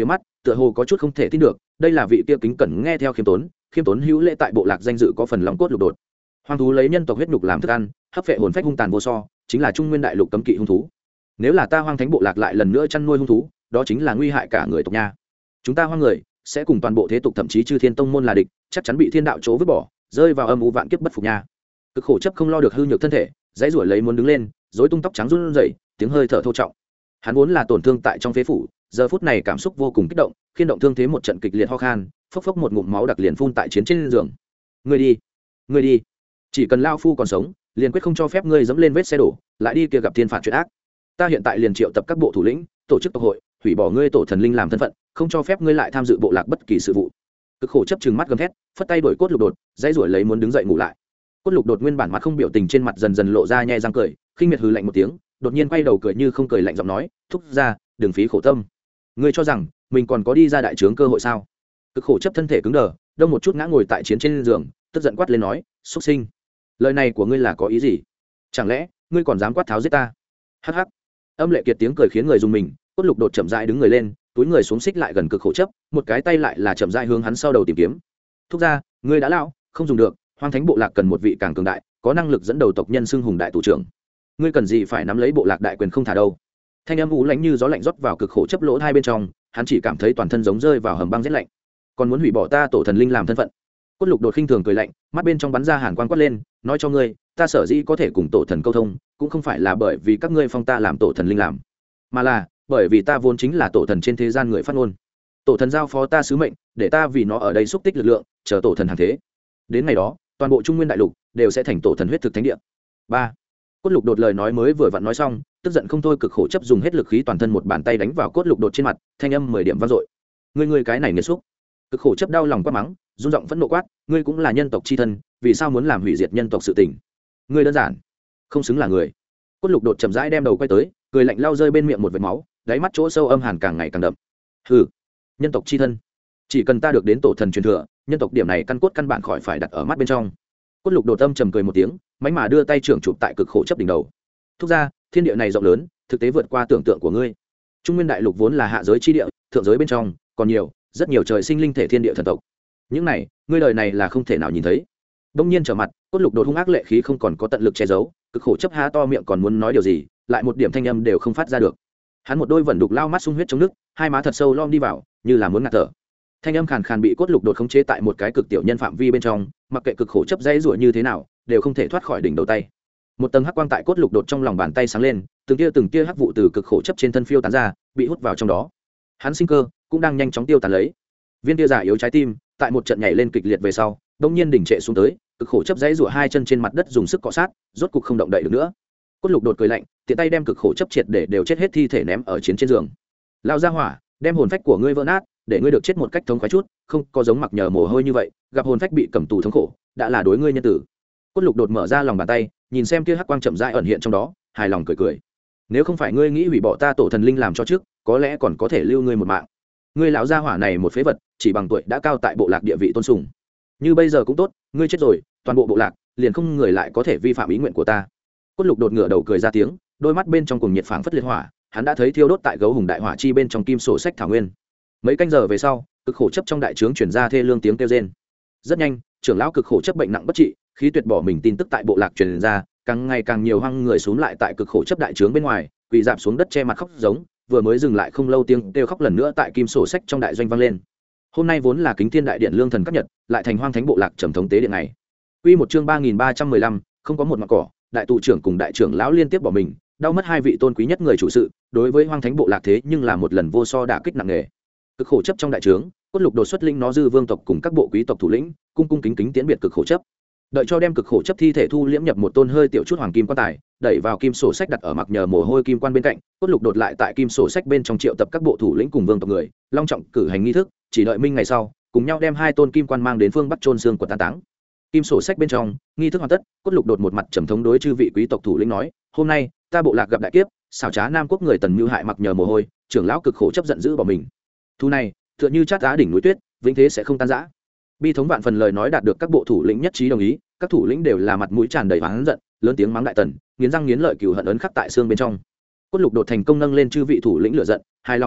tựa hồ có chút không thể tin được đây là vị kia kính cẩn nghe theo khiêm tốn khiêm tốn hữu lễ tại bộ lạc danh dự có phần lòng cốt lục đột. Hoang thú lấy nhân tộc huyết nhục làm thức ăn, hấp phệ hồn phách hung tàn vô so, chính là trung nguyên đại lục cấm kỵ hung thú. Nếu là ta hoang thánh bộ lạc lại lần nữa chăn nuôi hung thú, đó chính là nguy hại cả người tộc nha. Chúng ta hoang người sẽ cùng toàn bộ thế tục thậm chí chư thiên tông môn là địch, chắc chắn bị thiên đạo chỗ vứt bỏ, rơi vào âm u vạn kiếp bất phục nha. Cực khổ chấp không lo được hư nhược thân thể, dãy rủi lấy muốn đứng lên, rối tung tóc trắng run rẩy, tiếng hơi thở thô trọng. Hắn vốn là tổn thương tại trong phế phủ, giờ phút này cảm xúc vô cùng kích động, khiên động thương thế một trận kịch liệt ho khan, phốc phốc một ngụm máu đặc liền phun tại chiến trên giường. Ngươi đi, ngươi đi, chỉ cần lao phu còn sống, liền quyết không cho phép ngươi dẫm lên vết xe đổ, lại đi kia gặp thiên phạt chuyện ác. Ta hiện tại liền triệu tập các bộ thủ lĩnh, tổ chức tộc hội, hủy bỏ ngươi tổ thần linh làm thân phận, không cho phép ngươi lại tham dự bộ lạc bất kỳ sự vụ. Cực khổ chấp trừng mắt gầm thét, phất tay đổi cốt lục đột, dãy rủi lấy muốn đứng dậy ngủ lại. Cốt lục đột nguyên bản mặt không biểu tình trên mặt dần dần lộ ra nhe răng cười, khinh miệt hừ lạnh một tiếng, đột nhiên quay đầu cười như không cười lạnh giọng nói, thúc ra, đừng phí khổ tâm. Ngươi cho rằng mình còn có đi ra đại trướng cơ hội sao? Cực khổ chấp thân thể cứng đờ, đông một chút ngã ngồi tại chiến trên giường, tức giận quát lên nói, xuất sinh, lời này của ngươi là có ý gì? Chẳng lẽ ngươi còn dám quát tháo giết ta? Hắc hắc. Âm lệ kiệt tiếng cười khiến người dùng mình, cốt lục đột chậm rãi đứng người lên, túi người xuống xích lại gần cực khổ chấp, một cái tay lại là chậm rãi hướng hắn sau đầu tìm kiếm. Thúc ra, ngươi đã lão, không dùng được, hoang thánh bộ lạc cần một vị càng cường đại, có năng lực dẫn đầu tộc nhân xưng hùng đại thủ trưởng. Ngươi cần gì phải nắm lấy bộ lạc đại quyền không thả đâu? Thanh âm u lãnh như gió lạnh rót vào cực khổ chấp lỗ hai bên trong, hắn chỉ cảm thấy toàn thân giống rơi vào hầm băng rét lạnh. Còn muốn hủy bỏ ta tổ thần linh làm thân phận? Cốt lục đột khinh thường cười lạnh, mắt bên trong bắn ra hàn quang quát lên, nói cho ngươi, ta sở dĩ có thể cùng tổ thần câu thông, cũng không phải là bởi vì các ngươi phong ta làm tổ thần linh làm, mà là bởi vì ta vốn chính là tổ thần trên thế gian người phát ngôn. Tổ thần giao phó ta sứ mệnh, để ta vì nó ở đây xúc tích lực lượng, chờ tổ thần hàng thế. Đến ngày đó, toàn bộ trung nguyên đại lục đều sẽ thành tổ thần huyết thực thánh địa. Ba. Cốt lục đột lời nói mới vừa vặn nói xong, tức giận không thôi cực khổ chấp dùng hết lực khí toàn thân một bàn tay đánh vào cốt lục đột trên mặt, thanh âm mười điểm vang dội. Ngươi ngươi cái này nghiệt xúc. Cực khổ chấp đau lòng quát mắng, run giọng phẫn nộ quát, ngươi cũng là nhân tộc chi thân, vì sao muốn làm hủy diệt nhân tộc sự tình? Ngươi đơn giản không xứng là người. Cốt lục đột chậm rãi đem đầu quay tới, cười lạnh lau rơi bên miệng một vệt máu, đáy mắt chỗ sâu âm hàn càng ngày càng đậm. Hừ, nhân tộc chi thân, chỉ cần ta được đến tổ thần truyền thừa, nhân tộc điểm này căn cốt căn bản khỏi phải đặt ở mắt bên trong. Cốt lục đột âm trầm cười một tiếng, mánh mà đưa tay trưởng chụp tại cực khổ chấp đỉnh đầu. Thúc ra, thiên địa này rộng lớn, thực tế vượt qua tưởng tượng của ngươi. Trung nguyên đại lục vốn là hạ giới chi địa, thượng giới bên trong còn nhiều, rất nhiều trời sinh linh thể thiên địa thần tộc. Những này, ngươi đời này là không thể nào nhìn thấy. Đông nhiên trở mặt, cốt lục đột hung ác lệ khí không còn có tận lực che giấu, cực khổ chấp há to miệng còn muốn nói điều gì, lại một điểm thanh âm đều không phát ra được. Hắn một đôi vẩn đục lao mắt sung huyết trong nước, hai má thật sâu lom đi vào, như là muốn ngạt thở. Thanh âm khàn khàn bị cốt lục đột khống chế tại một cái cực tiểu nhân phạm vi bên trong, mặc kệ cực khổ chấp dây rủa như thế nào, đều không thể thoát khỏi đỉnh đầu tay. Một tầng hắc quang tại cốt lục đột trong lòng bàn tay sáng lên, từng tia từng tia hắc vụ từ cực khổ chấp trên thân phiêu tán ra, bị hút vào trong đó. Hắn sinh cơ cũng đang nhanh chóng tiêu tán lấy. Viên tia giả yếu trái tim, tại một trận nhảy lên kịch liệt về sau, đột nhiên đỉnh trệ xuống tới, cực khổ chấp dãy rủa hai chân trên mặt đất dùng sức cọ sát, rốt cục không động đậy được nữa. Cốt lục đột cười lạnh, tiện tay đem cực khổ chấp triệt để đều chết hết thi thể ném ở chiến trên giường. Lao ra hỏa, đem hồn phách của ngươi vỡ nát, để ngươi được chết một cách thống khoái chút, không có giống mặc nhờ mồ hôi như vậy, gặp hồn phách bị cầm tù thống khổ, đã là đối ngươi nhân tử. Cốt lục đột mở ra lòng bàn tay, nhìn xem kia hắc quang chậm rãi ẩn hiện trong đó, hài lòng cười cười. Nếu không phải ngươi nghĩ hủy bỏ ta tổ thần linh làm cho trước, có lẽ còn có thể lưu ngươi một mạng. Ngươi lão gia hỏa này một phế vật, chỉ bằng tuổi đã cao tại bộ lạc địa vị tôn sùng. Như bây giờ cũng tốt, ngươi chết rồi, toàn bộ bộ lạc liền không người lại có thể vi phạm ý nguyện của ta. Cốt lục đột ngửa đầu cười ra tiếng, đôi mắt bên trong cùng nhiệt phảng phất liệt hỏa, hắn đã thấy thiêu đốt tại gấu hùng đại hỏa chi bên trong kim sổ sách thảo nguyên. Mấy canh giờ về sau, cực khổ chấp trong đại trướng truyền ra thê lương tiếng kêu rên. Rất nhanh, trưởng lão cực khổ chấp bệnh nặng bất trị, khí tuyệt bỏ mình tin tức tại bộ lạc truyền ra, càng ngày càng nhiều hoang người xuống lại tại cực khổ chấp đại trướng bên ngoài, quỳ dạp xuống đất che mặt khóc giống, vừa mới dừng lại không lâu tiếng kêu khóc lần nữa tại kim sổ sách trong đại doanh vang lên. Hôm nay vốn là kính thiên đại điện lương thần cấp nhật, lại thành hoang thánh bộ lạc trầm thống tế điện này. Quy một chương ba nghìn ba trăm mười lăm, không có một mặt cỏ, đại tụ trưởng cùng đại trưởng lão liên tiếp bỏ mình, đau mất hai vị tôn quý nhất người chủ sự, đối với hoang thánh bộ lạc thế nhưng là một lần vô so đả kích nặng nề. Cực khổ chấp trong đại trướng, cốt lục đột xuất linh nó dư vương tộc cùng các bộ quý tộc thủ lĩnh, cung cung kính kính tiễn biệt cực khổ chấp. Đợi cho đem cực khổ chấp thi thể thu liễm nhập một tôn hơi tiểu chút hoàng kim quan tài, đẩy vào kim sổ sách đặt ở mặc nhờ mồ hôi kim quan bên cạnh, cốt lục đột lại tại kim sổ sách bên trong triệu tập các bộ thủ lĩnh cùng vương tộc người, long trọng cử hành nghi thức, chỉ đợi minh ngày sau, cùng nhau đem hai tôn kim quan mang đến phương bắc trôn xương của tán táng. Kim sổ sách bên trong, nghi thức hoàn tất, cốt lục đột một mặt trầm thống đối chư vị quý tộc thủ lĩnh nói, hôm nay ta bộ lạc gặp đại kiếp, xảo trá nam quốc người tần mưu hại mặc nhờ mồ hôi, trưởng lão cực khổ chấp giận dữ bỏ mình. Thu này tựa như chát giá đỉnh núi tuyết, vĩnh thế sẽ không tan rã. Bi thống vạn phần lời nói đạt được các bộ thủ lĩnh nhất trí đồng ý, các thủ lĩnh đều là mặt mũi tràn đầy oán giận, lớn tiếng mắng đại tần, nghiến răng nghiến lợi cừu hận ấn khắc tại xương bên trong. Cốt lục đột thành công nâng lên chư vị thủ lĩnh lửa giận, hai long gật đầu,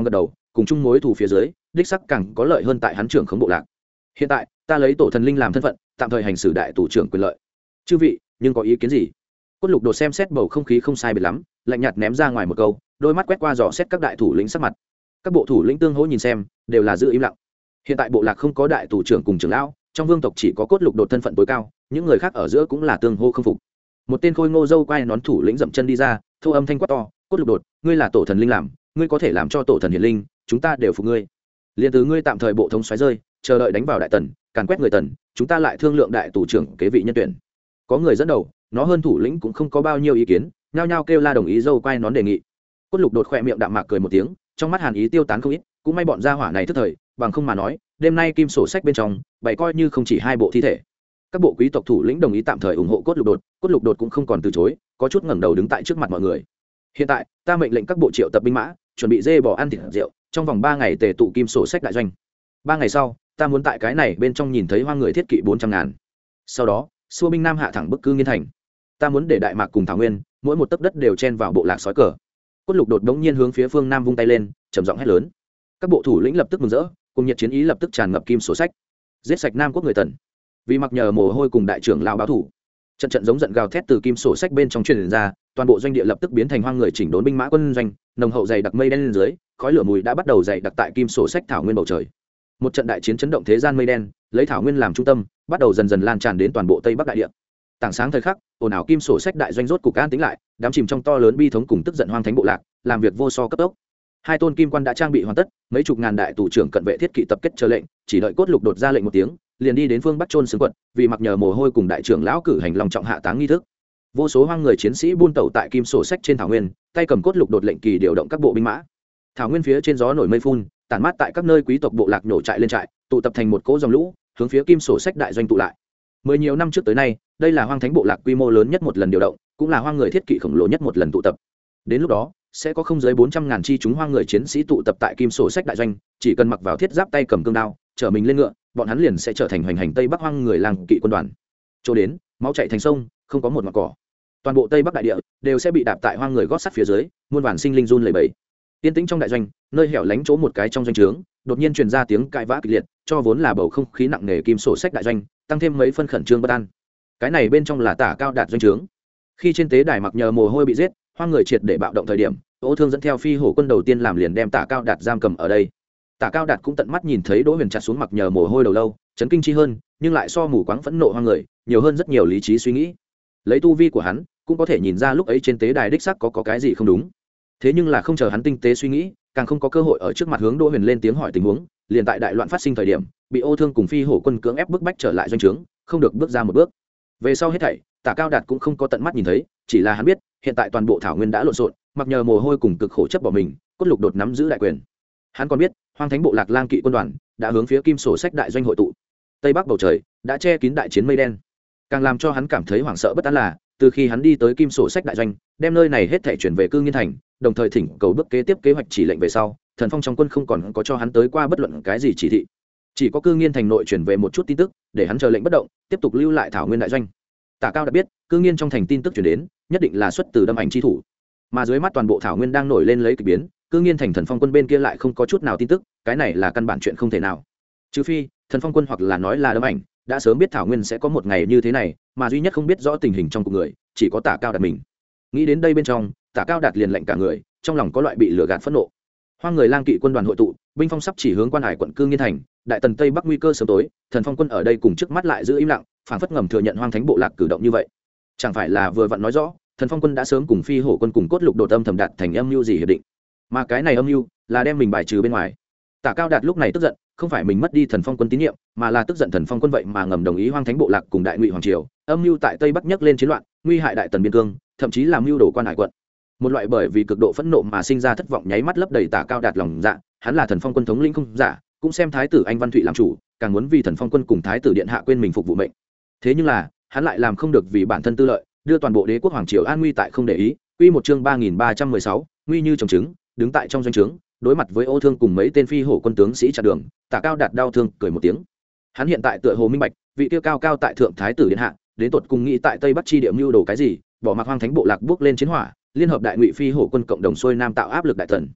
cùng chung mối thù phía dưới đích sắc càng có lợi hơn tại hắn trưởng khống bộ lạc. Hiện tại ta lấy tổ thần linh làm thân phận tạm thời hành xử đại tù trưởng quyền lợi, chư vị nhưng có ý kiến gì? Cốt Lục Đột xem xét bầu không khí không sai biệt lắm, lạnh nhạt ném ra ngoài một câu, đôi mắt quét qua dò xét các đại thủ lĩnh sắc mặt. Các bộ thủ lĩnh tương hỗ nhìn xem, đều là giữ im lặng. Hiện tại bộ lạc không có đại tù trưởng cùng trưởng lão, trong vương tộc chỉ có Cốt Lục Đột thân phận tối cao, những người khác ở giữa cũng là tương hô không phục. Một tên khôi ngô dâu quai nón thủ lĩnh dậm chân đi ra, thu âm thanh quát to, Cốt Lục Đột, ngươi là tổ thần linh làm, ngươi có thể làm cho tổ thần hiển linh, chúng ta đều phục ngươi. Liên từ ngươi tạm thời bộ thống xoáy rơi, chờ đợi đánh vào đại tần, càn quét người tần, chúng ta lại thương lượng đại tù trưởng kế vị nhân tuyển. Có người dẫn đầu, nó hơn thủ lĩnh cũng không có bao nhiêu ý kiến, nhao nhao kêu la đồng ý dâu quai nón đề nghị. Cốt Lục Đột khỏe miệng đạm mạc cười một tiếng, trong mắt hàn ý tiêu tán không ít, cũng may bọn gia hỏa này thức thời, bằng không mà nói, đêm nay kim sổ sách bên trong, bảy coi như không chỉ hai bộ thi thể. Các bộ quý tộc thủ lĩnh đồng ý tạm thời ủng hộ Cốt Lục Đột, Cốt Lục Đột cũng không còn từ chối, có chút ngẩng đầu đứng tại trước mặt mọi người. Hiện tại, ta mệnh lệnh các bộ triệu tập binh mã, chuẩn bị dê bò ăn thịt rượu, trong vòng ba ngày tề tụ kim sổ sách đại doanh. Ba ngày sau, ta muốn tại cái này bên trong nhìn thấy hoang người thiết kỵ bốn trăm ngàn. Sau đó, xua binh nam hạ thẳng bức cư Nghiên thành. Ta muốn để Đại Mạc cùng Thảo Nguyên, mỗi một tấc đất đều chen vào bộ lạc sói cờ. Cốt Lục Đột đống nhiên hướng phía phương nam vung tay lên, trầm giọng hét lớn. Các bộ thủ lĩnh lập tức mừng rỡ, cùng nhiệt chiến ý lập tức tràn ngập kim sổ sách. Giết sạch Nam quốc người Tần. Vì mặc nhờ mồ hôi cùng đại trưởng lao báo thủ. Trận trận giống giận gào thét từ kim sổ sách bên trong truyền ra, toàn bộ doanh địa lập tức biến thành hoang người chỉnh đốn binh mã quân doanh, nồng hậu dày đặc mây đen lên dưới, khói lửa mùi đã bắt đầu dày đặc tại kim sổ sách thảo nguyên bầu trời. Một trận đại chiến chấn động thế gian mây đen, lấy thảo nguyên làm trung tâm, bắt đầu dần dần lan tràn đến toàn bộ tây bắc đại địa. Tảng sáng thời khắc, ồn ào kim sổ sách đại doanh rốt cục an tĩnh lại, đám chìm trong to lớn bi thống cùng tức giận hoang thánh bộ lạc, làm việc vô so cấp tốc. Hai tôn kim quan đã trang bị hoàn tất, mấy chục ngàn đại tù trưởng cận vệ thiết kỵ tập kết chờ lệnh, chỉ đợi Cốt Lục Đột ra lệnh một tiếng, liền đi đến phương bắc trôn xương quận, vì mặc nhờ mồ hôi cùng đại trưởng lão cử hành long trọng hạ táng nghi thức. Vô số hoang người chiến sĩ buôn tẩu tại kim sổ sách trên thảo nguyên, tay cầm Cốt Lục Đột lệnh kỳ điều động các bộ binh mã. Thảo nguyên phía trên gió nổi mây phun, tản mát tại các nơi quý tộc bộ lạc nhổ trại lên trại, tụ tập thành một cỗ dòng lũ, hướng phía kim sổ sách đại doanh tụ lại. Mười nhiều năm trước tới nay, đây là hoang thánh bộ lạc quy mô lớn nhất một lần điều động, cũng là hoang người thiết kỵ khổng lồ nhất một lần tụ tập. Đến lúc đó, sẽ có không dưới bốn trăm ngàn chi chúng hoang người chiến sĩ tụ tập tại kim sổ sách đại doanh, chỉ cần mặc vào thiết giáp tay cầm cương đao, chở mình lên ngựa, bọn hắn liền sẽ trở thành hoành hành tây bắc hoang người làng kỵ quân đoàn. Chỗ đến, máu chảy thành sông, không có một ngọn cỏ. Toàn bộ tây bắc đại địa đều sẽ bị đạp tại hoang người gót sắt phía dưới, muôn vàn sinh linh run lẩy bẩy. Tiên tĩnh trong đại doanh, nơi hẻo lánh chỗ một cái trong doanh trướng, đột nhiên truyền ra tiếng cãi vã kịch liệt, cho vốn là bầu không khí nặng nề kim sổ sách đại doanh, tăng thêm mấy phân khẩn trương bất an. Cái này bên trong là Tả Cao Đạt doanh trướng. Khi trên tế đài mặc nhờ mồ hôi bị giết, hoang người triệt để bạo động thời điểm, Ô Thương dẫn theo phi hổ quân đầu tiên làm liền đem Tả Cao Đạt giam cầm ở đây. Tả Cao Đạt cũng tận mắt nhìn thấy Đỗ Huyền chặt xuống mặc nhờ mồ hôi đầu lâu, chấn kinh chi hơn, nhưng lại so mù quáng phẫn nộ hoang người, nhiều hơn rất nhiều lý trí suy nghĩ. Lấy tu vi của hắn, cũng có thể nhìn ra lúc ấy trên tế đài đích xác có có cái gì không đúng. Thế nhưng là không chờ hắn tinh tế suy nghĩ, càng không có cơ hội ở trước mặt hướng Đỗ Huyền lên tiếng hỏi tình huống, liền tại đại loạn phát sinh thời điểm, bị Ô Thương cùng phi hổ quân cưỡng ép bức bách trở lại doanh trướng, không được bước ra một bước. Về sau hết thảy, Tả Cao Đạt cũng không có tận mắt nhìn thấy, chỉ là hắn biết, hiện tại toàn bộ thảo nguyên đã lộn xộn, mặc nhờ mồ hôi cùng cực khổ chấp bỏ mình, Cốt Lục Đột nắm giữ đại quyền. Hắn còn biết, hoang thánh bộ lạc lang kỵ quân đoàn đã hướng phía kim sổ sách đại doanh hội tụ. Tây bắc bầu trời đã che kín đại chiến mây đen. Càng làm cho hắn cảm thấy hoảng sợ bất an là, từ khi hắn đi tới kim sổ sách đại doanh, đem nơi này hết thảy chuyển về Cư Nghiên thành, đồng thời thỉnh cầu bước kế tiếp kế hoạch chỉ lệnh về sau, Thần Phong trong quân không còn có cho hắn tới qua bất luận cái gì chỉ thị. Chỉ có Cư Nghiên thành nội chuyển về một chút tin tức, để hắn chờ lệnh bất động, tiếp tục lưu lại thảo nguyên đại doanh. Tả Cao đã biết, Cư Nghiên trong thành tin tức truyền đến, nhất định là xuất từ Đâm Ảnh chi thủ. Mà dưới mắt toàn bộ thảo nguyên đang nổi lên lấy kỳ biến, Cư Nghiên thành Thần Phong quân bên kia lại không có chút nào tin tức, cái này là căn bản chuyện không thể nào. Trừ phi, Thần Phong quân hoặc là nói là Đâm Ảnh đã sớm biết thảo nguyên sẽ có một ngày như thế này, mà duy nhất không biết rõ tình hình trong cuộc người, chỉ có Tả Cao Đạt mình. Nghĩ đến đây bên trong, Tả Cao Đạt liền lạnh cả người, trong lòng có loại bị lửa gạt phẫn nộ. Hoang người lang kỵ quân đoàn hội tụ, binh phong sắp chỉ hướng quan hải quận Cư Nghiên thành, đại tần tây bắc nguy cơ sớm tối, Thần Phong quân ở đây cùng trước mắt lại giữ im lặng, phảng phất ngầm thừa nhận hoang thánh bộ lạc cử động như vậy. Chẳng phải là vừa vặn nói rõ, Thần Phong quân đã sớm cùng phi hổ quân cùng Cốt Lục Đột âm thầm đạt thành âm mưu gì hiệp định, mà cái này âm mưu là đem mình bài trừ bên ngoài. Tả Cao Đạt lúc này tức giận, không phải mình mất đi Thần Phong quân tín nhiệm, mà là tức giận Thần Phong quân vậy mà ngầm đồng ý hoang thánh bộ lạc cùng đại ngụy hoàng triều âm mưu tại tây bắc nhấc lên chiến loạn, nguy hại đại tần biên cương, thậm chí làm mưu đồ quan hải quận. Một loại bởi vì cực độ phẫn nộ mà sinh ra thất vọng nháy mắt lấp đầy Tả Cao Đạt lòng dạ, hắn là Thần Phong quân thống lĩnh không giả, cũng xem thái tử anh Văn Thụy làm chủ, càng muốn vì Thần Phong quân cùng thái tử điện hạ quên mình phục vụ mệnh. Thế nhưng là, hắn lại làm không được vì bản thân tư lợi, đưa toàn bộ đế quốc hoàng triều an nguy tại không để ý. Quy một chương ba nghìn ba trăm mười sáu, nguy như trồng trứng, đứng tại trong doanh trướng, đối mặt với Ô Thương cùng mấy tên phi hổ quân tướng sĩ chặn đường, Tả Cao Đạt đau thương cười một tiếng. Hắn hiện tại tựa hồ minh bạch, vị tiêu cao cao tại thượng thái tử điện hạ, đến tột cùng nghĩ tại tây bắc chi địa mưu đồ cái gì, bỏ mặc hoang thánh bộ lạc bước lên chiến hỏa, liên hợp đại ngụy phi hổ quân cộng đồng xuôi nam tạo áp lực đại tần.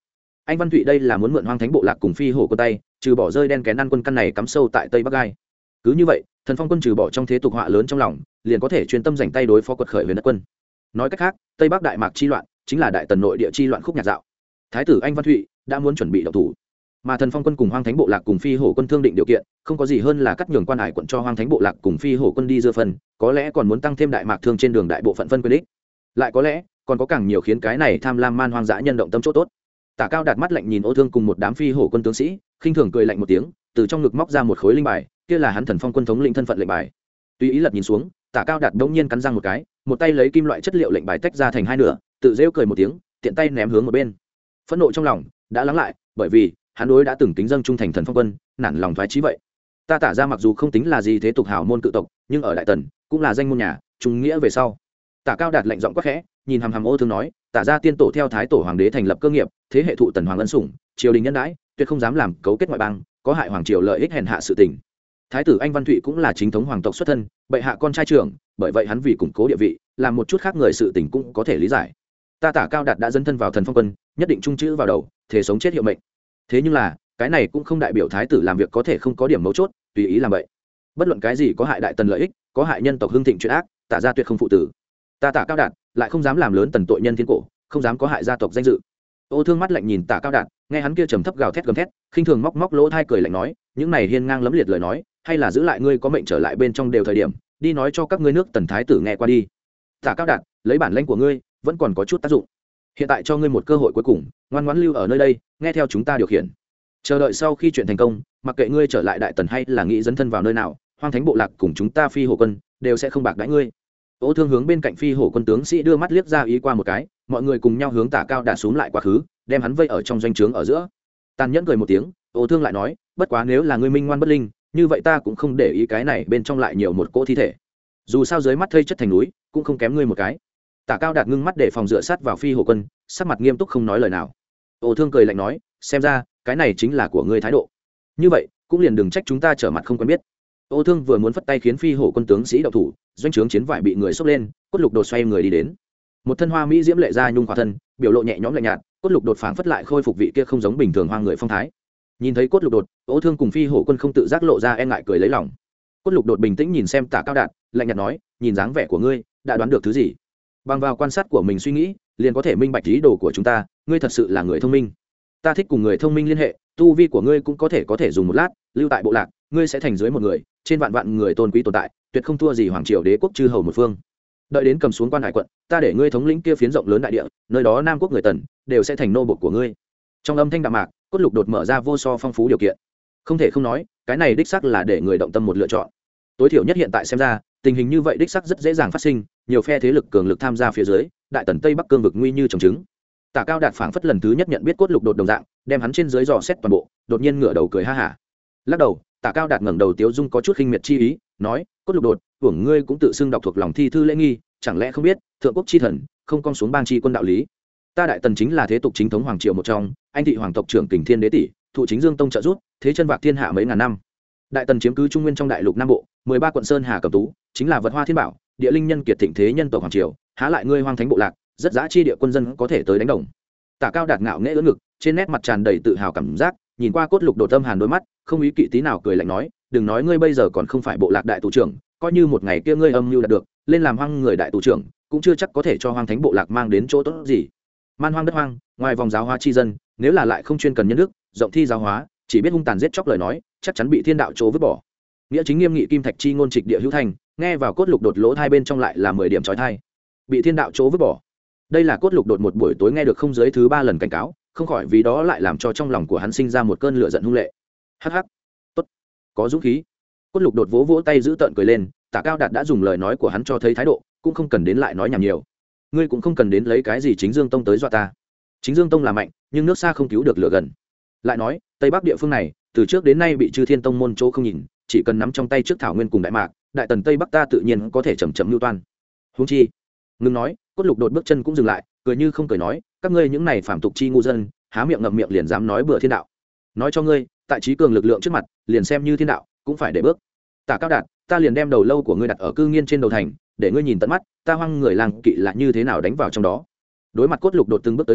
anh Văn Thụy đây là muốn mượn Hoang Thánh bộ lạc cùng Phi Hổ quân tay, trừ bỏ rơi đen kén ăn quân căn này cắm sâu tại Tây Bắc Gai. Cứ như vậy, Thần Phong quân trừ bỏ trong thế tục họa lớn trong lòng, liền có thể chuyên tâm dành tay đối phó quật khởi Huyền Đất quân. Nói cách khác, Tây Bắc Đại Mạc chi loạn, chính là Đại Tần nội địa chi loạn khúc nhạc dạo. Thái tử anh Văn Thụy đã muốn chuẩn bị động thủ, mà Thần Phong quân cùng Hoang Thánh bộ lạc cùng Phi Hổ quân thương định điều kiện, không có gì hơn là cắt nhường quan hải quận cho Hoang Thánh bộ lạc cùng Phi Hổ quân đi dưa phần, có lẽ còn muốn tăng thêm Đại Mạc thương trên đường đại bộ phận phân quyền ích. Lại có lẽ, còn có càng nhiều khiến cái này tham lam man hoang dã nhân động tâm chỗ tốt. Tả Cao Đạt mắt lạnh nhìn Ô Thương cùng một đám Phi Hổ quân tướng sĩ, khinh thường cười lạnh một tiếng, từ trong ngực móc ra một khối linh bài, kia là hắn Thần Phong quân thống lĩnh thân phận lệnh bài. Tùy ý lật nhìn xuống, Tả Cao Đạt đống nhiên cắn răng một cái, một tay lấy kim loại chất liệu lệnh bài tách ra thành hai nửa, tự rêu cười một tiếng, tiện tay ném hướng một bên. Phẫn nộ trong lòng đã lắng lại, bởi vì hắn đối đã từng kính dâng trung thành Thần Phong quân, nản lòng thoái chí vậy. Ta Tả ra mặc dù không tính là gì thế tục hào môn cự tộc, nhưng ở Đại Tần cũng là danh môn nhà, trung nghĩa về sau. Tả Cao Đạt lạnh giọng quát khẽ, nhìn hằm hằm Ô Thương nói, Tả ra tiên tổ theo thái tổ hoàng đế thành lập cơ nghiệp, thế hệ thụ tần hoàng ân sủng, triều đình nhân đãi, tuyệt không dám làm cấu kết ngoại bang, có hại hoàng triều lợi ích hèn hạ sự tình. Thái tử anh Văn Thụy cũng là chính thống hoàng tộc xuất thân, bệ hạ con trai trưởng, bởi vậy hắn vì củng cố địa vị, làm một chút khác người sự tình cũng có thể lý giải. Ta Tả Cao Đạt đã dấn thân vào Thần Phong quân, nhất định trung chữ vào đầu, thể sống chết hiệu mệnh. Thế nhưng là, cái này cũng không đại biểu thái tử làm việc có thể không có điểm mấu chốt, tùy ý làm vậy. Bất luận cái gì có hại Đại Tần lợi ích, có hại nhân tộc hưng thịnh chuyện ác, Tả ra tuyệt không phụ tử. Ta Tả Cao Đạt lại không dám làm lớn tần tội nhân thiên cổ, không dám có hại gia tộc danh dự. Ô Thương mắt lạnh nhìn Tả Cao Đạt, nghe hắn kia trầm thấp gào thét gầm thét, khinh thường móc móc lỗ thai cười lạnh nói, những này hiên ngang lấm liệt lời nói, hay là giữ lại ngươi có mệnh trở lại bên trong đều thời điểm, đi nói cho các ngươi nước tần thái tử nghe qua đi. Tả Cao Đạt, lấy bản lãnh của ngươi, vẫn còn có chút tác dụng. Hiện tại cho ngươi một cơ hội cuối cùng, ngoan ngoãn lưu ở nơi đây, nghe theo chúng ta điều khiển. Chờ đợi sau khi chuyện thành công, mặc kệ ngươi trở lại Đại Tần hay là nghĩ dấn thân vào nơi nào, Hoang Thánh bộ lạc cùng chúng ta Phi Hổ quân đều sẽ không bạc đãi ngươi. Ô Thương hướng bên cạnh Phi Hổ quân tướng sĩ đưa mắt liếc ra ý qua một cái, mọi người cùng nhau hướng Tả Cao Đạt xuống lại quá khứ, đem hắn vây ở trong doanh trướng ở giữa. Tàn nhẫn cười một tiếng, Ô Thương lại nói, bất quá nếu là ngươi minh ngoan bất linh, như vậy ta cũng không để ý cái này bên trong lại nhiều một cỗ thi thể. Dù sao dưới mắt thây chất thành núi, cũng không kém ngươi một cái. Tả Cao Đạt ngưng mắt để phòng dựa sát vào Phi Hổ quân, sắc mặt nghiêm túc không nói lời nào. Ô Thương cười lạnh nói, xem ra cái này chính là của ngươi thái độ. Như vậy, cũng liền đừng trách chúng ta trở mặt không quen biết. Ô Thương vừa muốn phất tay khiến Phi Hổ quân tướng sĩ động thủ, doanh trướng chiến vải bị người xốc lên, Cốt Lục Đột xoay người đi đến. Một thân hoa mỹ diễm lệ ra nhung khỏa thân, biểu lộ nhẹ nhõm lạnh nhạt, Cốt Lục Đột phảng phất lại khôi phục vị kia không giống bình thường hoang người phong thái. Nhìn thấy Cốt Lục Đột, Ô Thương cùng Phi Hổ quân không tự giác lộ ra e ngại cười lấy lòng. Cốt Lục Đột bình tĩnh nhìn xem Tả Cao Đạt, lạnh nhạt nói, nhìn dáng vẻ của ngươi, đã đoán được thứ gì? Bằng vào quan sát của mình suy nghĩ, liền có thể minh bạch ý đồ của chúng ta, ngươi thật sự là người thông minh. Ta thích cùng người thông minh liên hệ, tu vi của ngươi cũng có thể có thể dùng một lát, lưu tại bộ lạc, ngươi sẽ thành dưới một người, trên vạn vạn người tôn quý tồn tại, tuyệt không thua gì hoàng triều đế quốc chư hầu một phương. Đợi đến cầm xuống quan hải quận, ta để ngươi thống lĩnh kia phiến rộng lớn đại địa, nơi đó nam quốc người tần đều sẽ thành nô bộc của ngươi. Trong âm thanh đạm mạc, Cốt Lục Đột mở ra vô so phong phú điều kiện. Không thể không nói, cái này đích xác là để người động tâm một lựa chọn. Tối thiểu nhất hiện tại xem ra, tình hình như vậy đích xác rất dễ dàng phát sinh, nhiều phe thế lực cường lực tham gia phía dưới, Đại Tần Tây Bắc cương vực nguy như trồng trứng. Tả Cao Đạt phảng phất lần thứ nhất nhận biết Cốt Lục Đột đồng dạng, đem hắn trên dưới dò xét toàn bộ, đột nhiên ngửa đầu cười ha hả. Lắc đầu, Tả Cao Đạt ngẩng đầu tiếu dung có chút khinh miệt chi ý, nói, Cốt Lục Đột, hưởng ngươi cũng tự xưng đọc thuộc lòng thi thư lễ nghi, chẳng lẽ không biết, thượng quốc chi thần, không con xuống bang chi quân đạo lý. Ta Đại Tần chính là thế tục chính thống hoàng triều một trong, anh thị hoàng tộc trưởng Kình Thiên Đế tỷ, thụ chính Dương Tông trợ giúp, thế chân vạc thiên hạ mấy ngàn năm. Đại Tần chiếm cứ trung nguyên trong đại lục nam bộ, mười ba quận sơn hà cầm tú, chính là vật hoa thiên bảo, địa linh nhân kiệt thịnh thế nhân tộc hoàng triều, há lại ngươi Hoang Thánh bộ lạc, rất dã chi địa quân dân có thể tới đánh đồng. Tả Cao Đạt ngạo nghễ ưỡn ngực, trên nét mặt tràn đầy tự hào cảm giác, nhìn qua Cốt Lục Đột tâm hàn đôi mắt, không ý kỵ tí nào cười lạnh nói, đừng nói ngươi bây giờ còn không phải bộ lạc đại tù trưởng, coi như một ngày kia ngươi âm mưu đạt được, lên làm hoang người đại tù trưởng, cũng chưa chắc có thể cho Hoang Thánh bộ lạc mang đến chỗ tốt gì. Man hoang đất hoang, ngoài vòng giáo hóa chi dân, nếu là lại không chuyên cần nhân đức, rộng thi giáo hóa, chỉ biết hung tàn giết chóc lời nói, chắc chắn bị thiên đạo chỗ vứt bỏ. Nghĩa chính nghiêm nghị kim thạch chi ngôn trịch địa hữu thành, nghe vào Cốt Lục Đột lỗ thai bên trong lại là mười điểm chói tai. Bị thiên đạo chỗ vứt bỏ. Đây là Cốt Lục Đột một buổi tối nghe được không dưới thứ ba lần cảnh cáo, không khỏi vì đó lại làm cho trong lòng của hắn sinh ra một cơn lửa giận hung lệ. Hắc hắc, tốt, có dũng khí. Cốt Lục Đột vỗ vỗ tay giữ tợn cười lên, Tả Cao Đạt đã dùng lời nói của hắn cho thấy thái độ, cũng không cần đến lại nói nhảm nhiều. Ngươi cũng không cần đến lấy cái gì Chính Dương Tông tới dọa ta. Chính Dương Tông là mạnh, nhưng nước xa không cứu được lửa gần. Lại nói, Tây Bắc địa phương này, từ trước đến nay bị Chư Thiên Tông môn chỗ không nhìn, chỉ cần nắm trong tay trước thảo nguyên cùng đại mạc, Đại Tần Tây Bắc ta tự nhiên có thể chậm chậm lưu toan. Huống chi, ngừng nói, Cốt Lục Đột bước chân cũng dừng lại, cười như không cười nói, các ngươi những này phàm tục chi ngu dân, há miệng ngậm miệng liền dám nói bừa thiên đạo. Nói cho ngươi, tại trí cường lực lượng trước mặt, liền xem như thiên đạo, cũng phải để bước. Tả Cao Đạt, ta liền đem đầu lâu của ngươi đặt ở cư nghiên trên đầu thành, để ngươi nhìn tận mắt, ta Hoang người làng kỵ là như thế nào đánh vào trong đó. Đối mặt Cốt Lục Đột từng bước tới gần,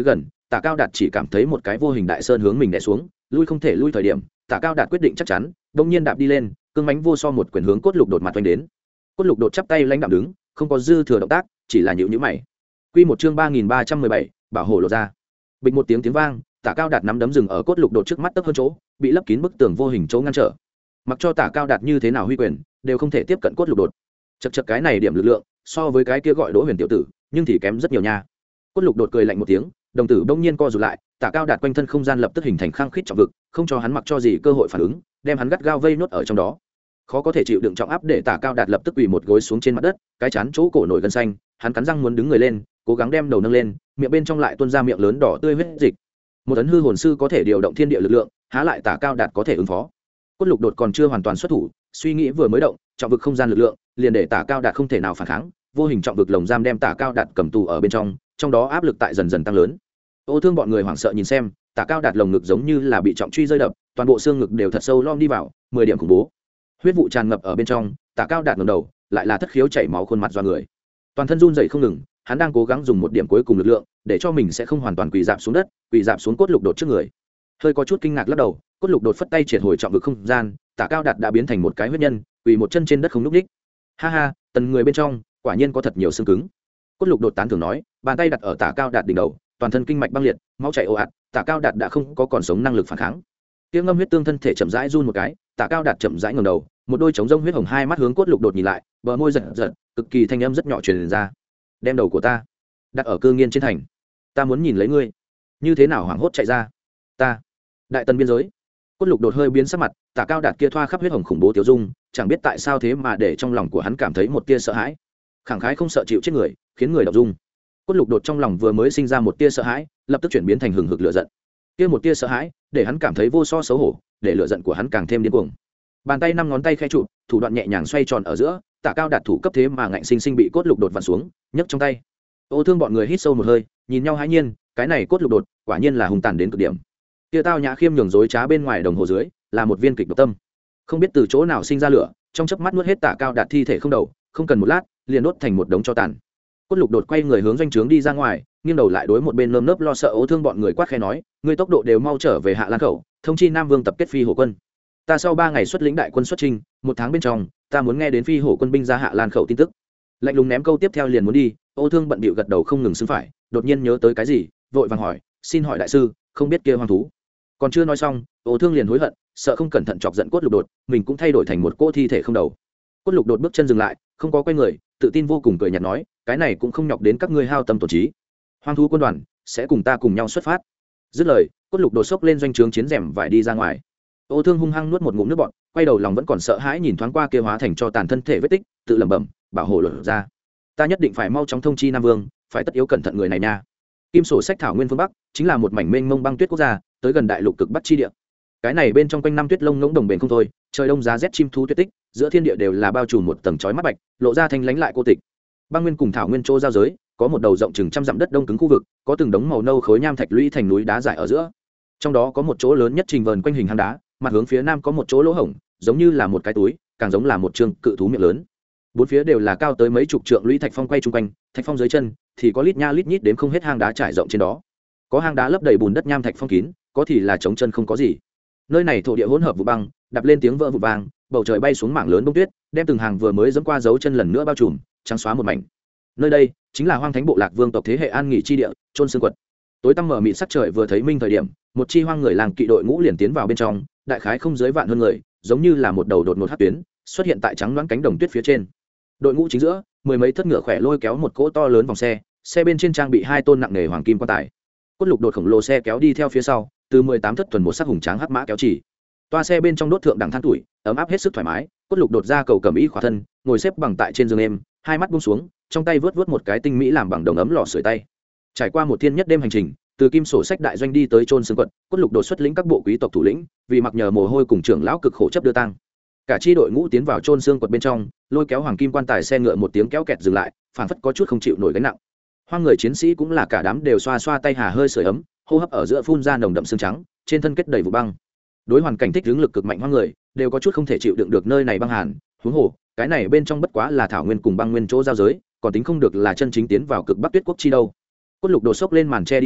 Tả Cao Đạt chỉ cảm thấy một cái vô hình đại sơn hướng mình đè xuống, lui không thể lui thời điểm, Tả Cao Đạt quyết định chắc chắn, đột nhiên đạp đi lên, cương mãnh vô so một quyền hướng Cốt Lục Đột mặt vành đến. Cốt Lục Đột chắp tay lãnh đạm đứng, không có dư thừa động tác, chỉ là nhíu nhíu mày. Quy một chương ba nghìn ba trăm mười bảy, bảo hộ lộ ra. Bịch một tiếng tiếng vang, Tả Cao Đạt nắm đấm dừng ở Cốt Lục Đột trước mắt tấp hơn chỗ, bị lấp kín bức tường vô hình chỗ ngăn trở. Mặc cho Tả Cao Đạt như thế nào huy quyền, đều không thể tiếp cận Cốt Lục Đột. Chậc chậc cái này điểm lực lượng, so với cái kia gọi Đỗ Huyền tiểu tử, nhưng thì kém rất nhiều nha. Cốt Lục Đột cười lạnh một tiếng, đồng tử bỗng nhiên co rụt lại, Tả Cao Đạt quanh thân không gian lập tức hình thành khăng khít trọng vực, không cho hắn mặc cho gì cơ hội phản ứng, đem hắn gắt gao vây nốt ở trong đó. Khó có thể chịu đựng trọng áp để Tả Cao Đạt lập tức quỳ một gối xuống trên mặt đất, cái chán chỗ cổ nổi gân xanh, hắn cắn răng muốn đứng người lên, cố gắng đem đầu nâng lên, miệng bên trong lại tuôn ra miệng lớn đỏ tươi huyết dịch. Một ấn hư hồn sư có thể điều động thiên địa lực lượng, há lại Tả Cao Đạt có thể ứng phó. Cốt Lục Đột còn chưa hoàn toàn xuất thủ, suy nghĩ vừa mới động, trọng vực không gian lực lượng liền để Tả Cao Đạt không thể nào phản kháng, vô hình trọng vực lồng giam đem Tả Cao Đạt cầm tù ở bên trong, trong đó áp lực tại dần dần tăng lớn. Ô Thương bọn người hoảng sợ nhìn xem, Tả Cao Đạt lồng ngực giống như là bị trọng truy rơi đập, toàn bộ xương ngực đều thật sâu lom đi vào, mười điểm khủng bố. Huyết vụ tràn ngập ở bên trong, Tả Cao Đạt ngẩng đầu, lại là thất khiếu chảy máu khuôn mặt do người. Toàn thân run rẩy không ngừng, hắn đang cố gắng dùng một điểm cuối cùng lực lượng, để cho mình sẽ không hoàn toàn quỳ rạp xuống đất, quỳ rạp xuống Cốt Lục Đột trước người. Hơi có chút kinh ngạc lắc đầu, Cốt Lục Đột phất tay triệt hồi trọng vực không gian, Tả Cao Đạt đã biến thành một cái huyết nhân, quỳ một chân trên đất không nhúc nhích. Ha ha, tần người bên trong, quả nhiên có thật nhiều xương cứng. Cốt Lục Đột tán thưởng nói, bàn tay đặt ở Tả Cao Đạt đỉnh đầu, toàn thân kinh mạch băng liệt, máu chảy ồ ạt, Tả Cao Đạt đã không có còn sống năng lực phản kháng. Tiếng ngâm huyết tương thân thể chậm rãi run một cái, Tả Cao Đạt chậm rãi ngẩng đầu, một đôi trống rông huyết hồng hai mắt hướng Cốt Lục Đột nhìn lại, bờ môi giật giật, cực kỳ thanh âm rất nhỏ truyền ra. Đem đầu của ta đặt ở cương nghiên trên thành, ta muốn nhìn lấy ngươi. Như thế nào hoảng hốt chạy ra? Ta, đại tần biên giới. Cốt Lục Đột hơi biến sắc mặt, Tả Cao Đạt kia thoa khắp huyết hồng khủng bố tiêu dung, chẳng biết tại sao thế mà để trong lòng của hắn cảm thấy một tia sợ hãi. Khẳng khái không sợ chịu chết người, khiến người động dung. Cốt Lục Đột trong lòng vừa mới sinh ra một tia sợ hãi, lập tức chuyển biến thành hừng hực lửa giận. Kia một tia sợ hãi, để hắn cảm thấy vô so xấu hổ, để lửa giận của hắn càng thêm điên cuồng. Bàn tay năm ngón tay khẽ chụp, thủ đoạn nhẹ nhàng xoay tròn ở giữa, Tả Cao Đạt thủ cấp thế mà ngạnh sinh sinh bị Cốt Lục Đột vặn xuống, nhấc trong tay. Ô Thương bọn người hít sâu một hơi, nhìn nhau hãi nhiên, cái này Cốt Lục Đột, quả nhiên là hung tàn đến cực điểm. Kia Tao Nhã Khiêm nhường dối trá bên ngoài đồng hồ dưới, là một viên kịch độc tâm. Không biết từ chỗ nào sinh ra lửa, trong chớp mắt nuốt hết Tả Cao Đạt thi thể không đầu, không cần một lát, liền đốt thành một đống tro tàn. Cốt Lục Đột quay người hướng doanh trướng đi ra ngoài, nghiêng đầu lại đối một bên nơm nớp lo sợ Ô Thương bọn người quát khẽ nói, ngươi tốc độ đều mau trở về Hạ Lan khẩu, thông chi Nam Vương tập kết phi hổ quân. Ta sau ba ngày xuất lĩnh đại quân xuất chinh, một tháng bên trong, ta muốn nghe đến phi hổ quân binh ra Hạ Lan khẩu tin tức. Lạnh lùng ném câu tiếp theo liền muốn đi, Ô Thương bận bịu gật đầu không ngừng xứng phải, đột nhiên nhớ tới cái gì, vội vàng hỏi, xin hỏi đại sư, không biết kia hoang thú. Còn chưa nói xong, Ô Thương liền hối hận, sợ không cẩn thận chọc giận Cốt Lục Đột, mình cũng thay đổi thành một cỗ thi thể không đầu. Cốt Lục Đột bước chân dừng lại, không có quay người, tự tin vô cùng cười nhạt nói, cái này cũng không nhọc đến các ngươi hao tâm tổn trí. Hoang thú quân đoàn sẽ cùng ta cùng nhau xuất phát. Dứt lời, Cốt Lục Đột xốc lên doanh trướng chiến rèm vải đi ra ngoài. Ô Thương hung hăng nuốt một ngụm nước bọt, quay đầu lòng vẫn còn sợ hãi nhìn thoáng qua kia hóa thành cho tàn thân thể vết tích, tự lẩm bẩm, bảo hộ lộ ra. Ta nhất định phải mau chóng thông chi Nam Vương, phải tất yếu cẩn thận người này nha. Kim sổ sách thảo nguyên phương Bắc chính là một mảnh mênh mông băng tuyết quốc gia, tới gần đại lục cực Bắc chi địa. Cái này bên trong quanh năm tuyết lông ngỗng đồng bền không thôi, trời đông giá rét chim thú tuyệt tích, giữa thiên địa đều là bao trùm một tầng chói mắt bạch, lộ ra thanh lãnh lại cô tịch. Băng nguyên cùng thảo nguyên chỗ giao giới, có một đầu rộng chừng trăm dặm đất đông cứng khu vực, có từng đống màu nâu khối nham thạch lũy thành núi đá dài ở giữa. Trong đó có một chỗ lớn nhất trình vờn quanh hình hang đá, mặt hướng phía nam có một chỗ lỗ hổng, giống như là một cái túi, càng giống là một trường cự thú miệng lớn. Bốn phía đều là cao tới mấy chục trượng lũy thạch phong quay chung quanh, thạch phong dưới chân thì có lít nha lít nhít đến không hết hang đá trải rộng trên đó. Có hang đá lấp đầy bùn đất nham thạch phong kín, có thì là trống chân không có gì. Nơi này thổ địa hỗn hợp vụ băng, đập lên tiếng vỡ vụ vang, bầu trời bay xuống mảng lớn bông tuyết, đem từng hàng vừa mới dẫm qua dấu chân lần nữa bao trùm, trắng xóa một mảnh. Nơi đây chính là Hoang Thánh bộ lạc vương tộc thế hệ an nghỉ chi địa, Trôn Xương Quật. Tối tăm mở mịt sắc trời vừa thấy minh thời điểm, một chi hoang người làng kỵ đội ngũ liền tiến vào bên trong, đại khái không dưới vạn hơn người, giống như là một đầu đột ngột hắc tuyến, xuất hiện tại trắng loáng cánh đồng tuyết phía trên. Đội ngũ chính giữa, mười mấy thất ngựa khỏe lôi kéo một cỗ to lớn vòng xe, xe bên trên trang bị hai tôn nặng nề hoàng kim quan tài. Cốt Lục Đột khổng lồ xe kéo đi theo phía sau, từ mười tám thất thuần một sắc hùng tráng hắc mã kéo chỉ. Toa xe bên trong đốt thượng đẳng than tuổi, ấm áp hết sức thoải mái. Cốt Lục Đột ra cầu cầm y khỏa thân, ngồi xếp bằng tại trên giường êm, hai mắt buông xuống, trong tay vớt vớt một cái tinh mỹ làm bằng đồng ấm lò sưởi tay. Trải qua một thiên nhất đêm hành trình, từ Kim sổ sách đại doanh đi tới Trôn Xương Quật, Cốt Lục Đột xuất lĩnh các bộ quý tộc thủ lĩnh, vì mặc nhờ mồ hôi cùng trưởng lão cực khổ chấp đưa tang. Cả chi đội ngũ tiến vào Trôn Xương Quật bên trong, lôi kéo hoàng kim quan tài xe ngựa một tiếng kéo kẹt dừng lại, phảng phất có chút không chịu nổi gánh nặng. Hoang người chiến sĩ cũng là cả đám đều xoa xoa tay hà hơi sưởi ấm, hô hấp ở giữa phun ra nồng đậm xương trắng, trên thân kết đầy vụ băng. Đối hoàn cảnh thích ứng lực cực mạnh hoang người, đều có chút không thể chịu đựng được nơi này băng hàn, huống hồ, cái này bên trong bất quá là thảo nguyên cùng băng nguyên chỗ giao giới, còn tính không được là chân chính tiến vào cực Bắc Tuyết quốc chi đâu. Cốt Lục Đột sốc lên màn che đi ra,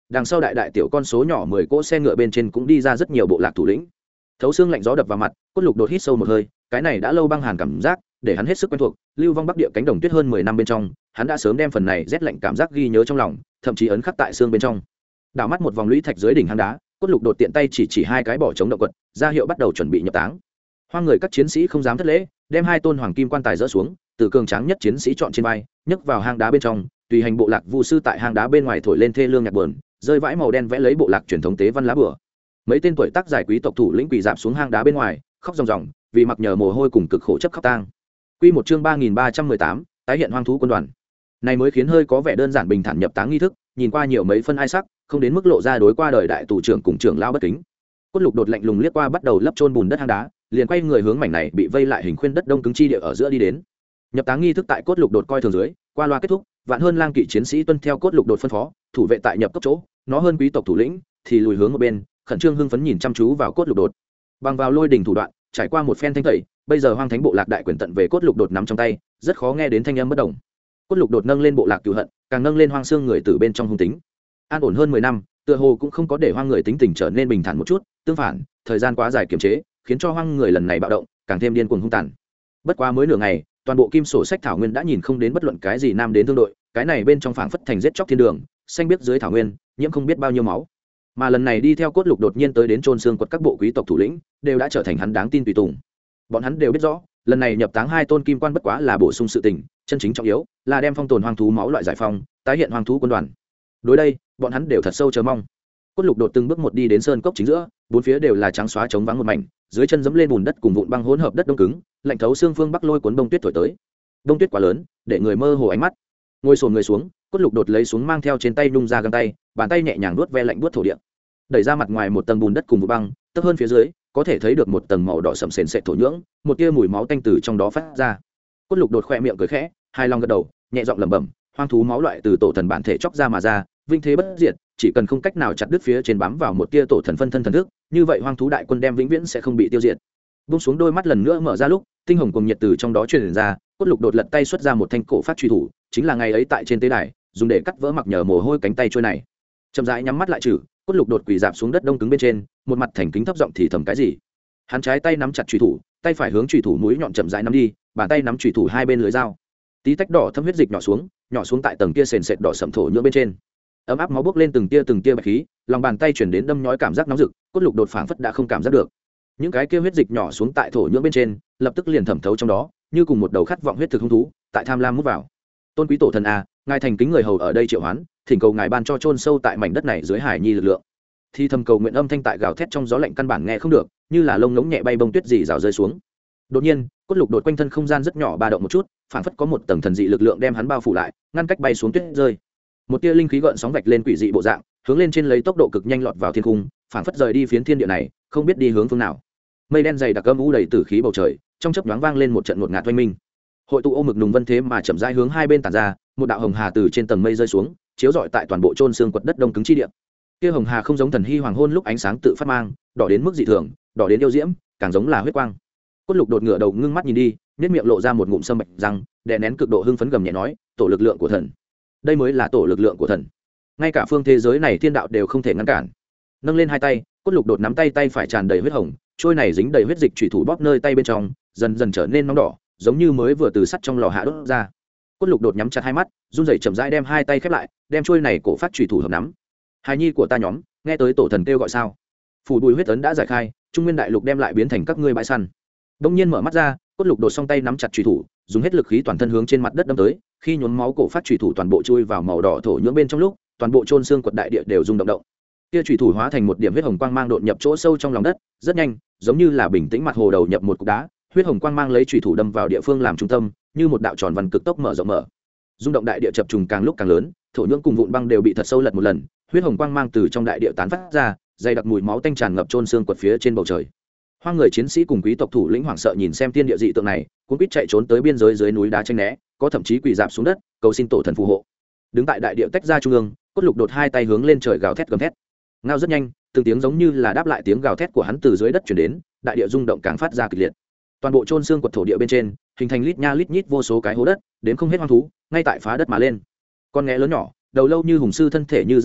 đằng sau đại đại tiểu con số nhỏ mười cỗ xe ngựa bên trên cũng đi ra rất nhiều bộ lạc thủ lĩnh. Thấu xương lạnh gió đập vào mặt, Cốt Lục đột hít sâu một hơi, cái này đã lâu băng hàn cảm giác để hắn hết sức quen thuộc. Lưu vong bắc địa cánh đồng tuyết hơn mười năm bên trong, hắn đã sớm đem phần này rét lạnh cảm giác ghi nhớ trong lòng, thậm chí ấn khắc tại xương bên trong. Đảo mắt một vòng lũy thạch dưới đỉnh hang đá, Cốt Lục đột tiện tay chỉ chỉ hai cái bỏ trống động quật, ra hiệu bắt đầu chuẩn bị nhập táng. Hoang người các chiến sĩ không dám thất lễ, đem hai tôn hoàng kim quan tài dỡ xuống, từ cường tráng nhất chiến sĩ chọn trên vai, nhấc vào hang đá bên trong, tùy hành bộ lạc vu sư tại hang đá bên ngoài thổi lên thê lương nhạc buồn, rơi vãi màu đen vẽ lấy bộ lạc truyền thống tế văn lá bửa. Mấy tên tuổi tác giải quý tộc thủ lĩnh quỳ dạp xuống hang đá bên ngoài, khóc ròng ròng, vì mặc nhờ mồ hôi cùng cực khổ chấp khóc tang. Quy một chương ba nghìn ba trăm mười tám, tái hiện hoang thú quân đoàn. Này mới khiến hơi có vẻ đơn giản bình thản nhập táng nghi thức, nhìn qua nhiều mấy phân ai sắc, không đến mức lộ ra đối qua đời đại tù trưởng cùng trưởng lao bất kính. Cốt Lục đột lạnh lùng liếc qua bắt đầu lấp chôn bùn đất hang đá, liền quay người hướng mảnh này bị vây lại hình khuyên đất đông cứng chi địa ở giữa đi đến. Nhập táng nghi thức tại Cốt Lục đột coi thường dưới, qua loa kết thúc, vạn hơn lang kỵ chiến sĩ tuân theo Cốt Lục đột phân phó, thủ vệ tại nhập cốc chỗ, nó hơn quý tộc thủ lĩnh thì lùi hướng một bên, khẩn trương hưng phấn nhìn chăm chú vào Cốt Lục đột. Bằng vào lôi đỉnh thủ đoạn, trải qua một phen thanh tẩy, bây giờ hoang thánh bộ lạc đại quyền tận về Cốt Lục đột nắm trong tay, rất khó nghe đến thanh âm bất động. Cốt Lục đột nâng lên bộ lạc cừu hận, càng nâng lên hoang xương người từ bên trong hung tính. An ổn hơn mười năm, tựa hồ cũng không có để hoang người tính tình trở nên bình thản một chút, tương phản, thời gian quá dài kiềm chế, khiến cho hoang người lần này bạo động, càng thêm điên cuồng hung tàn. Bất quá mới nửa ngày, toàn bộ kim sổ sách thảo nguyên đã nhìn không đến bất luận cái gì nam đến thương đội, cái này bên trong phảng phất thành giết chóc thiên đường, xanh biết dưới thảo nguyên, nhiễm không biết bao nhiêu máu. Mà lần này đi theo Cốt Lục đột nhiên tới đến chôn xương quật các bộ quý tộc thủ lĩnh, đều đã trở thành hắn đáng tin tùy tùng. Bọn hắn đều biết rõ, lần này nhập táng hai tôn kim quan bất quá là bổ sung sự tình, chân chính trọng yếu là đem phong tồn hoang thú máu loại giải phong, tái hiện hoang thú quân đoàn. Đối đây, bọn hắn đều thật sâu chờ mong. Cốt Lục đột từng bước một đi đến sơn cốc chính giữa, bốn phía đều là trắng xóa trống vắng một mảnh, dưới chân dẫm lên bùn đất cùng vụn băng hỗn hợp đất đông cứng, lạnh thấu xương phương bắc lôi cuốn bông tuyết thổi tới. Bông tuyết quá lớn, để người mơ hồ ánh mắt. Ngồi xổm người xuống, Cốt Lục đột lấy xuống mang theo trên tay nhung ra găng tay, bàn tay nhẹ nhàng nuốt ve lạnh buốt thổ địa. Đẩy ra mặt ngoài một tầng bùn đất cùng vụn băng, tấp hơn phía dưới, có thể thấy được một tầng màu đỏ sẫm sền sệt thổ nhưỡng, một tia mùi máu tanh từ trong đó phát ra. Cốt Lục đột khẽ miệng cười khẽ, hai lòng gật đầu, nhẹ giọng lẩm bẩm, hoang thú máu loại từ tổ thần bản thể chóc ra mà ra, vinh thế bất diệt, chỉ cần không cách nào chặt đứt phía trên bám vào một tia tổ thần phân thân thần thức, như vậy hoang thú đại quân đem vĩnh viễn sẽ không bị tiêu diệt. Buông xuống đôi mắt lần nữa mở ra lúc, tinh hồng cùng nhiệt từ trong đó truyền ra, Cốt Lục đột lật tay xuất ra một thanh cổ phát truy thủ, chính là ngày ấy tại trên tế đài, dùng để cắt vỡ mặc nhờ mồ hôi cánh tay trôi này. Chậm rãi nhắm mắt lại trừ, Cốt Lục đột quỳ dạp xuống đất đông cứng bên trên, một mặt thành kính thấp giọng thì thầm cái gì. Hắn trái tay nắm chặt truy thủ, tay phải hướng truy thủ mũi nhọn chậm rãi nắm đi, bàn tay nắm truy thủ hai bên lưỡi dao. Tí tách đỏ thâm huyết dịch nhỏ xuống, nhỏ xuống tại tầng kia sền sệt đỏ sẫm thổ nhưỡng bên trên. Ấm áp máu bốc lên từng tia từng tia bạch khí, lòng bàn tay chuyển đến đâm nhói cảm giác nóng rực, Cốt Lục đột phảng phất đã không cảm giác được. Những cái kia huyết dịch nhỏ xuống tại thổ nhưỡng bên trên, lập tức liền thẩm thấu trong đó, như cùng một đầu khát vọng huyết thực hung thú, tại tham lam mút vào. Tôn quý tổ thần a, ngài thành kính người hầu ở đây triệu hoán, thỉnh cầu ngài ban cho chôn sâu tại mảnh đất này dưới hải nhi lực lượng. Thi thầm cầu nguyện âm thanh tại gào thét trong gió lạnh căn bản nghe không được, như là lông ngỗng nhẹ bay bông tuyết dì rào rơi xuống. Đột nhiên, Cốt Lục đột quanh thân không gian rất nhỏ ba động một chút, phảng phất có một tầng thần dị lực lượng đem hắn bao phủ lại, ngăn cách bay xuống tuyết rơi. Một tia linh khí gợn sóng vạch lên quỷ dị bộ dạng, hướng lên trên lấy tốc độ cực nhanh lọt vào thiên cung, phảng phất rời đi phiến thiên địa này, không biết đi hướng phương nào. Mây đen dày đặc âm u đầy tử khí bầu trời, trong chớp nhoáng vang lên một trận ngột ngạt oanh minh. Hội tụ ô mực nùng vân thế mà chậm rãi hướng hai bên tản ra, một đạo hồng hà từ trên tầng mây rơi xuống, chiếu rọi tại toàn bộ chôn xương quật đất đông cứng chi địa. Kia hồng hà không giống thần hy hoàng hôn lúc ánh sáng tự phát mang, đỏ đến mức dị thường, đỏ đến yêu diễm, càng giống là huyết quang. Cốt Lục đột ngửa đầu ngưng mắt nhìn đi, nhếch miệng lộ ra một ngụm sâm bạch răng, đè nén cực độ hưng phấn gầm nhẹ nói, tổ lực lượng của thần. Đây mới là tổ lực lượng của thần. Ngay cả phương thế giới này thiên đạo đều không thể ngăn cản. Nâng lên hai tay, Cốt Lục đột nắm tay tay phải tràn đầy huyết hồng, trôi này dính đầy huyết dịch chủy thủ bóp nơi tay bên trong, dần dần trở nên nóng đỏ, giống như mới vừa từ sắt trong lò hạ đốt ra. Cốt Lục đột nhắm chặt hai mắt, run rẩy chậm rãi đem hai tay khép lại, đem trôi này cổ phát chủy thủ hợp nắm. Hài nhi của ta nhóm, nghe tới tổ thần kêu gọi sao? Phủ bùi huyết ấn đã giải khai, trung nguyên đại lục đem lại biến thành các ngươi bãi săn. Đông nhiên mở mắt ra, Cốt Lục đột song tay nắm chặt chủy thủ, dùng hết lực khí toàn thân hướng trên mặt đất đâm tới, khi nhuốm máu cổ phát chủy thủ toàn bộ chui vào màu đỏ thổ nhưỡng bên trong lúc, toàn bộ chôn xương quật đại địa đều rung động động. Kia chủy thủ hóa thành một điểm huyết hồng quang mang đột nhập chỗ sâu trong lòng đất, rất nhanh, giống như là bình tĩnh mặt hồ đầu nhập một cục đá, huyết hồng quang mang lấy chủy thủ đâm vào địa phương làm trung tâm, như một đạo tròn văn cực tốc mở rộng mở. Rung động đại địa chập trùng càng lúc càng lớn, thổ nhưỡng cùng vụn băng đều bị thật sâu lật một lần, huyết hồng quang mang từ trong đại địa tán phát ra, dày đặc mùi máu tanh tràn ngập chôn xương quật phía trên bầu trời. Hoang người chiến sĩ cùng quý tộc thủ lĩnh hoảng sợ nhìn xem tiên địa dị tượng này, cũng biết chạy trốn tới biên giới dưới núi đá tranh né, có thậm chí quỳ rạp xuống đất, cầu xin tổ thần phù hộ. Đứng tại đại địa tách ra trung ương, Cốt Lục đột hai tay hướng lên trời gào thét gầm thét. Ngao rất nhanh, từng tiếng giống như là đáp lại tiếng gào thét của hắn từ dưới đất truyền đến, đại địa rung động càng phát ra kịch liệt. Toàn bộ chôn xương quật thổ địa bên trên, hình thành lít nha lít nhít vô số cái hố đất, đến không hết hoang thú, ngay tại phá đất mà lên. Con nghé lớn nhỏ, đầu lâu như hùng sư thân thể như da báo,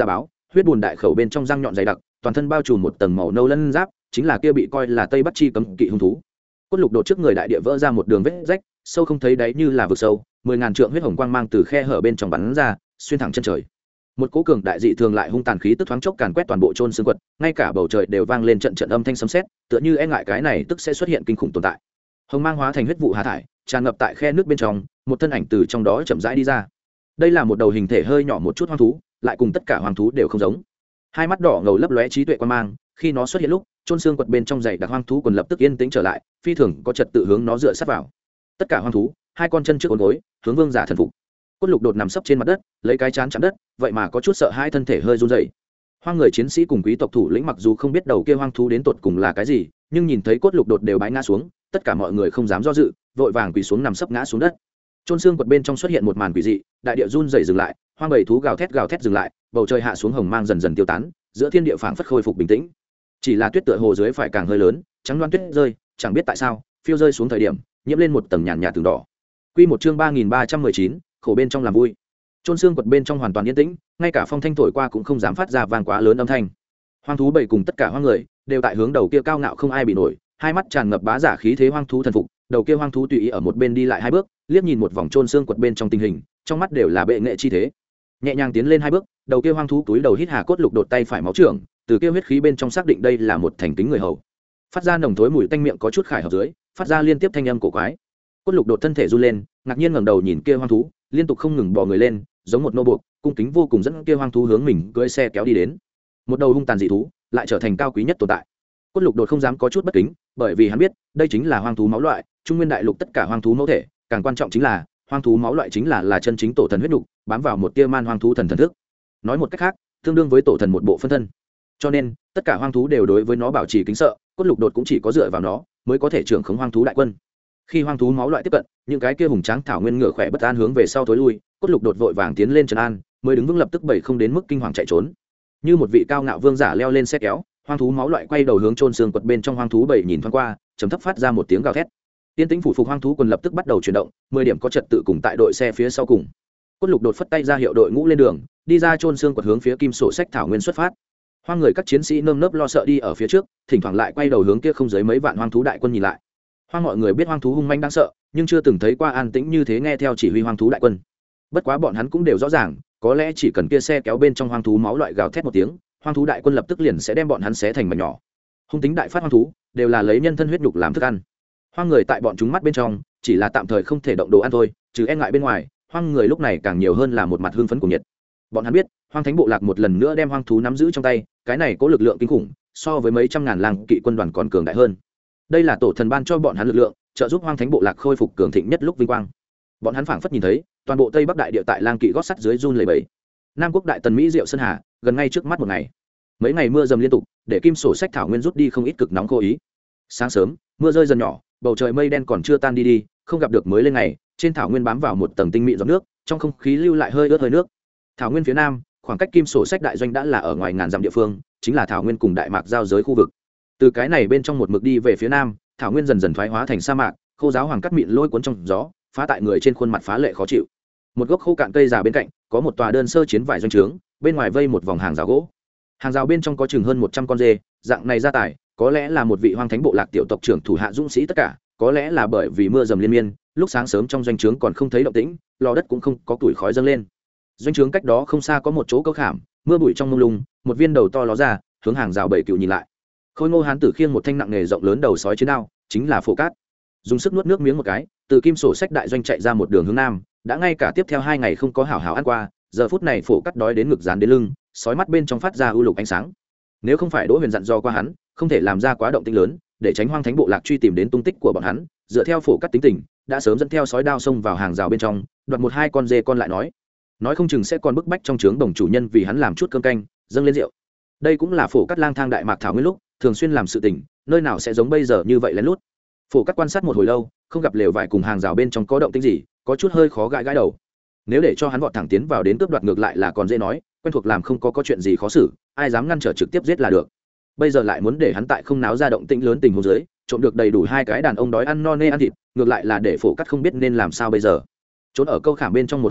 huyết bùn đại khẩu bên trong răng nhọn dày đặc, toàn thân bao trùm một tầng màu nâu lân giáp, chính là kia bị coi là tây bắc chi cấm kỵ hung thú. Cốt lục đột trước người đại địa vỡ ra một đường vết rách, sâu không thấy đáy như là vực sâu, mười ngàn trượng huyết hồng quang mang từ khe hở bên trong bắn ra, xuyên thẳng chân trời. Một cỗ cường đại dị thường lại hung tàn khí tức thoáng chốc càn quét toàn bộ chôn xương quật, ngay cả bầu trời đều vang lên trận trận âm thanh sấm sét, tựa như e ngại cái này tức sẽ xuất hiện kinh khủng tồn tại. Hồng mang hóa thành huyết vụ hà thải, tràn ngập tại khe nước bên trong, một thân ảnh từ trong đó chậm rãi đi ra. Đây là một đầu hình thể hơi nhỏ một chút hoang thú, lại cùng tất cả hoang thú đều không giống. Hai mắt đỏ ngầu lấp lóe trí tuệ quan mang, khi nó xuất hiện lúc, chôn xương quật bên trong dày đặc hoang thú quần lập tức yên tĩnh trở lại, phi thường có trật tự hướng nó dựa sát vào. Tất cả hoang thú, hai con chân trước uốn gối, hướng vương giả thần phục. Cốt lục đột nằm sấp trên mặt đất, lấy cái chán chạm đất, vậy mà có chút sợ hai, thân thể hơi run rẩy. Hoang người chiến sĩ cùng quý tộc thủ lĩnh mặc dù không biết đầu kia hoang thú đến tột cùng là cái gì, nhưng nhìn thấy cốt lục đột đều bái ngã xuống, tất cả mọi người không dám do dự, vội vàng quỳ xuống nằm sấp ngã xuống đất. Chôn xương quật bên trong xuất hiện một màn quỷ dị, đại địa run rẩy dừng lại, hoang bầy thú gào thét gào thét dừng lại, bầu trời hạ xuống hồng mang dần dần tiêu tán, giữa thiên địa phảng phất khôi phục bình tĩnh. Chỉ là tuyết tựa hồ dưới phải càng hơi lớn, trắng loáng tuyết rơi, chẳng biết tại sao, phiêu rơi xuống thời điểm, nhiễm lên một tầng nhàn nhạt từng đỏ. Quy một chương ba nghìn ba trăm mười chín, khổ bên trong làm vui. Chôn xương quật bên trong hoàn toàn yên tĩnh, ngay cả phong thanh thổi qua cũng không dám phát ra vang quá lớn âm thanh. Hoang thú bầy cùng tất cả hoang người đều tại hướng đầu kia cao ngạo không ai bị nổi, hai mắt tràn ngập bá giả khí thế hoang thú thần phục, đầu kia hoang thú tùy ý ở một bên đi lại hai bước, liếc nhìn một vòng chôn xương quật bên trong tình hình, trong mắt đều là bệ nghệ chi thế. Nhẹ nhàng tiến lên hai bước, đầu kia hoang thú túi đầu hít hà cốt lục đột tay phải máu trưởng, từ kia huyết khí bên trong xác định đây là một thành kính người hầu. Phát ra nồng thối mùi tanh miệng có chút khải hợp dưới, phát ra liên tiếp thanh âm cổ quái. Cốt lục đột thân thể run lên, ngạc nhiên ngẩng đầu nhìn kia hoang thú, liên tục không ngừng bò người lên, giống một nô buộc, cung kính vô cùng dẫn kia hoang thú hướng mình cưỡi xe kéo đi đến. Một đầu hung tàn dị thú, lại trở thành cao quý nhất tồn tại. Cốt lục đột không dám có chút bất kính, bởi vì hắn biết, đây chính là hoang thú máu loại, trung nguyên đại lục tất cả hoang thú mẫu thể, càng quan trọng chính là, hoang thú máu loại chính là là chân chính tổ thần huyết nục, bám vào một tia man hoang thú thần thần thức. Nói một cách khác, tương đương với tổ thần một bộ phân thân. Cho nên, tất cả hoang thú đều đối với nó bảo trì kính sợ, cốt lục đột cũng chỉ có dựa vào nó, mới có thể trưởng khống hoang thú đại quân. Khi hoang thú máu loại tiếp cận, những cái kia hùng tráng thảo nguyên ngựa khỏe bất an hướng về sau thối lui, cốt lục đột vội vàng tiến lên trấn an, mới đứng vững lập tức bảy không đến mức kinh hoàng chạy trốn. Như một vị cao ngạo vương giả leo lên xe kéo, hoang thú máu loại quay đầu hướng chôn xương quật bên trong hoang thú bảy nhìn thoáng qua, trầm thấp phát ra một tiếng gào thét. Tiên tĩnh phủ phục hoang thú quần lập tức bắt đầu chuyển động, mười điểm có trật tự cùng tại đội xe phía sau cùng. Cốt lục đột phất tay ra hiệu đội ngũ lên đường, đi ra chôn xương quật hướng phía kim sổ sách thảo nguyên xuất phát. Hoang người các chiến sĩ nơm nớp lo sợ đi ở phía trước, thỉnh thoảng lại quay đầu hướng kia không dưới mấy vạn hoang thú đại quân nhìn lại. Hoang mọi người biết hoang thú hung manh đáng sợ, nhưng chưa từng thấy qua an tĩnh như thế nghe theo chỉ huy hoang thú đại quân. Bất quá bọn hắn cũng đều rõ ràng, có lẽ chỉ cần kia xe kéo bên trong hoang thú máu loại gào thét một tiếng, hoang thú đại quân lập tức liền sẽ đem bọn hắn xé thành mảnh nhỏ. Hung tính đại phát hoang thú đều là lấy nhân thân huyết nhục làm thức ăn. Hoang người tại bọn chúng mắt bên trong chỉ là tạm thời không thể động đồ ăn thôi, trừ e ngại bên ngoài, hoang người lúc này càng nhiều hơn là một mặt hưng phấn của nhiệt. Bọn hắn biết, hoang thánh bộ lạc một lần nữa đem hoang thú nắm giữ trong tay, cái này có lực lượng kinh khủng, so với mấy trăm ngàn lang kỵ quân đoàn còn cường đại hơn. Đây là tổ thần ban cho bọn hắn lực lượng, trợ giúp hoang thánh bộ lạc khôi phục cường thịnh nhất lúc vinh quang. Bọn hắn phảng phất nhìn thấy, toàn bộ tây bắc đại địa tại lang kỵ gót sắt dưới run lẩy bẩy. Nam quốc đại tần Mỹ Diệu Sơn Hà, gần ngay trước mắt một ngày. Mấy ngày mưa dầm liên tục, để kim sổ sách thảo nguyên rút đi không ít cực nóng khô ý. Sáng sớm, mưa rơi dần nhỏ, bầu trời mây đen còn chưa tan đi đi, không gặp được mới lên ngày, trên thảo nguyên bám vào một tầng tinh mịn giọt nước, trong không khí lưu lại hơi ướt hơi nước. Thảo nguyên phía nam, khoảng cách kim sổ sách đại doanh đã là ở ngoài ngàn dặm địa phương, chính là thảo nguyên cùng đại mạc giao giới khu vực. Từ cái này bên trong một mực đi về phía nam, thảo nguyên dần dần thoái hóa thành sa mạc, khô giáo hoàng cắt mịn lôi cuốn trong gió, phá tại người trên khuôn mặt phá lệ khó chịu. Một gốc khô cạn cây già bên cạnh, có một tòa đơn sơ chiến vải doanh trướng, bên ngoài vây một vòng hàng rào gỗ. Hàng rào bên trong có chừng hơn một trăm con dê, dạng này gia tài, có lẽ là một vị hoang thánh bộ lạc tiểu tộc trưởng thủ hạ dũng sĩ tất cả, có lẽ là bởi vì mưa dầm liên miên, lúc sáng sớm trong doanh trướng còn không thấy động tĩnh, lò đất cũng không có tuổi khói dâng lên. Doanh trướng cách đó không xa có một chỗ câu khảm, mưa bụi trong mông lung, một viên đầu to ló ra, hướng hàng rào bảy cựu nhìn lại. Khôi ngô hán tử khiêng một thanh nặng nghề rộng lớn đầu sói chiến đao, chính là Phổ Cát. Dùng sức nuốt nước miếng một cái, từ kim sổ sách đại doanh chạy ra một đường hướng nam, đã ngay cả tiếp theo hai ngày không có hảo hảo ăn qua, giờ phút này Phổ Cát đói đến ngực dán đến lưng, sói mắt bên trong phát ra ưu lục ánh sáng. Nếu không phải Đỗ Huyền dặn dò qua hắn, không thể làm ra quá động tĩnh lớn, để tránh hoang thánh bộ lạc truy tìm đến tung tích của bọn hắn, dựa theo Phổ Cát tính tình, đã sớm dẫn theo sói đao xông vào hàng rào bên trong, đoạt một hai con dê con lại nói, nói không chừng sẽ còn bức bách trong trướng đồng chủ nhân vì hắn làm chút cơm canh, dâng lên rượu. Đây cũng là Phổ Cát lang thang đại mạc thảo nguyên lúc, thường xuyên làm sự tình, nơi nào sẽ giống bây giờ như vậy lén lút. Phổ Cát quan sát một hồi lâu, không gặp lều vải cùng hàng rào bên trong có động tĩnh gì, có chút hơi khó gãi gãi đầu. Nếu để cho hắn vọt thẳng tiến vào đến cướp đoạt ngược lại là còn dễ nói, quen thuộc làm không có có chuyện gì khó xử, ai dám ngăn trở trực tiếp giết là được. Bây giờ lại muốn để hắn tại không náo ra động tĩnh lớn tình huống dưới, trộm được đầy đủ hai cái đàn ông đói ăn no nê ăn thịt, ngược lại là để Phổ Cát không biết nên làm sao bây giờ. Trốn ở câu khảm bên trong một hồi lâu,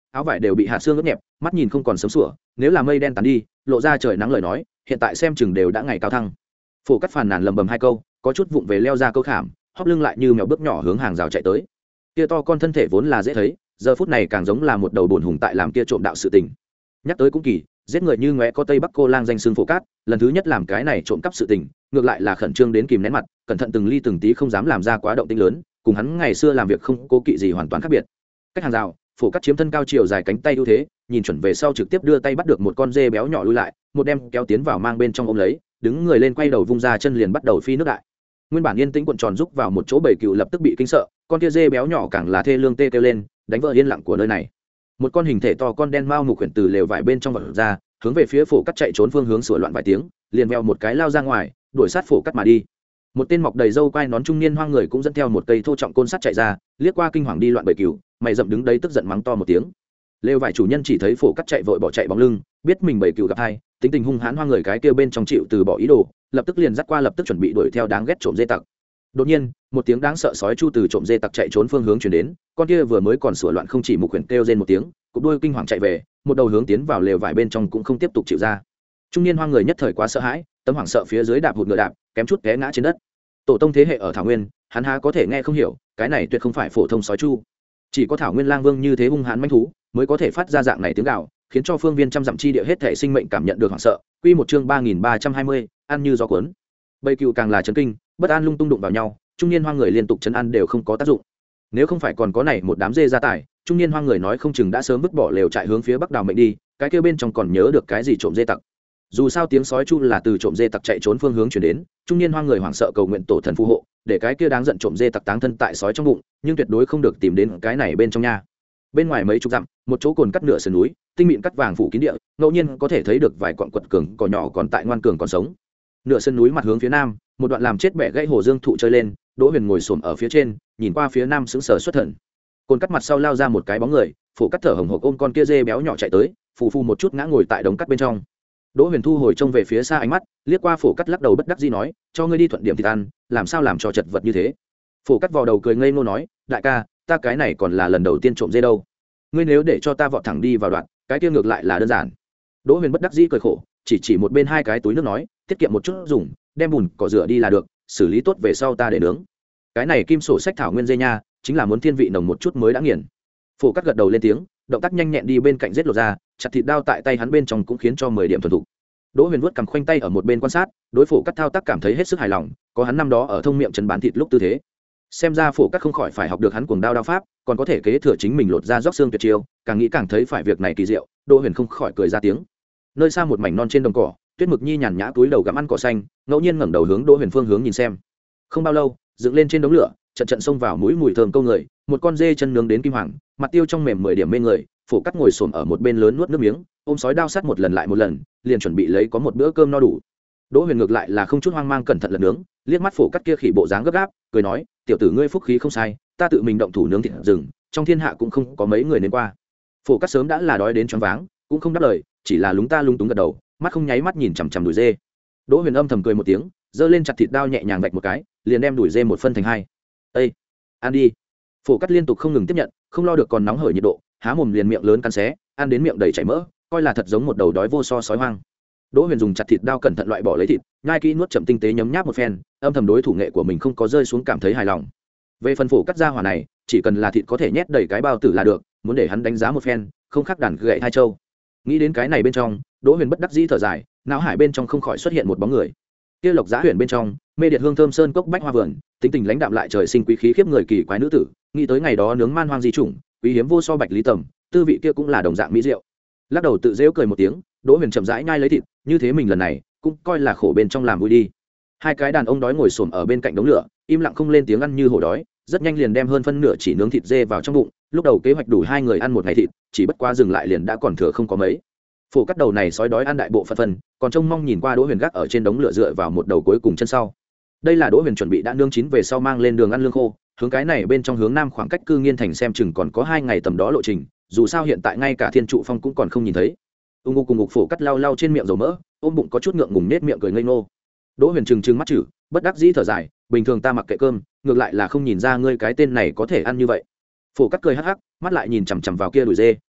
áo vải đều bị hạ xương ướt nhẹp, mắt nhìn không còn sớm sủa, nếu là mây đen tán đi lộ ra trời nắng lời nói hiện tại xem chừng đều đã ngày cao thăng. Phổ Cắt phàn nàn lầm bầm hai câu, có chút vụng về leo ra câu khảm, hóp lưng lại như mèo bước nhỏ hướng hàng rào chạy tới. Kia to con thân thể vốn là dễ thấy, giờ phút này càng giống là một đầu bồn hùng tại làm kia trộm đạo sự tình. Nhắc tới cũng kỳ, giết người như ngóe có tây bắc cô lang danh xưng Phổ Cát, lần thứ nhất làm cái này trộm cắp sự tình, ngược lại là khẩn trương đến kìm nén mặt, cẩn thận từng ly từng tí không dám làm ra quá động tĩnh lớn, cùng hắn ngày xưa làm việc không cố kỵ gì hoàn toàn khác biệt. Cách hàng rào, Phổ Cát chiếm thân cao chiều dài cánh tay ưu thế, nhìn chuẩn về sau trực tiếp đưa tay bắt được một con dê béo nhỏ lui lại, một đem kéo tiến vào mang bên trong ôm lấy, đứng người lên quay đầu vung ra chân liền bắt đầu phi nước đại. Nguyên bản yên tĩnh cuộn tròn rúc vào một chỗ bầy cừu lập tức bị kinh sợ, con kia dê béo nhỏ càng là thê lương tê kêu lên, đánh vỡ yên lặng của nơi này. Một con hình thể to con đen mao mục khuyển từ lều vải bên trong vật ra, hướng về phía Phổ Cắt chạy trốn phương hướng sủa loạn vài tiếng, liền veo một cái lao ra ngoài, đuổi sát Phổ Cắt mà đi. Một tên mọc đầy râu quai nón trung niên hoang người cũng dẫn theo một cây thô trọng côn sắt chạy ra, liếc qua kinh hoàng đi loạn bầy cừu, mày rậm đứng đấy tức giận mắng to một tiếng. Lều vải chủ nhân chỉ thấy Phổ Cắt chạy vội bỏ chạy bóng lưng, biết mình bầy cừu gặp hai, tính tình hung hãn hoang người cái kia bên trong chịu từ bỏ ý đồ, lập tức liền dắt qua lập tức chuẩn bị đuổi theo đáng ghét trộm dê tặc. Đột nhiên, một tiếng đáng sợ sói chu từ trộm dê tặc chạy trốn phương hướng chuyển đến, con kia vừa mới còn sủa loạn không chỉ mục khuyển kêu rên một tiếng, cụp đuôi kinh hoàng chạy về, một đầu hướng tiến vào lều vải bên trong cũng không tiếp tục chịu ra. Trung niên hoang người nhất thời quá sợ hãi, tấm hoảng sợ phía dưới đạp hụt ngựa đạp, kém chút té ngã trên đất. Tổ tông thế hệ ở thảo nguyên, hắn há có thể nghe không hiểu, cái này tuyệt không phải phổ thông sói chu, chỉ có thảo nguyên lang vương như thế hung hãn manh thú mới có thể phát ra dạng này tiếng gào, khiến cho phương viên trăm dặm chi địa hết thể sinh mệnh cảm nhận được hoảng sợ. Quy một chương ba nghìn ba trăm hai mươi, ăn như gió cuốn. Bầy cừu càng là chấn kinh, bất an lung tung đụng vào nhau, trung niên hoang người liên tục chấn ăn đều không có tác dụng. Nếu không phải còn có này một đám dê gia tài, trung niên hoang người nói không chừng đã sớm vứt bỏ lều trại hướng phía bắc đào mệnh đi, cái kia bên trong còn nhớ được cái gì trộm dê tặc. Dù sao tiếng sói chu là từ trộm dê tặc chạy trốn phương hướng chuyển đến, trung niên hoang người hoảng sợ cầu nguyện tổ thần phù hộ, để cái kia đáng giận trộm dê tặc táng thân tại sói trong bụng, nhưng tuyệt đối không được tìm đến cái này bên trong nha. Bên ngoài mấy chục dặm, một chỗ cồn cắt nửa sườn núi, tinh mịn cắt vàng phủ kín địa, ngẫu nhiên có thể thấy được vài quặng quật cường cỏ nhỏ còn tại ngoan cường còn sống. Nửa sườn núi mặt hướng phía nam, một đoạn làm chết bẻ gãy hồ dương thụ chơi lên, Đỗ Huyền ngồi xổm ở phía trên, nhìn qua phía nam sững sờ xuất thần. Cồn cắt mặt sau lao ra một cái bóng người, Phổ Cắt thở hổn hộc ôm con kia dê béo nhỏ chạy tới, phù phù một chút ngã ngồi tại đống cắt bên trong. Đỗ Huyền thu hồi trông về phía xa ánh mắt, liếc qua Phổ Cắt lắc đầu bất đắc dĩ nói, cho ngươi đi thuận điểm thịt ăn, làm sao làm cho chật vật như thế. Phổ Cắt vò đầu cười ngây ngô nói, đại ca, ta cái này còn là lần đầu tiên trộm dê đâu, ngươi nếu để cho ta vọt thẳng đi vào đoạn, cái kia ngược lại là đơn giản. Đỗ Huyền bất đắc dĩ cười khổ, chỉ chỉ một bên hai cái túi nước nói, tiết kiệm một chút dùng, đem bùn cỏ rửa đi là được, xử lý tốt về sau ta để nướng. Cái này kim sổ sách thảo nguyên dê nha, chính là muốn thiên vị nồng một chút mới đã nghiền. Phổ Cắt gật đầu lên tiếng, động tác nhanh nhẹn đi bên cạnh giết lột ra, chặt thịt đao tại tay hắn bên trong cũng khiến cho mười điểm thuần thục. Đỗ Huyền vuốt cằm khoanh tay ở một bên quan sát, đối Phổ Cắt thao tác cảm thấy hết sức hài lòng, có hắn năm đó ở thông miệng trấn bán thịt lúc tư thế. Xem ra Phổ Cắt không khỏi phải học được hắn cuồng đao đao pháp, còn có thể kế thừa chính mình lột ra róc xương tuyệt chiêu, càng nghĩ càng thấy phải việc này kỳ diệu. Đỗ Huyền không khỏi cười ra tiếng. Nơi xa một mảnh non trên đồng cỏ, Tuyết Mực Nhi nhàn nhã túi đầu gặm ăn cỏ xanh, ngẫu nhiên ngẩng đầu hướng Đỗ Huyền phương hướng nhìn xem. Không bao lâu, dựng lên trên đống lửa, trận trận xông vào mũi mùi thơm câu người, một con dê chân nướng đến kim hoàng, mặt tiêu trong mềm mười điểm mê người. Phổ Cắt ngồi xổm ở một bên lớn nuốt nước miếng, ôm sói đao sắt một lần lại một lần, liền chuẩn bị lấy có một bữa cơm no đủ. Đỗ Huyền ngược lại là không chút hoang mang cẩn thận lật nướng, liếc mắt Phổ Cắt kia khỉ bộ dáng gấp gáp, cười nói, tiểu tử ngươi phúc khí không sai, ta tự mình động thủ nướng thịt rừng, trong thiên hạ cũng không có mấy người đến qua. Phổ Cắt sớm đã là đói đến choáng váng, cũng không đáp lời, chỉ là lúng ta lung túng gật đầu, mắt không nháy mắt nhìn chằm chằm đùi dê. Đỗ Huyền âm thầm cười một tiếng, giơ lên chặt thịt đao nhẹ nhàng vạch một cái, liền đem đùi dê một phân thành hai. "Ê, ăn đi." Phổ Cắt liên tục không ngừng tiếp nhận, không lo được còn nóng hởi nhiệt độ, há mồm liền miệng lớn cắn xé, ăn đến miệng đầy chảy mỡ, coi là thật giống một đầu đói vô so sói hoang. Đỗ Huyền dùng chặt thịt đao cẩn thận loại bỏ lấy thịt, nhai kỹ nuốt chậm tinh tế nhấm nháp một phen, âm thầm đối thủ nghệ của mình không có rơi xuống cảm thấy hài lòng. Về phần Phổ Cắt ra hỏa này, chỉ cần là thịt có thể nhét đầy cái bao tử là được, muốn để hắn đánh giá một phen, không khác đàn gậy hai châu. Nghĩ đến cái này bên trong, Đỗ Huyền bất đắc dĩ thở dài, não hải bên trong không khỏi xuất hiện một bóng người. Kia Lộc Giá Huyền bên trong, mê điệt hương thơm sơn cốc bách hoa vườn, tính tình lãnh đạm lại trời sinh quý khí khiếp người kỳ quái nữ tử, nghĩ tới ngày đó nướng man hoang di chủng, quý hiếm vô so bạch lý tầm, tư vị kia cũng là đồng dạng mỹ diệu. Lắc đầu tự giễu cười một tiếng, Đỗ Huyền chậm rãi nhai lấy thịt, như thế mình lần này cũng coi là khổ bên trong làm vui đi. Hai cái đàn ông đói ngồi xổm ở bên cạnh đống lửa, im lặng không lên tiếng ăn như hổ đói, rất nhanh liền đem hơn phân nửa chỉ nướng thịt dê vào trong bụng. Lúc đầu kế hoạch đủ hai người ăn một ngày thịt, chỉ bất quá dừng lại liền đã còn thừa không có mấy. Phổ Cắt đầu này sói đói ăn đại bộ phận phần, còn trông mong nhìn qua Đỗ Huyền gác ở trên đống lửa dựa vào một đầu cuối cùng chân sau. Đây là Đỗ Huyền chuẩn bị đã nướng chín về sau mang lên đường ăn lương khô, hướng cái này bên trong hướng nam khoảng cách Cư Nghiên thành xem chừng còn có hai ngày tầm đó lộ trình, dù sao hiện tại ngay cả Thiên Trụ Phong cũng còn không nhìn thấy. Ung ngục cùng ngục Phổ Cắt lau lau trên miệng dầu mỡ, ôm bụng có chút ngượng ngùng nết miệng cười ngây ngô. Đỗ Huyền trừng trừng mắt chử, bất đắc dĩ thở dài, bình thường ta mặc kệ cơm, ngược lại là không nhìn ra ngươi cái tên này có thể ăn như vậy. Phổ Cắt cười hắc hắc, mắt lại nhìn chằm chằm vào kia đùi dê,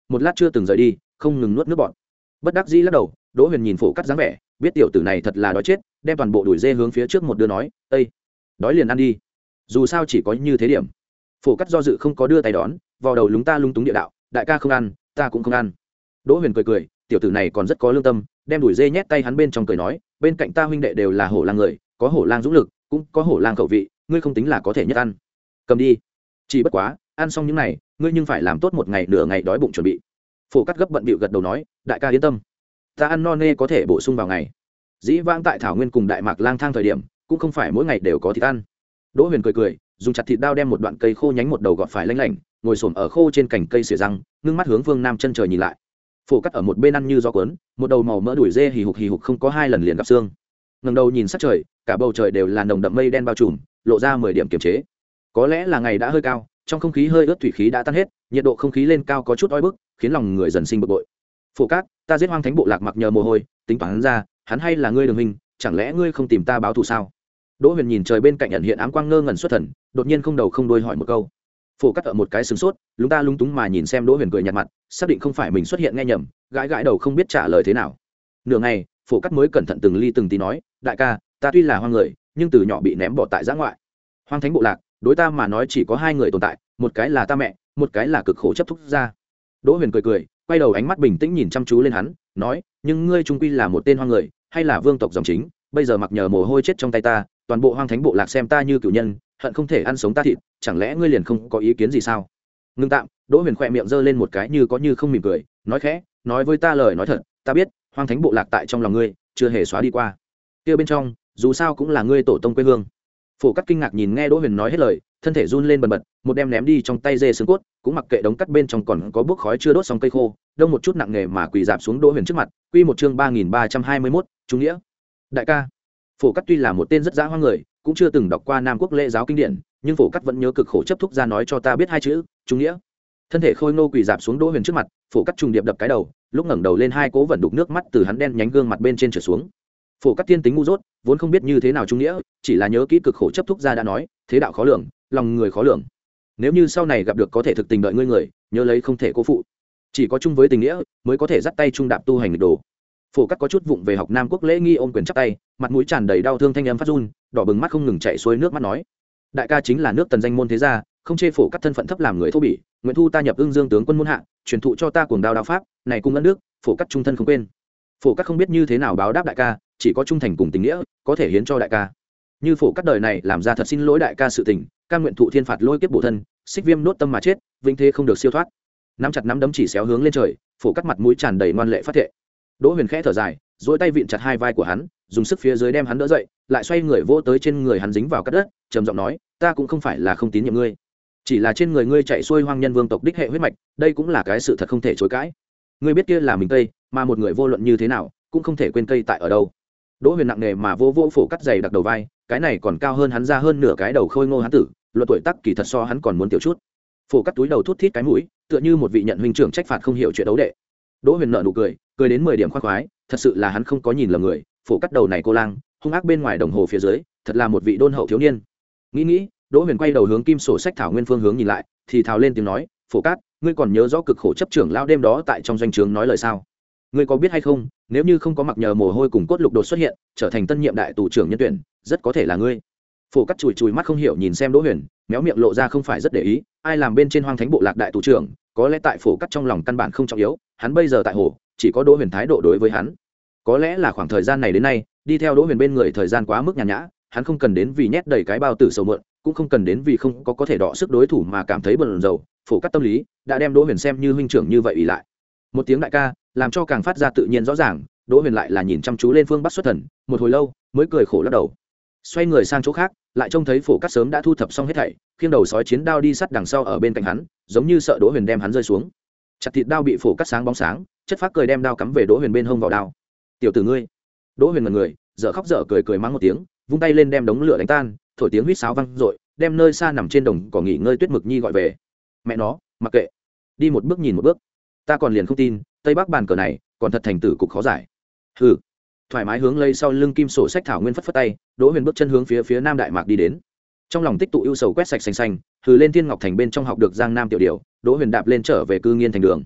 một lát chưa từng rời đi, không ngừng nuốt nước bọt. Bất đắc dĩ lắc đầu, Đỗ Huyền nhìn Phổ Cắt dáng vẻ, biết tiểu tử này thật là đói chết, đem toàn bộ đùi dê hướng phía trước một đưa nói, "Ây, đói liền ăn đi. Dù sao chỉ có như thế điểm." Phổ Cắt do dự không có đưa tay đón, vào đầu lúng ta lung túng địa đạo, "Đại ca không ăn, ta cũng không ăn." Đỗ Huyền cười cười, tiểu tử này còn rất có lương tâm, đem đùi dê nhét tay hắn bên trong cười nói, "Bên cạnh ta huynh đệ đều là hổ lang người, có hổ lang dũng lực, cũng có hổ lang khẩu vị, ngươi không tính là có thể nhất ăn. Cầm đi. Chỉ bất quá, ăn xong những này, ngươi nhưng phải làm tốt một ngày nửa ngày đói bụng chuẩn bị." Phổ Cắt gấp bận bịu gật đầu nói, "Đại ca yên tâm, ta ăn no nê có thể bổ sung vào ngày." Dĩ vãng tại thảo nguyên cùng đại mạc lang thang thời điểm, cũng không phải mỗi ngày đều có thịt ăn. Đỗ Huyền cười cười, dùng chặt thịt đao đem một đoạn cây khô nhánh một đầu gọt phải lanh lảnh, ngồi xổm ở khô trên cành cây xỉa răng, ngưng mắt hướng phương nam chân trời nhìn lại. Phổ Cắt ở một bên ăn như gió cuốn, một đầu màu mỡ đuổi dê hì hục hì hục không có hai lần liền gặp xương. Ngẩng đầu nhìn sát trời, cả bầu trời đều là nồng đậm mây đen bao trùm, lộ ra mười điểm kiềm chế. Có lẽ là ngày đã hơi cao, trong không khí hơi ướt thủy khí đã tan hết, nhiệt độ không khí lên cao có chút oi bức, khiến lòng người dần sinh bực bội. "Phổ Cát, ta giết Hoang Thánh bộ lạc mặc nhờ mồ hôi, tính toán ra, hắn hay là ngươi Đường huynh, chẳng lẽ ngươi không tìm ta báo thù sao?" Đỗ Huyền nhìn trời bên cạnh ẩn hiện ám quang ngơ ngẩn xuất thần, đột nhiên không đầu không đuôi hỏi một câu. Phổ Cát ở một cái sửng sốt, lúng ta lúng túng mà nhìn xem Đỗ Huyền cười nhạt mặt, xác định không phải mình xuất hiện nghe nhầm, gãi gãi đầu không biết trả lời thế nào. Nửa ngày, Phổ Cát mới cẩn thận từng ly từng tí nói, "Đại ca, ta tuy là hoang người, nhưng từ nhỏ bị ném bỏ tại giã ngoại. Hoang Thánh bộ lạc, đối ta mà nói chỉ có hai người tồn tại, một cái là ta mẹ, một cái là cực khổ chấp thúc gia." Đỗ Huyền cười cười, quay đầu ánh mắt bình tĩnh nhìn chăm chú lên hắn, nói, "Nhưng ngươi trung quy là một tên hoang người, hay là vương tộc dòng chính, bây giờ mặc nhờ mồ hôi chết trong tay ta, toàn bộ Hoang Thánh bộ lạc xem ta như cựu nhân, hận không thể ăn sống ta thịt, chẳng lẽ ngươi liền không có ý kiến gì sao?" Ngưng tạm, Đỗ Huyền khẽ miệng giơ lên một cái như có như không mỉm cười, nói khẽ, "Nói với ta lời nói thật, ta biết, Hoang Thánh bộ lạc tại trong lòng ngươi, chưa hề xóa đi qua. Kia bên trong, dù sao cũng là ngươi tổ tông quê hương." Phổ Cát kinh ngạc nhìn nghe Đỗ Huyền nói hết lời, thân thể run lên bần bật, một đem ném đi trong tay dê xương cốt, cũng mặc kệ đống cắt bên trong còn có bốc khói chưa đốt xong cây khô, đông một chút nặng nề mà quỳ dạp xuống Đỗ Huyền trước mặt. Quy một chương ba nghìn ba trăm hai mươi mốt, trung nghĩa. "Đại ca." Phổ Cát tuy là một tên rất dã hoang người, cũng chưa từng đọc qua Nam Quốc lễ giáo kinh điển, nhưng Phổ Cát vẫn nhớ cực khổ chấp thúc ra nói cho ta biết hai chữ, trung nghĩa. Thân thể khôi ngô quỳ dạp xuống Đỗ Huyền trước mặt, Phổ Cát trùng điệp đập cái đầu, lúc ngẩng đầu lên hai cố vận đục nước mắt từ hắn đen nhánh gương mặt bên trên trở xuống. Phổ Cát tiên tính ngu dốt, vốn không biết như thế nào trung nghĩa, chỉ là nhớ kỹ cực khổ chấp thúc gia đã nói, thế đạo khó lường, lòng người khó lường. Nếu như sau này gặp được có thể thực tình đợi ngươi người, nhớ lấy không thể cố phụ. Chỉ có chung với tình nghĩa, mới có thể dắt tay trung đạp tu hành nghịch đồ. Phổ Cát có chút vụng về học Nam Quốc lễ nghi, ôm quyền chắp tay, mặt mũi tràn đầy đau thương thanh âm phát run, đỏ bừng mắt không ngừng chảy xuôi nước mắt nói, "Đại ca chính là nước Tần danh môn thế gia, không chê Phổ Cát thân phận thấp làm người thô bỉ, nguyện thu ta nhập Ưng Dương tướng quân môn hạ, truyền thụ cho ta cuồng đao đao pháp, này cung ân nước, Phổ Cát trung thân không quên." Phổ Cát không biết như thế nào báo đáp đại ca, chỉ có trung thành cùng tình nghĩa có thể hiến cho đại ca. Như Phổ Cát đời này làm ra thật xin lỗi đại ca sự tình, ca nguyện thụ thiên phạt lôi kiếp bổ thân, xích viêm nốt tâm mà chết, vinh thế không được siêu thoát. Nắm chặt nắm đấm chỉ xéo hướng lên trời, Phổ Cát mặt mũi tràn đầy ngoan lệ phát thệ. Đỗ Huyền khẽ thở dài, duỗi tay vịn chặt hai vai của hắn, dùng sức phía dưới đem hắn đỡ dậy, lại xoay người vỗ tới trên người hắn dính vào cát đất, trầm giọng nói, "Ta cũng không phải là không tín nhiệm ngươi, chỉ là trên người ngươi chạy xuôi hoang nhân vương tộc đích hệ huyết mạch, đây cũng là cái sự thật không thể chối cãi. Ngươi biết kia là mình cây, mà một người vô luận như thế nào, cũng không thể quên cây tại ở đâu." Đỗ Huyền nặng nề mà vô vô Phổ Cát dày đặc đầu vai, cái này còn cao hơn hắn ra hơn nửa cái đầu khôi ngô hắn tử, luận tuổi tác kỳ thật so hắn còn muốn tiểu chút. Phổ Cát túi đầu thút thít cái mũi, tựa như một vị nhận huynh trưởng trách phạt không hiểu chuyện đấu đệ. Đỗ Huyền nở nụ cười, cười đến mười điểm khoái khoái, thật sự là hắn không có nhìn lầm người, Phổ Cát đầu này cô lang, hung ác bên ngoài đồng hồ phía dưới, thật là một vị đôn hậu thiếu niên. Nghĩ nghĩ, Đỗ Huyền quay đầu hướng Kim sổ sách thảo nguyên phương hướng nhìn lại, thì thào lên tiếng nói, "Phổ Cát, ngươi còn nhớ rõ cực khổ chấp trưởng lão đêm đó tại trong doanh trướng nói lời sao? Ngươi có biết hay không, nếu như không có mặc nhờ mồ hôi cùng cốt lục đột xuất hiện, trở thành tân nhiệm đại tù trưởng nhân tuyển, rất có thể là ngươi." Phổ Cát chùi chùi mắt không hiểu nhìn xem Đỗ Huyền, méo miệng lộ ra không phải rất để ý, ai làm bên trên Hoang Thánh bộ lạc đại tù trưởng, có lẽ tại Phổ Cát trong lòng căn bản không trọng yếu, hắn bây giờ tại hồ, chỉ có Đỗ Huyền thái độ đối với hắn. Có lẽ là khoảng thời gian này đến nay, đi theo Đỗ Huyền bên người thời gian quá mức nhàn nhã, hắn không cần đến vì nhét đầy cái bao tử sầu mượn, cũng không cần đến vì không có có thể đọ sức đối thủ mà cảm thấy bận rầu. Phổ Cát tâm lý đã đem Đỗ Huyền xem như huynh trưởng như vậy ỷ lại. Một tiếng đại ca, làm cho càng phát ra tự nhiên rõ ràng. Đỗ Huyền lại là nhìn chăm chú lên phương Bắc xuất thần, một hồi lâu mới cười khổ lắc đầu, xoay người sang chỗ khác, lại trông thấy Phổ Cát sớm đã thu thập xong hết thảy, khiêng đầu sói chiến đao đi sát đằng sau ở bên cạnh hắn, giống như sợ Đỗ Huyền đem hắn rơi xuống. Chặt thịt đao bị Phổ Cát sáng bóng sáng, chất phác cười đem đao cắm về Đỗ Huyền bên hông vào đao. "Tiểu tử ngươi!" Đỗ Huyền ngẩn người, dở khóc dở cười cười mắng một tiếng, vung tay lên đem đống lửa đánh tan, thổi tiếng huýt sáo vang dội, đem nơi xa nằm trên đồng cỏ nghỉ ngơi Tuyết Mực Nhi gọi về. "Mẹ nó, mặc kệ, đi một bước nhìn một bước, ta còn liền không tin, Tây Bắc bàn cờ này, còn thật thành tử cục khó giải." Hừ. Thoải mái hướng lây sau lưng Kim sổ sách thảo nguyên phất phất tay, Đỗ Huyền bước chân hướng phía phía Nam Đại Mạc đi đến. Trong lòng tích tụ ưu sầu quét sạch xanh xanh, hừ lên Thiên Ngọc thành bên trong học được Giang Nam tiểu điểu, Đỗ Huyền đạp lên trở về cư nghiên thành đường.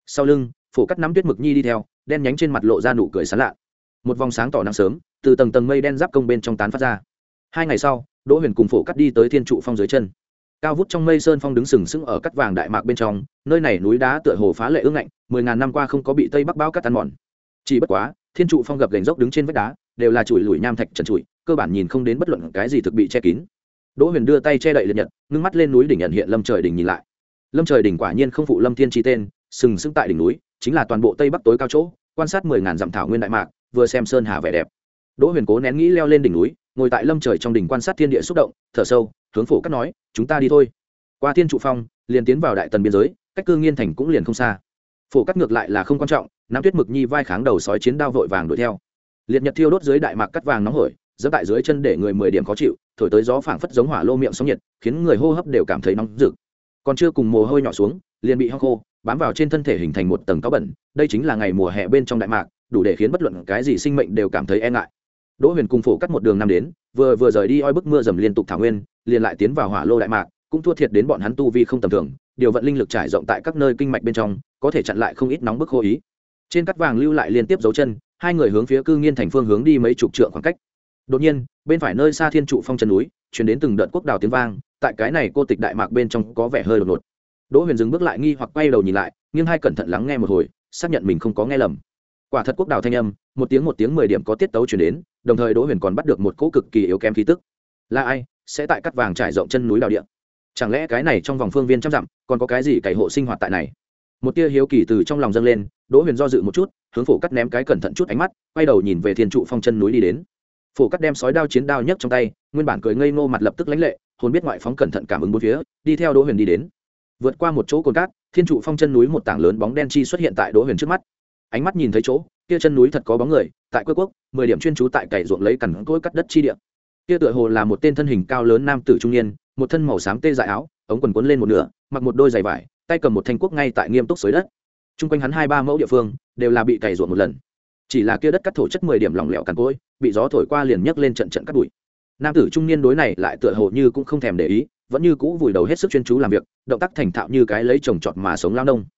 sau lưng phổ cắt nắm tuyết mực nhi đi theo, đen nhánh trên mặt lộ ra nụ cười sán lạ. Một vòng sáng tỏ nắng sớm từ tầng tầng mây đen giáp công bên trong tán phát ra. Hai ngày sau, Đỗ Huyền cùng phổ cắt đi tới thiên trụ phong dưới chân. Cao vút trong mây sơn phong đứng sừng sững ở cắt vàng đại mạc bên trong, nơi này núi đá tựa hồ phá lệ ương ngạnh, mười ngàn năm qua không có bị tây bắc bão cắt tan mòn. Chỉ bất quá, thiên trụ phong gập ghềnh dốc đứng trên vách đá, đều là chuỗi lùi nham thạch trần trụi, cơ bản nhìn không đến bất luận cái gì thực bị che kín. Đỗ Huyền đưa tay che đậy liệt nhật, ngưng mắt lên núi đỉnh nhận hiện Lâm Trời đỉnh nhìn lại. Lâm Trời đỉnh quả nhiên không phụ Lâm Thiên chi tên, sừng sững tại đỉnh núi, chính là toàn bộ tây bắc tối cao chỗ, quan sát mười ngàn dặm thảo nguyên đại mạc, vừa xem sơn hà vẻ đẹp. Đỗ Huyền cố nén nghĩ leo lên đỉnh núi, ngồi tại Lâm Trời trong đỉnh quan sát thiên địa xúc động, thở sâu, hướng phổ cắt nói, chúng ta đi thôi. Qua thiên trụ phong, liền tiến vào đại tần biên giới, cách Cư Nghiên thành cũng liền không xa. Phổ cắt ngược lại là không quan trọng, nắm tuyết mực nhi vai kháng đầu sói chiến đao vội vàng đuổi theo. Liệt nhật thiêu đốt dưới đại mạc cắt vàng nóng hổi, giẫm tại dưới chân để người mười điểm khó chịu, thổi tới gió phảng phất giống hỏa lô miệng sóng nhiệt, khiến người hô hấp đều cảm thấy nóng rực. Còn chưa cùng mồ hôi nhỏ xuống, liền bị hong khô, bám vào trên thân thể hình thành một tầng cáo bẩn, đây chính là ngày mùa hè bên trong đại mạc, đủ để khiến bất luận cái gì sinh mệnh đều cảm thấy e ngại. Đỗ Huyền cùng phổ cắt một đường năm đến, vừa vừa rời đi oi bức mưa dầm liên tục thảo nguyên, liền lại tiến vào hỏa lô đại mạc, cũng thua thiệt đến bọn hắn tu vi không tầm thường, điều vận linh lực trải rộng tại các nơi kinh mạch bên trong, có thể chặn lại không ít nóng bức khô ý. Trên cắt vàng lưu lại liên tiếp dấu chân, hai người hướng phía Cư Nghiên thành phương hướng đi mấy chục trượng khoảng cách. Đột nhiên, bên phải nơi xa thiên trụ phong chân núi, truyền đến từng đợt quốc đào tiếng vang, tại cái này cô tịch đại mạc bên trong có vẻ hơi đột ngột. Đỗ Huyền dừng bước lại nghi hoặc quay đầu nhìn lại, nghiêng hai cẩn thận lắng nghe một hồi, xác nhận mình không có nghe lầm. Quả thật quốc đào thanh âm, một tiếng một tiếng mười điểm có tiết tấu truyền đến, đồng thời Đỗ Huyền còn bắt được một cỗ cực kỳ yếu kém khí tức. Là ai sẽ tại cắt vàng trải rộng chân núi đào địa? Chẳng lẽ cái này trong vòng phương viên trăm dặm còn có cái gì cày hộ sinh hoạt tại này? Một tia hiếu kỳ từ trong lòng dâng lên, Đỗ Huyền do dự một chút, hướng phổ cắt ném cái cẩn thận chút ánh mắt, quay đầu nhìn về thiên trụ phong chân núi đi đến. Phổ cắt đem sói đao chiến đao nhấc trong tay, nguyên bản cười ngây ngô mặt lập tức lãnh lệ, hồn biết ngoại phóng cẩn thận cảm ứng bốn phía, đi theo Đỗ Huyền đi đến. Vượt qua một chỗ cồn cát, thiên trụ phong chân núi một tảng lớn bóng đen chi xuất hiện tại Đỗ Huyền trước mắt. Ánh mắt nhìn thấy chỗ, kia chân núi thật có bóng người, tại quê quốc, mười điểm chuyên trú tại cày ruộng lấy cằn cỗi cắt đất chi địa. Kia tựa hồ là một tên thân hình cao lớn nam tử trung niên, một thân màu xám tê dại áo, ống quần quấn lên một nửa, mặc một đôi giày vải, tay cầm một thanh cuốc ngay tại nghiêm túc xới đất. Trung quanh hắn hai ba mẫu địa phương đều là bị cày ruộng một lần, chỉ là kia đất cắt thổ chất mười điểm lỏng lẻo cằn cỗi, bị gió thổi qua liền nhấc lên trận trận cắt bụi. Nam tử trung niên đối này lại tựa hồ như cũng không thèm để ý, vẫn như cũ vùi đầu hết sức chuyên chú làm việc, động tác thành thạo như cái lấy trồng trọt mà sống lao nông.